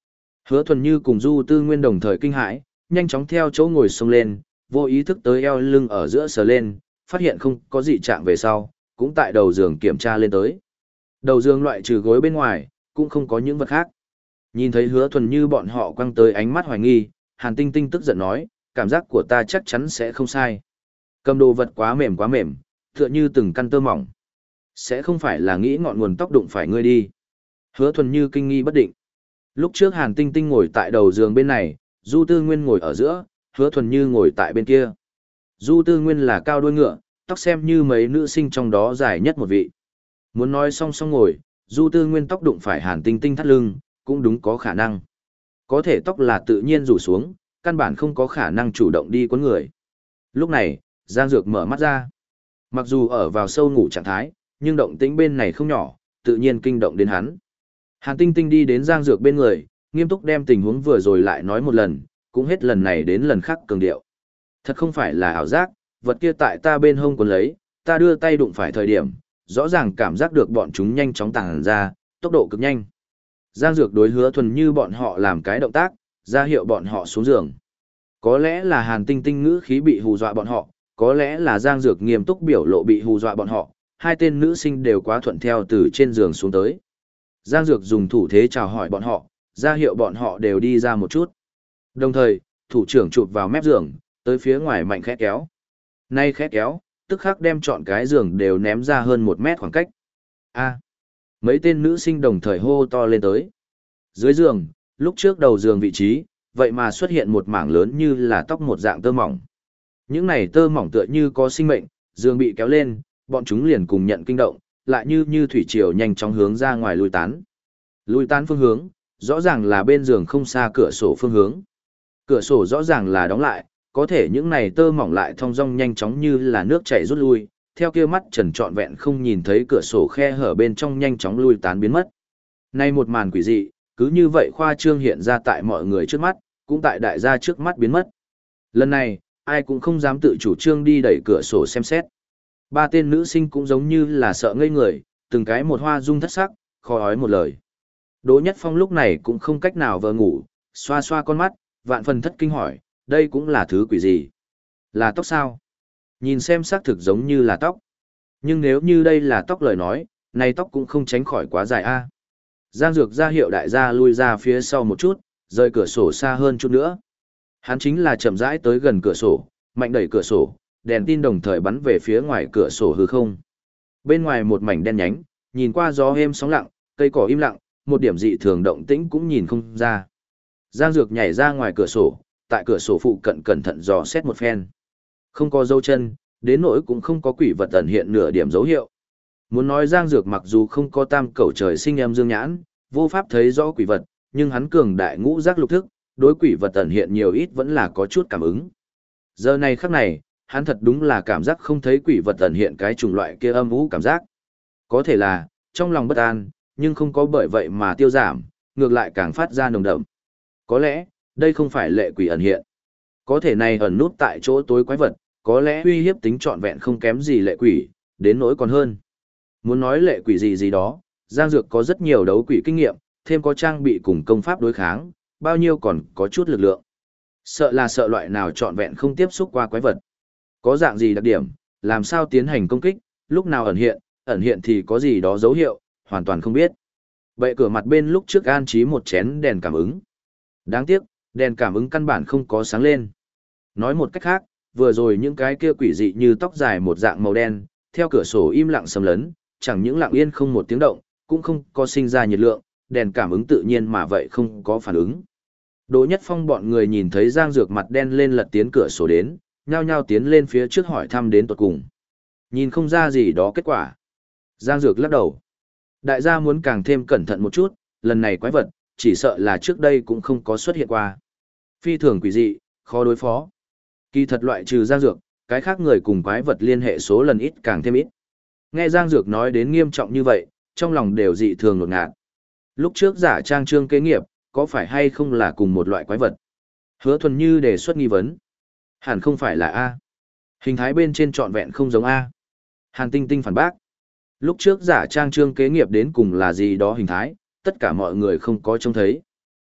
Hứa Thuần Như cùng Du Tư Nguyên đồng thời kinh hãi, nhanh chóng theo chỗ ngồi xông lên, vô ý thức tới eo lưng ở giữa sờ lên, phát hiện không có gì trạng về sau, cũng tại đầu giường kiểm tra lên tới. Đầu giường loại trừ gối bên ngoài, cũng không có những vật khác. Nhìn thấy Hứa Thuần Như bọn họ quăng tới ánh mắt hoài nghi, Hàn Tinh Tinh tức giận nói, cảm giác của ta chắc chắn sẽ không sai. Cầm đồ vật quá mềm quá mềm, tựa như từng căn tơ mỏng. Sẽ không phải là nghĩ ngọn nguồn tóc đụng phải ngươi đi. Hứa Thuần Như kinh nghi bất định. Lúc trước Hàn Tinh Tinh ngồi tại đầu giường bên này, Du Tư Nguyên ngồi ở giữa, Hứa Thuần Như ngồi tại bên kia. Du Tư Nguyên là cao đuôi ngựa, tóc xem như mấy nữ sinh trong đó dài nhất một vị. Muốn nói song song ngồi, Du Tư Nguyên tóc đụng phải Hàn Tinh Tinh thắt lưng, cũng đúng có khả năng. Có thể tóc là tự nhiên rủ xuống, căn bản không có khả năng chủ động đi quấn người. Lúc này, Giang Dược mở mắt ra. Mặc dù ở vào sâu ngủ trạng thái, nhưng động tĩnh bên này không nhỏ, tự nhiên kinh động đến hắn. Hàn Tinh Tinh đi đến Giang Dược bên người, nghiêm túc đem tình huống vừa rồi lại nói một lần, cũng hết lần này đến lần khác cường điệu. Thật không phải là ảo giác, vật kia tại ta bên hông quấn lấy, ta đưa tay đụng phải thời điểm, rõ ràng cảm giác được bọn chúng nhanh chóng tàng ra, tốc độ cực nhanh. Giang Dược đối Hứa Thuần Như bọn họ làm cái động tác, ra hiệu bọn họ xuống giường. Có lẽ là Hàn Tinh Tinh ngữ khí bị hù dọa bọn họ, có lẽ là Giang Dược nghiêm túc biểu lộ bị hù dọa bọn họ, hai tên nữ sinh đều quá thuận theo từ trên giường xuống tới. Giang Dược dùng thủ thế chào hỏi bọn họ, ra hiệu bọn họ đều đi ra một chút. Đồng thời, thủ trưởng chụp vào mép giường, tới phía ngoài mạnh khẽ kéo. Nay khẽ kéo, tức khắc đem trọn cái giường đều ném ra hơn một mét khoảng cách. A. Mấy tên nữ sinh đồng thời hô to lên tới. Dưới giường, lúc trước đầu giường vị trí, vậy mà xuất hiện một mảng lớn như là tóc một dạng tơ mỏng. Những này tơ mỏng tựa như có sinh mệnh, giường bị kéo lên, bọn chúng liền cùng nhận kinh động, lại như như thủy triều nhanh chóng hướng ra ngoài lui tán. Lui tán phương hướng, rõ ràng là bên giường không xa cửa sổ phương hướng. Cửa sổ rõ ràng là đóng lại, có thể những này tơ mỏng lại thong dong nhanh chóng như là nước chảy rút lui, theo kia mắt trần trọn vẹn không nhìn thấy cửa sổ khe hở bên trong nhanh chóng lui tán biến mất. Nay một màn quỷ dị, cứ như vậy khoa trương hiện ra tại mọi người trước mắt, cũng tại đại gia trước mắt biến mất. Lần này, ai cũng không dám tự chủ trương đi đẩy cửa sổ xem xét. Ba tên nữ sinh cũng giống như là sợ ngây người, từng cái một hoa dung thất sắc, khó ói một lời. Đỗ Nhất Phong lúc này cũng không cách nào vờ ngủ, xoa xoa con mắt, vạn phần thất kinh hỏi, đây cũng là thứ quỷ gì? Là tóc sao? Nhìn xem xác thực giống như là tóc. Nhưng nếu như đây là tóc lời nói, này tóc cũng không tránh khỏi quá dài a. Giang Dược ra hiệu đại gia lui ra phía sau một chút, rời cửa sổ xa hơn chút nữa. Hắn chính là chậm rãi tới gần cửa sổ, mạnh đẩy cửa sổ, đèn tin đồng thời bắn về phía ngoài cửa sổ hư không. Bên ngoài một mảnh đen nhánh, nhìn qua gió êm sóng lặng, cây cỏ im lặng, một điểm dị thường động tĩnh cũng nhìn không ra. Giang Dược nhảy ra ngoài cửa sổ, tại cửa sổ phụ cận cẩn thận dò xét một phen. Không có dấu chân, đến nỗi cũng không có quỷ vật ẩn hiện nửa điểm dấu hiệu. Muốn nói Giang Dược mặc dù không có tam cẩu trời sinh em dương nhãn, vô pháp thấy rõ quỷ vật, nhưng hắn cường đại ngũ giác lục thức, đối quỷ vật ẩn hiện nhiều ít vẫn là có chút cảm ứng. Giờ này khắc này, hắn thật đúng là cảm giác không thấy quỷ vật ẩn hiện cái chủng loại kia âm u cảm giác. Có thể là, trong lòng bất an, nhưng không có bởi vậy mà tiêu giảm, ngược lại càng phát ra nồng đậm. Có lẽ, đây không phải lệ quỷ ẩn hiện. Có thể này ẩn nút tại chỗ tối quái vật, có lẽ uy hiếp tính trọn vẹn không kém gì lệ quỷ, đến nỗi còn hơn. Muốn nói lệ quỷ gì gì đó, Giang Dược có rất nhiều đấu quỷ kinh nghiệm, thêm có trang bị cùng công pháp đối kháng, bao nhiêu còn có chút lực lượng. Sợ là sợ loại nào trọn vẹn không tiếp xúc qua quái vật. Có dạng gì đặc điểm, làm sao tiến hành công kích, lúc nào ẩn hiện, ẩn hiện thì có gì đó dấu hiệu, hoàn toàn không biết. Bệ cửa mặt bên lúc trước an trí một chén đèn cảm ứng. Đáng tiếc, đèn cảm ứng căn bản không có sáng lên. Nói một cách khác, vừa rồi những cái kia quỷ dị như tóc dài một dạng màu đen, theo cửa sổ im lặng xâm lấn, chẳng những lặng yên không một tiếng động, cũng không có sinh ra nhiệt lượng, đèn cảm ứng tự nhiên mà vậy không có phản ứng. Đỗ Nhất Phong bọn người nhìn thấy Giang Dược mặt đen lên lật tiến cửa sổ đến, nhao nhao tiến lên phía trước hỏi thăm đến tuột cùng. Nhìn không ra gì đó kết quả. Giang Dược lắc đầu. Đại gia muốn càng thêm cẩn thận một chút, lần này quái vật, chỉ sợ là trước đây cũng không có xuất hiện qua. Phi thường quỷ dị, khó đối phó. Kỳ thật loại trừ Giang Dược, cái khác người cùng quái vật liên hệ số lần ít càng thêm ít. Nghe Giang Dược nói đến nghiêm trọng như vậy, trong lòng đều dị thường ngột ngạt. Lúc trước giả trang trương kế nghiệp, có phải hay không là cùng một loại quái vật? Hứa Thuần Như đề xuất nghi vấn. Hẳn không phải là A. Hình thái bên trên trọn vẹn không giống A. Hàn Tinh Tinh phản bác. Lúc trước giả trang trương kế nghiệp đến cùng là gì đó hình thái, tất cả mọi người không có trông thấy.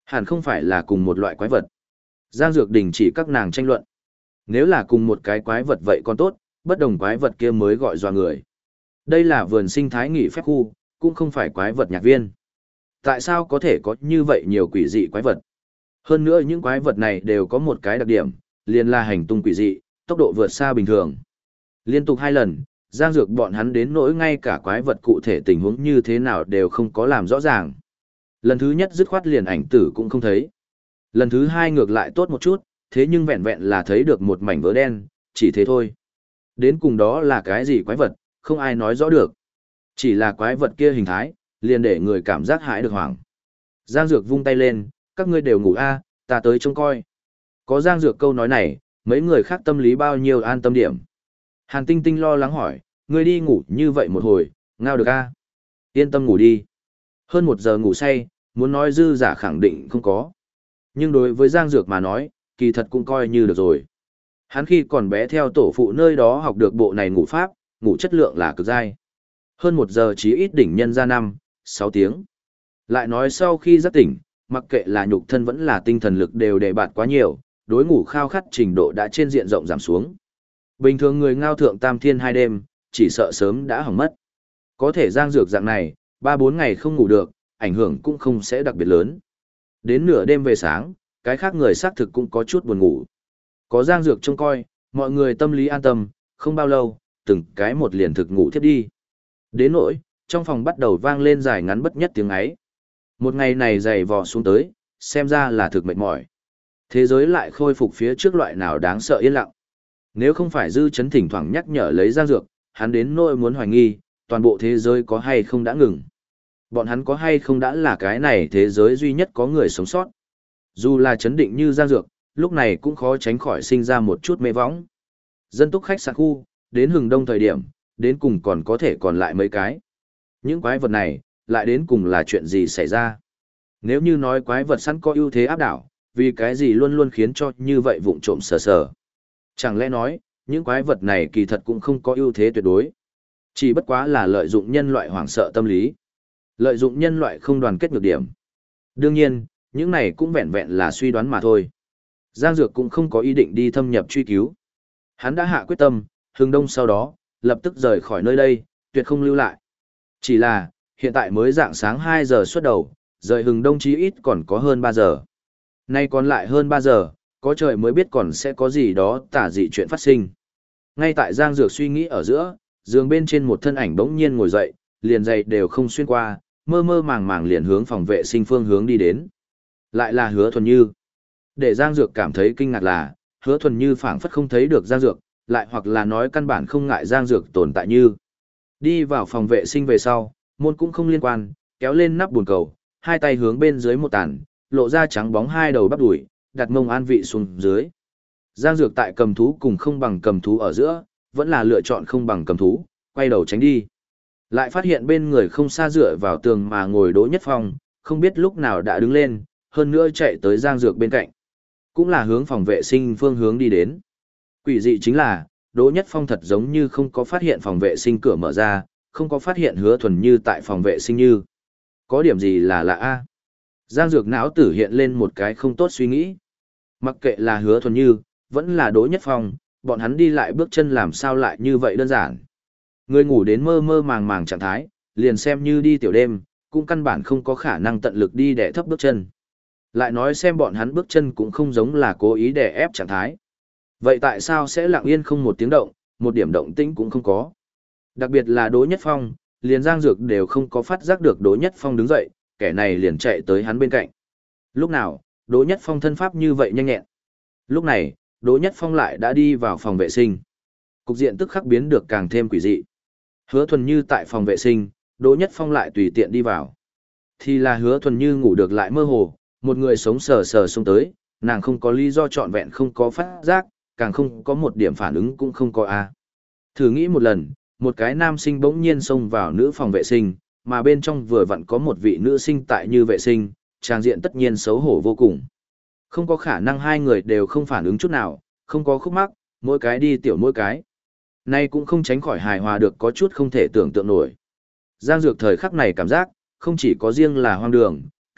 Hẳn không phải là cùng một loại quái vật. Giang Dược đình chỉ các nàng tranh luận. Nếu là cùng một cái quái vật vậy còn tốt, bất đồng quái vật kia mới gọi dọa người. Đây là vườn sinh thái nghỉ phép khu, cũng không phải quái vật nhạc viên. Tại sao có thể có như vậy nhiều quỷ dị quái vật? Hơn nữa những quái vật này đều có một cái đặc điểm, liền là hành tung quỷ dị, tốc độ vượt xa bình thường. Liên tục hai lần, Giang Dược bọn hắn đến nỗi ngay cả quái vật cụ thể tình huống như thế nào đều không có làm rõ ràng. Lần thứ nhất dứt khoát liền ảnh tử cũng không thấy. Lần thứ hai ngược lại tốt một chút, thế nhưng vẹn vẹn là thấy được một mảnh vỡ đen, chỉ thế thôi. Đến cùng đó là cái gì quái vật, không ai nói rõ được. Chỉ là quái vật kia hình thái, liền để người cảm giác hãi được hoảng. Giang Dược vung tay lên, các ngươi đều ngủ a, ta tới trông coi. Có Giang Dược câu nói này, mấy người khác tâm lý bao nhiêu an tâm điểm. Hàn Tinh Tinh lo lắng hỏi, ngươi đi ngủ như vậy một hồi, ngao được a? Yên tâm ngủ đi. Hơn một giờ ngủ say, muốn nói dư giả khẳng định không có. Nhưng đối với Giang Dược mà nói, kỳ thật cũng coi như được rồi. Hắn khi còn bé theo tổ phụ nơi đó học được bộ này ngủ pháp, ngủ chất lượng là cực dai. Hơn một giờ chí ít đỉnh nhân ra năm, sáu tiếng. Lại nói sau khi giấc tỉnh, mặc kệ là nhục thân vẫn là tinh thần lực đều đề bạt quá nhiều, đối ngủ khao khát trình độ đã trên diện rộng giảm xuống. Bình thường người ngao thượng tam thiên hai đêm, chỉ sợ sớm đã hỏng mất. Có thể Giang Dược dạng này, ba bốn ngày không ngủ được, ảnh hưởng cũng không sẽ đặc biệt lớn. Đến nửa đêm về sáng, cái khác người xác thực cũng có chút buồn ngủ. Có Giang Dược trông coi, mọi người tâm lý an tâm, không bao lâu, từng cái một liền thực ngủ thiếp đi. Đến nỗi, trong phòng bắt đầu vang lên dài ngắn bất nhất tiếng ấy. Một ngày này dày vò xuống tới, xem ra là thực mệt mỏi. Thế giới lại khôi phục phía trước loại nào đáng sợ yên lặng. Nếu không phải Dư Chấn thỉnh thoảng nhắc nhở lấy Giang Dược, hắn đến nỗi muốn hoài nghi, toàn bộ thế giới có hay không đã ngừng. Bọn hắn có hay không đã là cái này thế giới duy nhất có người sống sót. Dù là chấn định như Giang Dược, lúc này cũng khó tránh khỏi sinh ra một chút mê võng. Dân túc khách sạn khu, đến hừng đông thời điểm, đến cùng còn có thể còn lại mấy cái. Những quái vật này, lại đến cùng là chuyện gì xảy ra? Nếu như nói quái vật sẵn có ưu thế áp đảo, vì cái gì luôn luôn khiến cho như vậy vụng trộm sờ sờ? Chẳng lẽ nói, những quái vật này kỳ thật cũng không có ưu thế tuyệt đối. Chỉ bất quá là lợi dụng nhân loại hoảng sợ tâm lý. Lợi dụng nhân loại không đoàn kết nhược điểm. Đương nhiên, những này cũng vẹn vẹn là suy đoán mà thôi. Giang Dược cũng không có ý định đi thâm nhập truy cứu. Hắn đã hạ quyết tâm, hừng đông sau đó, lập tức rời khỏi nơi đây, tuyệt không lưu lại. Chỉ là, hiện tại mới dạng sáng hai giờ xuất đầu, rời hừng đông chí ít còn có hơn ba giờ. Nay còn lại hơn ba giờ, có trời mới biết còn sẽ có gì đó tả dị chuyện phát sinh. Ngay tại Giang Dược suy nghĩ ở giữa, giường bên trên một thân ảnh bỗng nhiên ngồi dậy, liền giày đều không xuyên qua, mơ mơ màng màng liền hướng phòng vệ sinh phương hướng đi đến. Lại là Hứa Thuần Như. Để Giang Dược cảm thấy kinh ngạc là, Hứa Thuần Như phảng phất không thấy được Giang Dược, lại hoặc là nói căn bản không ngại Giang Dược tồn tại như. Đi vào phòng vệ sinh về sau, môn cũng không liên quan, kéo lên nắp bồn cầu, hai tay hướng bên dưới một tàn, lộ ra trắng bóng hai đầu bắp đùi, đặt mông an vị xuống dưới. Giang Dược tại cầm thú cùng không bằng cầm thú ở giữa, vẫn là lựa chọn không bằng cầm thú, quay đầu tránh đi. Lại phát hiện bên người không xa dựa vào tường mà ngồi Đỗ Nhất Phong, không biết lúc nào đã đứng lên, hơn nữa chạy tới Giang Dược bên cạnh. Cũng là hướng phòng vệ sinh phương hướng đi đến. Quỷ dị chính là, Đỗ Nhất Phong thật giống như không có phát hiện phòng vệ sinh cửa mở ra, không có phát hiện Hứa Thuần Như tại phòng vệ sinh như. Có điểm gì là lạ a? Giang Dược não tử hiện lên một cái không tốt suy nghĩ. Mặc kệ là Hứa Thuần Như, vẫn là Đỗ Nhất Phong, bọn hắn đi lại bước chân làm sao lại như vậy đơn giản. Người ngủ đến mơ mơ màng màng trạng thái, liền xem như đi tiểu đêm, cũng căn bản không có khả năng tận lực đi đè thấp bước chân. Lại nói xem bọn hắn bước chân cũng không giống là cố ý đè ép trạng thái. Vậy tại sao sẽ lặng yên không một tiếng động, một điểm động tĩnh cũng không có? Đặc biệt là Đỗ Nhất Phong, liền Giang Dược đều không có phát giác được Đỗ Nhất Phong đứng dậy, kẻ này liền chạy tới hắn bên cạnh. Lúc nào, Đỗ Nhất Phong thân pháp như vậy nhanh nhẹn. Lúc này, Đỗ Nhất Phong lại đã đi vào phòng vệ sinh. Cục diện tức khắc biến được càng thêm quỷ dị. Hứa Thuần Như tại phòng vệ sinh, Đỗ Nhất Phong lại tùy tiện đi vào. Thì là Hứa Thuần Như ngủ được lại mơ hồ, một người sống sờ sờ xông tới, nàng không có lý do trọn vẹn không có phát giác, càng không có một điểm phản ứng cũng không có a. Thử nghĩ một lần, một cái nam sinh bỗng nhiên xông vào nữ phòng vệ sinh, mà bên trong vừa vặn có một vị nữ sinh tại như vệ sinh, trang diện tất nhiên xấu hổ vô cùng. Không có khả năng hai người đều không phản ứng chút nào, không có khúc mắc, mỗi cái đi tiểu mỗi cái. Nay cũng không tránh khỏi hài hòa được có chút không thể tưởng tượng nổi. Giang Dược thời khắc này cảm giác, không chỉ có riêng là hoang đường,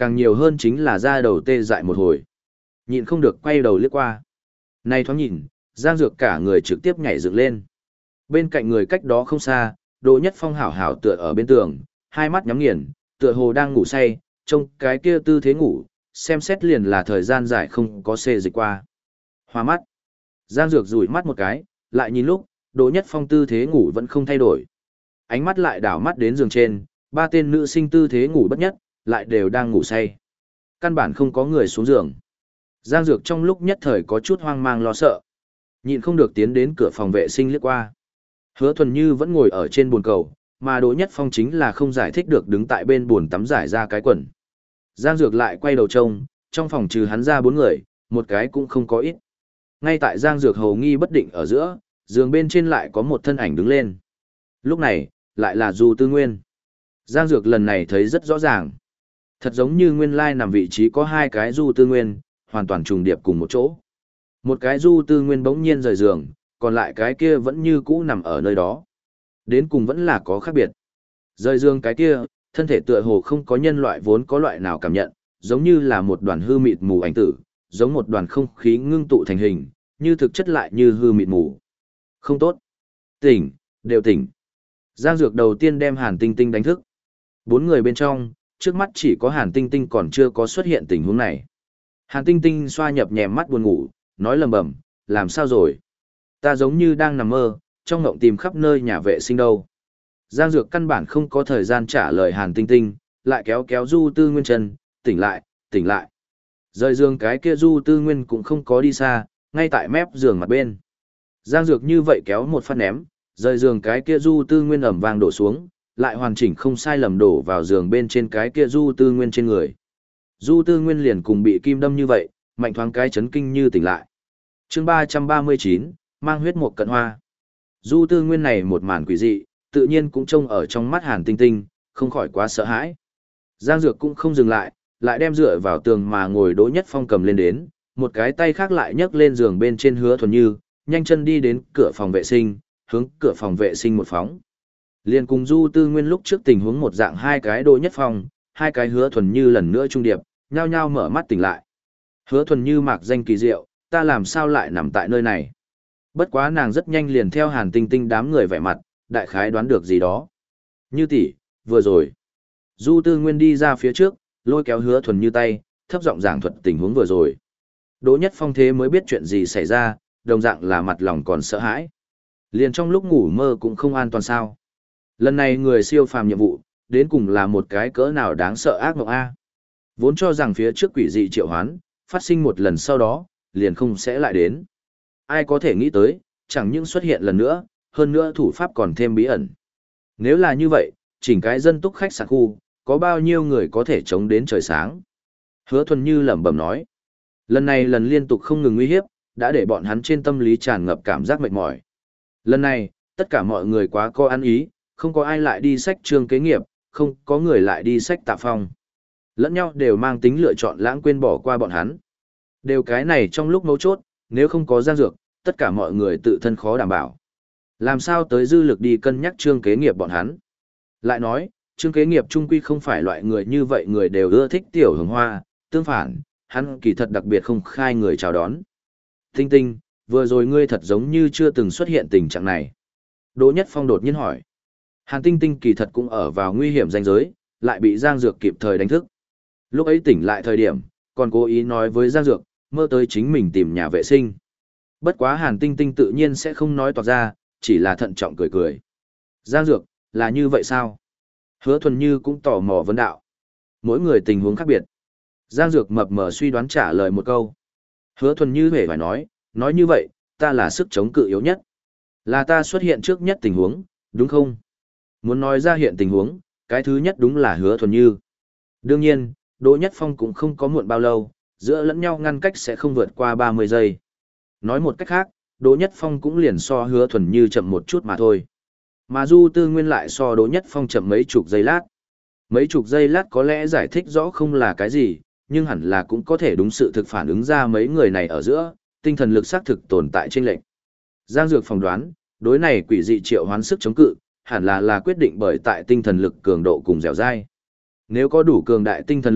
càng nhiều hơn chính là da đầu tê dại một hồi. Nhịn không được quay đầu liếc qua. Nay thoáng nhìn, Giang Dược cả người trực tiếp nhảy dựng lên. Bên cạnh người cách đó không xa, Đỗ Nhất Phong hảo hảo tựa ở bên tường, hai mắt nhắm nghiền, tựa hồ đang ngủ say, trông cái kia tư thế ngủ, xem xét liền là thời gian dài không có xê dịch qua. Hoa mắt. Giang Dược rủi mắt một cái, lại nhìn lúc, Đỗ Nhất Phong tư thế ngủ vẫn không thay đổi. Ánh mắt lại đảo mắt đến giường trên, ba tên nữ sinh tư thế ngủ bất nhất, lại đều đang ngủ say. Căn bản không có người xuống giường. Giang Dược trong lúc nhất thời có chút hoang mang lo sợ. Nhịn không được tiến đến cửa phòng vệ sinh liếc qua. Hứa Thuần Như vẫn ngồi ở trên bồn cầu, mà Đỗ Nhất Phong chính là không giải thích được đứng tại bên bồn tắm giải ra cái quần. Giang Dược lại quay đầu trông, trong phòng trừ hắn ra bốn người, một cái cũng không có ít. Ngay tại Giang Dược hầu nghi bất định ở giữa, giường bên trên lại có một thân ảnh đứng lên. Lúc này, lại là Du Tư Nguyên. Giang Dược lần này thấy rất rõ ràng. Thật giống như nguyên lai nằm vị trí có hai cái Du Tư Nguyên, hoàn toàn trùng điệp cùng một chỗ. Một cái Du Tư Nguyên bỗng nhiên rời giường, còn lại cái kia vẫn như cũ nằm ở nơi đó. Đến cùng vẫn là có khác biệt. Rời giường cái kia, thân thể tựa hồ không có nhân loại vốn có loại nào cảm nhận, giống như là một đoàn hư mịt mù ảnh tử, giống một đoàn không khí ngưng tụ thành hình, như thực chất lại như hư mịt mù. Không tốt. Tỉnh, đều tỉnh. Giang Dược đầu tiên đem Hàn Tinh Tinh đánh thức. Bốn người bên trong, trước mắt chỉ có Hàn Tinh Tinh còn chưa có xuất hiện tình huống này. Hàn Tinh Tinh xoa nhập nhèm mắt buồn ngủ, nói lầm bầm, làm sao rồi? Ta giống như đang nằm mơ, trong ngộng tìm khắp nơi nhà vệ sinh đâu. Giang Dược căn bản không có thời gian trả lời Hàn Tinh Tinh, lại kéo kéo Du Tư Nguyên chân, tỉnh lại, tỉnh lại. Rời giường cái kia Du Tư Nguyên cũng không có đi xa, ngay tại mép giường mặt bên. Giang Dược như vậy kéo một phát ném, rời giường cái kia Du Tư Nguyên ẩm vang đổ xuống, lại hoàn chỉnh không sai lầm đổ vào giường bên trên cái kia Du Tư Nguyên trên người. Du Tư Nguyên liền cùng bị kim đâm như vậy, mạnh thoáng cái chấn kinh như tỉnh lại. Chương ba trăm ba mươi chín, mang huyết mục cận hoa. Du Tư Nguyên này một màn quỷ dị, tự nhiên cũng trông ở trong mắt Hàn Tinh Tinh, không khỏi quá sợ hãi. Giang Dược cũng không dừng lại, lại đem dựa vào tường mà ngồi Đỗ Nhất Phong cầm lên đến, một cái tay khác lại nhấc lên giường bên trên Hứa Thuần Như, nhanh chân đi đến cửa phòng vệ sinh, hướng cửa phòng vệ sinh một phóng. Liên cùng Du Tư Nguyên lúc trước tình huống một dạng hai cái Đỗ Nhất Phong, hai cái Hứa Thuần Như lần nữa trung điệp, nhao nhao mở mắt tỉnh lại. Hứa Thuần Như mạc danh kỳ diệu, ta làm sao lại nằm tại nơi này? Bất quá nàng rất nhanh liền theo Hàn Tinh Tinh đám người vẻ mặt, đại khái đoán được gì đó. Như tỷ, vừa rồi. Du Tư Nguyên đi ra phía trước, lôi kéo Hứa Thuần Như tay, thấp giọng giảng thuật tình huống vừa rồi. Đỗ Nhất Phong thế mới biết chuyện gì xảy ra, đồng dạng là mặt lòng còn sợ hãi. Liền trong lúc ngủ mơ cũng không an toàn sao. Lần này người siêu phàm nhiệm vụ, đến cùng là một cái cỡ nào đáng sợ ác mộng a. Vốn cho rằng phía trước quỷ dị triệu hoán, phát sinh một lần sau đó, liền không sẽ lại đến. Ai có thể nghĩ tới, chẳng những xuất hiện lần nữa, hơn nữa thủ pháp còn thêm bí ẩn. Nếu là như vậy, chỉnh cái dân túc khách sạn khu, có bao nhiêu người có thể chống đến trời sáng? Hứa Thuần Như lẩm bẩm nói. Lần này lần liên tục không ngừng nguy hiếp, đã để bọn hắn trên tâm lý tràn ngập cảm giác mệt mỏi. Lần này, tất cả mọi người quá có ăn ý, không có ai lại đi sách trương kế nghiệp, không có người lại đi sách tạ phong. Lẫn nhau đều mang tính lựa chọn lãng quên bỏ qua bọn hắn. Đều cái này trong lúc mấu chốt, nếu không có Giang Dược, tất cả mọi người tự thân khó đảm bảo. Làm sao tới dư lực đi cân nhắc trương kế nghiệp bọn hắn. Lại nói, trương kế nghiệp trung quy không phải loại người như vậy người đều ưa thích tiểu hồng hoa, tương phản, hắn kỳ thật đặc biệt không khai người chào đón. Tinh Tinh, vừa rồi ngươi thật giống như chưa từng xuất hiện tình trạng này. Đỗ Nhất Phong đột nhiên hỏi. Hàn Tinh Tinh kỳ thật cũng ở vào nguy hiểm ranh giới, lại bị Giang Dược kịp thời đánh thức. Lúc ấy tỉnh lại thời điểm, còn cố ý nói với Giang Dược, mơ tới chính mình tìm nhà vệ sinh. Bất quá Hàn Tinh Tinh tự nhiên sẽ không nói toạc ra, chỉ là thận trọng cười cười. Giang Dược, là như vậy sao? Hứa Thuần Như cũng tò mò vấn đạo. Mỗi người tình huống khác biệt. Giang Dược mập mờ suy đoán trả lời một câu. Hứa Thuần Như hề phải nói, nói như vậy, ta là sức chống cự yếu nhất. Là ta xuất hiện trước nhất tình huống, đúng không? Muốn nói ra hiện tình huống, cái thứ nhất đúng là Hứa Thuần Như. Đương nhiên, Đỗ Nhất Phong cũng không có muộn bao lâu, giữa lẫn nhau ngăn cách sẽ không vượt qua ba mươi giây. Nói một cách khác, Đỗ Nhất Phong cũng liền so Hứa Thuần Như chậm một chút mà thôi. Mà Du Tư Nguyên lại so Đỗ Nhất Phong chậm mấy chục giây lát. Mấy chục giây lát có lẽ giải thích rõ không là cái gì, nhưng hẳn là cũng có thể đúng sự thực phản ứng ra mấy người này ở giữa, tinh thần lực xác thực tồn tại trên lệnh. Giang Dược phỏng đoán, đối này quỷ dị triệu hoán sức chống cự, hẳn là là quyết định bởi tại tinh thần lực cường độ cùng dẻo dai. Nếu có đủ cường đại tinh thần lực,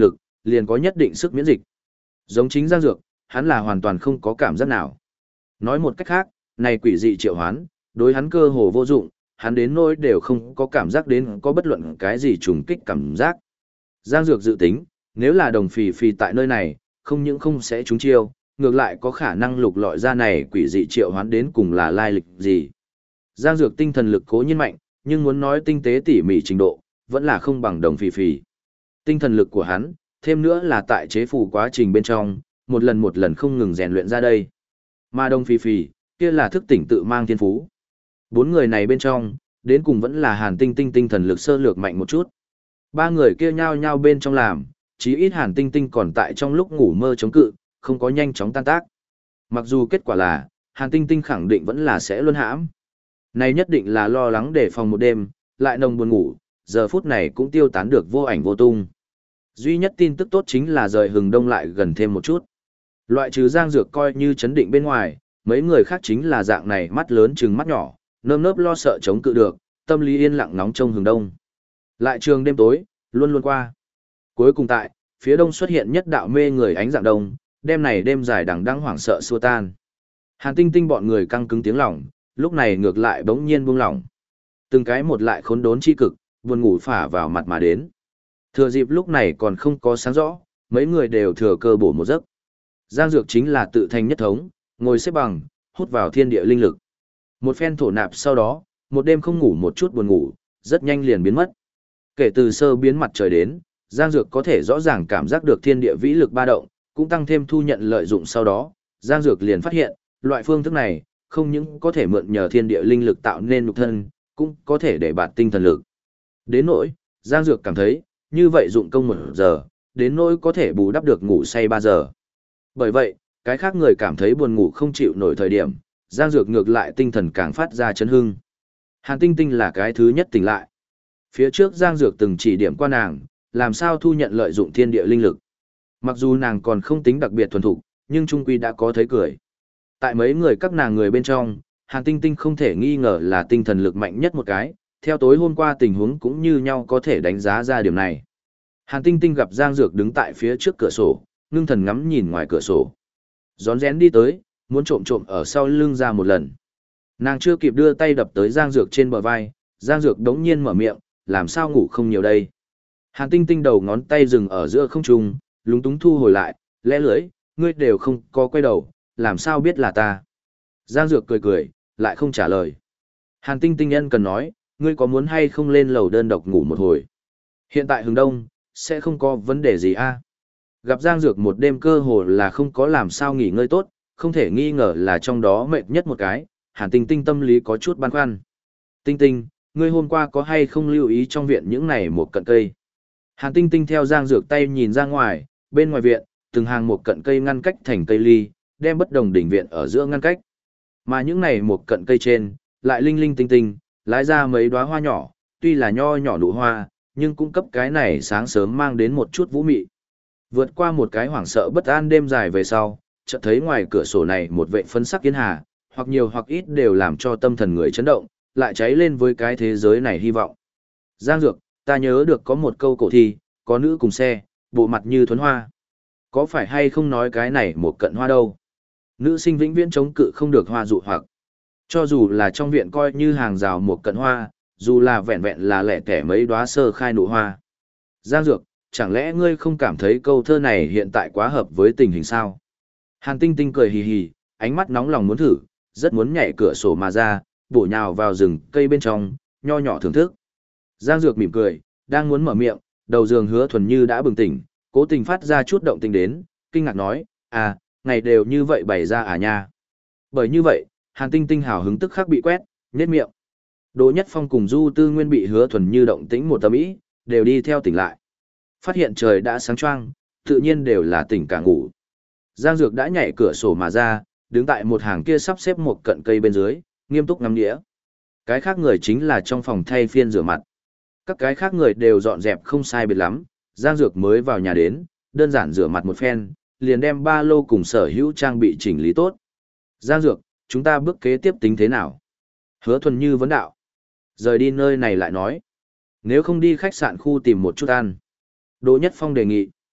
liền có nhất định sức miễn dịch. Giống chính Giang Dược, hắn là hoàn toàn không có cảm giác nào. Nói một cách khác, này quỷ dị triệu hoán, đối hắn cơ hồ vô dụng, hắn đến nỗi đều không có cảm giác đến có bất luận cái gì trùng kích cảm giác. Giang Dược dự tính, nếu là đồng phì phì tại nơi này, không những không sẽ trúng chiêu, ngược lại có khả năng lục lọi ra này quỷ dị triệu hoán đến cùng là lai lịch gì. Giang Dược tinh thần lực cố nhiên mạnh, nhưng muốn nói tinh tế tỉ mỉ trình độ, vẫn là không bằng đồng phì phì. Tinh thần lực của hắn, thêm nữa là tại chế phù quá trình bên trong, một lần một lần không ngừng rèn luyện ra đây. Mà đồng phì phì, kia là thức tỉnh tự mang thiên phú. Bốn người này bên trong, đến cùng vẫn là Hàn Tinh Tinh tinh thần lực sơ lược mạnh một chút. Ba người kia nhao nhao bên trong làm, chí ít Hàn Tinh Tinh còn tại trong lúc ngủ mơ chống cự, không có nhanh chóng tan tác. Mặc dù kết quả là, Hàn Tinh Tinh khẳng định vẫn là sẽ luôn hãm. Này nhất định là lo lắng để phòng một đêm, lại nồng buồn ngủ, giờ phút này cũng tiêu tán được vô ảnh vô tung. Duy nhất tin tức tốt chính là rời hừng đông lại gần thêm một chút. Loại trừ Giang Dược coi như chấn định bên ngoài, mấy người khác chính là dạng này mắt lớn trừng mắt nhỏ, nơm nớp lo sợ chống cự được, tâm lý yên lặng nóng trong hừng đông. Lại trường đêm tối, luôn luôn qua. Cuối cùng tại, phía đông xuất hiện nhất đạo mê người ánh dạng đông, đêm này đêm dài đằng đẵng hoảng sợ xua tan. Hàn Tinh Tinh bọn người căng cứng tiếng lòng, lúc này ngược lại bỗng nhiên buông lỏng. Từng cái một lại khốn đốn chi cực, buồn ngủ phả vào mặt mà đến. Thừa dịp lúc này còn không có sáng rõ, mấy người đều thừa cơ bổ một giấc. Giang Dược chính là tự thành nhất thống, ngồi xếp bằng, hút vào thiên địa linh lực. Một phen thổ nạp sau đó, một đêm không ngủ một chút buồn ngủ, rất nhanh liền biến mất. Kể từ sơ biến mặt trời đến, Giang Dược có thể rõ ràng cảm giác được thiên địa vĩ lực ba động, cũng tăng thêm thu nhận lợi dụng sau đó, Giang Dược liền phát hiện, loại phương thức này, không những có thể mượn nhờ thiên địa linh lực tạo nên nhục thân, cũng có thể để bạt tinh thần lực. Đến nỗi, Giang Dược cảm thấy, như vậy dụng công một giờ, đến nỗi có thể bù đắp được ngủ say ba giờ. Bởi vậy, cái khác người cảm thấy buồn ngủ không chịu nổi thời điểm, Giang Dược ngược lại tinh thần càng phát ra chấn hưng. Hàn Tinh Tinh là cái thứ nhất tỉnh lại. Phía trước Giang Dược từng chỉ điểm qua nàng, làm sao thu nhận lợi dụng thiên địa linh lực. Mặc dù nàng còn không tính đặc biệt thuần thục, nhưng trung quy đã có thấy cười. Tại mấy người các nàng người bên trong, Hàn Tinh Tinh không thể nghi ngờ là tinh thần lực mạnh nhất một cái, theo tối hôm qua tình huống cũng như nhau có thể đánh giá ra điểm này. Hàn Tinh Tinh gặp Giang Dược đứng tại phía trước cửa sổ, ngưng thần ngắm nhìn ngoài cửa sổ. Rón rén đi tới, muốn trộm trộm ở sau lưng ra một lần. Nàng chưa kịp đưa tay đập tới Giang Dược trên bờ vai, Giang Dược đống nhiên mở miệng, làm sao ngủ không nhiều đây. Hàn Tinh Tinh đầu ngón tay dừng ở giữa không trung, lúng túng thu hồi lại, lẽ lưỡi, ngươi đều không có quay đầu, làm sao biết là ta. Giang Dược cười cười, lại không trả lời. Hàn Tinh Tinh nhân cần nói, ngươi có muốn hay không lên lầu đơn độc ngủ một hồi. Hiện tại hướng đông, sẽ không có vấn đề gì a. Gặp Giang Dược một đêm cơ hồ là không có làm sao nghỉ ngơi tốt, không thể nghi ngờ là trong đó mệt nhất một cái, Hàn Tinh Tinh tâm lý có chút băn khoăn. Tinh Tinh, ngươi hôm qua có hay không lưu ý trong viện những này một cận cây? Hàn Tinh Tinh theo Giang Dược tay nhìn ra ngoài, bên ngoài viện, từng hàng một cận cây ngăn cách thành cây ly, đem bất đồng đỉnh viện ở giữa ngăn cách. Mà những này một cận cây trên, lại linh linh tinh tinh, lái ra mấy đóa hoa nhỏ, tuy là nho nhỏ nụ hoa, nhưng cũng cấp cái này sáng sớm mang đến một chút vũ mị. Vượt qua một cái hoảng sợ bất an đêm dài về sau, chợt thấy ngoài cửa sổ này một vệ phấn sắc kiến hà, hoặc nhiều hoặc ít đều làm cho tâm thần người chấn động, lại cháy lên với cái thế giới này hy vọng. Giang Dược, ta nhớ được có một câu cổ thi, có nữ cùng xe, bộ mặt như thuấn hoa. Có phải hay không nói cái này một cận hoa đâu? Nữ sinh vĩnh viễn chống cự không được hoa dụ hoặc. Cho dù là trong viện coi như hàng rào một cận hoa, dù là vẹn vẹn là lẻ tẻ mấy đóa sơ khai nụ hoa. Giang Dược, chẳng lẽ ngươi không cảm thấy câu thơ này hiện tại quá hợp với tình hình sao? Hàn Tinh Tinh cười hì hì, ánh mắt nóng lòng muốn thử, rất muốn nhảy cửa sổ mà ra, bổ nhào vào rừng cây bên trong, nho nhỏ thưởng thức. Giang Dược mỉm cười, đang muốn mở miệng, đầu giường Hứa Thuần Như đã bừng tỉnh, cố tình phát ra chút động tình đến, kinh ngạc nói, à, ngày đều như vậy bày ra à nha. Bởi như vậy, Hàn Tinh Tinh hào hứng tức khắc bị quét, nhếch miệng. Đỗ Nhất Phong cùng Du Tư Nguyên bị Hứa Thuần Như động tĩnh một tầm ý, đều đi theo tỉnh lại. Phát hiện trời đã sáng choang, tự nhiên đều là tỉnh cả ngủ. Giang Dược đã nhảy cửa sổ mà ra, đứng tại một hàng kia sắp xếp một cận cây bên dưới, nghiêm túc ngắm đĩa. Cái khác người chính là trong phòng thay phiên rửa mặt. Các cái khác người đều dọn dẹp không sai biệt lắm, Giang Dược mới vào nhà đến, đơn giản rửa mặt một phen, liền đem ba lô cùng sở hữu trang bị chỉnh lý tốt. Giang Dược, chúng ta bước kế tiếp tính thế nào? Hứa Thuần Như vấn đạo. Rời đi nơi này lại nói. Nếu không đi khách sạn khu tìm một chút ăn. Đỗ Nhất Phong đề nghị.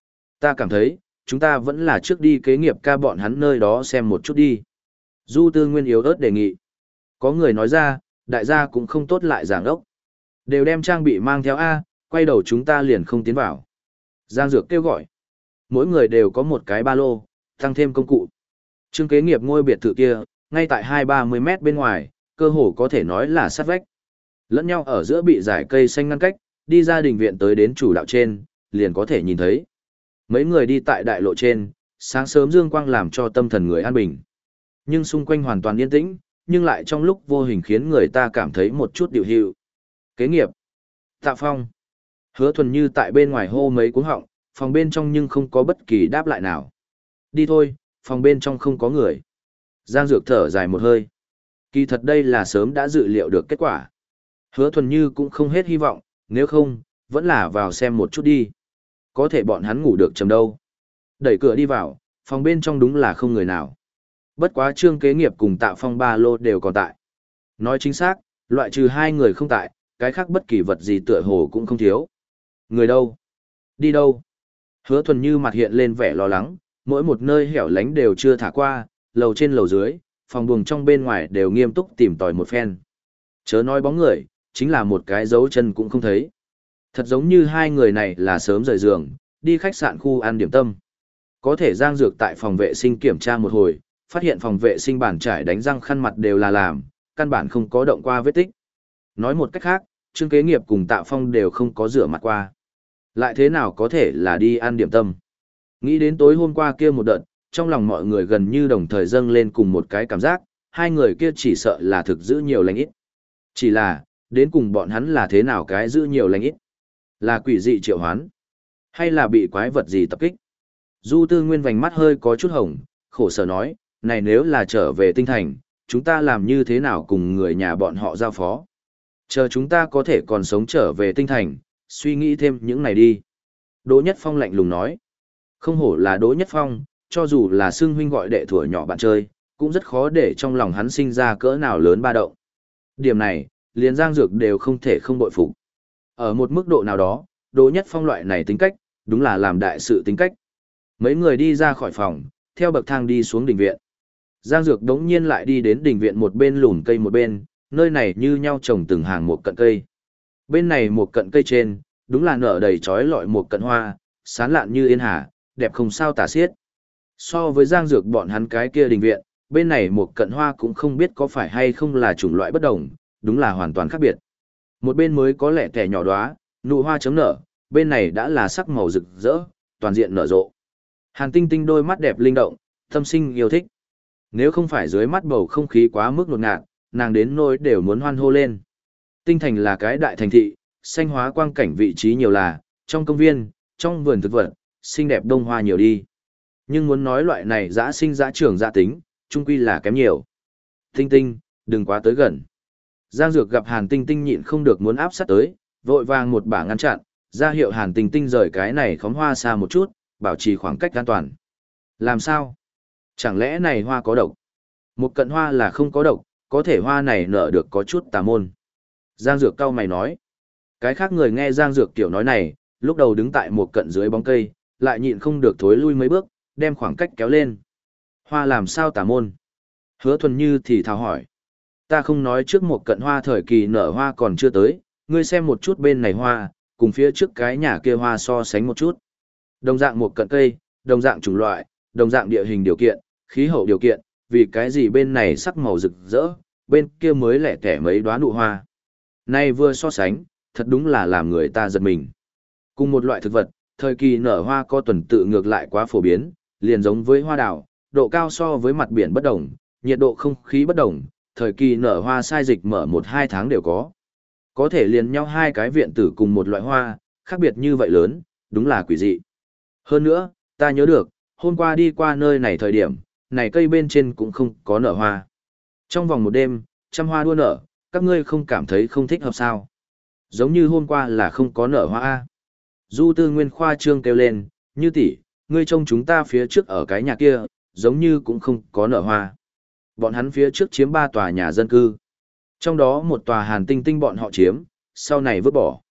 Ta cảm thấy, chúng ta vẫn là trước đi kế nghiệp ca bọn hắn nơi đó xem một chút đi. Du Tư Nguyên yếu ớt đề nghị. Có người nói ra, đại gia cũng không tốt lại giảng ốc. Đều đem trang bị mang theo A, quay đầu chúng ta liền không tiến vào. Giang Dược kêu gọi. Mỗi người đều có một cái ba lô, tăng thêm công cụ. Trương kế nghiệp ngôi biệt thự kia, ngay tại hai ba mươi mét bên ngoài, cơ hồ có thể nói là sát vách. Lẫn nhau ở giữa bị dải cây xanh ngăn cách, đi ra đình viện tới đến chủ đạo trên, liền có thể nhìn thấy. Mấy người đi tại đại lộ trên, sáng sớm dương quang làm cho tâm thần người an bình. Nhưng xung quanh hoàn toàn yên tĩnh, nhưng lại trong lúc vô hình khiến người ta cảm thấy một chút điều hiệu. Kế nghiệp. Tạ Phong. Hứa Thuần Như tại bên ngoài hô mấy cuống họng, phòng bên trong nhưng không có bất kỳ đáp lại nào. Đi thôi, phòng bên trong không có người. Giang Dược thở dài một hơi. Kỳ thật đây là sớm đã dự liệu được kết quả. Hứa Thuần Như cũng không hết hy vọng, nếu không, vẫn là vào xem một chút đi. Có thể bọn hắn ngủ được chầm đâu. Đẩy cửa đi vào, phòng bên trong đúng là không người nào. Bất quá Trương kế nghiệp cùng Tạ Phong ba lô đều còn tại. Nói chính xác, loại trừ hai người không tại, cái khác bất kỳ vật gì tựa hồ cũng không thiếu. Người đâu? Đi đâu? Hứa Thuần Như mặt hiện lên vẻ lo lắng, mỗi một nơi hẻo lánh đều chưa thả qua, lầu trên lầu dưới, phòng buồng trong bên ngoài đều nghiêm túc tìm tòi một phen. Chớ nói bóng người, chính là một cái dấu chân cũng không thấy. Thật giống như hai người này là sớm rời giường, đi khách sạn khu ăn điểm tâm. Có thể Giang Dược tại phòng vệ sinh kiểm tra một hồi, phát hiện phòng vệ sinh bàn trải đánh răng khăn mặt đều là làm, căn bản không có động qua vết tích. Nói một cách khác, Trương kế nghiệp cùng Tạ Phong đều không có rửa mặt qua. Lại thế nào có thể là đi ăn điểm tâm? Nghĩ đến tối hôm qua kia một đợt, trong lòng mọi người gần như đồng thời dâng lên cùng một cái cảm giác, hai người kia chỉ sợ là thực giữ nhiều lành ít. Chỉ là, đến cùng bọn hắn là thế nào cái giữ nhiều lành ít? Là quỷ dị triệu hoán? Hay là bị quái vật gì tập kích? Du Tư Nguyên vành mắt hơi có chút hồng, khổ sở nói, này nếu là trở về tinh thành, chúng ta làm như thế nào cùng người nhà bọn họ giao phó? Chờ chúng ta có thể còn sống trở về tinh thành, suy nghĩ thêm những này đi. Đỗ Nhất Phong lạnh lùng nói. Không hổ là Đỗ Nhất Phong, cho dù là xưng huynh gọi đệ thuở nhỏ bạn chơi, cũng rất khó để trong lòng hắn sinh ra cỡ nào lớn ba động. Điểm này, liền Giang Dược đều không thể không bội phục. Ở một mức độ nào đó, Đỗ Nhất Phong loại này tính cách, đúng là làm đại sự tính cách. Mấy người đi ra khỏi phòng, theo bậc thang đi xuống đình viện. Giang Dược đống nhiên lại đi đến đình viện một bên lùn cây một bên, nơi này như nhau trồng từng hàng một cận cây. Bên này một cận cây trên, đúng là nở đầy trói lọi một cận hoa, sán lạn như yên hà, đẹp không sao tả xiết. So với Giang Dược bọn hắn cái kia đình viện, bên này một cận hoa cũng không biết có phải hay không là chủng loại bất đồng, đúng là hoàn toàn khác biệt. Một bên mới có lẽ kẻ nhỏ đóa, nụ hoa chấm nở, bên này đã là sắc màu rực rỡ, toàn diện nở rộ. Hàn Tinh Tinh đôi mắt đẹp linh động, tâm sinh yêu thích. Nếu không phải dưới mắt bầu không khí quá mức ngột ngạt, nàng đến nỗi đều muốn hoan hô lên. Tinh thành là cái đại thành thị, xanh hóa quang cảnh vị trí nhiều là, trong công viên, trong vườn thực vật, xinh đẹp đông hoa nhiều đi. Nhưng muốn nói loại này dã sinh dã trưởng dã tính, chung quy là kém nhiều. Tinh Tinh, đừng quá tới gần. Giang Dược gặp Hàn Tinh Tinh nhịn không được muốn áp sát tới, vội vàng một bả ngăn chặn, ra hiệu Hàn Tinh Tinh rời cái này khóm hoa xa một chút, bảo trì khoảng cách an toàn. Làm sao? Chẳng lẽ này hoa có độc? Một cận hoa là không có độc, có thể hoa này nở được có chút tà môn. Giang Dược cau mày nói. Cái khác người nghe Giang Dược tiểu nói này, lúc đầu đứng tại một cận dưới bóng cây, lại nhịn không được thối lui mấy bước, đem khoảng cách kéo lên. Hoa làm sao tà môn? Hứa Thuần Như thì thào hỏi. Ta không nói trước một cận hoa thời kỳ nở hoa còn chưa tới, ngươi xem một chút bên này hoa, cùng phía trước cái nhà kia hoa so sánh một chút. Đồng dạng một cận cây, đồng dạng chủng loại, đồng dạng địa hình điều kiện, khí hậu điều kiện, vì cái gì bên này sắc màu rực rỡ, bên kia mới lẻ tẻ mấy đóa nụ hoa. Này vừa so sánh, thật đúng là làm người ta giật mình. Cùng một loại thực vật, thời kỳ nở hoa có tuần tự ngược lại quá phổ biến, liền giống với hoa đào, độ cao so với mặt biển bất đồng, nhiệt độ không khí bất đồng, thời kỳ nở hoa sai dịch mở một hai tháng đều có. Có thể liền nhau hai cái viện tử cùng một loại hoa, khác biệt như vậy lớn, đúng là quỷ dị. Hơn nữa, ta nhớ được, hôm qua đi qua nơi này thời điểm, này cây bên trên cũng không có nở hoa. Trong vòng một đêm, trăm hoa đua nở, các ngươi không cảm thấy không thích hợp sao? Giống như hôm qua là không có nở hoa a. Du Tư Nguyên khoa trương kêu lên, Như tỷ, ngươi trông chúng ta phía trước ở cái nhà kia, giống như cũng không có nở hoa. Bọn hắn phía trước chiếm ba tòa nhà dân cư. Trong đó một tòa Hàn Tinh Tinh bọn họ chiếm, sau này vứt bỏ.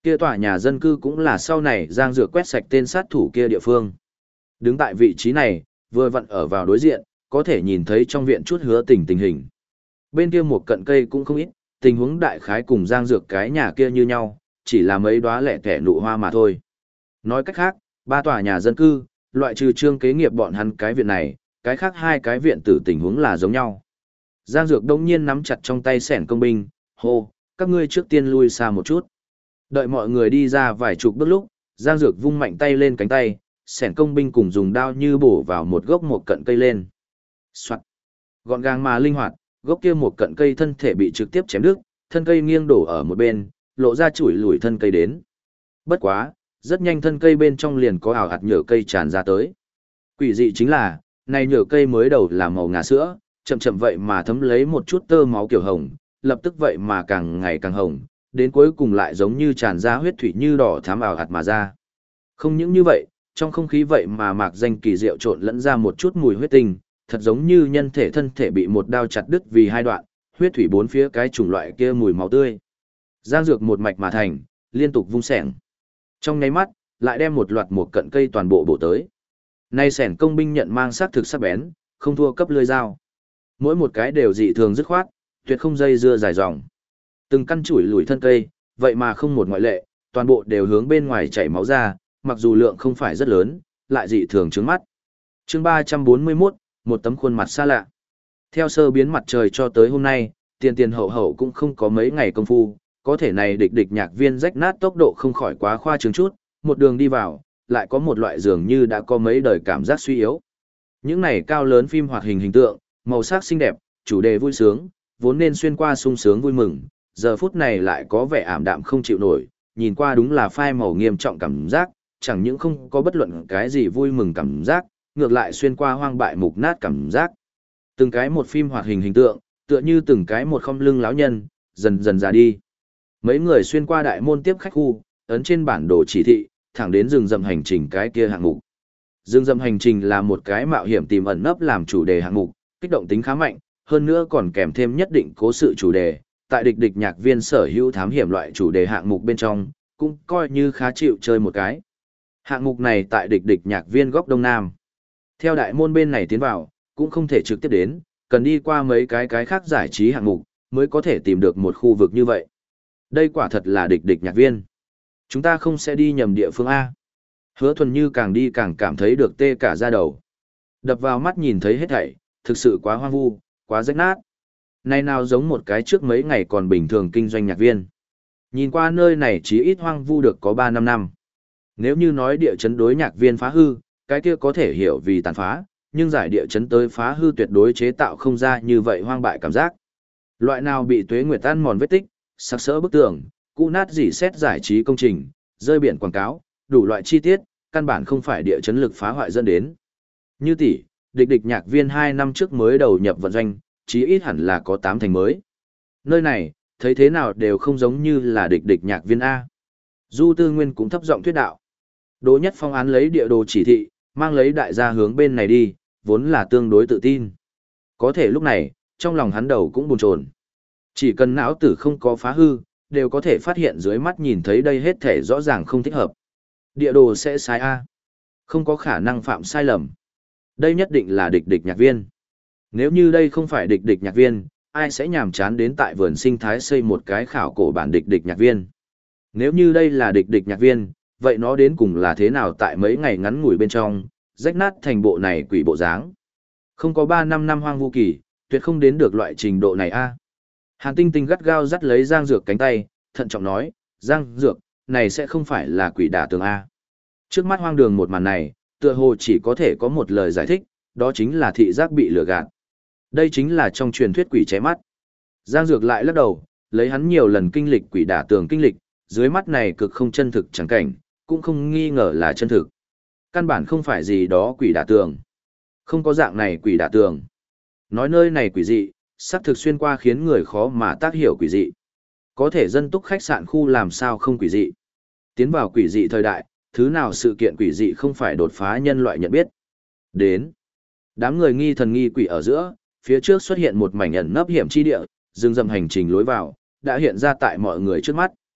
Kia tòa nhà dân cư cũng là sau này Giang Dược quét sạch tên sát thủ kia địa phương. Đứng tại vị trí này, vừa vặn ở vào đối diện, có thể nhìn thấy trong viện chút hứa tình tình hình. Bên kia một cận cây cũng không ít, tình huống đại khái cùng Giang Dược cái nhà kia như nhau, chỉ là mấy đóa lẻ tẻ nụ hoa mà thôi. Nói cách khác, ba tòa nhà dân cư, loại trừ trương kế nghiệp bọn hắn cái viện này, cái khác hai cái viện tử tình huống là giống nhau. Giang Dược đông nhiên nắm chặt trong tay sẻn công binh, hô, các ngươi trước tiên lui xa một chút. Đợi mọi người đi ra vài chục bước lúc, Giang Dược vung mạnh tay lên cánh tay, sẻn công binh cùng dùng đao như bổ vào một gốc một cận cây lên. Soạt. Gọn gàng mà linh hoạt, gốc kia một cận cây thân thể bị trực tiếp chém đứt, thân cây nghiêng đổ ở một bên, lộ ra chủi lủi thân cây đến. Bất quá, rất nhanh thân cây bên trong liền có ảo hạt nhựa cây tràn ra tới. Quỷ dị chính là, này nhựa cây mới đầu là màu ngà sữa, chậm chậm vậy mà thấm lấy một chút tơ máu kiểu hồng, lập tức vậy mà càng ngày càng hồng, đến cuối cùng lại giống như tràn ra huyết thủy như đỏ thắm ảo hạt mà ra. Không những như vậy, trong không khí vậy mà mạc danh kỳ diệu trộn lẫn ra một chút mùi huyết tinh, thật giống như nhân thể thân thể bị một đao chặt đứt vì hai đoạn, huyết thủy bốn phía cái chủng loại kia mùi máu tươi. Giang Dược một mạch mà thành, liên tục vung xẻng. Trong nháy mắt, lại đem một loạt một cận cây toàn bộ bổ tới. Nay xẻng công binh nhận mang sắc thực sắc bén, không thua cấp lưỡi dao. Mỗi một cái đều dị thường dứt khoát, tuyệt không dây dưa dài dòng. Từng căn chủi lùi thân cây, vậy mà không một ngoại lệ, toàn bộ đều hướng bên ngoài chảy máu ra, mặc dù lượng không phải rất lớn, lại dị thường trướng mắt. Chương ba trăm bốn mươi mốt, một tấm khuôn mặt xa lạ. Theo sơ biến mặt trời cho tới hôm nay, tiền tiền hậu hậu cũng không có mấy ngày công phu, có thể này địch địch nhạc viên rách nát tốc độ không khỏi quá khoa trương chút, một đường đi vào, lại có một loại dường như đã có mấy đời cảm giác suy yếu. Những này cao lớn phim hoạt hình hình tượng, màu sắc xinh đẹp, chủ đề vui sướng, vốn nên xuyên qua sung sướng vui mừng, giờ phút này lại có vẻ ảm đạm không chịu nổi, nhìn qua đúng là phai màu nghiêm trọng cảm giác, chẳng những không có bất luận cái gì vui mừng cảm giác, ngược lại xuyên qua hoang bại mục nát cảm giác. Từng cái một phim hoạt hình hình tượng, tựa như từng cái một không lưng lão nhân, dần dần ra đi. Mấy người xuyên qua đại môn tiếp khách khu, ấn trên bản đồ chỉ thị, thẳng đến rừng rậm hành trình cái kia hạng mục. Rừng rậm hành trình là một cái mạo hiểm tìm ẩn nấp làm chủ đề hạng mục, kích động tính khá mạnh, hơn nữa còn kèm thêm nhất định cố sự chủ đề. Tại địch địch nhạc viên sở hữu thám hiểm loại chủ đề hạng mục bên trong, cũng coi như khá chịu chơi một cái. Hạng mục này tại địch địch nhạc viên góc đông nam. Theo đại môn bên này tiến vào, cũng không thể trực tiếp đến, cần đi qua mấy cái cái khác giải trí hạng mục, mới có thể tìm được một khu vực như vậy. Đây quả thật là địch địch nhạc viên. Chúng ta không sẽ đi nhầm địa phương A. Hứa Thuần Như càng đi càng cảm thấy được tê cả da đầu. Đập vào mắt nhìn thấy hết thảy, thực sự quá hoang vu, quá rách nát. Này nào giống một cái trước mấy ngày còn bình thường kinh doanh nhạc viên. Nhìn qua nơi này chỉ ít hoang vu được có ba năm năm. Nếu như nói địa chấn đối nhạc viên phá hư, cái kia có thể hiểu vì tàn phá, nhưng giải địa chấn tới phá hư tuyệt đối chế tạo không ra như vậy hoang bại cảm giác. Loại nào bị tuế nguyệt tan mòn vết tích, sắc sỡ bức tường, cũ nát dỉ xét giải trí công trình, rơi biển quảng cáo, đủ loại chi tiết, căn bản không phải địa chấn lực phá hoại dẫn đến. Như tỷ, địch địch nhạc viên hai năm trước mới đầu nhập vận doanh, chí ít hẳn là có tám thành mới. Nơi này, thấy thế nào đều không giống như là địch địch nhạc viên A. Du Tư Nguyên cũng thấp giọng thuyết đạo. Đỗ Nhất Phong án lấy địa đồ chỉ thị, mang lấy đại gia hướng bên này đi, vốn là tương đối tự tin. Có thể lúc này, trong lòng hắn đầu cũng buồn chồn. Chỉ cần não tử không có phá hư, đều có thể phát hiện dưới mắt nhìn thấy đây hết thể rõ ràng không thích hợp. Địa đồ sẽ sai A. Không có khả năng phạm sai lầm. Đây nhất định là địch địch nhạc viên. Nếu như đây không phải địch địch nhạc viên, ai sẽ nhàm chán đến tại vườn sinh thái xây một cái khảo cổ bản địch địch nhạc viên. Nếu như đây là địch địch nhạc viên, vậy nó đến cùng là thế nào tại mấy ngày ngắn ngủi bên trong, rách nát thành bộ này quỷ bộ dáng. Không có ba năm năm hoang vu kỳ, tuyệt không đến được loại trình độ này a. Hàn Tinh Tinh gắt gao dắt lấy Giang Dược cánh tay, thận trọng nói, Giang Dược, này sẽ không phải là quỷ đả tường a. Trước mắt hoang đường một màn này, tựa hồ chỉ có thể có một lời giải thích, đó chính là thị giác bị lừa gạt. Đây chính là trong truyền thuyết quỷ cháy mắt. Giang Dược lại lắc đầu, lấy hắn nhiều lần kinh lịch quỷ đả tường kinh lịch, dưới mắt này cực không chân thực chẳng cảnh, cũng không nghi ngờ là chân thực. Căn bản không phải gì đó quỷ đả tường. Không có dạng này quỷ đả tường. Nói nơi này quỷ dị, sắp thực xuyên qua khiến người khó mà tác hiểu quỷ dị. Có thể dân túc khách sạn khu làm sao không quỷ dị. Tiến vào quỷ dị thời đại, thứ nào sự kiện quỷ dị không phải đột phá nhân loại nhận biết. Đến. Đám người nghi thần nghi quỷ ở giữa, phía trước xuất hiện một mảnh ẩn nấp hiểm chi địa, rừng rậm hành trình lối vào, đã hiện ra tại mọi người trước mắt.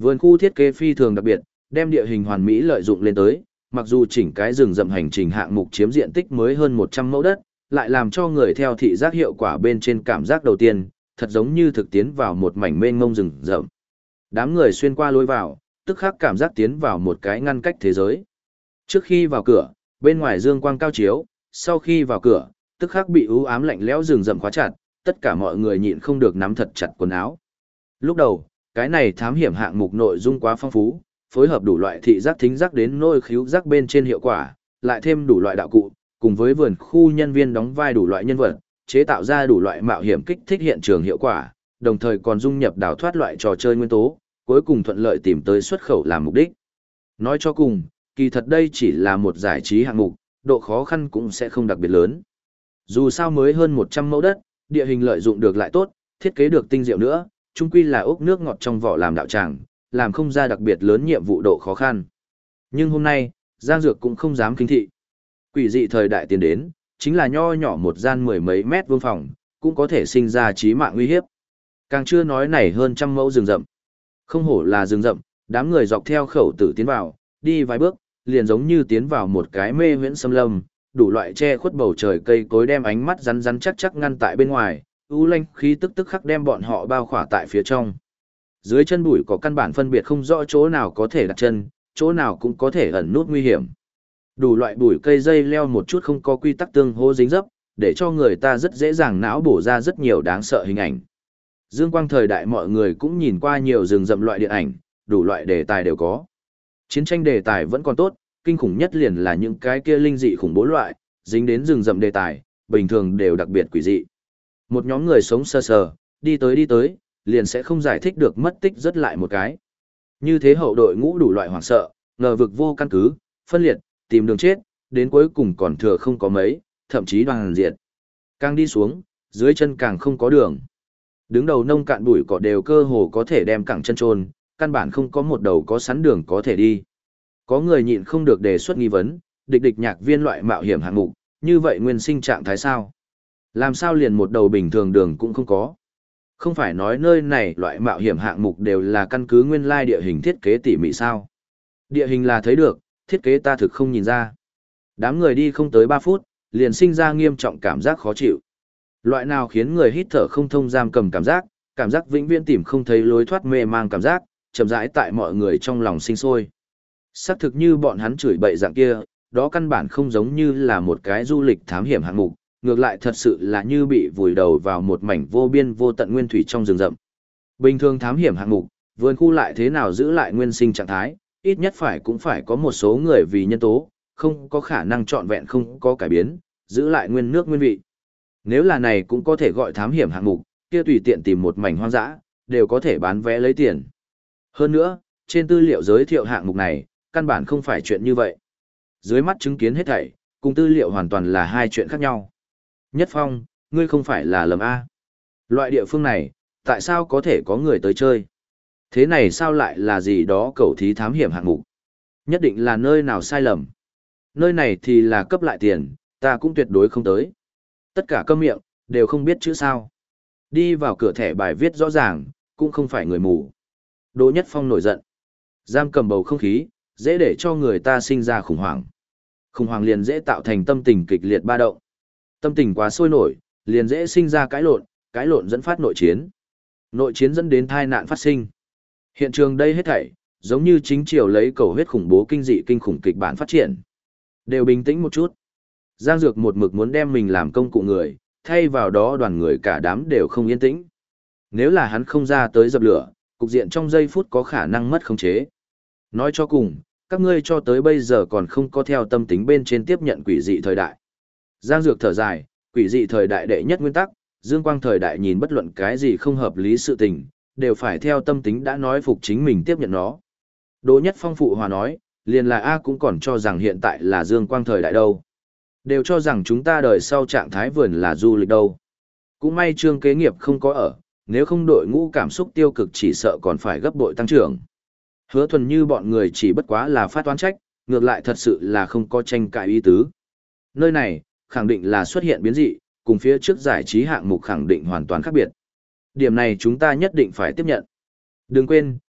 Vườn khu thiết kế phi thường đặc biệt, đem địa hình hoàn mỹ lợi dụng lên tới, mặc dù chỉnh cái rừng rậm hành trình hạng mục chiếm diện tích mới hơn một trăm mẫu đất, lại làm cho người theo thị giác hiệu quả bên trên cảm giác đầu tiên, thật giống như thực tiến vào một mảnh mênh mông rừng rậm. Đám người xuyên qua lối vào, tức khắc cảm giác tiến vào một cái ngăn cách thế giới. Trước khi vào cửa, bên ngoài dương quang cao chiếu, sau khi vào cửa, tức khắc bị u ám lạnh lẽo rừng rậm khóa chặt, tất cả mọi người nhịn không được nắm thật chặt quần áo. Lúc đầu, cái này thám hiểm hạng mục nội dung quá phong phú, phối hợp đủ loại thị giác thính giác đến nôi khíu giác bên trên hiệu quả, lại thêm đủ loại đạo cụ, cùng với vườn khu nhân viên đóng vai đủ loại nhân vật, chế tạo ra đủ loại mạo hiểm kích thích hiện trường hiệu quả, đồng thời còn dung nhập đào thoát loại trò chơi nguyên tố, cuối cùng thuận lợi tìm tới xuất khẩu làm mục đích. Nói cho cùng, kỳ thật đây chỉ là một giải trí hạng mục, độ khó khăn cũng sẽ không đặc biệt lớn. Dù sao mới hơn một trăm mẫu đất, địa hình lợi dụng được lại tốt, thiết kế được tinh diệu nữa, chung quy là ốc nước ngọt trong vỏ làm đạo tràng, làm không ra đặc biệt lớn nhiệm vụ độ khó khăn. Nhưng hôm nay, Giang Dược cũng không dám kinh thị. Quỷ dị thời đại tiến đến, chính là nho nhỏ một gian mười mấy mét vuông phòng, cũng có thể sinh ra chí mạng nguy hiếp. Càng chưa nói này hơn trăm mẫu rừng rậm. Không hổ là rừng rậm, đám người dọc theo khẩu tử tiến vào, đi vài bước, liền giống như tiến vào một cái mê huyễn xâm lâm, đủ loại che khuất bầu trời cây cối đem ánh mắt rắn rắn chắc chắc ngăn tại bên ngoài, u lanh khí tức tức khắc đem bọn họ bao khỏa tại phía trong. Dưới chân bụi có căn bản phân biệt không rõ chỗ nào có thể đặt chân, chỗ nào cũng có thể ẩn nút nguy hiểm. Đủ loại bụi cây dây leo một chút không có quy tắc tương hô dính dấp, để cho người ta rất dễ dàng não bổ ra rất nhiều đáng sợ hình ảnh. Dương quang thời đại mọi người cũng nhìn qua nhiều rừng rậm loại điện ảnh, đủ loại đề tài đều có. Chiến tranh đề tài vẫn còn tốt, kinh khủng nhất liền là những cái kia linh dị khủng bố loại, dính đến rừng rậm đề tài, bình thường đều đặc biệt quỷ dị. Một nhóm người sống sơ sờ, đi tới đi tới, liền sẽ không giải thích được mất tích rất lại một cái. Như thế hậu đội ngũ đủ loại hoảng sợ, ngờ vực vô căn cứ, phân liệt, tìm đường chết, đến cuối cùng còn thừa không có mấy, thậm chí đoàn diệt. Càng đi xuống, dưới chân càng không có đường. Đứng đầu nông cạn bụi cỏ đều cơ hồ có thể đem cẳng chân trôn, căn bản không có một đầu có sẵn đường có thể đi. Có người nhịn không được đề xuất nghi vấn, địch địch nhạc viên loại mạo hiểm hạng mục, như vậy nguyên sinh trạng thái sao? Làm sao liền một đầu bình thường đường cũng không có? Không phải nói nơi này loại mạo hiểm hạng mục đều là căn cứ nguyên lai địa hình thiết kế tỉ mỉ sao? Địa hình là thấy được, thiết kế ta thực không nhìn ra. Đám người đi không tới ba phút, liền sinh ra nghiêm trọng cảm giác khó chịu. Loại nào khiến người hít thở không thông giam cầm cảm giác, cảm giác vĩnh viễn tìm không thấy lối thoát mê mang cảm giác, chậm rãi tại mọi người trong lòng sinh sôi. Xác thực như bọn hắn chửi bậy dạng kia, đó căn bản không giống như là một cái du lịch thám hiểm hạng mục, ngược lại thật sự là như bị vùi đầu vào một mảnh vô biên vô tận nguyên thủy trong rừng rậm. Bình thường thám hiểm hạng mục, vườn khu lại thế nào giữ lại nguyên sinh trạng thái, ít nhất phải cũng phải có một số người vì nhân tố, không có khả năng trọn vẹn không có cải biến, giữ lại nguyên nước nguyên vị. Nếu là này cũng có thể gọi thám hiểm hạng mục, kia tùy tiện tìm một mảnh hoang dã, đều có thể bán vé lấy tiền. Hơn nữa, trên tư liệu giới thiệu hạng mục này, căn bản không phải chuyện như vậy. Dưới mắt chứng kiến hết thảy, cùng tư liệu hoàn toàn là hai chuyện khác nhau. Nhất Phong, ngươi không phải là lầm A. Loại địa phương này, tại sao có thể có người tới chơi? Thế này sao lại là gì đó cầu thí thám hiểm hạng mục? Nhất định là nơi nào sai lầm. Nơi này thì là cấp lại tiền, ta cũng tuyệt đối không tới. Tất cả câm miệng, đều không biết chữ sao. Đi vào cửa thẻ bài viết rõ ràng, cũng không phải người mù. Đỗ Nhất Phong nổi giận. Giam cầm bầu không khí, dễ để cho người ta sinh ra khủng hoảng. Khủng hoảng liền dễ tạo thành tâm tình kịch liệt ba động. Tâm tình quá sôi nổi, liền dễ sinh ra cãi lộn, cãi lộn dẫn phát nội chiến. Nội chiến dẫn đến tai nạn phát sinh. Hiện trường đây hết thảy, giống như chính triều lấy cầu huyết khủng bố kinh dị kinh khủng kịch bản phát triển. Đều bình tĩnh một chút. Giang Dược một mực muốn đem mình làm công cụ người, thay vào đó đoàn người cả đám đều không yên tĩnh. Nếu là hắn không ra tới dập lửa, cục diện trong giây phút có khả năng mất khống chế. Nói cho cùng, các ngươi cho tới bây giờ còn không có theo tâm tính bên trên tiếp nhận quỷ dị thời đại. Giang Dược thở dài, quỷ dị thời đại đệ nhất nguyên tắc, dương quang thời đại nhìn bất luận cái gì không hợp lý sự tình, đều phải theo tâm tính đã nói phục chính mình tiếp nhận nó. Đỗ Nhất Phong phụ hòa nói, liền là A cũng còn cho rằng hiện tại là dương quang thời đại đâu. Đều cho rằng chúng ta đời sau trạng thái vườn là du lịch đâu. Cũng may Trương kế nghiệp không có ở, nếu không đội ngũ cảm xúc tiêu cực chỉ sợ còn phải gấp bội tăng trưởng. Hứa Thuần như bọn người chỉ bất quá là phát toán trách, ngược lại thật sự là không có tranh cãi ý tứ. Nơi này, khẳng định là xuất hiện biến dị, cùng phía trước giải trí hạng mục khẳng định hoàn toàn khác biệt. Điểm này chúng ta nhất định phải tiếp nhận. Đừng quên,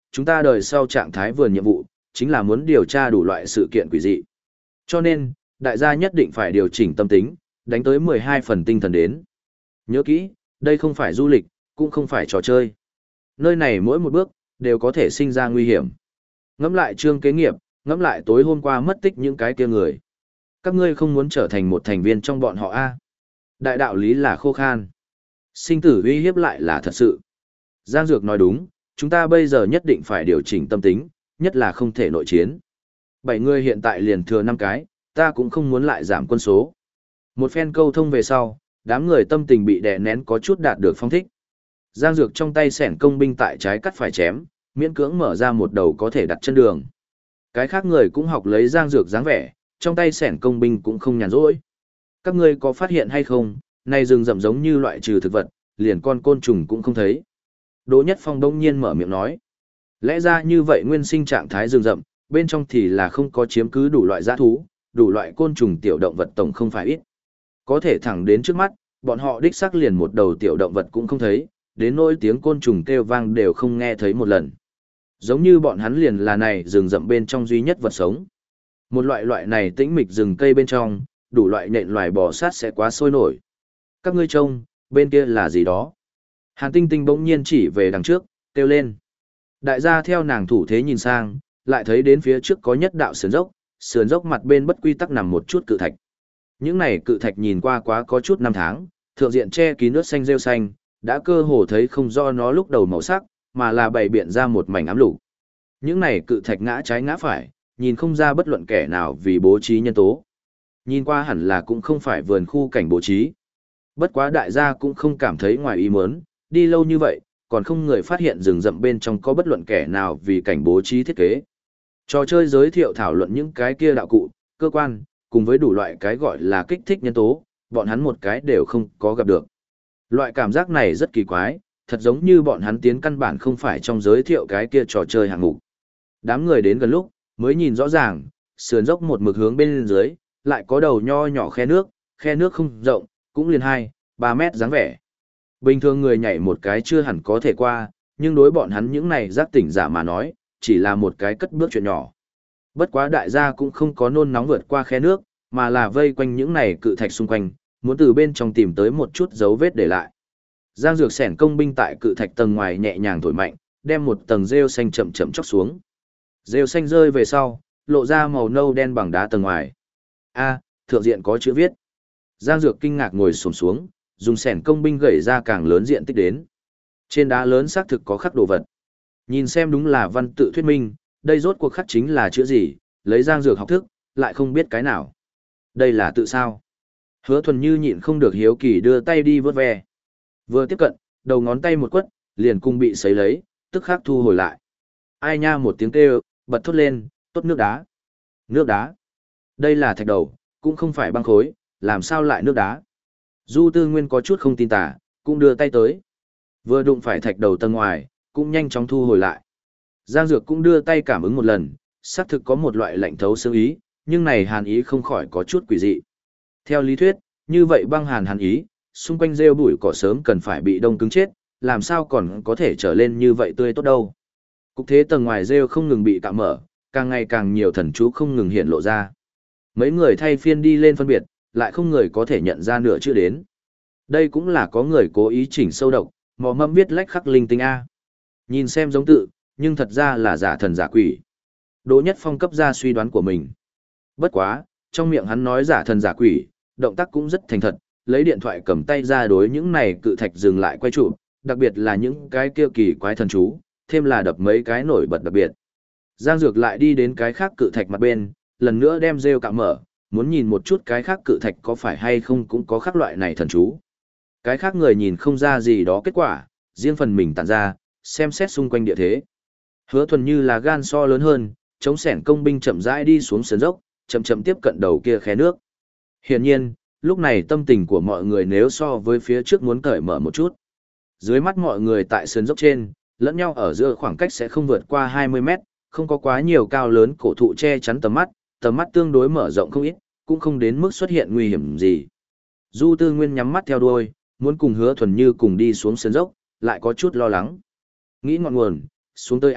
chúng ta đời sau trạng thái vườn nhiệm vụ, chính là muốn điều tra đủ loại sự kiện quỷ dị. Cho nên, đại gia nhất định phải điều chỉnh tâm tính, đánh tới mười hai phần tinh thần đến. Nhớ kỹ, đây không phải du lịch, cũng không phải trò chơi. Nơi này mỗi một bước, đều có thể sinh ra nguy hiểm. Ngẫm lại Trương Kế Nghiệp, ngẫm lại tối hôm qua mất tích những cái kia người. Các ngươi không muốn trở thành một thành viên trong bọn họ a? Đại đạo lý là khô khan. Sinh tử uy hiếp lại là thật sự. Giang Dược nói đúng, chúng ta bây giờ nhất định phải điều chỉnh tâm tính, nhất là không thể nội chiến. Bảy người hiện tại liền thừa năm cái, ta cũng không muốn lại giảm quân số. Một phen câu thông về sau, đám người tâm tình bị đè nén có chút đạt được phong thích. Giang Dược trong tay xẻng công binh tại trái cắt phải chém, miễn cưỡng mở ra một đầu có thể đặt chân đường. Cái khác người cũng học lấy Giang Dược dáng vẻ, trong tay xẻng công binh cũng không nhàn rỗi. Các ngươi có phát hiện hay không, này rừng rậm giống như loại trừ thực vật, liền con côn trùng cũng không thấy. Đỗ Nhất Phong đông nhiên mở miệng nói. Lẽ ra như vậy nguyên sinh trạng thái rừng rậm, bên trong thì là không có chiếm cứ đủ loại dã thú, đủ loại côn trùng tiểu động vật tổng không phải ít. Có thể thẳng đến trước mắt, bọn họ đích xác liền một đầu tiểu động vật cũng không thấy, đến nỗi tiếng côn trùng kêu vang đều không nghe thấy một lần. Giống như bọn hắn liền là này rừng rậm bên trong duy nhất vật sống. Một loại loại này tĩnh mịch rừng cây bên trong, đủ loại nhện loài bò sát sẽ quá sôi nổi. Các ngươi trông, bên kia là gì đó? Hàn Tinh Tinh bỗng nhiên chỉ về đằng trước, kêu lên. Đại gia theo nàng thủ thế nhìn sang, lại thấy đến phía trước có nhất đạo sườn dốc, sườn dốc mặt bên bất quy tắc nằm một chút cự thạch. Những này cự thạch nhìn qua quá có chút năm tháng, thượng diện che kín nước xanh rêu xanh, đã cơ hồ thấy không do nó lúc đầu màu sắc, mà là bày biện ra một mảnh ám lục. Những này cự thạch ngã trái ngã phải, nhìn không ra bất luận kẻ nào vì bố trí nhân tố. Nhìn qua hẳn là cũng không phải vườn khu cảnh bố trí. Bất quá đại gia cũng không cảm thấy ngoài ý muốn, đi lâu như vậy, còn không người phát hiện rừng rậm bên trong có bất luận kẻ nào vì cảnh bố trí thiết kế. Trò chơi giới thiệu thảo luận những cái kia đạo cụ, cơ quan, cùng với đủ loại cái gọi là kích thích nhân tố, bọn hắn một cái đều không có gặp được. Loại cảm giác này rất kỳ quái, thật giống như bọn hắn tiến căn bản không phải trong giới thiệu cái kia trò chơi hạng mục. Đám người đến gần lúc, mới nhìn rõ ràng, sườn dốc một mực hướng bên dưới, lại có đầu nho nhỏ khe nước, khe nước không rộng, cũng liền hai, ba mét dáng vẻ. Bình thường người nhảy một cái chưa hẳn có thể qua, nhưng đối bọn hắn những này giác tỉnh giả mà nói, chỉ là một cái cất bước chuyện nhỏ. Bất quá đại gia cũng không có nôn nóng vượt qua khe nước, mà là vây quanh những này cự thạch xung quanh, muốn từ bên trong tìm tới một chút dấu vết để lại. Giang Dược xẻn công binh tại cự thạch tầng ngoài nhẹ nhàng thổi mạnh, đem một tầng rêu xanh chậm chậm chóc xuống. Rêu xanh rơi về sau, lộ ra màu nâu đen bằng đá tầng ngoài. A, thượng diện có chữ viết. Giang Dược kinh ngạc ngồi xổm xuống, dùng xẻn công binh gẩy ra càng lớn diện tích đến. Trên đá lớn xác thực có khắc đồ vật. Nhìn xem đúng là văn tự thuyết minh, đây rốt cuộc khắc chính là chữ gì, lấy Giang Dược học thức, lại không biết cái nào. Đây là tự sao? Hứa Thuần Như nhịn không được hiếu kỳ đưa tay đi vớt ve. Vừa tiếp cận, đầu ngón tay một quất, liền cung bị sấy lấy, tức khắc thu hồi lại. Ai nha một tiếng kêu, bật thốt lên, tốt nước đá. Nước đá. Đây là thạch đầu, cũng không phải băng khối, làm sao lại nước đá. Du Tư Nguyên có chút không tin tả, cũng đưa tay tới. Vừa đụng phải thạch đầu tầng ngoài, cũng nhanh chóng thu hồi lại. Giang Dược cũng đưa tay cảm ứng một lần, xác thực có một loại lạnh thấu xương ý, nhưng này hàn ý không khỏi có chút quỷ dị. Theo lý thuyết, như vậy băng hàn hàn ý, xung quanh rêu bụi cỏ sớm cần phải bị đông cứng chết, làm sao còn có thể trở lên như vậy tươi tốt đâu. Cục thế tầng ngoài rêu không ngừng bị cạo mở, càng ngày càng nhiều thần chú không ngừng hiện lộ ra. Mấy người thay phiên đi lên phân biệt, lại không người có thể nhận ra nửa chữ đến. Đây cũng là có người cố ý chỉnh sâu độc, mò mâm viết lách khắc linh tinh A. Nhìn xem giống tự, nhưng thật ra là giả thần giả quỷ. Đỗ Nhất Phong cấp ra suy đoán của mình. Bất quá, trong miệng hắn nói giả thần giả quỷ, động tác cũng rất thành thật, lấy điện thoại cầm tay ra đối những này cự thạch dừng lại quay chụp, đặc biệt là những cái kia kỳ quái thần chú, thêm là đập mấy cái nổi bật đặc biệt. Giang Dược lại đi đến cái khác cự thạch mặt bên, lần nữa đem rêu cạo mở, muốn nhìn một chút cái khác cự thạch có phải hay không cũng có khác loại này thần chú. Cái khác người nhìn không ra gì đó kết quả, riêng phần mình tản ra, xem xét xung quanh địa thế. Hứa Thuần Như là gan so lớn hơn, chống sẻn công binh chậm rãi đi xuống sườn dốc, chậm chậm tiếp cận đầu kia khe nước. Hiển nhiên, lúc này tâm tình của mọi người nếu so với phía trước muốn cởi mở một chút. Dưới mắt mọi người tại sườn dốc trên, lẫn nhau ở giữa khoảng cách sẽ không vượt qua hai mươi mét, không có quá nhiều cao lớn cổ thụ che chắn tầm mắt, tầm mắt tương đối mở rộng không ít, cũng không đến mức xuất hiện nguy hiểm gì. Du Tư Nguyên nhắm mắt theo đuôi, muốn cùng Hứa Thuần Như cùng đi xuống sườn dốc, lại có chút lo lắng. Nghĩ ngọn nguồn, xuống tới A,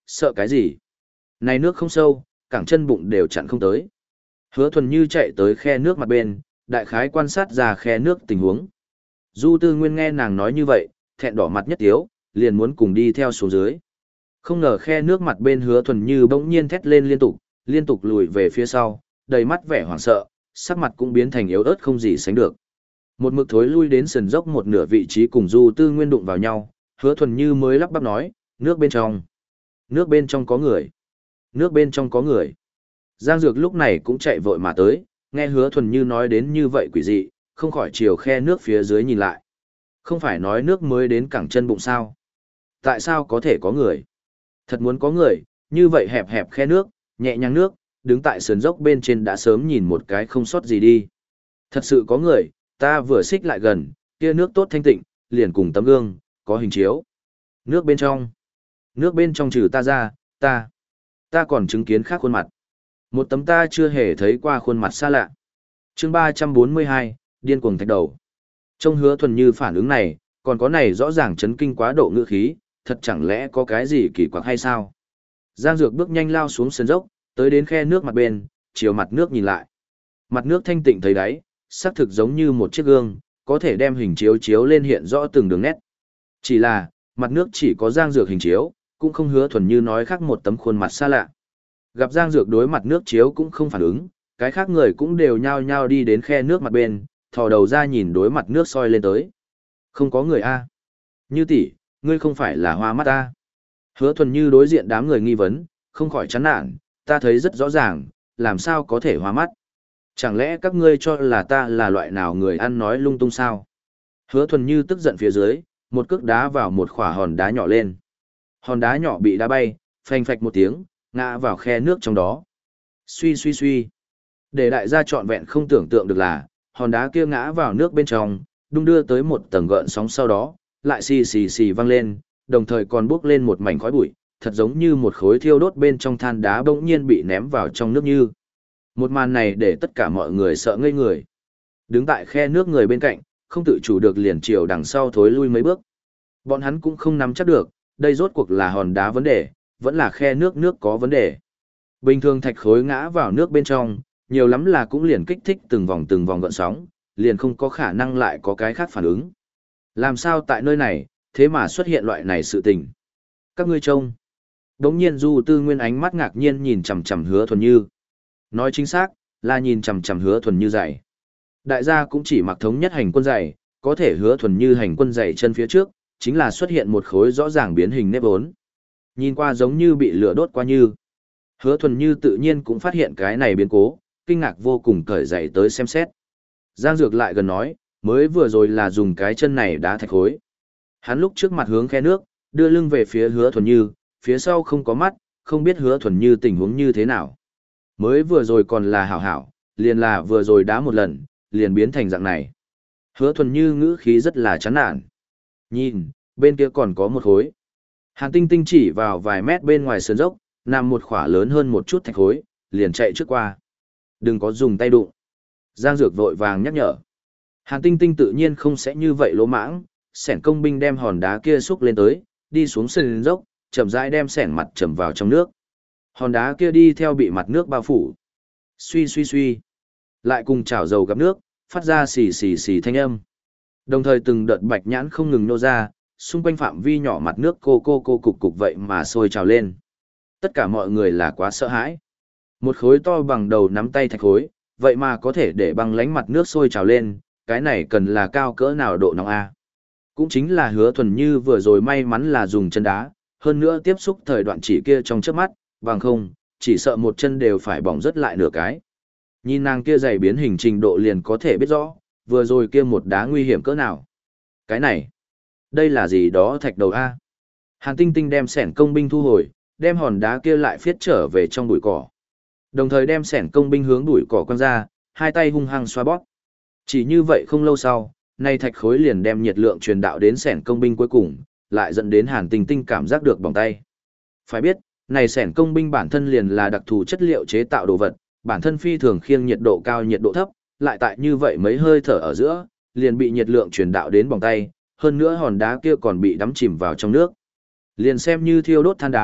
sợ cái gì? Này nước không sâu, cẳng chân bụng đều chặn không tới. Hứa Thuần Như chạy tới khe nước mặt bên, đại khái quan sát ra khe nước tình huống. Du Tư Nguyên nghe nàng nói như vậy, thẹn đỏ mặt nhất tiếu, liền muốn cùng đi theo xuống dưới. Không ngờ khe nước mặt bên Hứa Thuần Như bỗng nhiên thét lên liên tục, liên tục lùi về phía sau, đầy mắt vẻ hoảng sợ, sắc mặt cũng biến thành yếu ớt không gì sánh được. Một mực thối lui đến sườn dốc một nửa vị trí cùng Du Tư Nguyên đụng vào nhau, Hứa Thuần Như mới lắp bắp nói, nước bên trong. Nước bên trong có người. Nước bên trong có người. Giang Dược lúc này cũng chạy vội mà tới, nghe Hứa Thuần Như nói đến như vậy quỷ dị, không khỏi chiều khe nước phía dưới nhìn lại. Không phải nói nước mới đến cẳng chân bụng sao? Tại sao có thể có người? Thật muốn có người, như vậy hẹp hẹp khe nước, nhẹ nhàng nước, đứng tại sườn dốc bên trên đã sớm nhìn một cái không sót gì đi. Thật sự có người, ta vừa xích lại gần, kia nước tốt thanh tịnh, liền cùng tấm gương, có hình chiếu. Nước bên trong. Nước bên trong trừ ta ra, ta. Ta còn chứng kiến khác khuôn mặt. Một tấm ta chưa hề thấy qua khuôn mặt xa lạ. chương ba trăm bốn mươi hai, điên cuồng thạch đầu. Trong Hứa Thuần Như phản ứng này, còn có này rõ ràng chấn kinh quá độ ngữ khí, thật chẳng lẽ có cái gì kỳ quặc hay sao? Giang Dược bước nhanh lao xuống sườn dốc, tới đến khe nước mặt bên, chiều mặt nước nhìn lại. Mặt nước thanh tịnh thấy đáy, xác thực giống như một chiếc gương, có thể đem hình chiếu chiếu lên hiện rõ từng đường nét. Chỉ là, mặt nước chỉ có Giang Dược hình chiếu, cũng không Hứa Thuần Như nói khác một tấm khuôn mặt xa lạ. Gặp Giang Dược đối mặt nước chiếu cũng không phản ứng, cái khác người cũng đều nhao nhao đi đến khe nước mặt bên, thò đầu ra nhìn đối mặt nước soi lên tới. Không có người a. Như tỷ, ngươi không phải là hoa mắt a? Hứa Thuần Như đối diện đám người nghi vấn, không khỏi chán nản, ta thấy rất rõ ràng, làm sao có thể hoa mắt? Chẳng lẽ các ngươi cho là ta là loại nào người ăn nói lung tung sao? Hứa Thuần Như tức giận phía dưới, một cước đá vào một khỏa hòn đá nhỏ lên. Hòn đá nhỏ bị đá bay, phanh phạch một tiếng, ngã vào khe nước trong đó. Suy suy suy. Để đại gia trọn vẹn không tưởng tượng được là, hòn đá kia ngã vào nước bên trong, đung đưa tới một tầng gợn sóng sau đó, lại xì xì xì vang lên, đồng thời còn bốc lên một mảnh khói bụi, thật giống như một khối thiêu đốt bên trong than đá bỗng nhiên bị ném vào trong nước như. Một màn này để tất cả mọi người sợ ngây người. Đứng tại khe nước người bên cạnh, không tự chủ được liền chiều đằng sau thối lui mấy bước. Bọn hắn cũng không nắm chắc được, đây rốt cuộc là hòn đá vấn đề, vẫn là khe nước nước có vấn đề. Bình thường thạch khối ngã vào nước bên trong, nhiều lắm là cũng liền kích thích từng vòng từng vòng gợn sóng, liền không có khả năng lại có cái khác phản ứng. Làm sao tại nơi này, thế mà xuất hiện loại này sự tình? Các ngươi trông. Đống nhiên Du Tư Nguyên ánh mắt ngạc nhiên nhìn chằm chằm Hứa Thuần Như. Nói chính xác, là nhìn chằm chằm Hứa Thuần Như giày. Đại gia cũng chỉ mặc thống nhất hành quân giày, có thể Hứa Thuần Như hành quân giày chân phía trước, chính là xuất hiện một khối rõ ràng biến hình nếp vốn. Nhìn qua giống như bị lửa đốt qua như. Hứa Thuần Như tự nhiên cũng phát hiện cái này biến cố, kinh ngạc vô cùng cởi giày tới xem xét. Giang Dược lại gần nói, mới vừa rồi là dùng cái chân này đá thạch khối. Hắn lúc trước mặt hướng khe nước, đưa lưng về phía Hứa Thuần Như, phía sau không có mắt, không biết Hứa Thuần Như tình huống như thế nào. Mới vừa rồi còn là hảo hảo, liền là vừa rồi đá một lần, liền biến thành dạng này. Hứa Thuần Như ngữ khí rất là chán nản. Nhìn, bên kia còn có một khối. Hàn Tinh Tinh chỉ vào vài mét bên ngoài sườn dốc, nằm một khỏa lớn hơn một chút thạch khối, liền chạy trước qua. Đừng có dùng tay đụng. Giang Dược vội vàng nhắc nhở. Hàn Tinh Tinh tự nhiên không sẽ như vậy lỗ mãng, sẻn công binh đem hòn đá kia xúc lên tới, đi xuống sườn dốc, chậm rãi đem sẻn mặt chầm vào trong nước. Hòn đá kia đi theo bị mặt nước bao phủ. Suy suy suy. Lại cùng chảo dầu gặp nước, phát ra xì xì xì thanh âm. Đồng thời từng đợt bạch nhãn không ngừng nô ra, xung quanh phạm vi nhỏ mặt nước cô cô cô cục cục vậy mà sôi trào lên. Tất cả mọi người là quá sợ hãi. Một khối to bằng đầu nắm tay thạch khối, vậy mà có thể để băng lánh mặt nước sôi trào lên, cái này cần là cao cỡ nào độ nóng A. Cũng chính là Hứa Thuần Như vừa rồi may mắn là dùng chân đá, hơn nữa tiếp xúc thời đoạn chỉ kia trong trước mắt, bằng không, chỉ sợ một chân đều phải bỏng rất lại nửa cái. Nhìn nàng kia giày biến hình trình độ liền có thể biết rõ, vừa rồi kia một đá nguy hiểm cỡ nào. Cái này, đây là gì đó thạch đầu A. Hàn Tinh Tinh đem sẻn công binh thu hồi, đem hòn đá kia lại phiết trở về trong bụi cỏ. Đồng thời đem sẻn công binh hướng bụi cỏ quăng ra, hai tay hung hăng xoa bóp. Chỉ như vậy không lâu sau, nay thạch khối liền đem nhiệt lượng truyền đạo đến sẻn công binh cuối cùng, lại dẫn đến Hàn Tinh Tinh cảm giác được bỏng tay. Phải biết, này sẻn công binh bản thân liền là đặc thù chất liệu chế tạo đồ vật, bản thân phi thường khiêng nhiệt độ cao nhiệt độ thấp, lại tại như vậy mấy hơi thở ở giữa, liền bị nhiệt lượng truyền đạo đến bỏng tay, hơn nữa hòn đá kia còn bị đắm chìm vào trong nước. Liền xem như thiêu đốt than đá,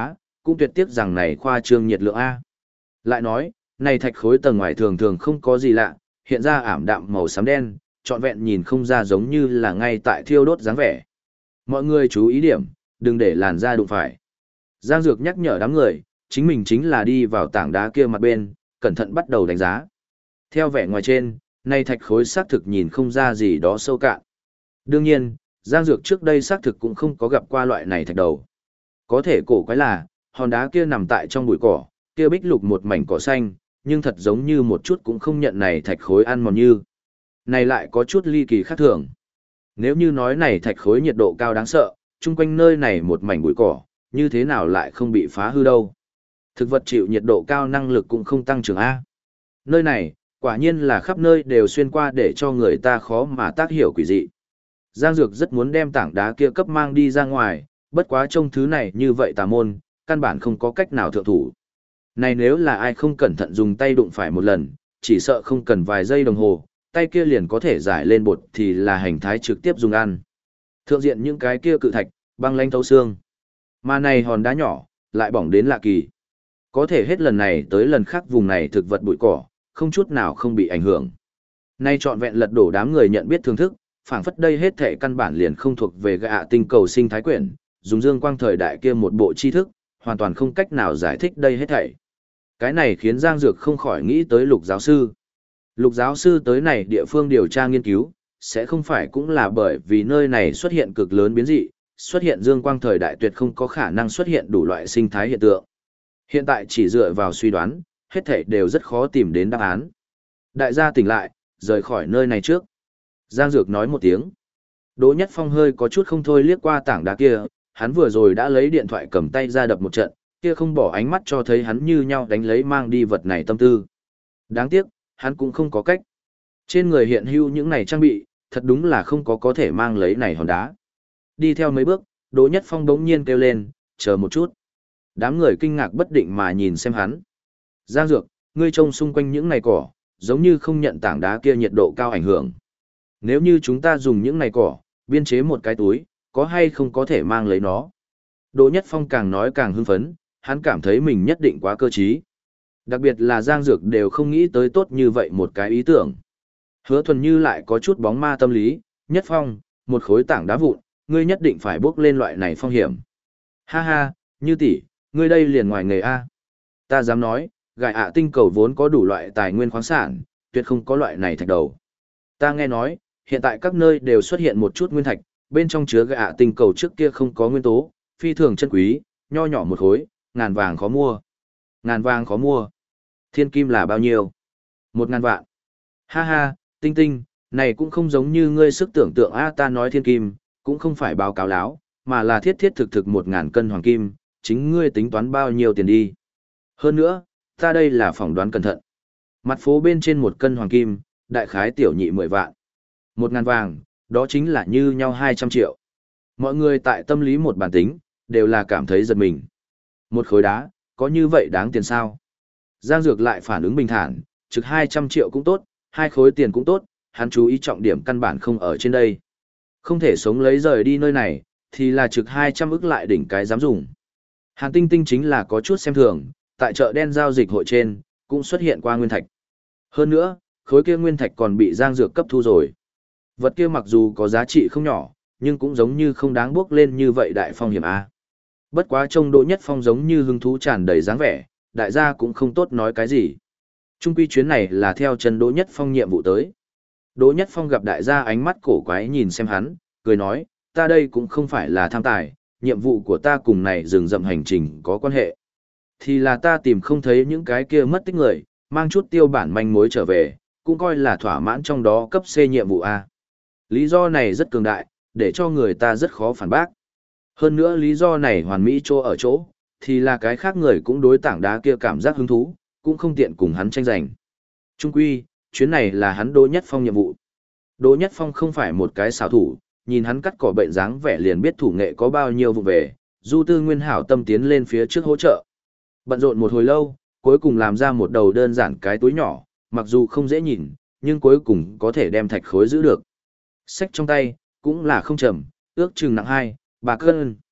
cũng tuyệt tiếc rằng này khoa trương nhiệt lượng A. Lại nói, này thạch khối tầng ngoài thường thường không có gì lạ, hiện ra ảm đạm màu xám đen, trọn vẹn nhìn không ra giống như là ngay tại thiêu đốt dáng vẻ. Mọi người chú ý điểm, đừng để làn da đụng phải. Giang Dược nhắc nhở đám người, chính mình chính là đi vào tảng đá kia mặt bên, cẩn thận bắt đầu đánh giá. Theo vẻ ngoài trên, này thạch khối xác thực nhìn không ra gì đó sâu cạn. Đương nhiên, Giang Dược trước đây xác thực cũng không có gặp qua loại này thạch đầu. Có thể cổ quái là, hòn đá kia nằm tại trong bụi cỏ, kia bích lục một mảnh cỏ xanh, nhưng thật giống như một chút cũng không nhận này thạch khối ăn mòn như. Này lại có chút ly kỳ khác thường. Nếu như nói này thạch khối nhiệt độ cao đáng sợ, chung quanh nơi này một mảnh bụi cỏ, như thế nào lại không bị phá hư đâu. Thực vật chịu nhiệt độ cao năng lực cũng không tăng trưởng A. Nơi này, quả nhiên là khắp nơi đều xuyên qua để cho người ta khó mà tác hiểu quỷ dị. Giang Dược rất muốn đem tảng đá kia cấp mang đi ra ngoài, bất quá trông thứ này như vậy tà môn, căn bản không có cách nào thượng thủ. Này nếu là ai không cẩn thận dùng tay đụng phải một lần, chỉ sợ không cần vài giây đồng hồ, tay kia liền có thể giải lên bột thì là hành thái trực tiếp dùng ăn. Thượng diện những cái kia cự thạch, băng lanh thấu xương. Mà này hòn đá nhỏ, lại bỏng đến lạ kỳ. Có thể hết lần này tới lần khác vùng này thực vật bụi cỏ, không chút nào không bị ảnh hưởng. Nay trọn vẹn lật đổ đám người nhận biết thưởng thức, phảng phất đây hết thể căn bản liền không thuộc về gạ tinh cầu sinh thái quyển, dùng dương quang thời đại kia một bộ tri thức, hoàn toàn không cách nào giải thích đây hết thảy. Cái này khiến Giang Dược không khỏi nghĩ tới Lục giáo sư. Lục giáo sư tới này địa phương điều tra nghiên cứu, sẽ không phải cũng là bởi vì nơi này xuất hiện cực lớn biến dị, xuất hiện dương quang thời đại tuyệt không có khả năng xuất hiện đủ loại sinh thái hiện tượng. Hiện tại chỉ dựa vào suy đoán, hết thảy đều rất khó tìm đến đáp án. Đại gia tỉnh lại, rời khỏi nơi này trước. Giang Dược nói một tiếng. Đỗ Nhất Phong hơi có chút không thôi liếc qua tảng đá kia, hắn vừa rồi đã lấy điện thoại cầm tay ra đập một trận, kia không bỏ ánh mắt cho thấy hắn như nhau đánh lấy mang đi vật này tâm tư. Đáng tiếc, hắn cũng không có cách. Trên người hiện hữu những này trang bị, thật đúng là không có có thể mang lấy này hòn đá. Đi theo mấy bước, Đỗ Nhất Phong đống nhiên kêu lên, chờ một chút. Đám người kinh ngạc bất định mà nhìn xem hắn. Giang Dược, ngươi trông xung quanh những này cỏ, giống như không nhận tảng đá kia nhiệt độ cao ảnh hưởng. Nếu như chúng ta dùng những này cỏ, biên chế một cái túi, có hay không có thể mang lấy nó? Đỗ Nhất Phong càng nói càng hưng phấn, hắn cảm thấy mình nhất định quá cơ trí. Đặc biệt là Giang Dược đều không nghĩ tới tốt như vậy một cái ý tưởng. Hứa Thuần Như lại có chút bóng ma tâm lý, Nhất Phong, một khối tảng đá vụn, ngươi nhất định phải bước lên loại này phong hiểm. Ha ha, Như tỷ, ngươi đây liền ngoài nghề A. Ta dám nói, gài ạ tinh cầu vốn có đủ loại tài nguyên khoáng sản, tuyệt không có loại này thạch đầu. Ta nghe nói, hiện tại các nơi đều xuất hiện một chút nguyên thạch, bên trong chứa gài ạ tinh cầu trước kia không có nguyên tố, phi thường chân quý, nho nhỏ một khối, ngàn vàng khó mua. Ngàn vàng khó mua. Thiên kim là bao nhiêu? Một ngàn vạn. Ha ha, Tinh Tinh, này cũng không giống như ngươi sức tưởng tượng a, ta nói thiên kim, cũng không phải báo cáo láo, mà là thiết thiết thực thực một ngàn cân hoàng kim, chính ngươi tính toán bao nhiêu tiền đi. Hơn nữa, ta đây là phỏng đoán cẩn thận. Mặt phố bên trên một cân hoàng kim, đại khái tiểu nhị mười vạn. Một ngàn vàng, đó chính là như nhau hai trăm triệu. Mọi người tại tâm lý một bản tính, đều là cảm thấy giật mình. Một khối đá, có như vậy đáng tiền sao? Giang Dược lại phản ứng bình thản, trực hai trăm triệu cũng tốt, hai khối tiền cũng tốt, hắn chú ý trọng điểm căn bản không ở trên đây. Không thể sống lấy rời đi nơi này, thì là trực hai trăm ức lại đỉnh cái dám dùng. Hàn Tinh Tinh chính là có chút xem thường, tại chợ đen giao dịch hội trên, cũng xuất hiện qua nguyên thạch. Hơn nữa, khối kia nguyên thạch còn bị Giang Dược cấp thu rồi. Vật kia mặc dù có giá trị không nhỏ, nhưng cũng giống như không đáng bước lên như vậy đại phong hiểm A. Bất quá trông Đỗ Nhất Phong giống như hứng thú tràn đầy dáng vẻ, đại gia cũng không tốt nói cái gì. Trung quy chuyến này là theo chân Đỗ Nhất Phong nhiệm vụ tới. Đỗ Nhất Phong gặp đại gia ánh mắt cổ quái nhìn xem hắn, cười nói, ta đây cũng không phải là tham tài, nhiệm vụ của ta cùng này rừng rậm hành trình có quan hệ. Thì là ta tìm không thấy những cái kia mất tích người, mang chút tiêu bản manh mối trở về, cũng coi là thỏa mãn trong đó cấp C nhiệm vụ A. Lý do này rất cường đại, để cho người ta rất khó phản bác. Hơn nữa lý do này hoàn mỹ chỗ ở chỗ, thì là cái khác người cũng đối tảng đá kia cảm giác hứng thú, cũng không tiện cùng hắn tranh giành. Trung quy, chuyến này là hắn Đỗ Nhất Phong nhiệm vụ. Đỗ Nhất Phong không phải một cái xảo thủ, nhìn hắn cắt cỏ bệnh dáng vẻ liền biết thủ nghệ có bao nhiêu vụ về, Du Tư Nguyên hảo tâm tiến lên phía trước hỗ trợ. Bận rộn một hồi lâu, cuối cùng làm ra một đầu đơn giản cái túi nhỏ, mặc dù không dễ nhìn, nhưng cuối cùng có thể đem thạch khối giữ được. Xách trong tay, cũng là không chậm, ước chừng nặng hai, ba cân.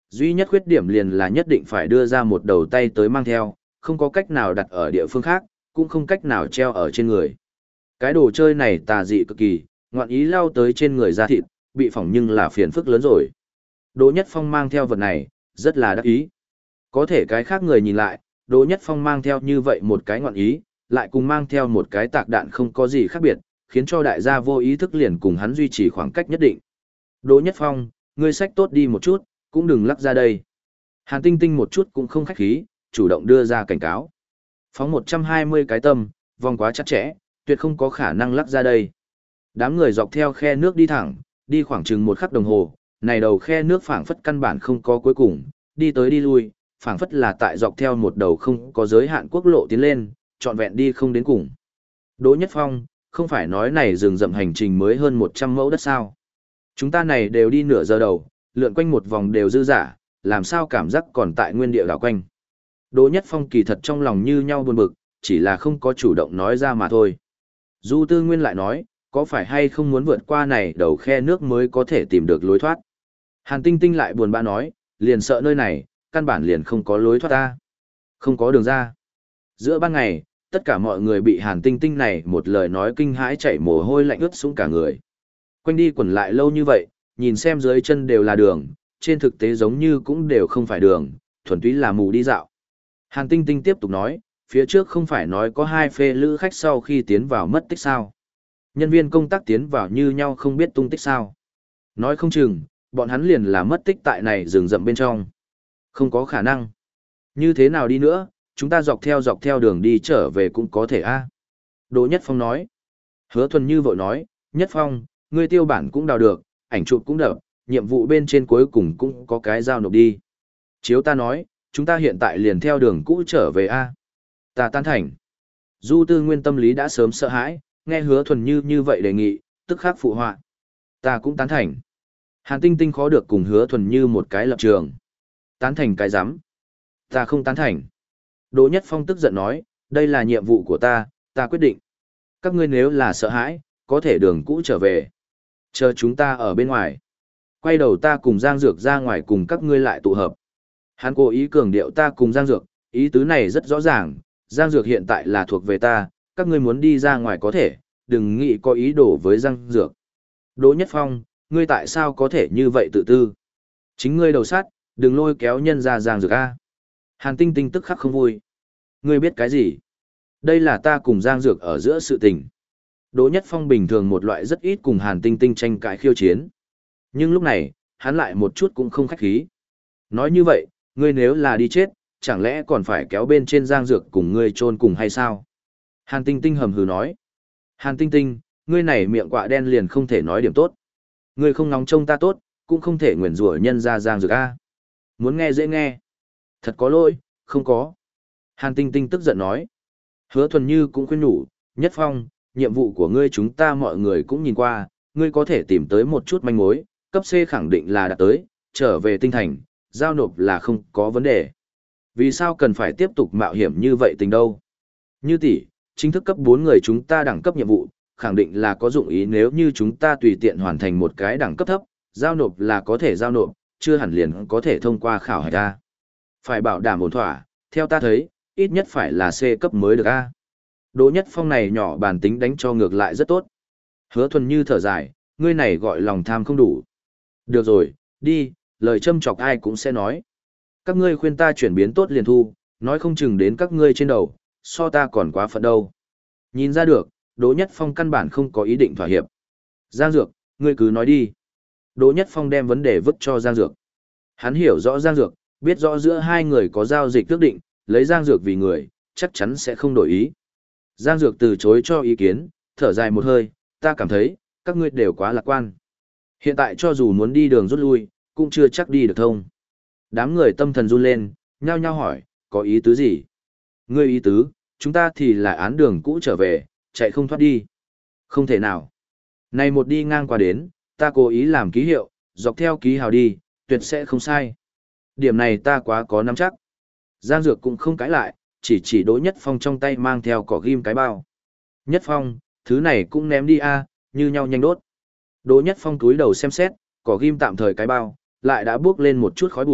Duy nhất khuyết điểm liền là nhất định phải đưa ra một đầu tay tới mang theo, không có cách nào đặt ở địa phương khác, cũng không cách nào treo ở trên người. Cái đồ chơi này tà dị cực kỳ, ngoạn ý lao tới trên người da thịt, bị phỏng nhưng là phiền phức lớn rồi. Đỗ Nhất Phong mang theo vật này, rất là đắc ý. Có thể cái khác người nhìn lại, Đỗ Nhất Phong mang theo như vậy một cái ngoạn ý, lại cùng mang theo một cái tạc đạn không có gì khác biệt, khiến cho đại gia vô ý thức liền cùng hắn duy trì khoảng cách nhất định. Đỗ Nhất Phong, ngươi xách tốt đi một chút, cũng đừng lắc ra đây. Hàn Tinh Tinh một chút cũng không khách khí, chủ động đưa ra cảnh cáo. Phóng một trăm hai mươi cái tâm, vòng quá chặt chẽ, tuyệt không có khả năng lắc ra đây. Đám người dọc theo khe nước đi thẳng, đi khoảng chừng một khắc đồng hồ, này đầu khe nước phảng phất căn bản không có cuối cùng, đi tới đi lui, phảng phất là tại dọc theo một đầu không có giới hạn quốc lộ tiến lên, trọn vẹn đi không đến cùng. Đỗ Nhất Phong, không phải nói này rừng rậm hành trình mới hơn một trăm mẫu đất sao. Chúng ta này đều đi nửa giờ đầu, lượn quanh một vòng đều dư giả, làm sao cảm giác còn tại nguyên địa đảo quanh. Đỗ Nhất Phong kỳ thật trong lòng như nhau buồn bực, chỉ là không có chủ động nói ra mà thôi. Du Tư Nguyên lại nói, có phải hay không muốn vượt qua này đầu khe nước mới có thể tìm được lối thoát. Hàn Tinh Tinh lại buồn bã nói, liền sợ nơi này, căn bản liền không có lối thoát ra. Không có đường ra. Giữa ban ngày, tất cả mọi người bị Hàn Tinh Tinh này một lời nói kinh hãi chảy mồ hôi lạnh ướt sũng cả người. Quanh đi quẩn lại lâu như vậy, nhìn xem dưới chân đều là đường, trên thực tế giống như cũng đều không phải đường, thuần túy là mù đi dạo. Hàn Tinh Tinh tiếp tục nói, phía trước không phải nói có hai phê lữ khách sau khi tiến vào mất tích sao. Nhân viên công tác tiến vào như nhau không biết tung tích sao. Nói không chừng, bọn hắn liền là mất tích tại này rừng rậm bên trong. Không có khả năng. Như thế nào đi nữa, chúng ta dọc theo dọc theo đường đi trở về cũng có thể a. Đỗ Nhất Phong nói. Hứa Thuần Như vội nói, Nhất Phong, ngươi tiêu bản cũng đào được, ảnh chụp cũng đập, nhiệm vụ bên trên cuối cùng cũng có cái giao nộp đi. Chiếu ta nói, chúng ta hiện tại liền theo đường cũ trở về a. Ta tán thành. Du Tư Nguyên tâm lý đã sớm sợ hãi, nghe Hứa Thuần Như như vậy đề nghị, tức khắc phụ họa. Ta cũng tán thành. Hàn Tinh Tinh khó được cùng Hứa Thuần Như một cái lập trường. Tán thành cái rắm. Ta không tán thành. Đỗ Nhất Phong tức giận nói, đây là nhiệm vụ của ta, ta quyết định. Các ngươi nếu là sợ hãi, có thể đường cũ trở về. Chờ chúng ta ở bên ngoài. Quay đầu ta cùng Giang Dược ra ngoài cùng các ngươi lại tụ hợp. Hắn cố ý cường điệu ta cùng Giang Dược, ý tứ này rất rõ ràng, Giang Dược hiện tại là thuộc về ta, các ngươi muốn đi ra ngoài có thể, đừng nghĩ có ý đồ với Giang Dược. Đỗ Nhất Phong, ngươi tại sao có thể như vậy tự tư? Chính ngươi đầu sát, đừng lôi kéo nhân ra Giang Dược a. Hàn Tinh Tinh tức khắc không vui. Ngươi biết cái gì? Đây là ta cùng Giang Dược ở giữa sự tình. Đỗ Nhất Phong bình thường một loại rất ít cùng Hàn Tinh Tinh tranh cãi khiêu chiến. Nhưng lúc này, hắn lại một chút cũng không khách khí. Nói như vậy, ngươi nếu là đi chết, chẳng lẽ còn phải kéo bên trên Giang Dược cùng ngươi chôn cùng hay sao? Hàn Tinh Tinh hầm hừ nói. Hàn Tinh Tinh, ngươi này miệng quạ đen liền không thể nói điểm tốt. Ngươi không nóng trông ta tốt, cũng không thể nguyền rủa nhân ra Giang Dược a. Muốn nghe dễ nghe. Thật có lỗi, không có. Hàn Tinh Tinh tức giận nói. Hứa Thuần Như cũng khuyên nhủ, Nhất Phong, nhiệm vụ của ngươi chúng ta mọi người cũng nhìn qua, ngươi có thể tìm tới một chút manh mối, cấp C khẳng định là đã tới, trở về tinh thành, giao nộp là không có vấn đề. Vì sao cần phải tiếp tục mạo hiểm như vậy tình đâu? Như tỷ, chính thức cấp bốn người chúng ta đẳng cấp nhiệm vụ, khẳng định là có dụng ý nếu như chúng ta tùy tiện hoàn thành một cái đẳng cấp thấp, giao nộp là có thể giao nộp, chưa hẳn liền có thể thông qua khảo hạch A. Phải bảo đảm ổn thỏa, theo ta thấy, ít nhất phải là C cấp mới được A. Đỗ Nhất Phong này nhỏ bản tính đánh cho ngược lại rất tốt. Hứa Thuần Như thở dài, ngươi này gọi lòng tham không đủ. Được rồi, đi, lời châm chọc ai cũng sẽ nói. Các ngươi khuyên ta chuyển biến tốt liền thu, nói không chừng đến các ngươi trên đầu, so ta còn quá phận đâu. Nhìn ra được, Đỗ Nhất Phong căn bản không có ý định thỏa hiệp. Giang Dược, ngươi cứ nói đi. Đỗ Nhất Phong đem vấn đề vứt cho Giang Dược. Hắn hiểu rõ Giang Dược, biết rõ giữa hai người có giao dịch ước định, lấy Giang Dược vì người, chắc chắn sẽ không đổi ý. Giang Dược từ chối cho ý kiến, thở dài một hơi, ta cảm thấy, các ngươi đều quá lạc quan. Hiện tại cho dù muốn đi đường rút lui, cũng chưa chắc đi được thông. Đám người tâm thần run lên, nhao nhao hỏi, có ý tứ gì? Ngươi ý tứ, chúng ta thì là án đường cũ trở về, chạy không thoát đi. Không thể nào. Này một đi ngang qua đến, ta cố ý làm ký hiệu, dọc theo ký hào đi, tuyệt sẽ không sai. Điểm này ta quá có nắm chắc. Giang Dược cũng không cãi lại, chỉ chỉ Đỗ Nhất Phong trong tay mang theo cỏ ghim cái bao. Nhất Phong, thứ này cũng ném đi a, như nhau nhanh đốt. Đỗ Nhất Phong túi đầu xem xét, cỏ ghim tạm thời cái bao, lại đã bước lên một chút khói bụi,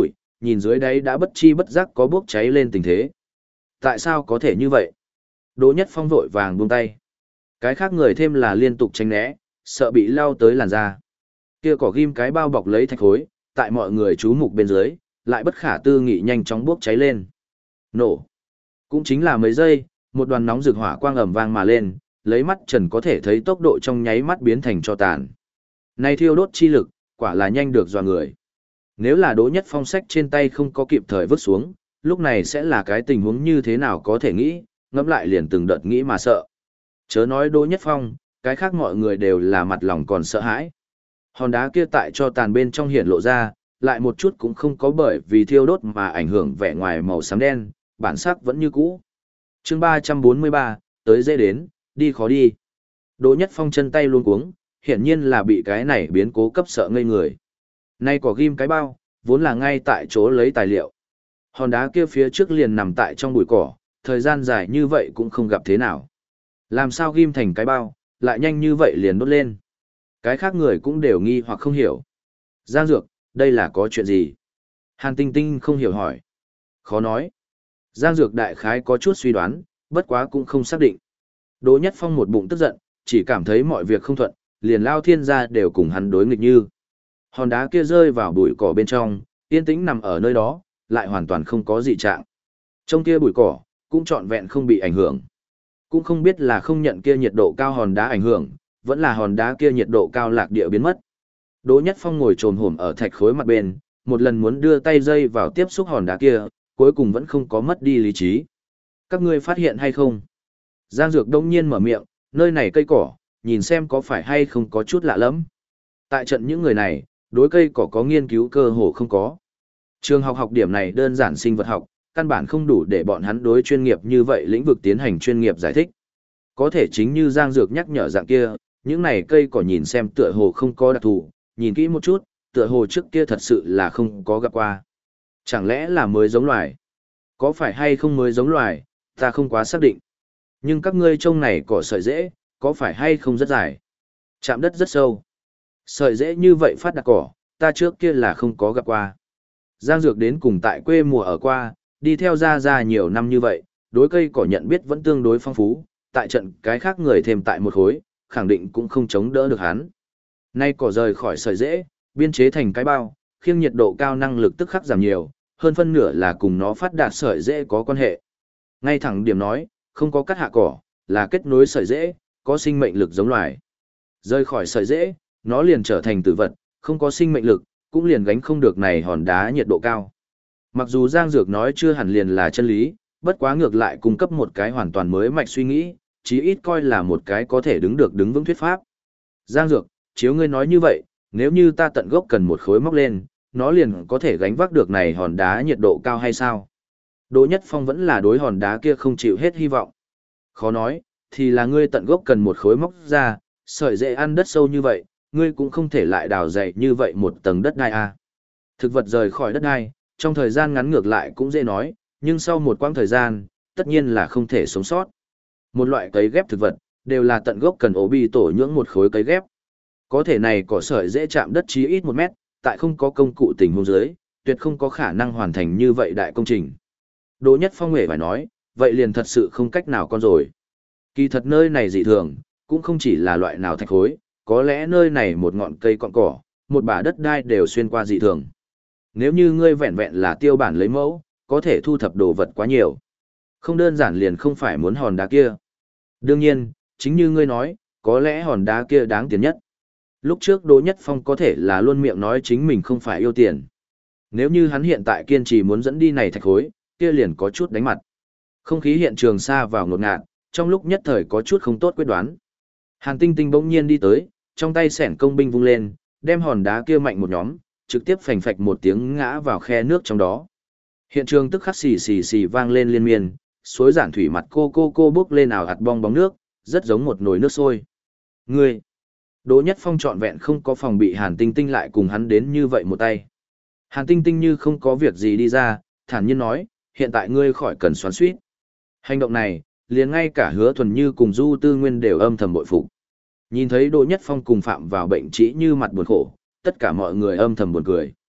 nhìn dưới đáy đã bất chi bất giác có bốc cháy lên tình thế. Tại sao có thể như vậy? Đỗ Nhất Phong vội vàng buông tay. Cái khác người thêm là liên tục tránh né, sợ bị lao tới làn da. Kia cỏ ghim cái bao bọc lấy thạch khối, tại mọi người chú mục bên dưới, lại bất khả tư nghị nhanh chóng bốc cháy lên. Nổ. Cũng chính là mấy giây, một đoàn nóng rực hỏa quang ầm vang mà lên, lấy mắt trần có thể thấy tốc độ trong nháy mắt biến thành tro tàn. Này thiêu đốt chi lực, quả là nhanh được dọa người. Nếu là Đỗ Nhất Phong sách trên tay không có kịp thời vứt xuống, lúc này sẽ là cái tình huống như thế nào có thể nghĩ, ngẫm lại liền từng đợt nghĩ mà sợ. Chớ nói Đỗ Nhất Phong, cái khác mọi người đều là mặt lòng còn sợ hãi. Hòn đá kia tại cho tàn bên trong hiện lộ ra, lại một chút cũng không có bởi vì thiêu đốt mà ảnh hưởng vẻ ngoài màu xám đen, bản sắc vẫn như cũ. Chương ba trăm bốn mươi ba, tới dễ đến, đi khó đi. Đỗ Nhất Phong chân tay luống cuống, hiển nhiên là bị cái này biến cố cấp sợ ngây người. Nay có ghim cái bao, vốn là ngay tại chỗ lấy tài liệu. Hòn đá kia phía trước liền nằm tại trong bụi cỏ, thời gian dài như vậy cũng không gặp thế nào. Làm sao ghim thành cái bao, lại nhanh như vậy liền đốt lên. Cái khác người cũng đều nghi hoặc không hiểu. Giang Dược, đây là có chuyện gì? Hàn Tinh Tinh không hiểu hỏi. Khó nói. Giang Dược đại khái có chút suy đoán, bất quá cũng không xác định. Đỗ Nhất Phong một bụng tức giận, chỉ cảm thấy mọi việc không thuận, liền lao thiên gia đều cùng hắn đối nghịch như. Hòn đá kia rơi vào bụi cỏ bên trong, yên tĩnh nằm ở nơi đó, lại hoàn toàn không có dị trạng. Trong kia bụi cỏ, cũng trọn vẹn không bị ảnh hưởng. Cũng không biết là không nhận kia nhiệt độ cao hòn đá ảnh hưởng, vẫn là hòn đá kia nhiệt độ cao lạc địa biến mất. Đỗ Nhất Phong ngồi trồm hổm ở thạch khối mặt bên, một lần muốn đưa tay dây vào tiếp xúc hòn đá kia, cuối cùng vẫn không có mất đi lý trí. Các ngươi phát hiện hay không? Giang Dược đông nhiên mở miệng, nơi này cây cỏ, nhìn xem có phải hay không có chút lạ lắm. Tại trận những người này, đối cây cỏ có nghiên cứu cơ hồ không có. Trường học học điểm này đơn giản sinh vật học, căn bản không đủ để bọn hắn đối chuyên nghiệp như vậy lĩnh vực tiến hành chuyên nghiệp giải thích. Có thể chính như Giang Dược nhắc nhở dạng kia, những này cây cỏ nhìn xem tựa hồ không có đặc thù, nhìn kỹ một chút, tựa hồ trước kia thật sự là không có gặp qua. Chẳng lẽ là mới giống loài? Có phải hay không mới giống loài, ta không quá xác định. Nhưng các ngươi trông này cỏ sợi rễ, có phải hay không rất dài? Chạm đất rất sâu. Sợi rễ như vậy phát đạt cỏ, ta trước kia là không có gặp qua. Giang Dược đến cùng tại quê mùa ở qua, đi theo ra ra nhiều năm như vậy, đối cây cỏ nhận biết vẫn tương đối phong phú, tại trận cái khác người thêm tại một khối, khẳng định cũng không chống đỡ được hắn. Nay cỏ rời khỏi sợi rễ, biên chế thành cái bao, khiêng nhiệt độ cao năng lực tức khắc giảm nhiều, hơn phân nửa là cùng nó phát đạt sợi rễ có quan hệ. Ngay thẳng điểm nói, không có cắt hạ cỏ, là kết nối sợi rễ, có sinh mệnh lực giống loài. Rời khỏi sợi rễ, nó liền trở thành tử vật, không có sinh mệnh lực, cũng liền gánh không được này hòn đá nhiệt độ cao. Mặc dù Giang Dược nói chưa hẳn liền là chân lý, bất quá ngược lại cung cấp một cái hoàn toàn mới mạch suy nghĩ, chí ít coi là một cái có thể đứng được đứng vững thuyết pháp. Giang Dược, chiếu ngươi nói như vậy, nếu như ta tận gốc cần một khối móc lên, nó liền có thể gánh vác được này hòn đá nhiệt độ cao hay sao? Đỗ Nhất Phong vẫn là đối hòn đá kia không chịu hết hy vọng. Khó nói, thì là ngươi tận gốc cần một khối móc ra, sợi dễ ăn đất sâu như vậy, ngươi cũng không thể lại đào dày như vậy một tầng đất đai à. Thực vật rời khỏi đất đai, trong thời gian ngắn ngược lại cũng dễ nói, nhưng sau một quãng thời gian, tất nhiên là không thể sống sót. Một loại cấy ghép thực vật, đều là tận gốc cần ổ bi tổ nhưỡng một khối cấy ghép. Có thể này cỏ sợi dễ chạm đất chí ít một mét, tại không có công cụ tình huống dưới, tuyệt không có khả năng hoàn thành như vậy đại công trình. Đỗ Nhất Phong hề phải nói, vậy liền thật sự không cách nào con rồi. Kỳ thật nơi này dị thường, cũng không chỉ là loại nào thạch khối, có lẽ nơi này một ngọn cây cọn cỏ, một bả đất đai đều xuyên qua dị thường. Nếu như ngươi vẹn vẹn là tiêu bản lấy mẫu, có thể thu thập đồ vật quá nhiều. Không đơn giản liền không phải muốn hòn đá kia. Đương nhiên, chính như ngươi nói, có lẽ hòn đá kia đáng tiền nhất. Lúc trước Đỗ Nhất Phong có thể là luôn miệng nói chính mình không phải yêu tiền. Nếu như hắn hiện tại kiên trì muốn dẫn đi này thạch khối, kia liền có chút đánh mặt. Không khí hiện trường xa vào ngột ngạt, trong lúc nhất thời có chút không tốt quyết đoán. Hàn Tinh Tinh bỗng nhiên đi tới, trong tay xẻng công binh vung lên, đem hòn đá kia mạnh một nhóm, trực tiếp phành phạch một tiếng ngã vào khe nước trong đó. Hiện trường tức khắc xì xì xì vang lên liên miên, suối giản thủy mặt cô cô cô bốc lên ảo hạt bong bóng nước, rất giống một nồi nước sôi. Ngươi! Đỗ Nhất Phong trọn vẹn không có phòng bị Hàn Tinh Tinh lại cùng hắn đến như vậy một tay. Hàn Tinh Tinh như không có việc gì đi ra, thản nhiên nói, hiện tại ngươi khỏi cần xoắn xuýt. Hành động này, liền ngay cả Hứa Thuần Như cùng Du Tư Nguyên đều âm thầm bội phục. Nhìn thấy Đỗ Nhất Phong cùng phạm vào bệnh trĩ như mặt buồn khổ, tất cả mọi người âm thầm buồn cười.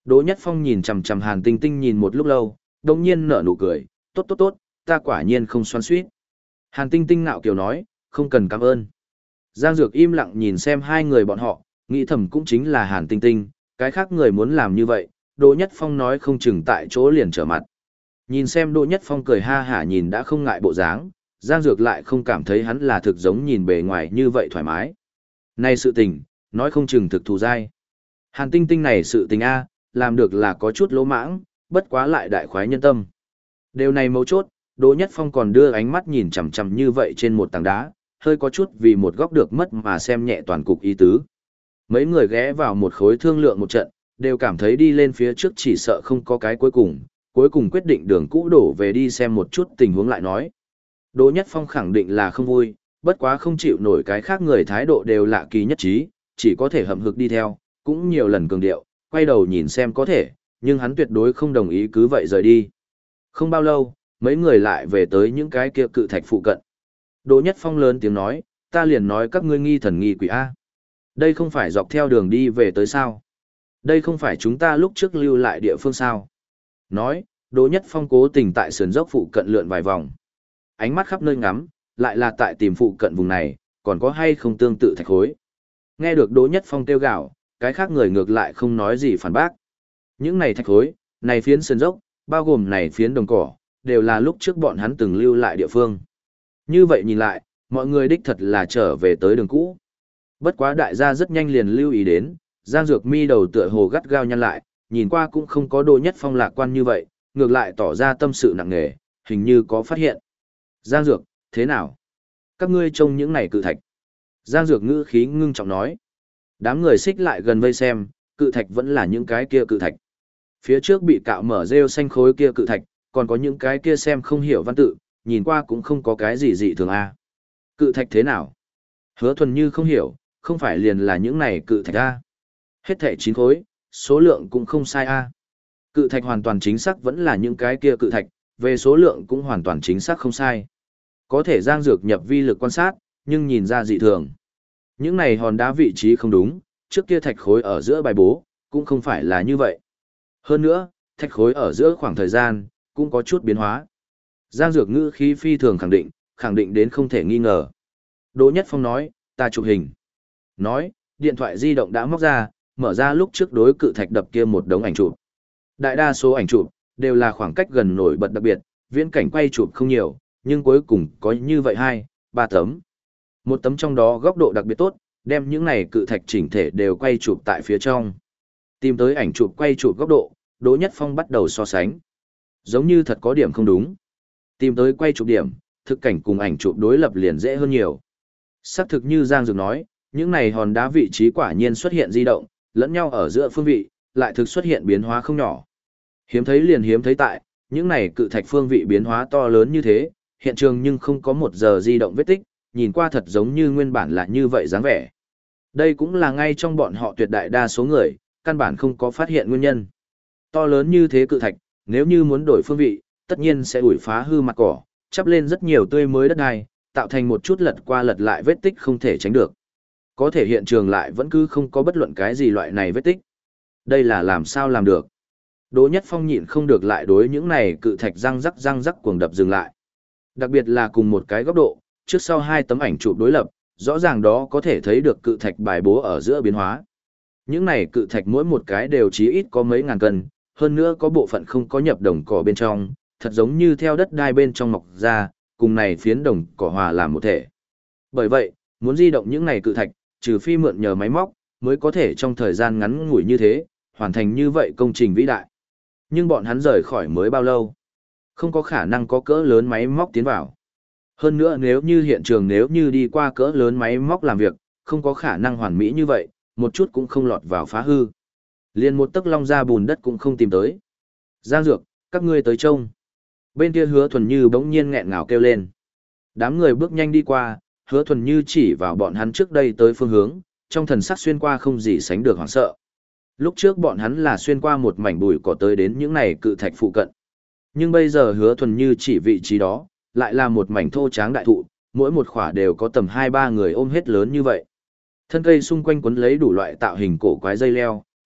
Đỗ Nhất Phong nhìn chằm chằm Hàn Tinh Tinh nhìn một lúc lâu, đồng nhiên nở nụ cười, tốt tốt tốt, ta quả nhiên không xoắn xuýt. Hàn Tinh Tinh ngạo kiều nói, không cần cảm ơn. Giang Dược im lặng nhìn xem hai người bọn họ, nghĩ thầm cũng chính là Hàn Tinh Tinh, cái khác người muốn làm như vậy, Đỗ Nhất Phong nói không chừng tại chỗ liền trở mặt. Nhìn xem Đỗ Nhất Phong cười ha hả nhìn đã không ngại bộ dáng, Giang Dược lại không cảm thấy hắn là thực giống nhìn bề ngoài như vậy thoải mái. Này sự tình, nói không chừng thực thù dai. Hàn Tinh Tinh này sự tình a, làm được là có chút lỗ mãng, bất quá lại đại khoái nhân tâm. Điều này mấu chốt, Đỗ Nhất Phong còn đưa ánh mắt nhìn chằm chằm như vậy trên một tảng đá, hơi có chút vì một góc được mất mà xem nhẹ toàn cục ý tứ. Mấy người ghé vào một khối thương lượng một trận, đều cảm thấy đi lên phía trước chỉ sợ không có cái cuối cùng, cuối cùng quyết định đường cũ đổ về đi xem một chút tình huống lại nói. Đỗ Nhất Phong khẳng định là không vui, bất quá không chịu nổi cái khác người thái độ đều lạ kỳ nhất trí, chỉ có thể hậm hực đi theo, cũng nhiều lần cường điệu, quay đầu nhìn xem có thể, nhưng hắn tuyệt đối không đồng ý cứ vậy rời đi. Không bao lâu, mấy người lại về tới những cái kia cự thạch phụ cận. Đỗ Nhất Phong lớn tiếng nói, ta liền nói các ngươi nghi thần nghi quỷ A. Đây không phải dọc theo đường đi về tới sao? Đây không phải chúng ta lúc trước lưu lại địa phương sao? Nói, Đỗ Nhất Phong cố tình tại sườn dốc phụ cận lượn vài vòng. Ánh mắt khắp nơi ngắm, lại là tại tìm phụ cận vùng này, còn có hay không tương tự thạch khối. Nghe được Đỗ Nhất Phong kêu gào, cái khác người ngược lại không nói gì phản bác. Những này thạch khối, này phiến sườn dốc, bao gồm này phiến đồng cỏ, đều là lúc trước bọn hắn từng lưu lại địa phương. Như vậy nhìn lại, mọi người đích thật là trở về tới đường cũ. Bất quá đại gia rất nhanh liền lưu ý đến, Giang Dược mi đầu tựa hồ gắt gao nhăn lại, nhìn qua cũng không có Đỗ Nhất Phong lạc quan như vậy, ngược lại tỏ ra tâm sự nặng nề, hình như có phát hiện. Giang Dược, thế nào? Các ngươi trông những này cự thạch. Giang Dược ngữ khí ngưng trọng nói. Đám người xích lại gần vây xem, cự thạch vẫn là những cái kia cự thạch. Phía trước bị cạo mở rêu xanh khối kia cự thạch, còn có những cái kia xem không hiểu văn tự, nhìn qua cũng không có cái gì dị thường a. Cự thạch thế nào? Hứa Thuần Như không hiểu, không phải liền là những này cự thạch a. Hết thảy chín khối, số lượng cũng không sai a. Cự thạch hoàn toàn chính xác vẫn là những cái kia cự thạch, về số lượng cũng hoàn toàn chính xác không sai. Có thể Giang Dược nhập vi lực quan sát, nhưng nhìn ra dị thường. Những này hòn đá vị trí không đúng, trước kia thạch khối ở giữa bài bố, cũng không phải là như vậy. Hơn nữa, thạch khối ở giữa khoảng thời gian, cũng có chút biến hóa. Giang Dược ngữ khí phi thường khẳng định, khẳng định đến không thể nghi ngờ. Đỗ Nhất Phong nói, ta chụp hình. Nói, điện thoại di động đã móc ra, mở ra lúc trước đối cự thạch đập kia một đống ảnh chụp. Đại đa số ảnh chụp, đều là khoảng cách gần nổi bật đặc biệt, viễn cảnh quay chụp không nhiều, nhưng cuối cùng có như vậy hai, ba tấm. Một tấm trong đó góc độ đặc biệt tốt, đem những này cự thạch chỉnh thể đều quay chụp tại phía trong. Tìm tới ảnh chụp quay chụp góc độ, Đỗ Nhất Phong bắt đầu so sánh. Giống như thật có điểm không đúng. Tìm tới quay chụp điểm, thực cảnh cùng ảnh chụp đối lập liền dễ hơn nhiều. Xác thực như Giang Dược nói, những này hòn đá vị trí quả nhiên xuất hiện di động, lẫn nhau ở giữa phương vị, lại thực xuất hiện biến hóa không nhỏ. Hiếm thấy liền hiếm thấy tại, những này cự thạch phương vị biến hóa to lớn như thế, hiện trường nhưng không có một giờ di động vết tích, nhìn qua thật giống như nguyên bản là như vậy dáng vẻ. Đây cũng là ngay trong bọn họ tuyệt đại đa số người, căn bản không có phát hiện nguyên nhân. To lớn như thế cự thạch, nếu như muốn đổi phương vị, tất nhiên sẽ ủi phá hư mặt cỏ, chắp lên rất nhiều tươi mới đất đai, tạo thành một chút lật qua lật lại vết tích không thể tránh được. Có thể hiện trường lại vẫn cứ không có bất luận cái gì loại này vết tích. Đây là làm sao làm được? Đỗ Nhất Phong nhịn không được lại đối những này cự thạch răng rắc răng rắc cuồng đập dừng lại. Đặc biệt là cùng một cái góc độ, trước sau hai tấm ảnh chụp đối lập, rõ ràng đó có thể thấy được cự thạch bài bố ở giữa biến hóa. Những này cự thạch mỗi một cái đều chí ít có mấy ngàn cân, hơn nữa có bộ phận không có nhập đồng cỏ bên trong, thật giống như theo đất đai bên trong mọc ra, cùng này phiến đồng cỏ hòa làm một thể. Bởi vậy, muốn di động những này cự thạch, trừ phi mượn nhờ máy móc, mới có thể trong thời gian ngắn ngủi như thế, hoàn thành như vậy công trình vĩ đại. Nhưng bọn hắn rời khỏi mới bao lâu? Không có khả năng có cỡ lớn máy móc tiến vào. Hơn nữa nếu như hiện trường nếu như đi qua cỡ lớn máy móc làm việc, không có khả năng hoàn mỹ như vậy, một chút cũng không lọt vào phá hư. Liền một tấc long ra bùn đất cũng không tìm tới. Giang Dược, các ngươi tới trông. Bên kia Hứa Thuần Như bỗng nhiên nghẹn ngào kêu lên. Đám người bước nhanh đi qua, Hứa Thuần Như chỉ vào bọn hắn trước đây tới phương hướng, trong thần sắc xuyên qua không gì sánh được hoảng sợ. Lúc trước bọn hắn là xuyên qua một mảnh bụi cỏ tới đến những này cự thạch phụ cận. Nhưng bây giờ Hứa Thuần Như chỉ vị trí đó, lại là một mảnh thô tráng đại thụ, mỗi một khỏa đều có tầm hai ba người ôm hết lớn như vậy. Thân cây xung quanh quấn lấy đủ loại tạo hình cổ quái dây leo,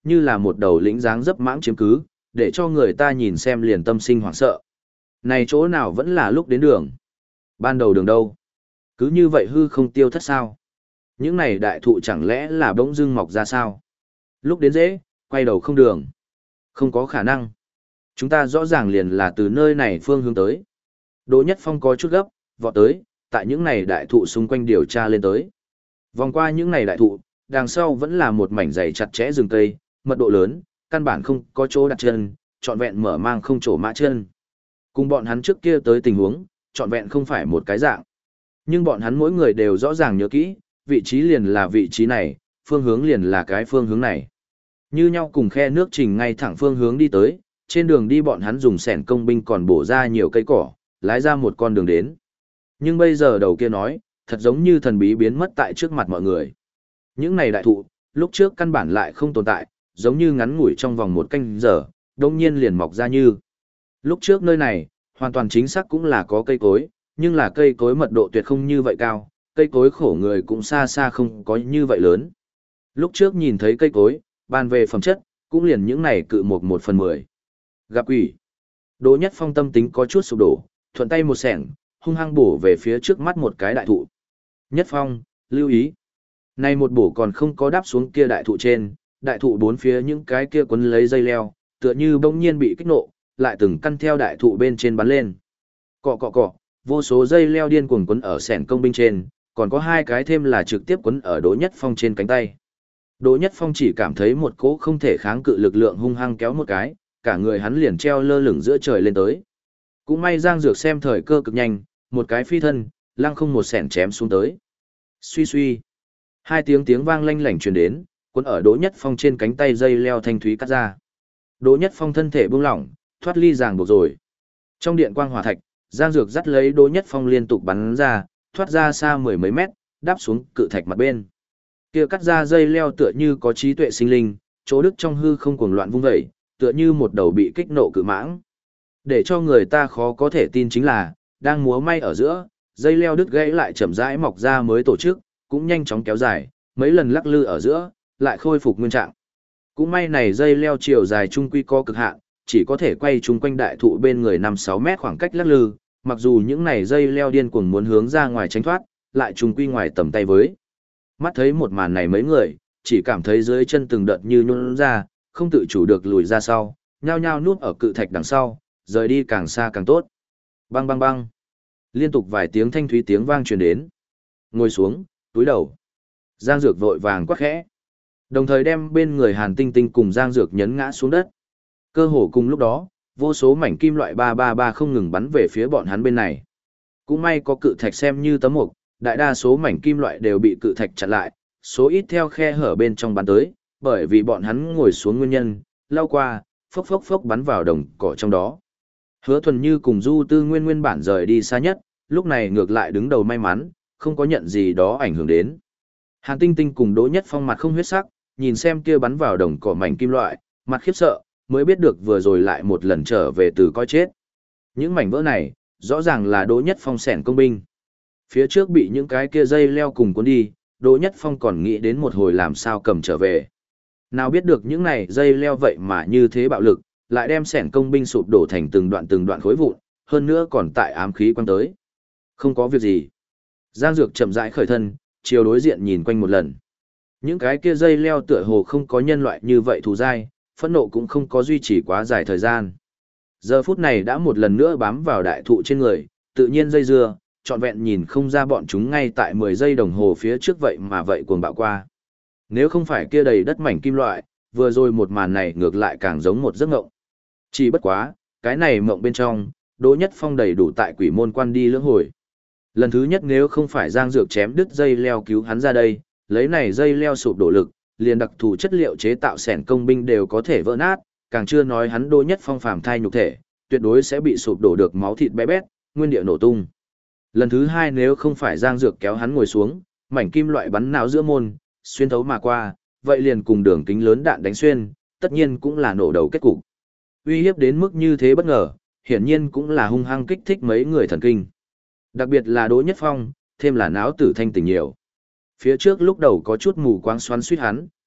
như là một đầu lĩnh dáng dấp mãng chiếm cứ, để cho người ta nhìn xem liền tâm sinh hoảng sợ. Này chỗ nào vẫn là lúc đến đường? Ban đầu đường đâu? Cứ như vậy hư không tiêu thất sao? Những này đại thụ chẳng lẽ là bỗng dưng mọc ra sao? Lúc đến dễ, quay đầu không đường. Không có khả năng. Chúng ta rõ ràng liền là từ nơi này phương hướng tới. Đỗ Nhất Phong có chút gấp, vọt tới, tại những này đại thụ xung quanh điều tra lên tới. Vòng qua những này đại thụ, đằng sau vẫn là một mảnh dày chặt chẽ rừng cây, mật độ lớn, căn bản không có chỗ đặt chân, trọn vẹn mở mang không chỗ mã chân. Cùng bọn hắn trước kia tới tình huống, trọn vẹn không phải một cái dạng. Nhưng bọn hắn mỗi người đều rõ ràng nhớ kỹ, vị trí liền là vị trí này, phương hướng liền là cái phương hướng này. Như nhau cùng khe nước trình ngay thẳng phương hướng đi tới, trên đường đi bọn hắn dùng sẻn công binh còn bổ ra nhiều cây cỏ, lái ra một con đường đến. Nhưng bây giờ đầu kia nói, thật giống như thần bí biến mất tại trước mặt mọi người. Những này đại thụ, lúc trước căn bản lại không tồn tại, giống như ngắn ngủi trong vòng một canh giờ, đông nhiên liền mọc ra như. Lúc trước nơi này, hoàn toàn chính xác cũng là có cây cối, nhưng là cây cối mật độ tuyệt không như vậy cao, cây cối khổ người cũng xa xa không có như vậy lớn. Lúc trước nhìn thấy cây cối, bàn về phẩm chất, cũng liền những này cự một một phần mười. Gặp quỷ. Đỗ Nhất Phong tâm tính có chút sụp đổ, thuận tay một sẻng, hung hăng bổ về phía trước mắt một cái đại thụ. Nhất Phong, lưu ý. Này một bổ còn không có đáp xuống kia đại thụ trên, đại thụ bốn phía những cái kia quấn lấy dây leo, tựa như bỗng nhiên bị kích nộ, lại từng căn theo đại thụ bên trên bắn lên. Cọ cọ cọ, vô số dây leo điên cuồng quấn ở sẻn công binh trên, còn có hai cái thêm là trực tiếp quấn ở Đỗ Nhất Phong trên cánh tay. Đỗ Nhất Phong chỉ cảm thấy một cỗ không thể kháng cự lực lượng hung hăng kéo một cái, cả người hắn liền treo lơ lửng giữa trời lên tới. Cũng may Giang Dược xem thời cơ cực nhanh, một cái phi thân, lăng không một sẻn chém xuống tới. Suy suy. Hai tiếng tiếng vang lanh lảnh truyền đến, cuốn ở Đỗ Nhất Phong trên cánh tay dây leo thanh thúy cắt ra. Đỗ Nhất Phong thân thể buông lỏng, thoát ly ràng buộc rồi. Trong điện quang hỏa thạch, Giang Dược dắt lấy Đỗ Nhất Phong liên tục bắn ra, thoát ra xa mười mấy mét, đáp xuống cự thạch mặt bên. Kia cắt ra dây leo tựa như có trí tuệ sinh linh, chỗ đức trong hư không cuồng loạn vung vẩy, tựa như một đầu bị kích nộ cự mãng. Để cho người ta khó có thể tin chính là, đang múa may ở giữa, dây leo đứt gãy lại chậm rãi mọc ra mới tổ chức, cũng nhanh chóng kéo dài, mấy lần lắc lư ở giữa, lại khôi phục nguyên trạng. Cũng may này dây leo chiều dài trung quy có cực hạn, chỉ có thể quay chung quanh đại thụ bên người năm sáu mét khoảng cách lắc lư, mặc dù những này dây leo điên cuồng muốn hướng ra ngoài tránh thoát, lại trung quy ngoài tầm tay với. Mắt thấy một màn này mấy người, chỉ cảm thấy dưới chân từng đợt như nhún ra, không tự chủ được lùi ra sau, nhao nhao nuốt ở cự thạch đằng sau, rời đi càng xa càng tốt. Bang bang bang. Liên tục vài tiếng thanh thúy tiếng vang truyền đến. Ngồi xuống, túi đầu. Giang Dược vội vàng quát khẽ. Đồng thời đem bên người Hàn Tinh Tinh cùng Giang Dược nhấn ngã xuống đất. Cơ hồ cùng lúc đó, vô số mảnh kim loại ba ba ba không ngừng bắn về phía bọn hắn bên này. Cũng may có cự thạch xem như tấm mục, đại đa số mảnh kim loại đều bị cự thạch chặn lại, số ít theo khe hở bên trong bắn tới, bởi vì bọn hắn ngồi xuống nguyên nhân, lao qua, phốc phốc phốc bắn vào đồng cỏ trong đó. Hứa Thuần Như cùng Du Tư Nguyên nguyên bản rời đi xa nhất, lúc này ngược lại đứng đầu may mắn, không có nhận gì đó ảnh hưởng đến. Hàn Tinh Tinh cùng Đỗ Nhất Phong mặt không huyết sắc, nhìn xem kia bắn vào đồng cỏ mảnh kim loại, mặt khiếp sợ, mới biết được vừa rồi lại một lần trở về từ coi chết. Những mảnh vỡ này, rõ ràng là Đỗ Nhất Phong xẻn công binh. Phía trước bị những cái kia dây leo cùng cuốn đi, Đỗ Nhất Phong còn nghĩ đến một hồi làm sao cầm trở về. Nào biết được những này dây leo vậy mà như thế bạo lực, lại đem xẻn công binh sụp đổ thành từng đoạn từng đoạn khối vụn, hơn nữa còn tại ám khí quăng tới. Không có việc gì. Giang Dược chậm rãi khởi thân, chiều đối diện nhìn quanh một lần. Những cái kia dây leo tựa hồ không có nhân loại như vậy thù dai, phẫn nộ cũng không có duy trì quá dài thời gian. Giờ phút này đã một lần nữa bám vào đại thụ trên người, tự nhiên dây dưa, trọn vẹn nhìn không ra bọn chúng ngay tại mười giây đồng hồ phía trước vậy mà vậy cuồng bạo qua. Nếu không phải kia đầy đất mảnh kim loại, vừa rồi một màn này ngược lại càng giống một giấc mộng. Chỉ bất quá, cái này mộng bên trong, Đỗ Nhất Phong đầy đủ tại quỷ môn quan đi lưỡng hồi. Lần thứ nhất nếu không phải Giang Dược chém đứt dây leo cứu hắn ra đây, lấy này dây leo sụp đổ lực, liền đặc thù chất liệu chế tạo xẻn công binh đều có thể vỡ nát, càng chưa nói hắn Đỗ Nhất Phong phàm thai nhục thể, tuyệt đối sẽ bị sụp đổ được máu thịt bé bét, nguyên địa nổ tung. Lần thứ hai nếu không phải Giang Dược kéo hắn ngồi xuống, mảnh kim loại bắn não giữa môn, xuyên thấu mà qua, vậy liền cùng đường kính lớn đạn đánh xuyên, tất nhiên cũng là nổ đầu kết cục. Uy hiếp đến mức như thế bất ngờ, hiển nhiên cũng là hung hăng kích thích mấy người thần kinh. Đặc biệt là Đỗ Nhất Phong, thêm là não tử thanh tỉnh nhiều. Phía trước lúc đầu có chút mù quáng xoắn suýt hắn,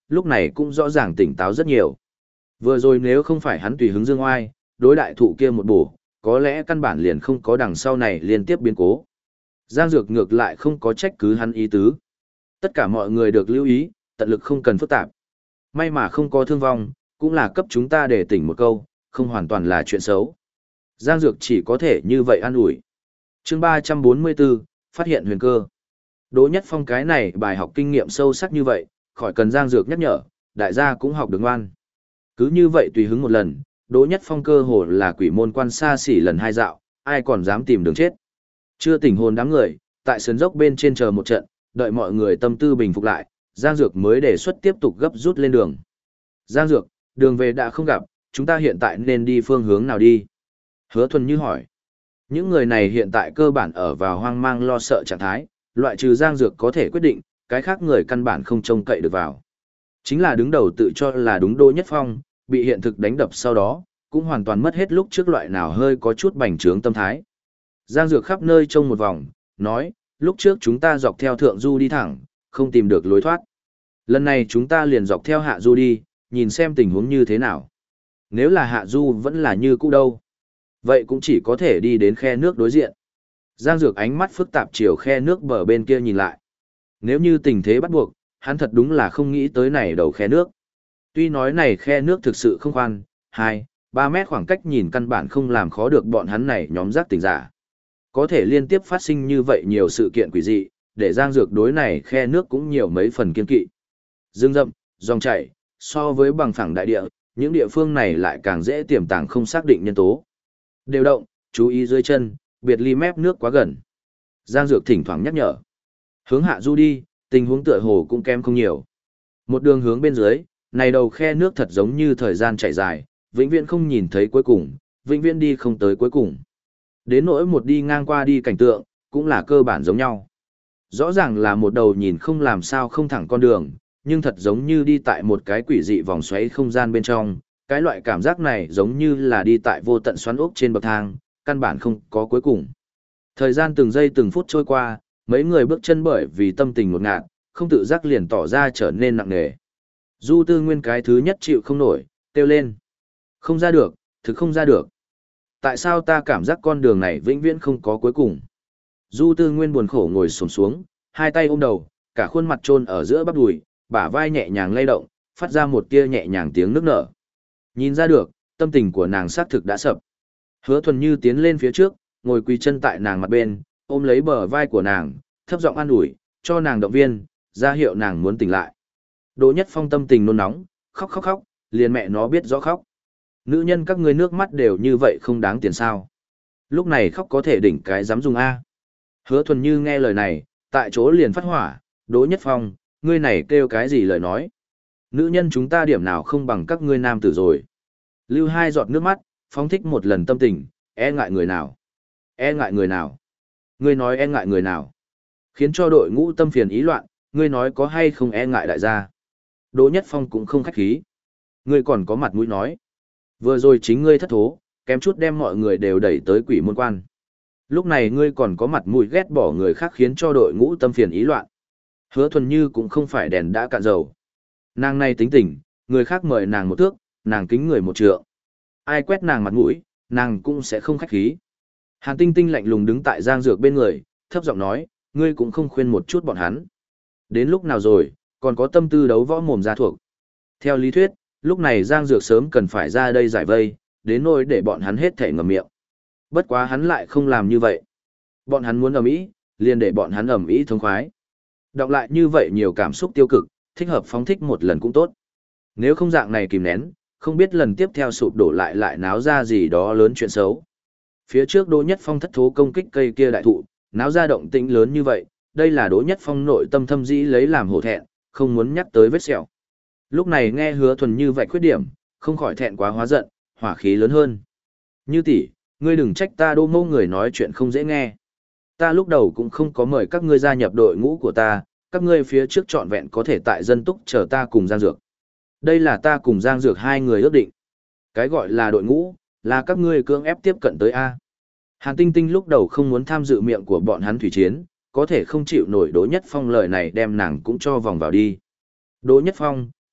lúc này cũng rõ ràng tỉnh táo rất nhiều. Vừa rồi nếu không phải hắn tùy hứng dương oai, đối đại thụ kia một bổ, có lẽ căn bản liền không có đằng sau này liên tiếp biến cố. Giang Dược ngược lại không có trách cứ hắn ý tứ. Tất cả mọi người được lưu ý, tận lực không cần phức tạp. May mà không có thương vong, cũng là cấp chúng ta để tỉnh một câu, không hoàn toàn là chuyện xấu. Giang Dược chỉ có thể như vậy an ủi. Chương ba trăm bốn mươi bốn, phát hiện huyền cơ. Đỗ Nhất Phong cái này bài học kinh nghiệm sâu sắc như vậy, khỏi cần Giang Dược nhắc nhở, đại gia cũng học được ngoan. Cứ như vậy tùy hứng một lần, Đỗ Nhất Phong cơ hồ là quỷ môn quan xa xỉ lần hai dạo, ai còn dám tìm đường chết. Chưa tỉnh hồn đám người, tại sườn dốc bên trên chờ một trận, đợi mọi người tâm tư bình phục lại, Giang Dược mới đề xuất tiếp tục gấp rút lên đường. Giang Dược, đường về đã không gặp, chúng ta hiện tại nên đi phương hướng nào đi? Hứa Thuần Như hỏi. Những người này hiện tại cơ bản ở vào hoang mang lo sợ trạng thái, loại trừ Giang Dược có thể quyết định, cái khác người căn bản không trông cậy được vào. Chính là đứng đầu tự cho là đúng Đỗ Nhất Phong, bị hiện thực đánh đập sau đó, cũng hoàn toàn mất hết lúc trước loại nào hơi có chút bành trướng tâm thái. Giang Dược khắp nơi trông một vòng, nói, lúc trước chúng ta dọc theo thượng du đi thẳng, không tìm được lối thoát. Lần này chúng ta liền dọc theo hạ du đi, nhìn xem tình huống như thế nào. Nếu là hạ du vẫn là như cũ đâu. Vậy cũng chỉ có thể đi đến khe nước đối diện. Giang Dược ánh mắt phức tạp chiều khe nước bờ bên kia nhìn lại. Nếu như tình thế bắt buộc, hắn thật đúng là không nghĩ tới này đầu khe nước. Tuy nói này khe nước thực sự không khoan, hai, ba mét khoảng cách nhìn căn bản không làm khó được bọn hắn này nhóm giác tỉnh giả. Có thể liên tiếp phát sinh như vậy nhiều sự kiện quỷ dị, để Giang Dược đối này khe nước cũng nhiều mấy phần kiên kỵ. Dương rậm, dòng chảy, so với bằng phẳng đại địa, những địa phương này lại càng dễ tiềm tàng không xác định nhân tố. Đều động, chú ý dưới chân, biệt ly mép nước quá gần. Giang Dược thỉnh thoảng nhắc nhở. Hướng hạ du đi, tình huống tựa hồ cũng kém không nhiều. Một đường hướng bên dưới, này đầu khe nước thật giống như thời gian chạy dài, vĩnh viễn không nhìn thấy cuối cùng, vĩnh viễn đi không tới cuối cùng. Đến nỗi một đi ngang qua đi cảnh tượng, cũng là cơ bản giống nhau. Rõ ràng là một đầu nhìn không làm sao không thẳng con đường, nhưng thật giống như đi tại một cái quỷ dị vòng xoáy không gian bên trong, cái loại cảm giác này giống như là đi tại vô tận xoắn ốc trên bậc thang, căn bản không có cuối cùng. Thời gian từng giây từng phút trôi qua, mấy người bước chân bởi vì tâm tình ngột ngạt, không tự giác liền tỏ ra trở nên nặng nề. Du Tư Nguyên cái thứ nhất chịu không nổi, kêu lên. Không ra được, thực không ra được. Tại sao ta cảm giác con đường này vĩnh viễn không có cuối cùng? Du Tư Nguyên buồn khổ ngồi xổm xuống, hai tay ôm đầu, cả khuôn mặt chôn ở giữa bắp đùi, bả vai nhẹ nhàng lay động, phát ra một tia nhẹ nhàng tiếng nức nở. Nhìn ra được, tâm tình của nàng xác thực đã sập. Hứa Thuần Như tiến lên phía trước, ngồi quỳ chân tại nàng mặt bên, ôm lấy bờ vai của nàng, thấp giọng an ủi, cho nàng động viên, ra hiệu nàng muốn tỉnh lại. Đỗ Nhất Phong tâm tình nôn nóng, khóc khóc khóc, liền mẹ nó biết rõ khóc. Nữ nhân các ngươi nước mắt đều như vậy không đáng tiền sao? Lúc này khóc có thể đỉnh cái dám dùng a. Hứa Thuần Như nghe lời này, tại chỗ liền phát hỏa, Đỗ Nhất Phong, ngươi này kêu cái gì lời nói? Nữ nhân chúng ta điểm nào không bằng các ngươi nam tử rồi. Lưu hai giọt nước mắt, phóng thích một lần tâm tình, e ngại người nào? E ngại người nào? Ngươi nói e ngại người nào? Khiến cho đội ngũ tâm phiền ý loạn, ngươi nói có hay không e ngại đại gia? Đỗ Nhất Phong cũng không khách khí. Ngươi còn có mặt mũi nói. Vừa rồi chính ngươi thất thố, kém chút đem mọi người đều đẩy tới quỷ môn quan. Lúc này ngươi còn có mặt mũi ghét bỏ người khác khiến cho đội ngũ tâm phiền ý loạn. Hứa Thuần Như cũng không phải đèn đã cạn dầu. Nàng này tính tình, người khác mời nàng một thước, nàng kính người một trượng. Ai quét nàng mặt mũi, nàng cũng sẽ không khách khí. Hàn Tinh Tinh lạnh lùng đứng tại Giang Dược bên người, thấp giọng nói, ngươi cũng không khuyên một chút bọn hắn. Đến lúc nào rồi, còn có tâm tư đấu võ mồm ra thuộc. Theo lý thuyết, lúc này Giang Dược sớm cần phải ra đây giải vây, đến nỗi để bọn hắn hết thể ngậm miệng. Bất quá hắn lại không làm như vậy. Bọn hắn muốn ầm ĩ, liền để bọn hắn ầm ĩ thống khoái. Đọc lại như vậy nhiều cảm xúc tiêu cực, thích hợp phóng thích một lần cũng tốt. Nếu không dạng này kìm nén, không biết lần tiếp theo sụp đổ lại lại náo ra gì đó lớn chuyện xấu. Phía trước Đỗ Nhất Phong thất thố công kích cây kia đại thụ, náo ra động tĩnh lớn như vậy, đây là Đỗ Nhất Phong nội tâm thâm dĩ lấy làm hổ thẹn, không muốn nhắc tới vết sẹo. Lúc này nghe Hứa Thuần Như vậy khuyết điểm, không khỏi thẹn quá hóa giận, hỏa khí lớn hơn. Như tỷ, ngươi đừng trách ta Đỗ Mâu người nói chuyện không dễ nghe. Ta lúc đầu cũng không có mời các ngươi gia nhập đội ngũ của ta, các ngươi phía trước trọn vẹn có thể tại dân túc chờ ta cùng Giang Dược. Đây là ta cùng Giang Dược hai người ước định. Cái gọi là đội ngũ, là các ngươi cưỡng ép tiếp cận tới A. Hàn Tinh Tinh lúc đầu không muốn tham dự miệng của bọn hắn thủy chiến, có thể không chịu nổi Đỗ Nhất Phong lời này đem nàng cũng cho vòng vào đi. Đỗ Nhất Phong,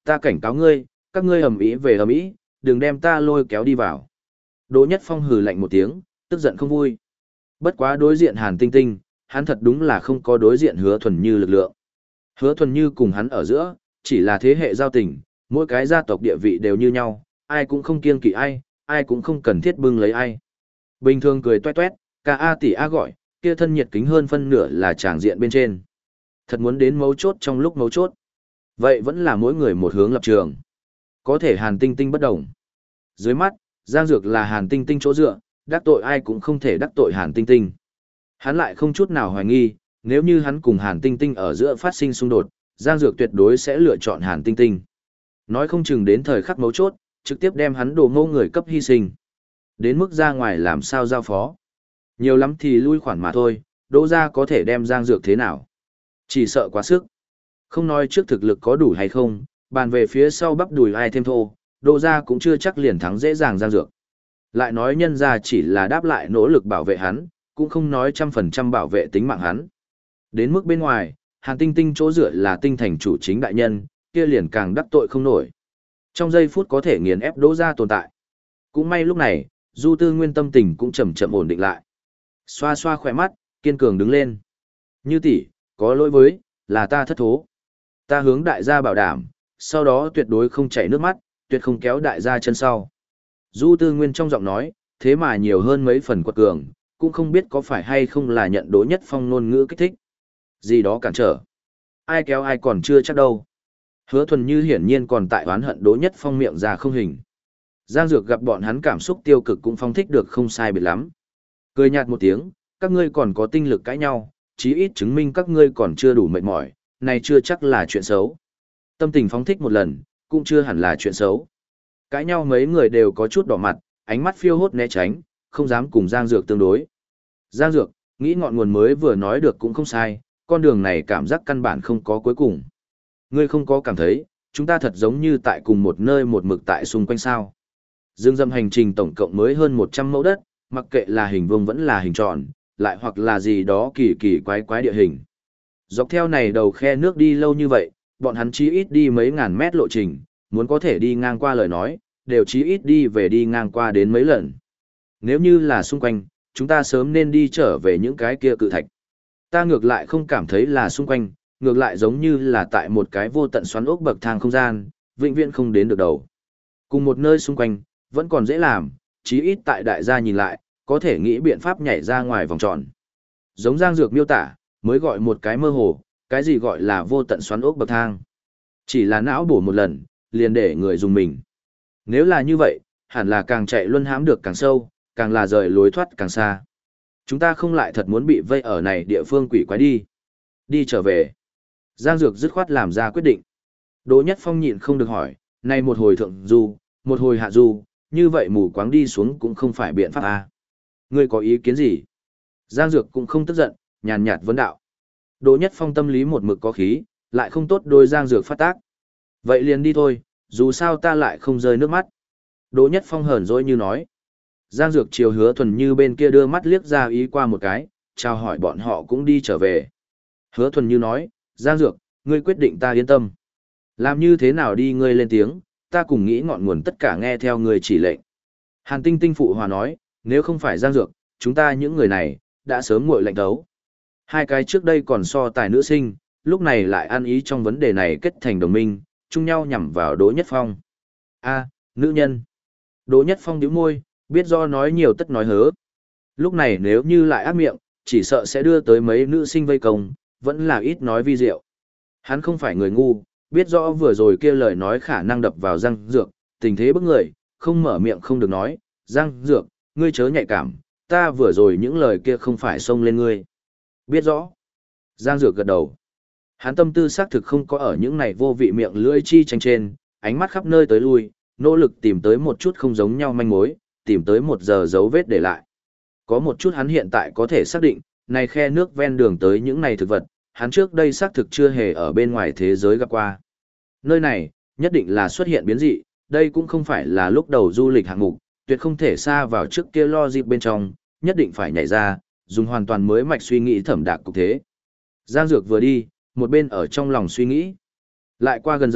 ta cảnh cáo ngươi, các ngươi ầm ĩ về ầm ĩ, đừng đem ta lôi kéo đi vào. Đỗ Nhất Phong hừ lạnh một tiếng, tức giận không vui. Bất quá đối diện Hàn Tinh Tinh, hắn thật đúng là không có đối diện Hứa Thuần Như lực lượng. Hứa Thuần Như cùng hắn ở giữa, chỉ là thế hệ giao tình, mỗi cái gia tộc địa vị đều như nhau, ai cũng không kiêng kỵ ai, ai cũng không cần thiết bưng lấy ai. Bình thường cười toét toét, ca a tỷ a gọi, kia thân nhiệt kính hơn phân nửa là tràng diện bên trên. Thật muốn đến mấu chốt trong lúc mấu chốt. Vậy vẫn là mỗi người một hướng lập trường. Có thể Hàn Tinh Tinh bất đồng. Dưới mắt, Giang Dược là Hàn Tinh Tinh chỗ dựa, đắc tội ai cũng không thể đắc tội Hàn Tinh Tinh. Hắn lại không chút nào hoài nghi, nếu như hắn cùng Hàn Tinh Tinh ở giữa phát sinh xung đột, Giang Dược tuyệt đối sẽ lựa chọn Hàn Tinh Tinh. Nói không chừng đến thời khắc mấu chốt, trực tiếp đem hắn đồ ngô người cấp hy sinh. Đến mức ra ngoài làm sao giao phó. Nhiều lắm thì lui khoản mà thôi, Đỗ gia có thể đem Giang Dược thế nào. Chỉ sợ quá sức. Không nói trước thực lực có đủ hay không, bàn về phía sau bắp đùi ai thêm thô, Đỗ gia cũng chưa chắc liền thắng dễ dàng Giang Dược. Lại nói nhân gia chỉ là đáp lại nỗ lực bảo vệ hắn, cũng không nói trăm phần trăm bảo vệ tính mạng hắn. Đến mức bên ngoài, Hàn Tinh Tinh chỗ dựa là tinh thành chủ chính đại nhân, kia liền càng đắc tội không nổi. Trong giây phút có thể nghiền ép Đỗ gia tồn tại. Cũng may lúc này, Du Tư Nguyên tâm tình cũng chậm chậm ổn định lại. Xoa xoa khỏe mắt, kiên cường đứng lên. Như tỷ, có lỗi với, là ta thất thố. Ta hướng đại gia bảo đảm, sau đó tuyệt đối không chảy nước mắt, tuyệt không kéo đại gia chân sau. Du Tư Nguyên trong giọng nói, thế mà nhiều hơn mấy phần quật cường, cũng không biết có phải hay không là nhận Đỗ Nhất Phong ngôn ngữ kích thích. Gì đó cản trở. Ai kéo ai còn chưa chắc đâu. Hứa Thuần Như hiển nhiên còn tại oán hận Đỗ Nhất Phong miệng ra không hình. Giang Dược gặp bọn hắn cảm xúc tiêu cực cũng phong thích được không sai biệt lắm. Cười nhạt một tiếng, các ngươi còn có tinh lực cãi nhau, chí ít chứng minh các ngươi còn chưa đủ mệt mỏi, này chưa chắc là chuyện xấu. Tâm tình phóng thích một lần, cũng chưa hẳn là chuyện xấu. Cãi nhau mấy người đều có chút đỏ mặt, ánh mắt phiêu hốt né tránh, không dám cùng Giang Dược tương đối. Giang Dược, nghĩ ngọn nguồn mới vừa nói được cũng không sai, con đường này cảm giác căn bản không có cuối cùng. Ngươi không có cảm thấy, chúng ta thật giống như tại cùng một nơi một mực tại xung quanh sao. Dương dâm hành trình tổng cộng mới hơn một trăm mẫu đất, mặc kệ là hình vuông vẫn là hình tròn, lại hoặc là gì đó kỳ kỳ quái quái địa hình. Dọc theo này đầu khe nước đi lâu như vậy, bọn hắn chí ít đi mấy ngàn mét lộ trình, muốn có thể đi ngang qua lời nói, đều chí ít đi về đi ngang qua đến mấy lần. Nếu như là xung quanh, chúng ta sớm nên đi trở về những cái kia cự thạch. Ta ngược lại không cảm thấy là xung quanh, ngược lại giống như là tại một cái vô tận xoắn ốc bậc thang không gian, vĩnh viễn không đến được đầu. Cùng một nơi xung quanh, vẫn còn dễ làm, chí ít tại đại gia nhìn lại, có thể nghĩ biện pháp nhảy ra ngoài vòng tròn. Giống Giang Dược miêu tả, mới gọi một cái mơ hồ, cái gì gọi là vô tận xoắn ốc bậc thang. Chỉ là não bổ một lần, liền để người dùng mình. Nếu là như vậy, hẳn là càng chạy luân hãm được càng sâu, càng là rời lối thoát càng xa. Chúng ta không lại thật muốn bị vây ở này địa phương quỷ quái đi. Đi trở về. Giang Dược dứt khoát làm ra quyết định. Đỗ Nhất Phong nhịn không được hỏi, này một hồi thượng du, một hồi hạ du, như vậy mù quáng đi xuống cũng không phải biện pháp à. Ngươi có ý kiến gì? Giang Dược cũng không tức giận, nhàn nhạt vấn đạo. Đỗ Nhất Phong tâm lý một mực có khí, lại không tốt đôi Giang Dược phát tác. Vậy liền đi thôi, dù sao ta lại không rơi nước mắt. Đỗ Nhất Phong hờn dỗi như nói. Giang Dược chiều Hứa Thuần Như bên kia đưa mắt liếc ra ý qua một cái, chào hỏi bọn họ cũng đi trở về. Hứa Thuần Như nói, Giang Dược, ngươi quyết định ta yên tâm. Làm như thế nào đi ngươi lên tiếng, ta cùng nghĩ ngọn nguồn tất cả nghe theo ngươi chỉ lệnh. Hàn Tinh Tinh phụ hòa nói, nếu không phải Giang Dược, chúng ta những người này, đã sớm nguội lạnh đấu. Hai cái trước đây còn so tài nữ sinh, lúc này lại ăn ý trong vấn đề này kết thành đồng minh, chung nhau nhằm vào Đỗ Nhất Phong. A, nữ nhân. Đỗ Nhất Phong nhíu môi, biết do nói nhiều tất nói hớ. Lúc này nếu như lại ác miệng, chỉ sợ sẽ đưa tới mấy nữ sinh vây công, vẫn là ít nói vi diệu. Hắn không phải người ngu, biết rõ vừa rồi kia lời nói khả năng đập vào Giang Dược, tình thế bức người, không mở miệng không được nói, Giang Dược, ngươi chớ nhạy cảm, ta vừa rồi những lời kia không phải xông lên ngươi. Biết rõ. Giang Dược gật đầu. Hắn tâm tư xác thực không có ở những này vô vị miệng lưỡi chi tranh trên, ánh mắt khắp nơi tới lui, nỗ lực tìm tới một chút không giống nhau manh mối, tìm tới một giờ dấu vết để lại. Có một chút hắn hiện tại có thể xác định, này khe nước ven đường tới những này thực vật, hắn trước đây xác thực chưa hề ở bên ngoài thế giới gặp qua. Nơi này, nhất định là xuất hiện biến dị, đây cũng không phải là lúc đầu du lịch hạng mục, tuyệt không thể xa vào trước kia lo dịp bên trong, nhất định phải nhảy ra, dùng hoàn toàn mới mạch suy nghĩ thẩm đạc cục thế. Giang Dược vừa đi, một bên ở trong lòng suy nghĩ. Lại qua gần giờ,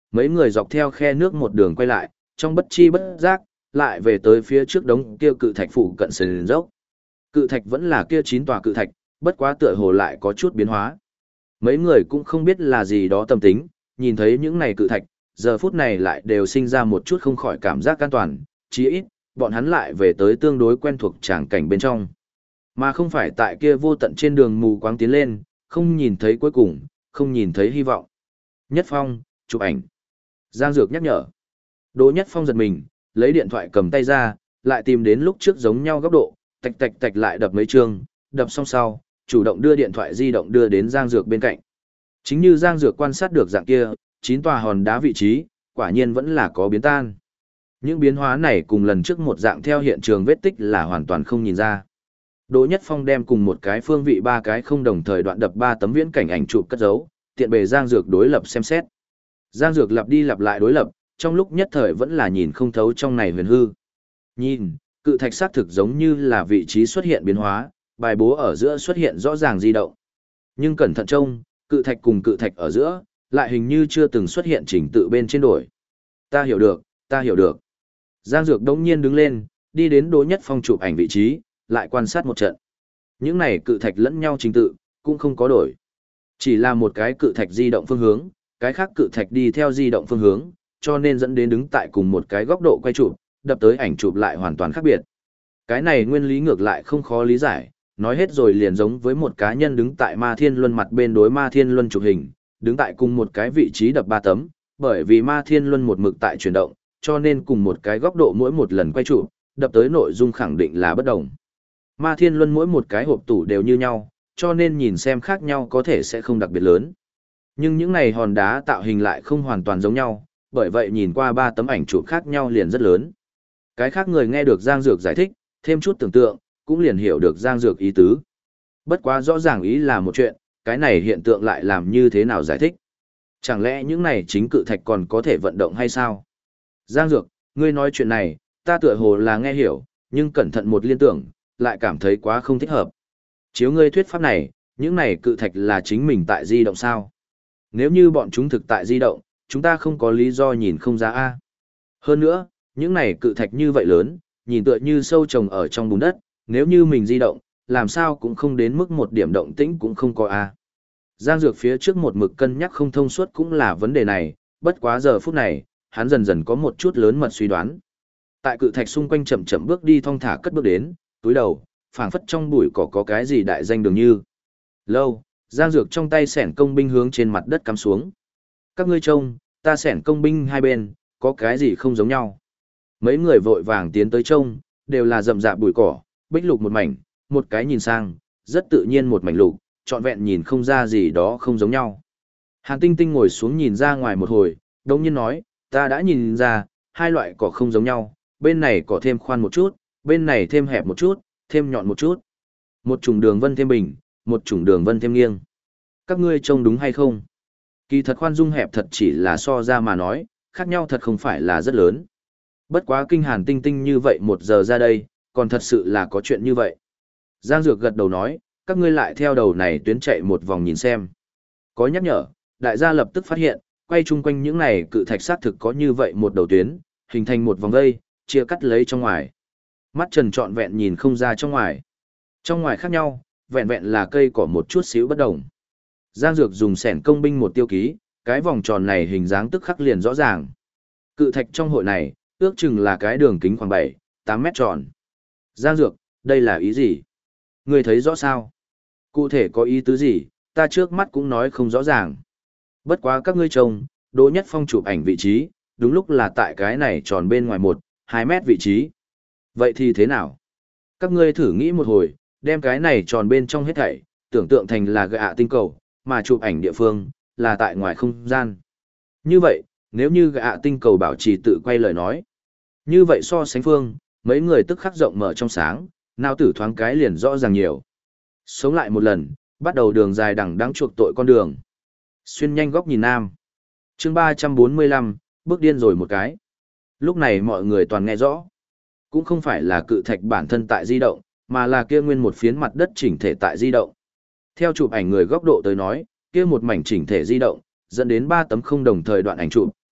mấy người dọc theo khe nước một đường quay lại, trong bất chi bất giác, lại về tới phía trước đống kia cự thạch phụ cận sườn dốc. Cự thạch vẫn là kia chín tòa cự thạch, bất quá tựa hồ lại có chút biến hóa. Mấy người cũng không biết là gì đó tâm tính, nhìn thấy những này cự thạch, giờ phút này lại đều sinh ra một chút không khỏi cảm giác an toàn, chí ít, bọn hắn lại về tới tương đối quen thuộc tràng cảnh bên trong. Mà không phải tại kia vô tận trên đường mù quáng tiến lên, không nhìn thấy cuối cùng, không nhìn thấy hy vọng. Nhất Phong, chụp ảnh. Giang Dược nhắc nhở. Đỗ Nhất Phong giật mình, lấy điện thoại cầm tay ra, lại tìm đến lúc trước giống nhau góc độ, tạch tạch tạch lại đập mấy chương, đập xong sau, chủ động đưa điện thoại di động đưa đến Giang Dược bên cạnh. Chính như Giang Dược quan sát được dạng kia, chín tòa hòn đá vị trí, quả nhiên vẫn là có biến tan. Những biến hóa này cùng lần trước một dạng theo hiện trường vết tích là hoàn toàn không nhìn ra. Đỗ Nhất Phong đem cùng một cái phương vị ba cái không đồng thời đoạn đập ba tấm viễn cảnh ảnh chụp cất giấu, tiện bề Giang Dược đối lập xem xét. Giang Dược lặp đi lặp lại đối lập, trong lúc nhất thời vẫn là nhìn không thấu trong này huyền hư. Nhìn, cự thạch xác thực giống như là vị trí xuất hiện biến hóa, bài bố ở giữa xuất hiện rõ ràng di động. Nhưng cẩn thận trông, cự thạch cùng cự thạch ở giữa, lại hình như chưa từng xuất hiện chỉnh tự bên trên đổi. Ta hiểu được, ta hiểu được. Giang Dược đống nhiên đứng lên, đi đến Đỗ Nhất Phong chụp ảnh vị trí, lại quan sát một trận. Những này cự thạch lẫn nhau trình tự, cũng không có đổi. Chỉ là một cái cự thạch di động phương hướng, cái khác cự thạch đi theo di động phương hướng, cho nên dẫn đến đứng tại cùng một cái góc độ quay chụp, đập tới ảnh chụp lại hoàn toàn khác biệt. Cái này nguyên lý ngược lại không khó lý giải, nói hết rồi liền giống với một cá nhân đứng tại Ma Thiên Luân mặt bên đối Ma Thiên Luân chụp hình, đứng tại cùng một cái vị trí đập ba tấm, bởi vì Ma Thiên Luân một mực tại chuyển động, cho nên cùng một cái góc độ mỗi một lần quay chụp, đập tới nội dung khẳng định là bất đồng. Ma Thiên Luân mỗi một cái hộp tủ đều như nhau, cho nên nhìn xem khác nhau có thể sẽ không đặc biệt lớn. Nhưng những này hòn đá tạo hình lại không hoàn toàn giống nhau, bởi vậy nhìn qua ba tấm ảnh chụp khác nhau liền rất lớn. Cái khác người nghe được Giang Dược giải thích, thêm chút tưởng tượng, cũng liền hiểu được Giang Dược ý tứ. Bất quá rõ ràng ý là một chuyện, cái này hiện tượng lại làm như thế nào giải thích? Chẳng lẽ những này chính cự thạch còn có thể vận động hay sao? Giang Dược, ngươi nói chuyện này, ta tựa hồ là nghe hiểu, nhưng cẩn thận một liên tưởng, lại cảm thấy quá không thích hợp. Chiếu ngươi thuyết pháp này, những này cự thạch là chính mình tại di động sao? Nếu như bọn chúng thực tại di động, chúng ta không có lý do nhìn không ra a. Hơn nữa, những này cự thạch như vậy lớn, nhìn tựa như sâu trồng ở trong bùn đất, nếu như mình di động, làm sao cũng không đến mức một điểm động tĩnh cũng không có a. Giang Dược phía trước một mực cân nhắc không thông suốt cũng là vấn đề này, bất quá giờ phút này, hắn dần dần có một chút lớn mật suy đoán. Tại cự thạch xung quanh chậm chậm bước đi thong thả cất bước đến, túi đầu, phảng phất trong bụi cỏ có cái gì đại danh đường như. Lâu, Giang Dược trong tay xẻn công binh hướng trên mặt đất cắm xuống. Các ngươi trông, ta xẻn công binh hai bên, có cái gì không giống nhau. Mấy người vội vàng tiến tới trông, đều là rậm rạp bụi cỏ, bích lục một mảnh, một cái nhìn sang, rất tự nhiên một mảnh lục, trọn vẹn nhìn không ra gì đó không giống nhau. Hàn Tinh Tinh ngồi xuống nhìn ra ngoài một hồi, đồng nhiên nói, ta đã nhìn ra, hai loại cỏ không giống nhau, bên này cỏ thêm khoan một chút, bên này thêm hẹp một chút, thêm nhọn một chút. Một chủng đường vân thêm bình, một chủng đường vân thêm nghiêng. Các ngươi trông đúng hay không? Kỳ thật khoan dung hẹp thật chỉ là so ra mà nói, khác nhau thật không phải là rất lớn. Bất quá kinh Hàn Tinh Tinh như vậy một giờ ra đây, còn thật sự là có chuyện như vậy. Giang Dược gật đầu nói, các ngươi lại theo đầu này tuyến chạy một vòng nhìn xem. Có nhắc nhở, đại gia lập tức phát hiện, quay chung quanh những này cự thạch sát thực có như vậy một đầu tuyến, hình thành một vòng dây, chia cắt lấy trong ngoài. Mắt Trần trọn vẹn nhìn không ra trong ngoài. Trong ngoài khác nhau, vẹn vẹn là cây cỏ một chút xíu bất đồng. Giang Dược dùng xẻn công binh một tiêu ký, cái vòng tròn này hình dáng tức khắc liền rõ ràng. Cự thạch trong hội này, ước chừng là cái đường kính khoảng bảy, tám mét tròn. Giang Dược, đây là ý gì? Ngươi thấy rõ sao? Cụ thể có ý tứ gì, ta trước mắt cũng nói không rõ ràng. Bất quá các ngươi trông, Đỗ Nhất Phong chụp ảnh vị trí, đúng lúc là tại cái này tròn bên ngoài một, hai mét vị trí. Vậy thì thế nào? Các ngươi thử nghĩ một hồi, đem cái này tròn bên trong hết thảy, tưởng tượng thành là gạ tinh cầu, mà chụp ảnh địa phương, là tại ngoài không gian. Như vậy, nếu như gạ tinh cầu bảo trì tự quay lời nói. Như vậy so sánh phương, mấy người tức khắc rộng mở trong sáng, nào tử thoáng cái liền rõ ràng nhiều. Sống lại một lần, bắt đầu đường dài đằng đáng chuộc tội con đường. Xuyên nhanh góc nhìn nam. chương ba trăm bốn mươi lăm, bước điên rồi một cái. Lúc này mọi người toàn nghe rõ. Cũng không phải là cự thạch bản thân tại di động, mà là kia nguyên một phiến mặt đất chỉnh thể tại di động. Theo chụp ảnh người góc độ tới nói, kia một mảnh chỉnh thể di động, dẫn đến ba tấm không đồng thời đoạn ảnh chụp,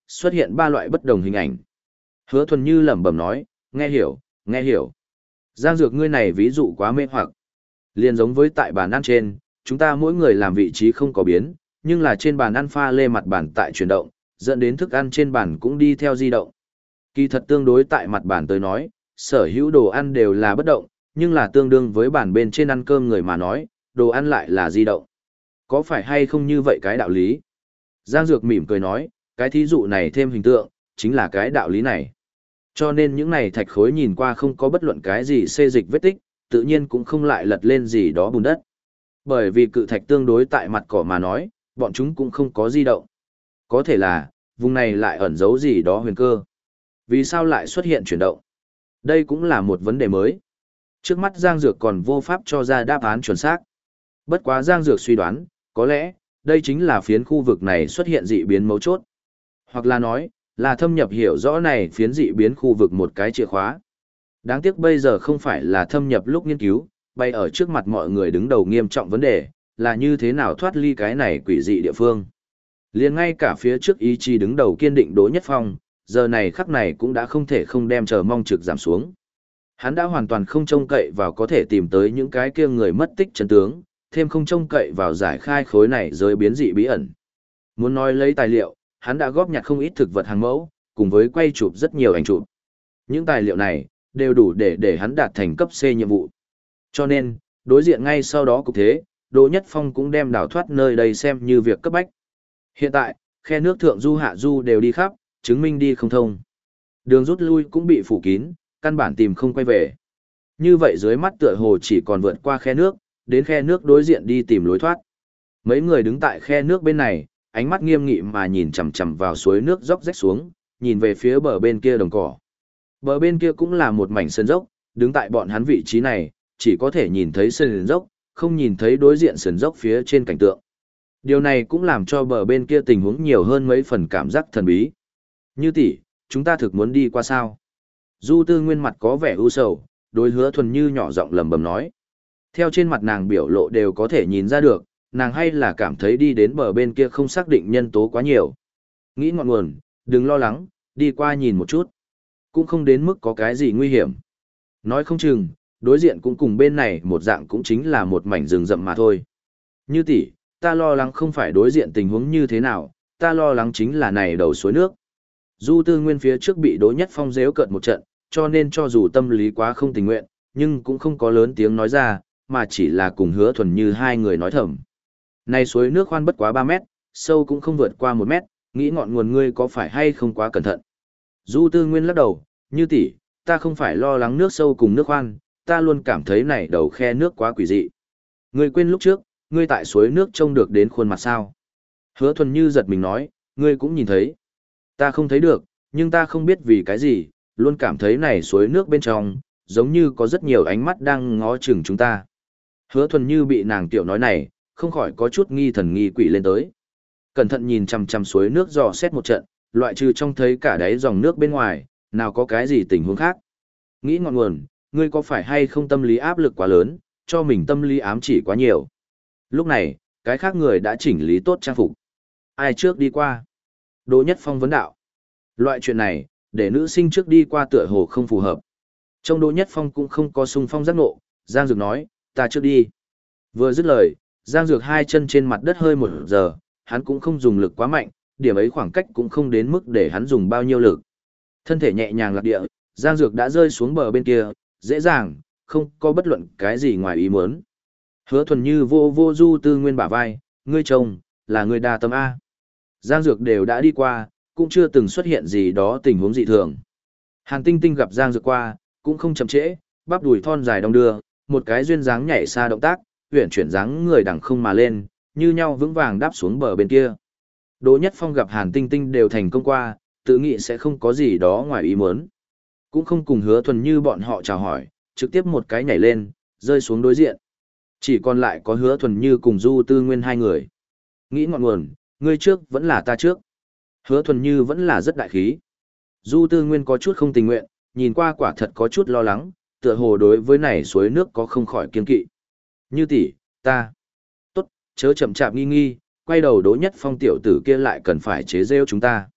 xuất hiện ba loại bất đồng hình ảnh. Hứa Thuần Như lẩm bẩm nói, nghe hiểu, nghe hiểu. Giang Dược ngươi này ví dụ quá mê hoặc. Liền giống với tại bàn ăn trên, chúng ta mỗi người làm vị trí không có biến, nhưng là trên bàn ăn pha lê mặt bàn tại chuyển động, dẫn đến thức ăn trên bàn cũng đi theo di động. Kỳ thật tương đối tại mặt bàn tới nói, sở hữu đồ ăn đều là bất động, nhưng là tương đương với bàn bên trên ăn cơm người mà nói, đồ ăn lại là di động. Có phải hay không như vậy cái đạo lý? Giang Dược mỉm cười nói, cái thí dụ này thêm hình tượng, chính là cái đạo lý này. Cho nên những này thạch khối nhìn qua không có bất luận cái gì xê dịch vết tích, tự nhiên cũng không lại lật lên gì đó bùn đất. Bởi vì cự thạch tương đối tại mặt cỏ mà nói, bọn chúng cũng không có di động. Có thể là, vùng này lại ẩn giấu gì đó huyền cơ. Vì sao lại xuất hiện chuyển động? Đây cũng là một vấn đề mới. Trước mắt Giang Dược còn vô pháp cho ra đáp án chuẩn xác. Bất quá Giang Dược suy đoán, có lẽ, đây chính là phiến khu vực này xuất hiện dị biến mấu chốt. Hoặc là nói, là thâm nhập hiểu rõ này phiến dị biến khu vực một cái chìa khóa. Đáng tiếc bây giờ không phải là thâm nhập lúc nghiên cứu, bay ở trước mặt mọi người đứng đầu nghiêm trọng vấn đề, là như thế nào thoát ly cái này quỷ dị địa phương. Liền ngay cả phía trước ý chí đứng đầu kiên định Đỗ Nhất Phong, giờ này khắc này cũng đã không thể không đem chờ mong trực giảm xuống. Hắn đã hoàn toàn không trông cậy vào có thể tìm tới những cái kia người mất tích chân tướng, thêm không trông cậy vào giải khai khối này giới biến dị bí ẩn. Muốn nói lấy tài liệu, hắn đã góp nhặt không ít thực vật hàng mẫu, cùng với quay chụp rất nhiều ảnh chụp. Những tài liệu này đều đủ để để hắn đạt thành cấp C nhiệm vụ. Cho nên, đối diện ngay sau đó cũng thế, Đỗ Nhất Phong cũng đem đào thoát nơi đây xem như việc cấp bách. Hiện tại, khe nước thượng du hạ du đều đi khắp, chứng minh đi không thông. Đường rút lui cũng bị phủ kín, căn bản tìm không quay về. Như vậy dưới mắt tựa hồ chỉ còn vượt qua khe nước, đến khe nước đối diện đi tìm lối thoát. Mấy người đứng tại khe nước bên này, ánh mắt nghiêm nghị mà nhìn chằm chằm vào suối nước dốc rách xuống, nhìn về phía bờ bên kia đồng cỏ. Bờ bên kia cũng là một mảnh sườn dốc, đứng tại bọn hắn vị trí này, chỉ có thể nhìn thấy sườn dốc, không nhìn thấy đối diện sườn dốc phía trên cảnh tượng. Điều này cũng làm cho bờ bên kia tình huống nhiều hơn mấy phần cảm giác thần bí. Như tỷ, chúng ta thực muốn đi qua sao? Du Tư Nguyên mặt có vẻ u sầu, đối Hứa Thuần Như nhỏ giọng lẩm bẩm nói. Theo trên mặt nàng biểu lộ đều có thể nhìn ra được, nàng hay là cảm thấy đi đến bờ bên kia không xác định nhân tố quá nhiều. Nghĩ ngọn nguồn, đừng lo lắng, đi qua nhìn một chút. Cũng không đến mức có cái gì nguy hiểm. Nói không chừng, đối diện cũng cùng bên này một dạng cũng chính là một mảnh rừng rậm mà thôi. Như tỷ, ta lo lắng không phải đối diện tình huống như thế nào, ta lo lắng chính là này đầu suối nước. Du Tư Nguyên phía trước bị Đỗ Nhất Phong giễu cợt một trận, cho nên cho dù tâm lý quá không tình nguyện, nhưng cũng không có lớn tiếng nói ra, mà chỉ là cùng Hứa Thuần Như hai người nói thầm. Này suối nước khoan bất quá ba mét, sâu cũng không vượt qua một mét, nghĩ ngọn nguồn ngươi có phải hay không quá cẩn thận. Du Tư Nguyên lắc đầu, Như tỷ, ta không phải lo lắng nước sâu cùng nước khoan, ta luôn cảm thấy này đầu khe nước quá quỷ dị. Ngươi quên lúc trước, ngươi tại suối nước trông được đến khuôn mặt sao? Hứa Thuần Như giật mình nói, ngươi cũng nhìn thấy. Ta không thấy được, nhưng ta không biết vì cái gì, luôn cảm thấy này suối nước bên trong, giống như có rất nhiều ánh mắt đang ngó chừng chúng ta. Hứa Thuần Như bị nàng tiểu nói này, không khỏi có chút nghi thần nghi quỷ lên tới. Cẩn thận nhìn chằm chằm suối nước dò xét một trận, loại trừ trong thấy cả đáy dòng nước bên ngoài, nào có cái gì tình huống khác. Nghĩ ngọn nguồn, ngươi có phải hay không tâm lý áp lực quá lớn, cho mình tâm lý ám chỉ quá nhiều. Lúc này, cái khác người đã chỉnh lý tốt trang phục. Ai trước đi qua? Đỗ Nhất Phong vấn đạo. Loại chuyện này, để nữ sinh trước đi qua tựa hồ không phù hợp. Trong Đỗ Nhất Phong cũng không có sung phong giác ngộ, Giang Dược nói, ta trước đi. Vừa dứt lời, Giang Dược hai chân trên mặt đất hơi một giờ, hắn cũng không dùng lực quá mạnh, điểm ấy khoảng cách cũng không đến mức để hắn dùng bao nhiêu lực. Thân thể nhẹ nhàng lạc địa, Giang Dược đã rơi xuống bờ bên kia, dễ dàng, không có bất luận cái gì ngoài ý muốn. Hứa Thuần Như vô vô Du Tư Nguyên bả vai, ngươi chồng, là người đa tâm A. Giang Dược đều đã đi qua, cũng chưa từng xuất hiện gì đó tình huống dị thường. Hàn Tinh Tinh gặp Giang Dược qua, cũng không chậm trễ, bắp đùi thon dài đong đưa, một cái duyên dáng nhảy xa động tác, huyền chuyển dáng người đằng không mà lên, như nhau vững vàng đáp xuống bờ bên kia. Đỗ Nhất Phong gặp Hàn Tinh Tinh đều thành công qua, tự nghĩ sẽ không có gì đó ngoài ý muốn. Cũng không cùng Hứa Thuần Như bọn họ chào hỏi, trực tiếp một cái nhảy lên, rơi xuống đối diện. Chỉ còn lại có Hứa Thuần Như cùng Du Tư Nguyên hai người. Nghĩ ngọn nguồn, ngươi trước vẫn là ta trước. Hứa Thuần Như vẫn là rất đại khí. Du Tư Nguyên có chút không tình nguyện, nhìn qua quả thật có chút lo lắng, tựa hồ đối với này suối nước có không khỏi kiên kỵ. Như tỷ, ta. Tốt, chớ chậm chạp nghi nghi, quay đầu Đỗ Nhất Phong tiểu tử kia lại cần phải chế rêu chúng ta.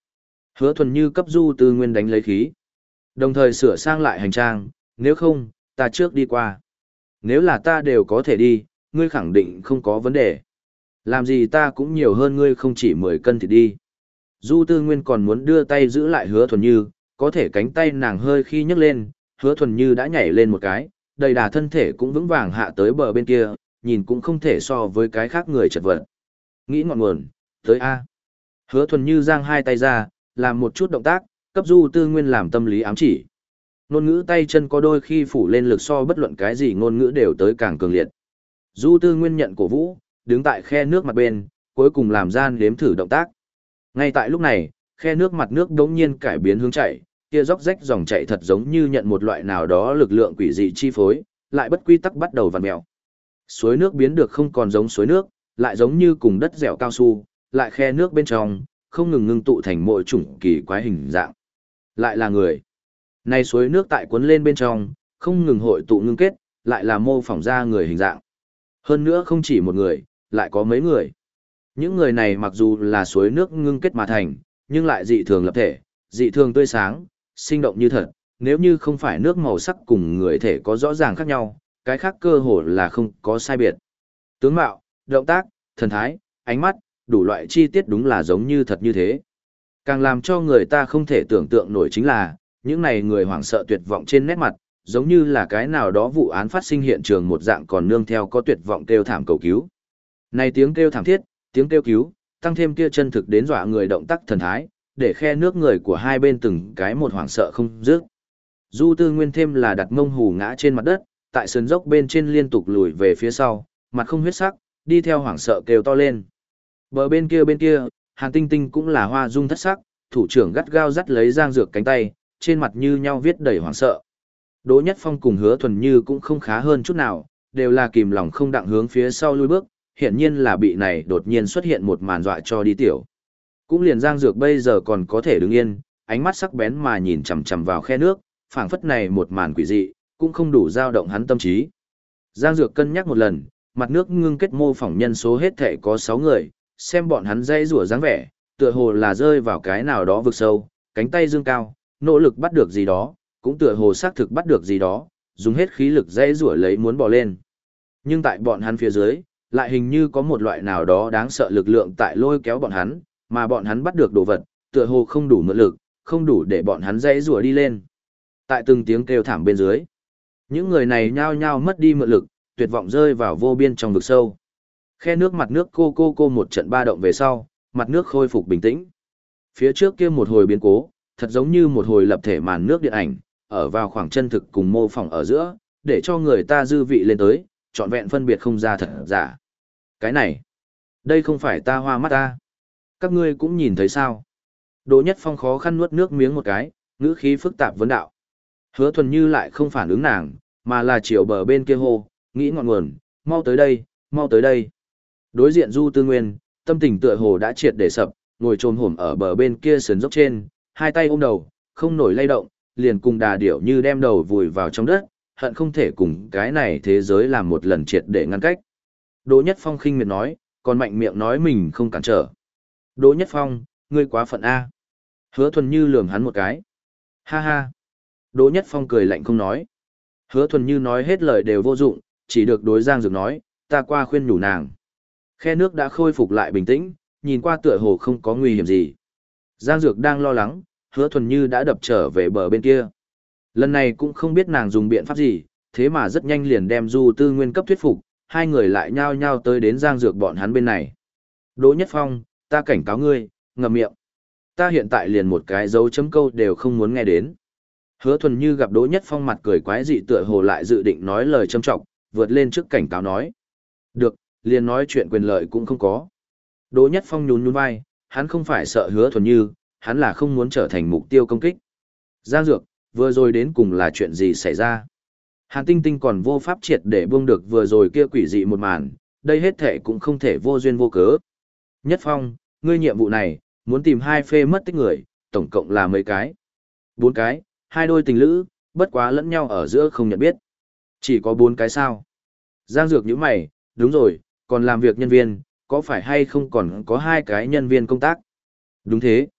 Hứa thuần như cấp Du Tư Nguyên đánh lấy khí. Đồng thời sửa sang lại hành trang, nếu không, ta trước đi qua. Nếu là ta đều có thể đi, ngươi khẳng định không có vấn đề. Làm gì ta cũng nhiều hơn ngươi không chỉ mười cân thì đi. Du Tư Nguyên còn muốn đưa tay giữ lại Hứa Thuần Như, có thể cánh tay nàng hơi khi nhấc lên, Hứa Thuần Như đã nhảy lên một cái, đầy đà thân thể cũng vững vàng hạ tới bờ bên kia, nhìn cũng không thể so với cái khác người chật vật. Nghĩ ngọn nguồn, tới A. Hứa Thuần Như giang hai tay ra, làm một chút động tác, cấp Du Tư Nguyên làm tâm lý ám chỉ. Ngôn ngữ tay chân có đôi khi phủ lên lực so bất luận cái gì ngôn ngữ đều tới càng cường liệt. Du Tư Nguyên nhận cổ vũ, đứng tại khe nước mặt bên, cuối cùng làm gian đếm thử động tác. Ngay tại lúc này, khe nước mặt nước đống nhiên cải biến hướng chảy, kia róc rách dòng chảy thật giống như nhận một loại nào đó lực lượng quỷ dị chi phối, lại bất quy tắc bắt đầu vặn mèo. Suối nước biến được không còn giống suối nước, lại giống như cùng đất dẻo cao su, lại khe nước bên trong, không ngừng ngưng tụ thành mỗi chủng kỳ quái hình dạng. Lại là người. Này suối nước tại cuốn lên bên trong, không ngừng hội tụ ngưng kết, lại là mô phỏng ra người hình dạng. Hơn nữa không chỉ một người, lại có mấy người. Những người này mặc dù là suối nước ngưng kết mà thành, nhưng lại dị thường lập thể, dị thường tươi sáng, sinh động như thật. Nếu như không phải nước màu sắc cùng người thể có rõ ràng khác nhau, cái khác cơ hồ là không có sai biệt. Tướng mạo, động tác, thần thái, ánh mắt, đủ loại chi tiết đúng là giống như thật như thế. Càng làm cho người ta không thể tưởng tượng nổi chính là, những này người hoảng sợ tuyệt vọng trên nét mặt, giống như là cái nào đó vụ án phát sinh hiện trường một dạng còn nương theo có tuyệt vọng kêu thảm cầu cứu. Này tiếng kêu thảm thiết, tiếng kêu cứu, tăng thêm kia chân thực đến dọa người động tác thần thái, để khe nước người của hai bên từng cái một hoảng sợ không dứt. Du Tư Nguyên thêm là đặt mông hù ngã trên mặt đất, tại sườn dốc bên trên liên tục lùi về phía sau, mặt không huyết sắc, đi theo hoảng sợ kêu to lên. Bờ bên kia bên kia, Hàn Tinh Tinh cũng là hoa dung thất sắc, thủ trưởng gắt gao dắt lấy Giang Dược cánh tay, trên mặt như nhau viết đầy hoảng sợ. Đỗ Nhất Phong cùng Hứa Thuần Như cũng không khá hơn chút nào, đều là kìm lòng không đặng hướng phía sau lui bước, hiển nhiên là bị này đột nhiên xuất hiện một màn dọa cho đi tiểu. Cũng liền Giang Dược bây giờ còn có thể đứng yên, ánh mắt sắc bén mà nhìn chằm chằm vào khe nước, phảng phất này một màn quỷ dị, cũng không đủ dao động hắn tâm trí. Giang Dược cân nhắc một lần, mặt nước ngưng kết mô phỏng nhân số hết thể có sáu người, xem bọn hắn dây rủa dáng vẻ, tựa hồ là rơi vào cái nào đó vực sâu, cánh tay dương cao, nỗ lực bắt được gì đó, cũng tựa hồ xác thực bắt được gì đó, dùng hết khí lực dây rủa lấy muốn bò lên. Nhưng tại bọn hắn phía dưới, lại hình như có một loại nào đó đáng sợ lực lượng tại lôi kéo bọn hắn, mà bọn hắn bắt được đồ vật, tựa hồ không đủ mượn lực, không đủ để bọn hắn dây rủa đi lên. Tại từng tiếng kêu thảm bên dưới, những người này nhao nhao mất đi mượn lực, tuyệt vọng rơi vào vô biên trong vực sâu. Khe nước mặt nước cô cô cô một trận ba động về sau, mặt nước khôi phục bình tĩnh. Phía trước kia một hồi biến cố, thật giống như một hồi lập thể màn nước điện ảnh, ở vào khoảng chân thực cùng mô phỏng ở giữa, để cho người ta dư vị lên tới, trọn vẹn phân biệt không ra thật giả. Cái này, đây không phải ta hoa mắt ta. Các ngươi cũng nhìn thấy sao? Đỗ Nhất Phong khó khăn nuốt nước miếng một cái, ngữ khí phức tạp vấn đạo. Hứa Thuần Như lại không phản ứng nàng, mà là chiều bờ bên kia hô, nghĩ ngọn nguồn, mau tới đây, mau tới đây. Đối diện Du Tư Nguyên, tâm tình tựa hồ đã triệt để sập, ngồi trồm hổm ở bờ bên kia sườn dốc trên, hai tay ôm đầu, không nổi lay động, liền cùng đà điểu như đem đầu vùi vào trong đất, hận không thể cùng cái này thế giới làm một lần triệt để ngăn cách. Đỗ Nhất Phong khinh miệt nói, còn mạnh miệng nói mình không cản trở. Đỗ Nhất Phong, ngươi quá phận A. Hứa Thuần Như lườm hắn một cái. Ha ha. Đỗ Nhất Phong cười lạnh không nói. Hứa Thuần Như nói hết lời đều vô dụng, chỉ được đối Giang Dược nói, ta qua khuyên nhủ nàng. Khe nước đã khôi phục lại bình tĩnh, nhìn qua tựa hồ không có nguy hiểm gì. Giang Dược đang lo lắng, Hứa Thuần Như đã đập trở về bờ bên kia. Lần này cũng không biết nàng dùng biện pháp gì, thế mà rất nhanh liền đem Du Tư Nguyên cấp thuyết phục, hai người lại nhao nhao tới đến Giang Dược bọn hắn bên này. Đỗ Nhất Phong, ta cảnh cáo ngươi, ngậm miệng. Ta hiện tại liền một cái dấu chấm câu đều không muốn nghe đến. Hứa Thuần Như gặp Đỗ Nhất Phong mặt cười quái dị tựa hồ lại dự định nói lời châm trọng, vượt lên trước cảnh cáo nói. Được, liền nói chuyện quyền lợi cũng không có. Đỗ Nhất Phong nhún nhún vai, hắn không phải sợ Hứa Thuần Như, hắn là không muốn trở thành mục tiêu công kích. Giang Dược, vừa rồi đến cùng là chuyện gì xảy ra? Hàn Tinh Tinh còn vô pháp triệt để buông được vừa rồi kia quỷ dị một màn, đây hết thể cũng không thể vô duyên vô cớ. Nhất Phong, ngươi nhiệm vụ này, muốn tìm hai phê mất tích người, tổng cộng là mấy cái? Bốn cái, hai đôi tình lữ, bất quá lẫn nhau ở giữa không nhận biết. Chỉ có bốn cái sao? Giang Dược nhíu mày, đúng rồi, còn làm việc nhân viên, có phải hay không còn có hai cái nhân viên công tác? Đúng thế.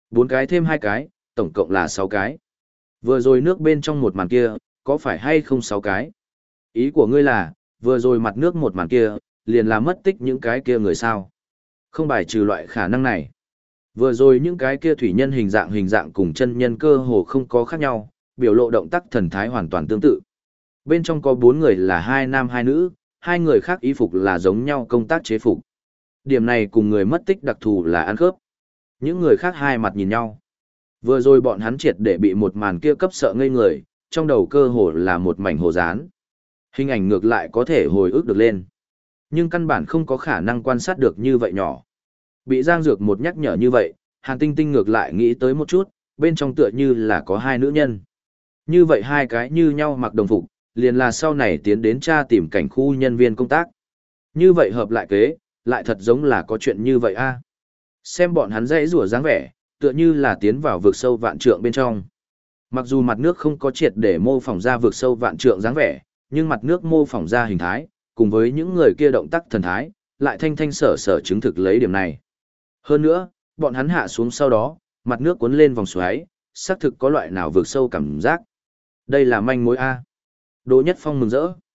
Bốn cái thêm hai cái, tổng cộng là sáu cái. Vừa rồi nước bên trong một màn kia, có phải hay không sáu cái? Ý của ngươi là, vừa rồi mặt nước một màn kia, liền là mất tích những cái kia người sao? Không bài trừ loại khả năng này. Vừa rồi những cái kia thủy nhân hình dạng hình dạng cùng chân nhân cơ hồ không có khác nhau, biểu lộ động tác thần thái hoàn toàn tương tự. Bên trong có bốn người là hai nam hai nữ, hai người khác y phục là giống nhau công tác chế phục. Điểm này cùng người mất tích đặc thù là ăn khớp. Những người khác hai mặt nhìn nhau. Vừa rồi bọn hắn triệt để bị một màn kia cấp sợ ngây người, trong đầu cơ hồ là một mảnh hồ dán. Hình ảnh ngược lại có thể hồi ức được lên. Nhưng căn bản không có khả năng quan sát được như vậy nhỏ. Bị Giang Dược một nhắc nhở như vậy, Hàn Tinh Tinh ngược lại nghĩ tới một chút, bên trong tựa như là có hai nữ nhân. Như vậy hai cái như nhau mặc đồng phục, liền là sau này tiến đến tra tìm cảnh khu nhân viên công tác. Như vậy hợp lại kế, lại thật giống là có chuyện như vậy a. Xem bọn hắn dãy rủa dáng vẻ, tựa như là tiến vào vực sâu vạn trượng bên trong. Mặc dù mặt nước không có triệt để mô phỏng ra vực sâu vạn trượng dáng vẻ, nhưng mặt nước mô phỏng ra hình thái, cùng với những người kia động tác thần thái, lại thanh thanh sở sở chứng thực lấy điểm này. Hơn nữa, bọn hắn hạ xuống sau đó, mặt nước cuốn lên vòng xoáy, xác thực có loại nào vượt sâu cảm giác. Đây là manh mối A. Đỗ Nhất Phong mừng rỡ.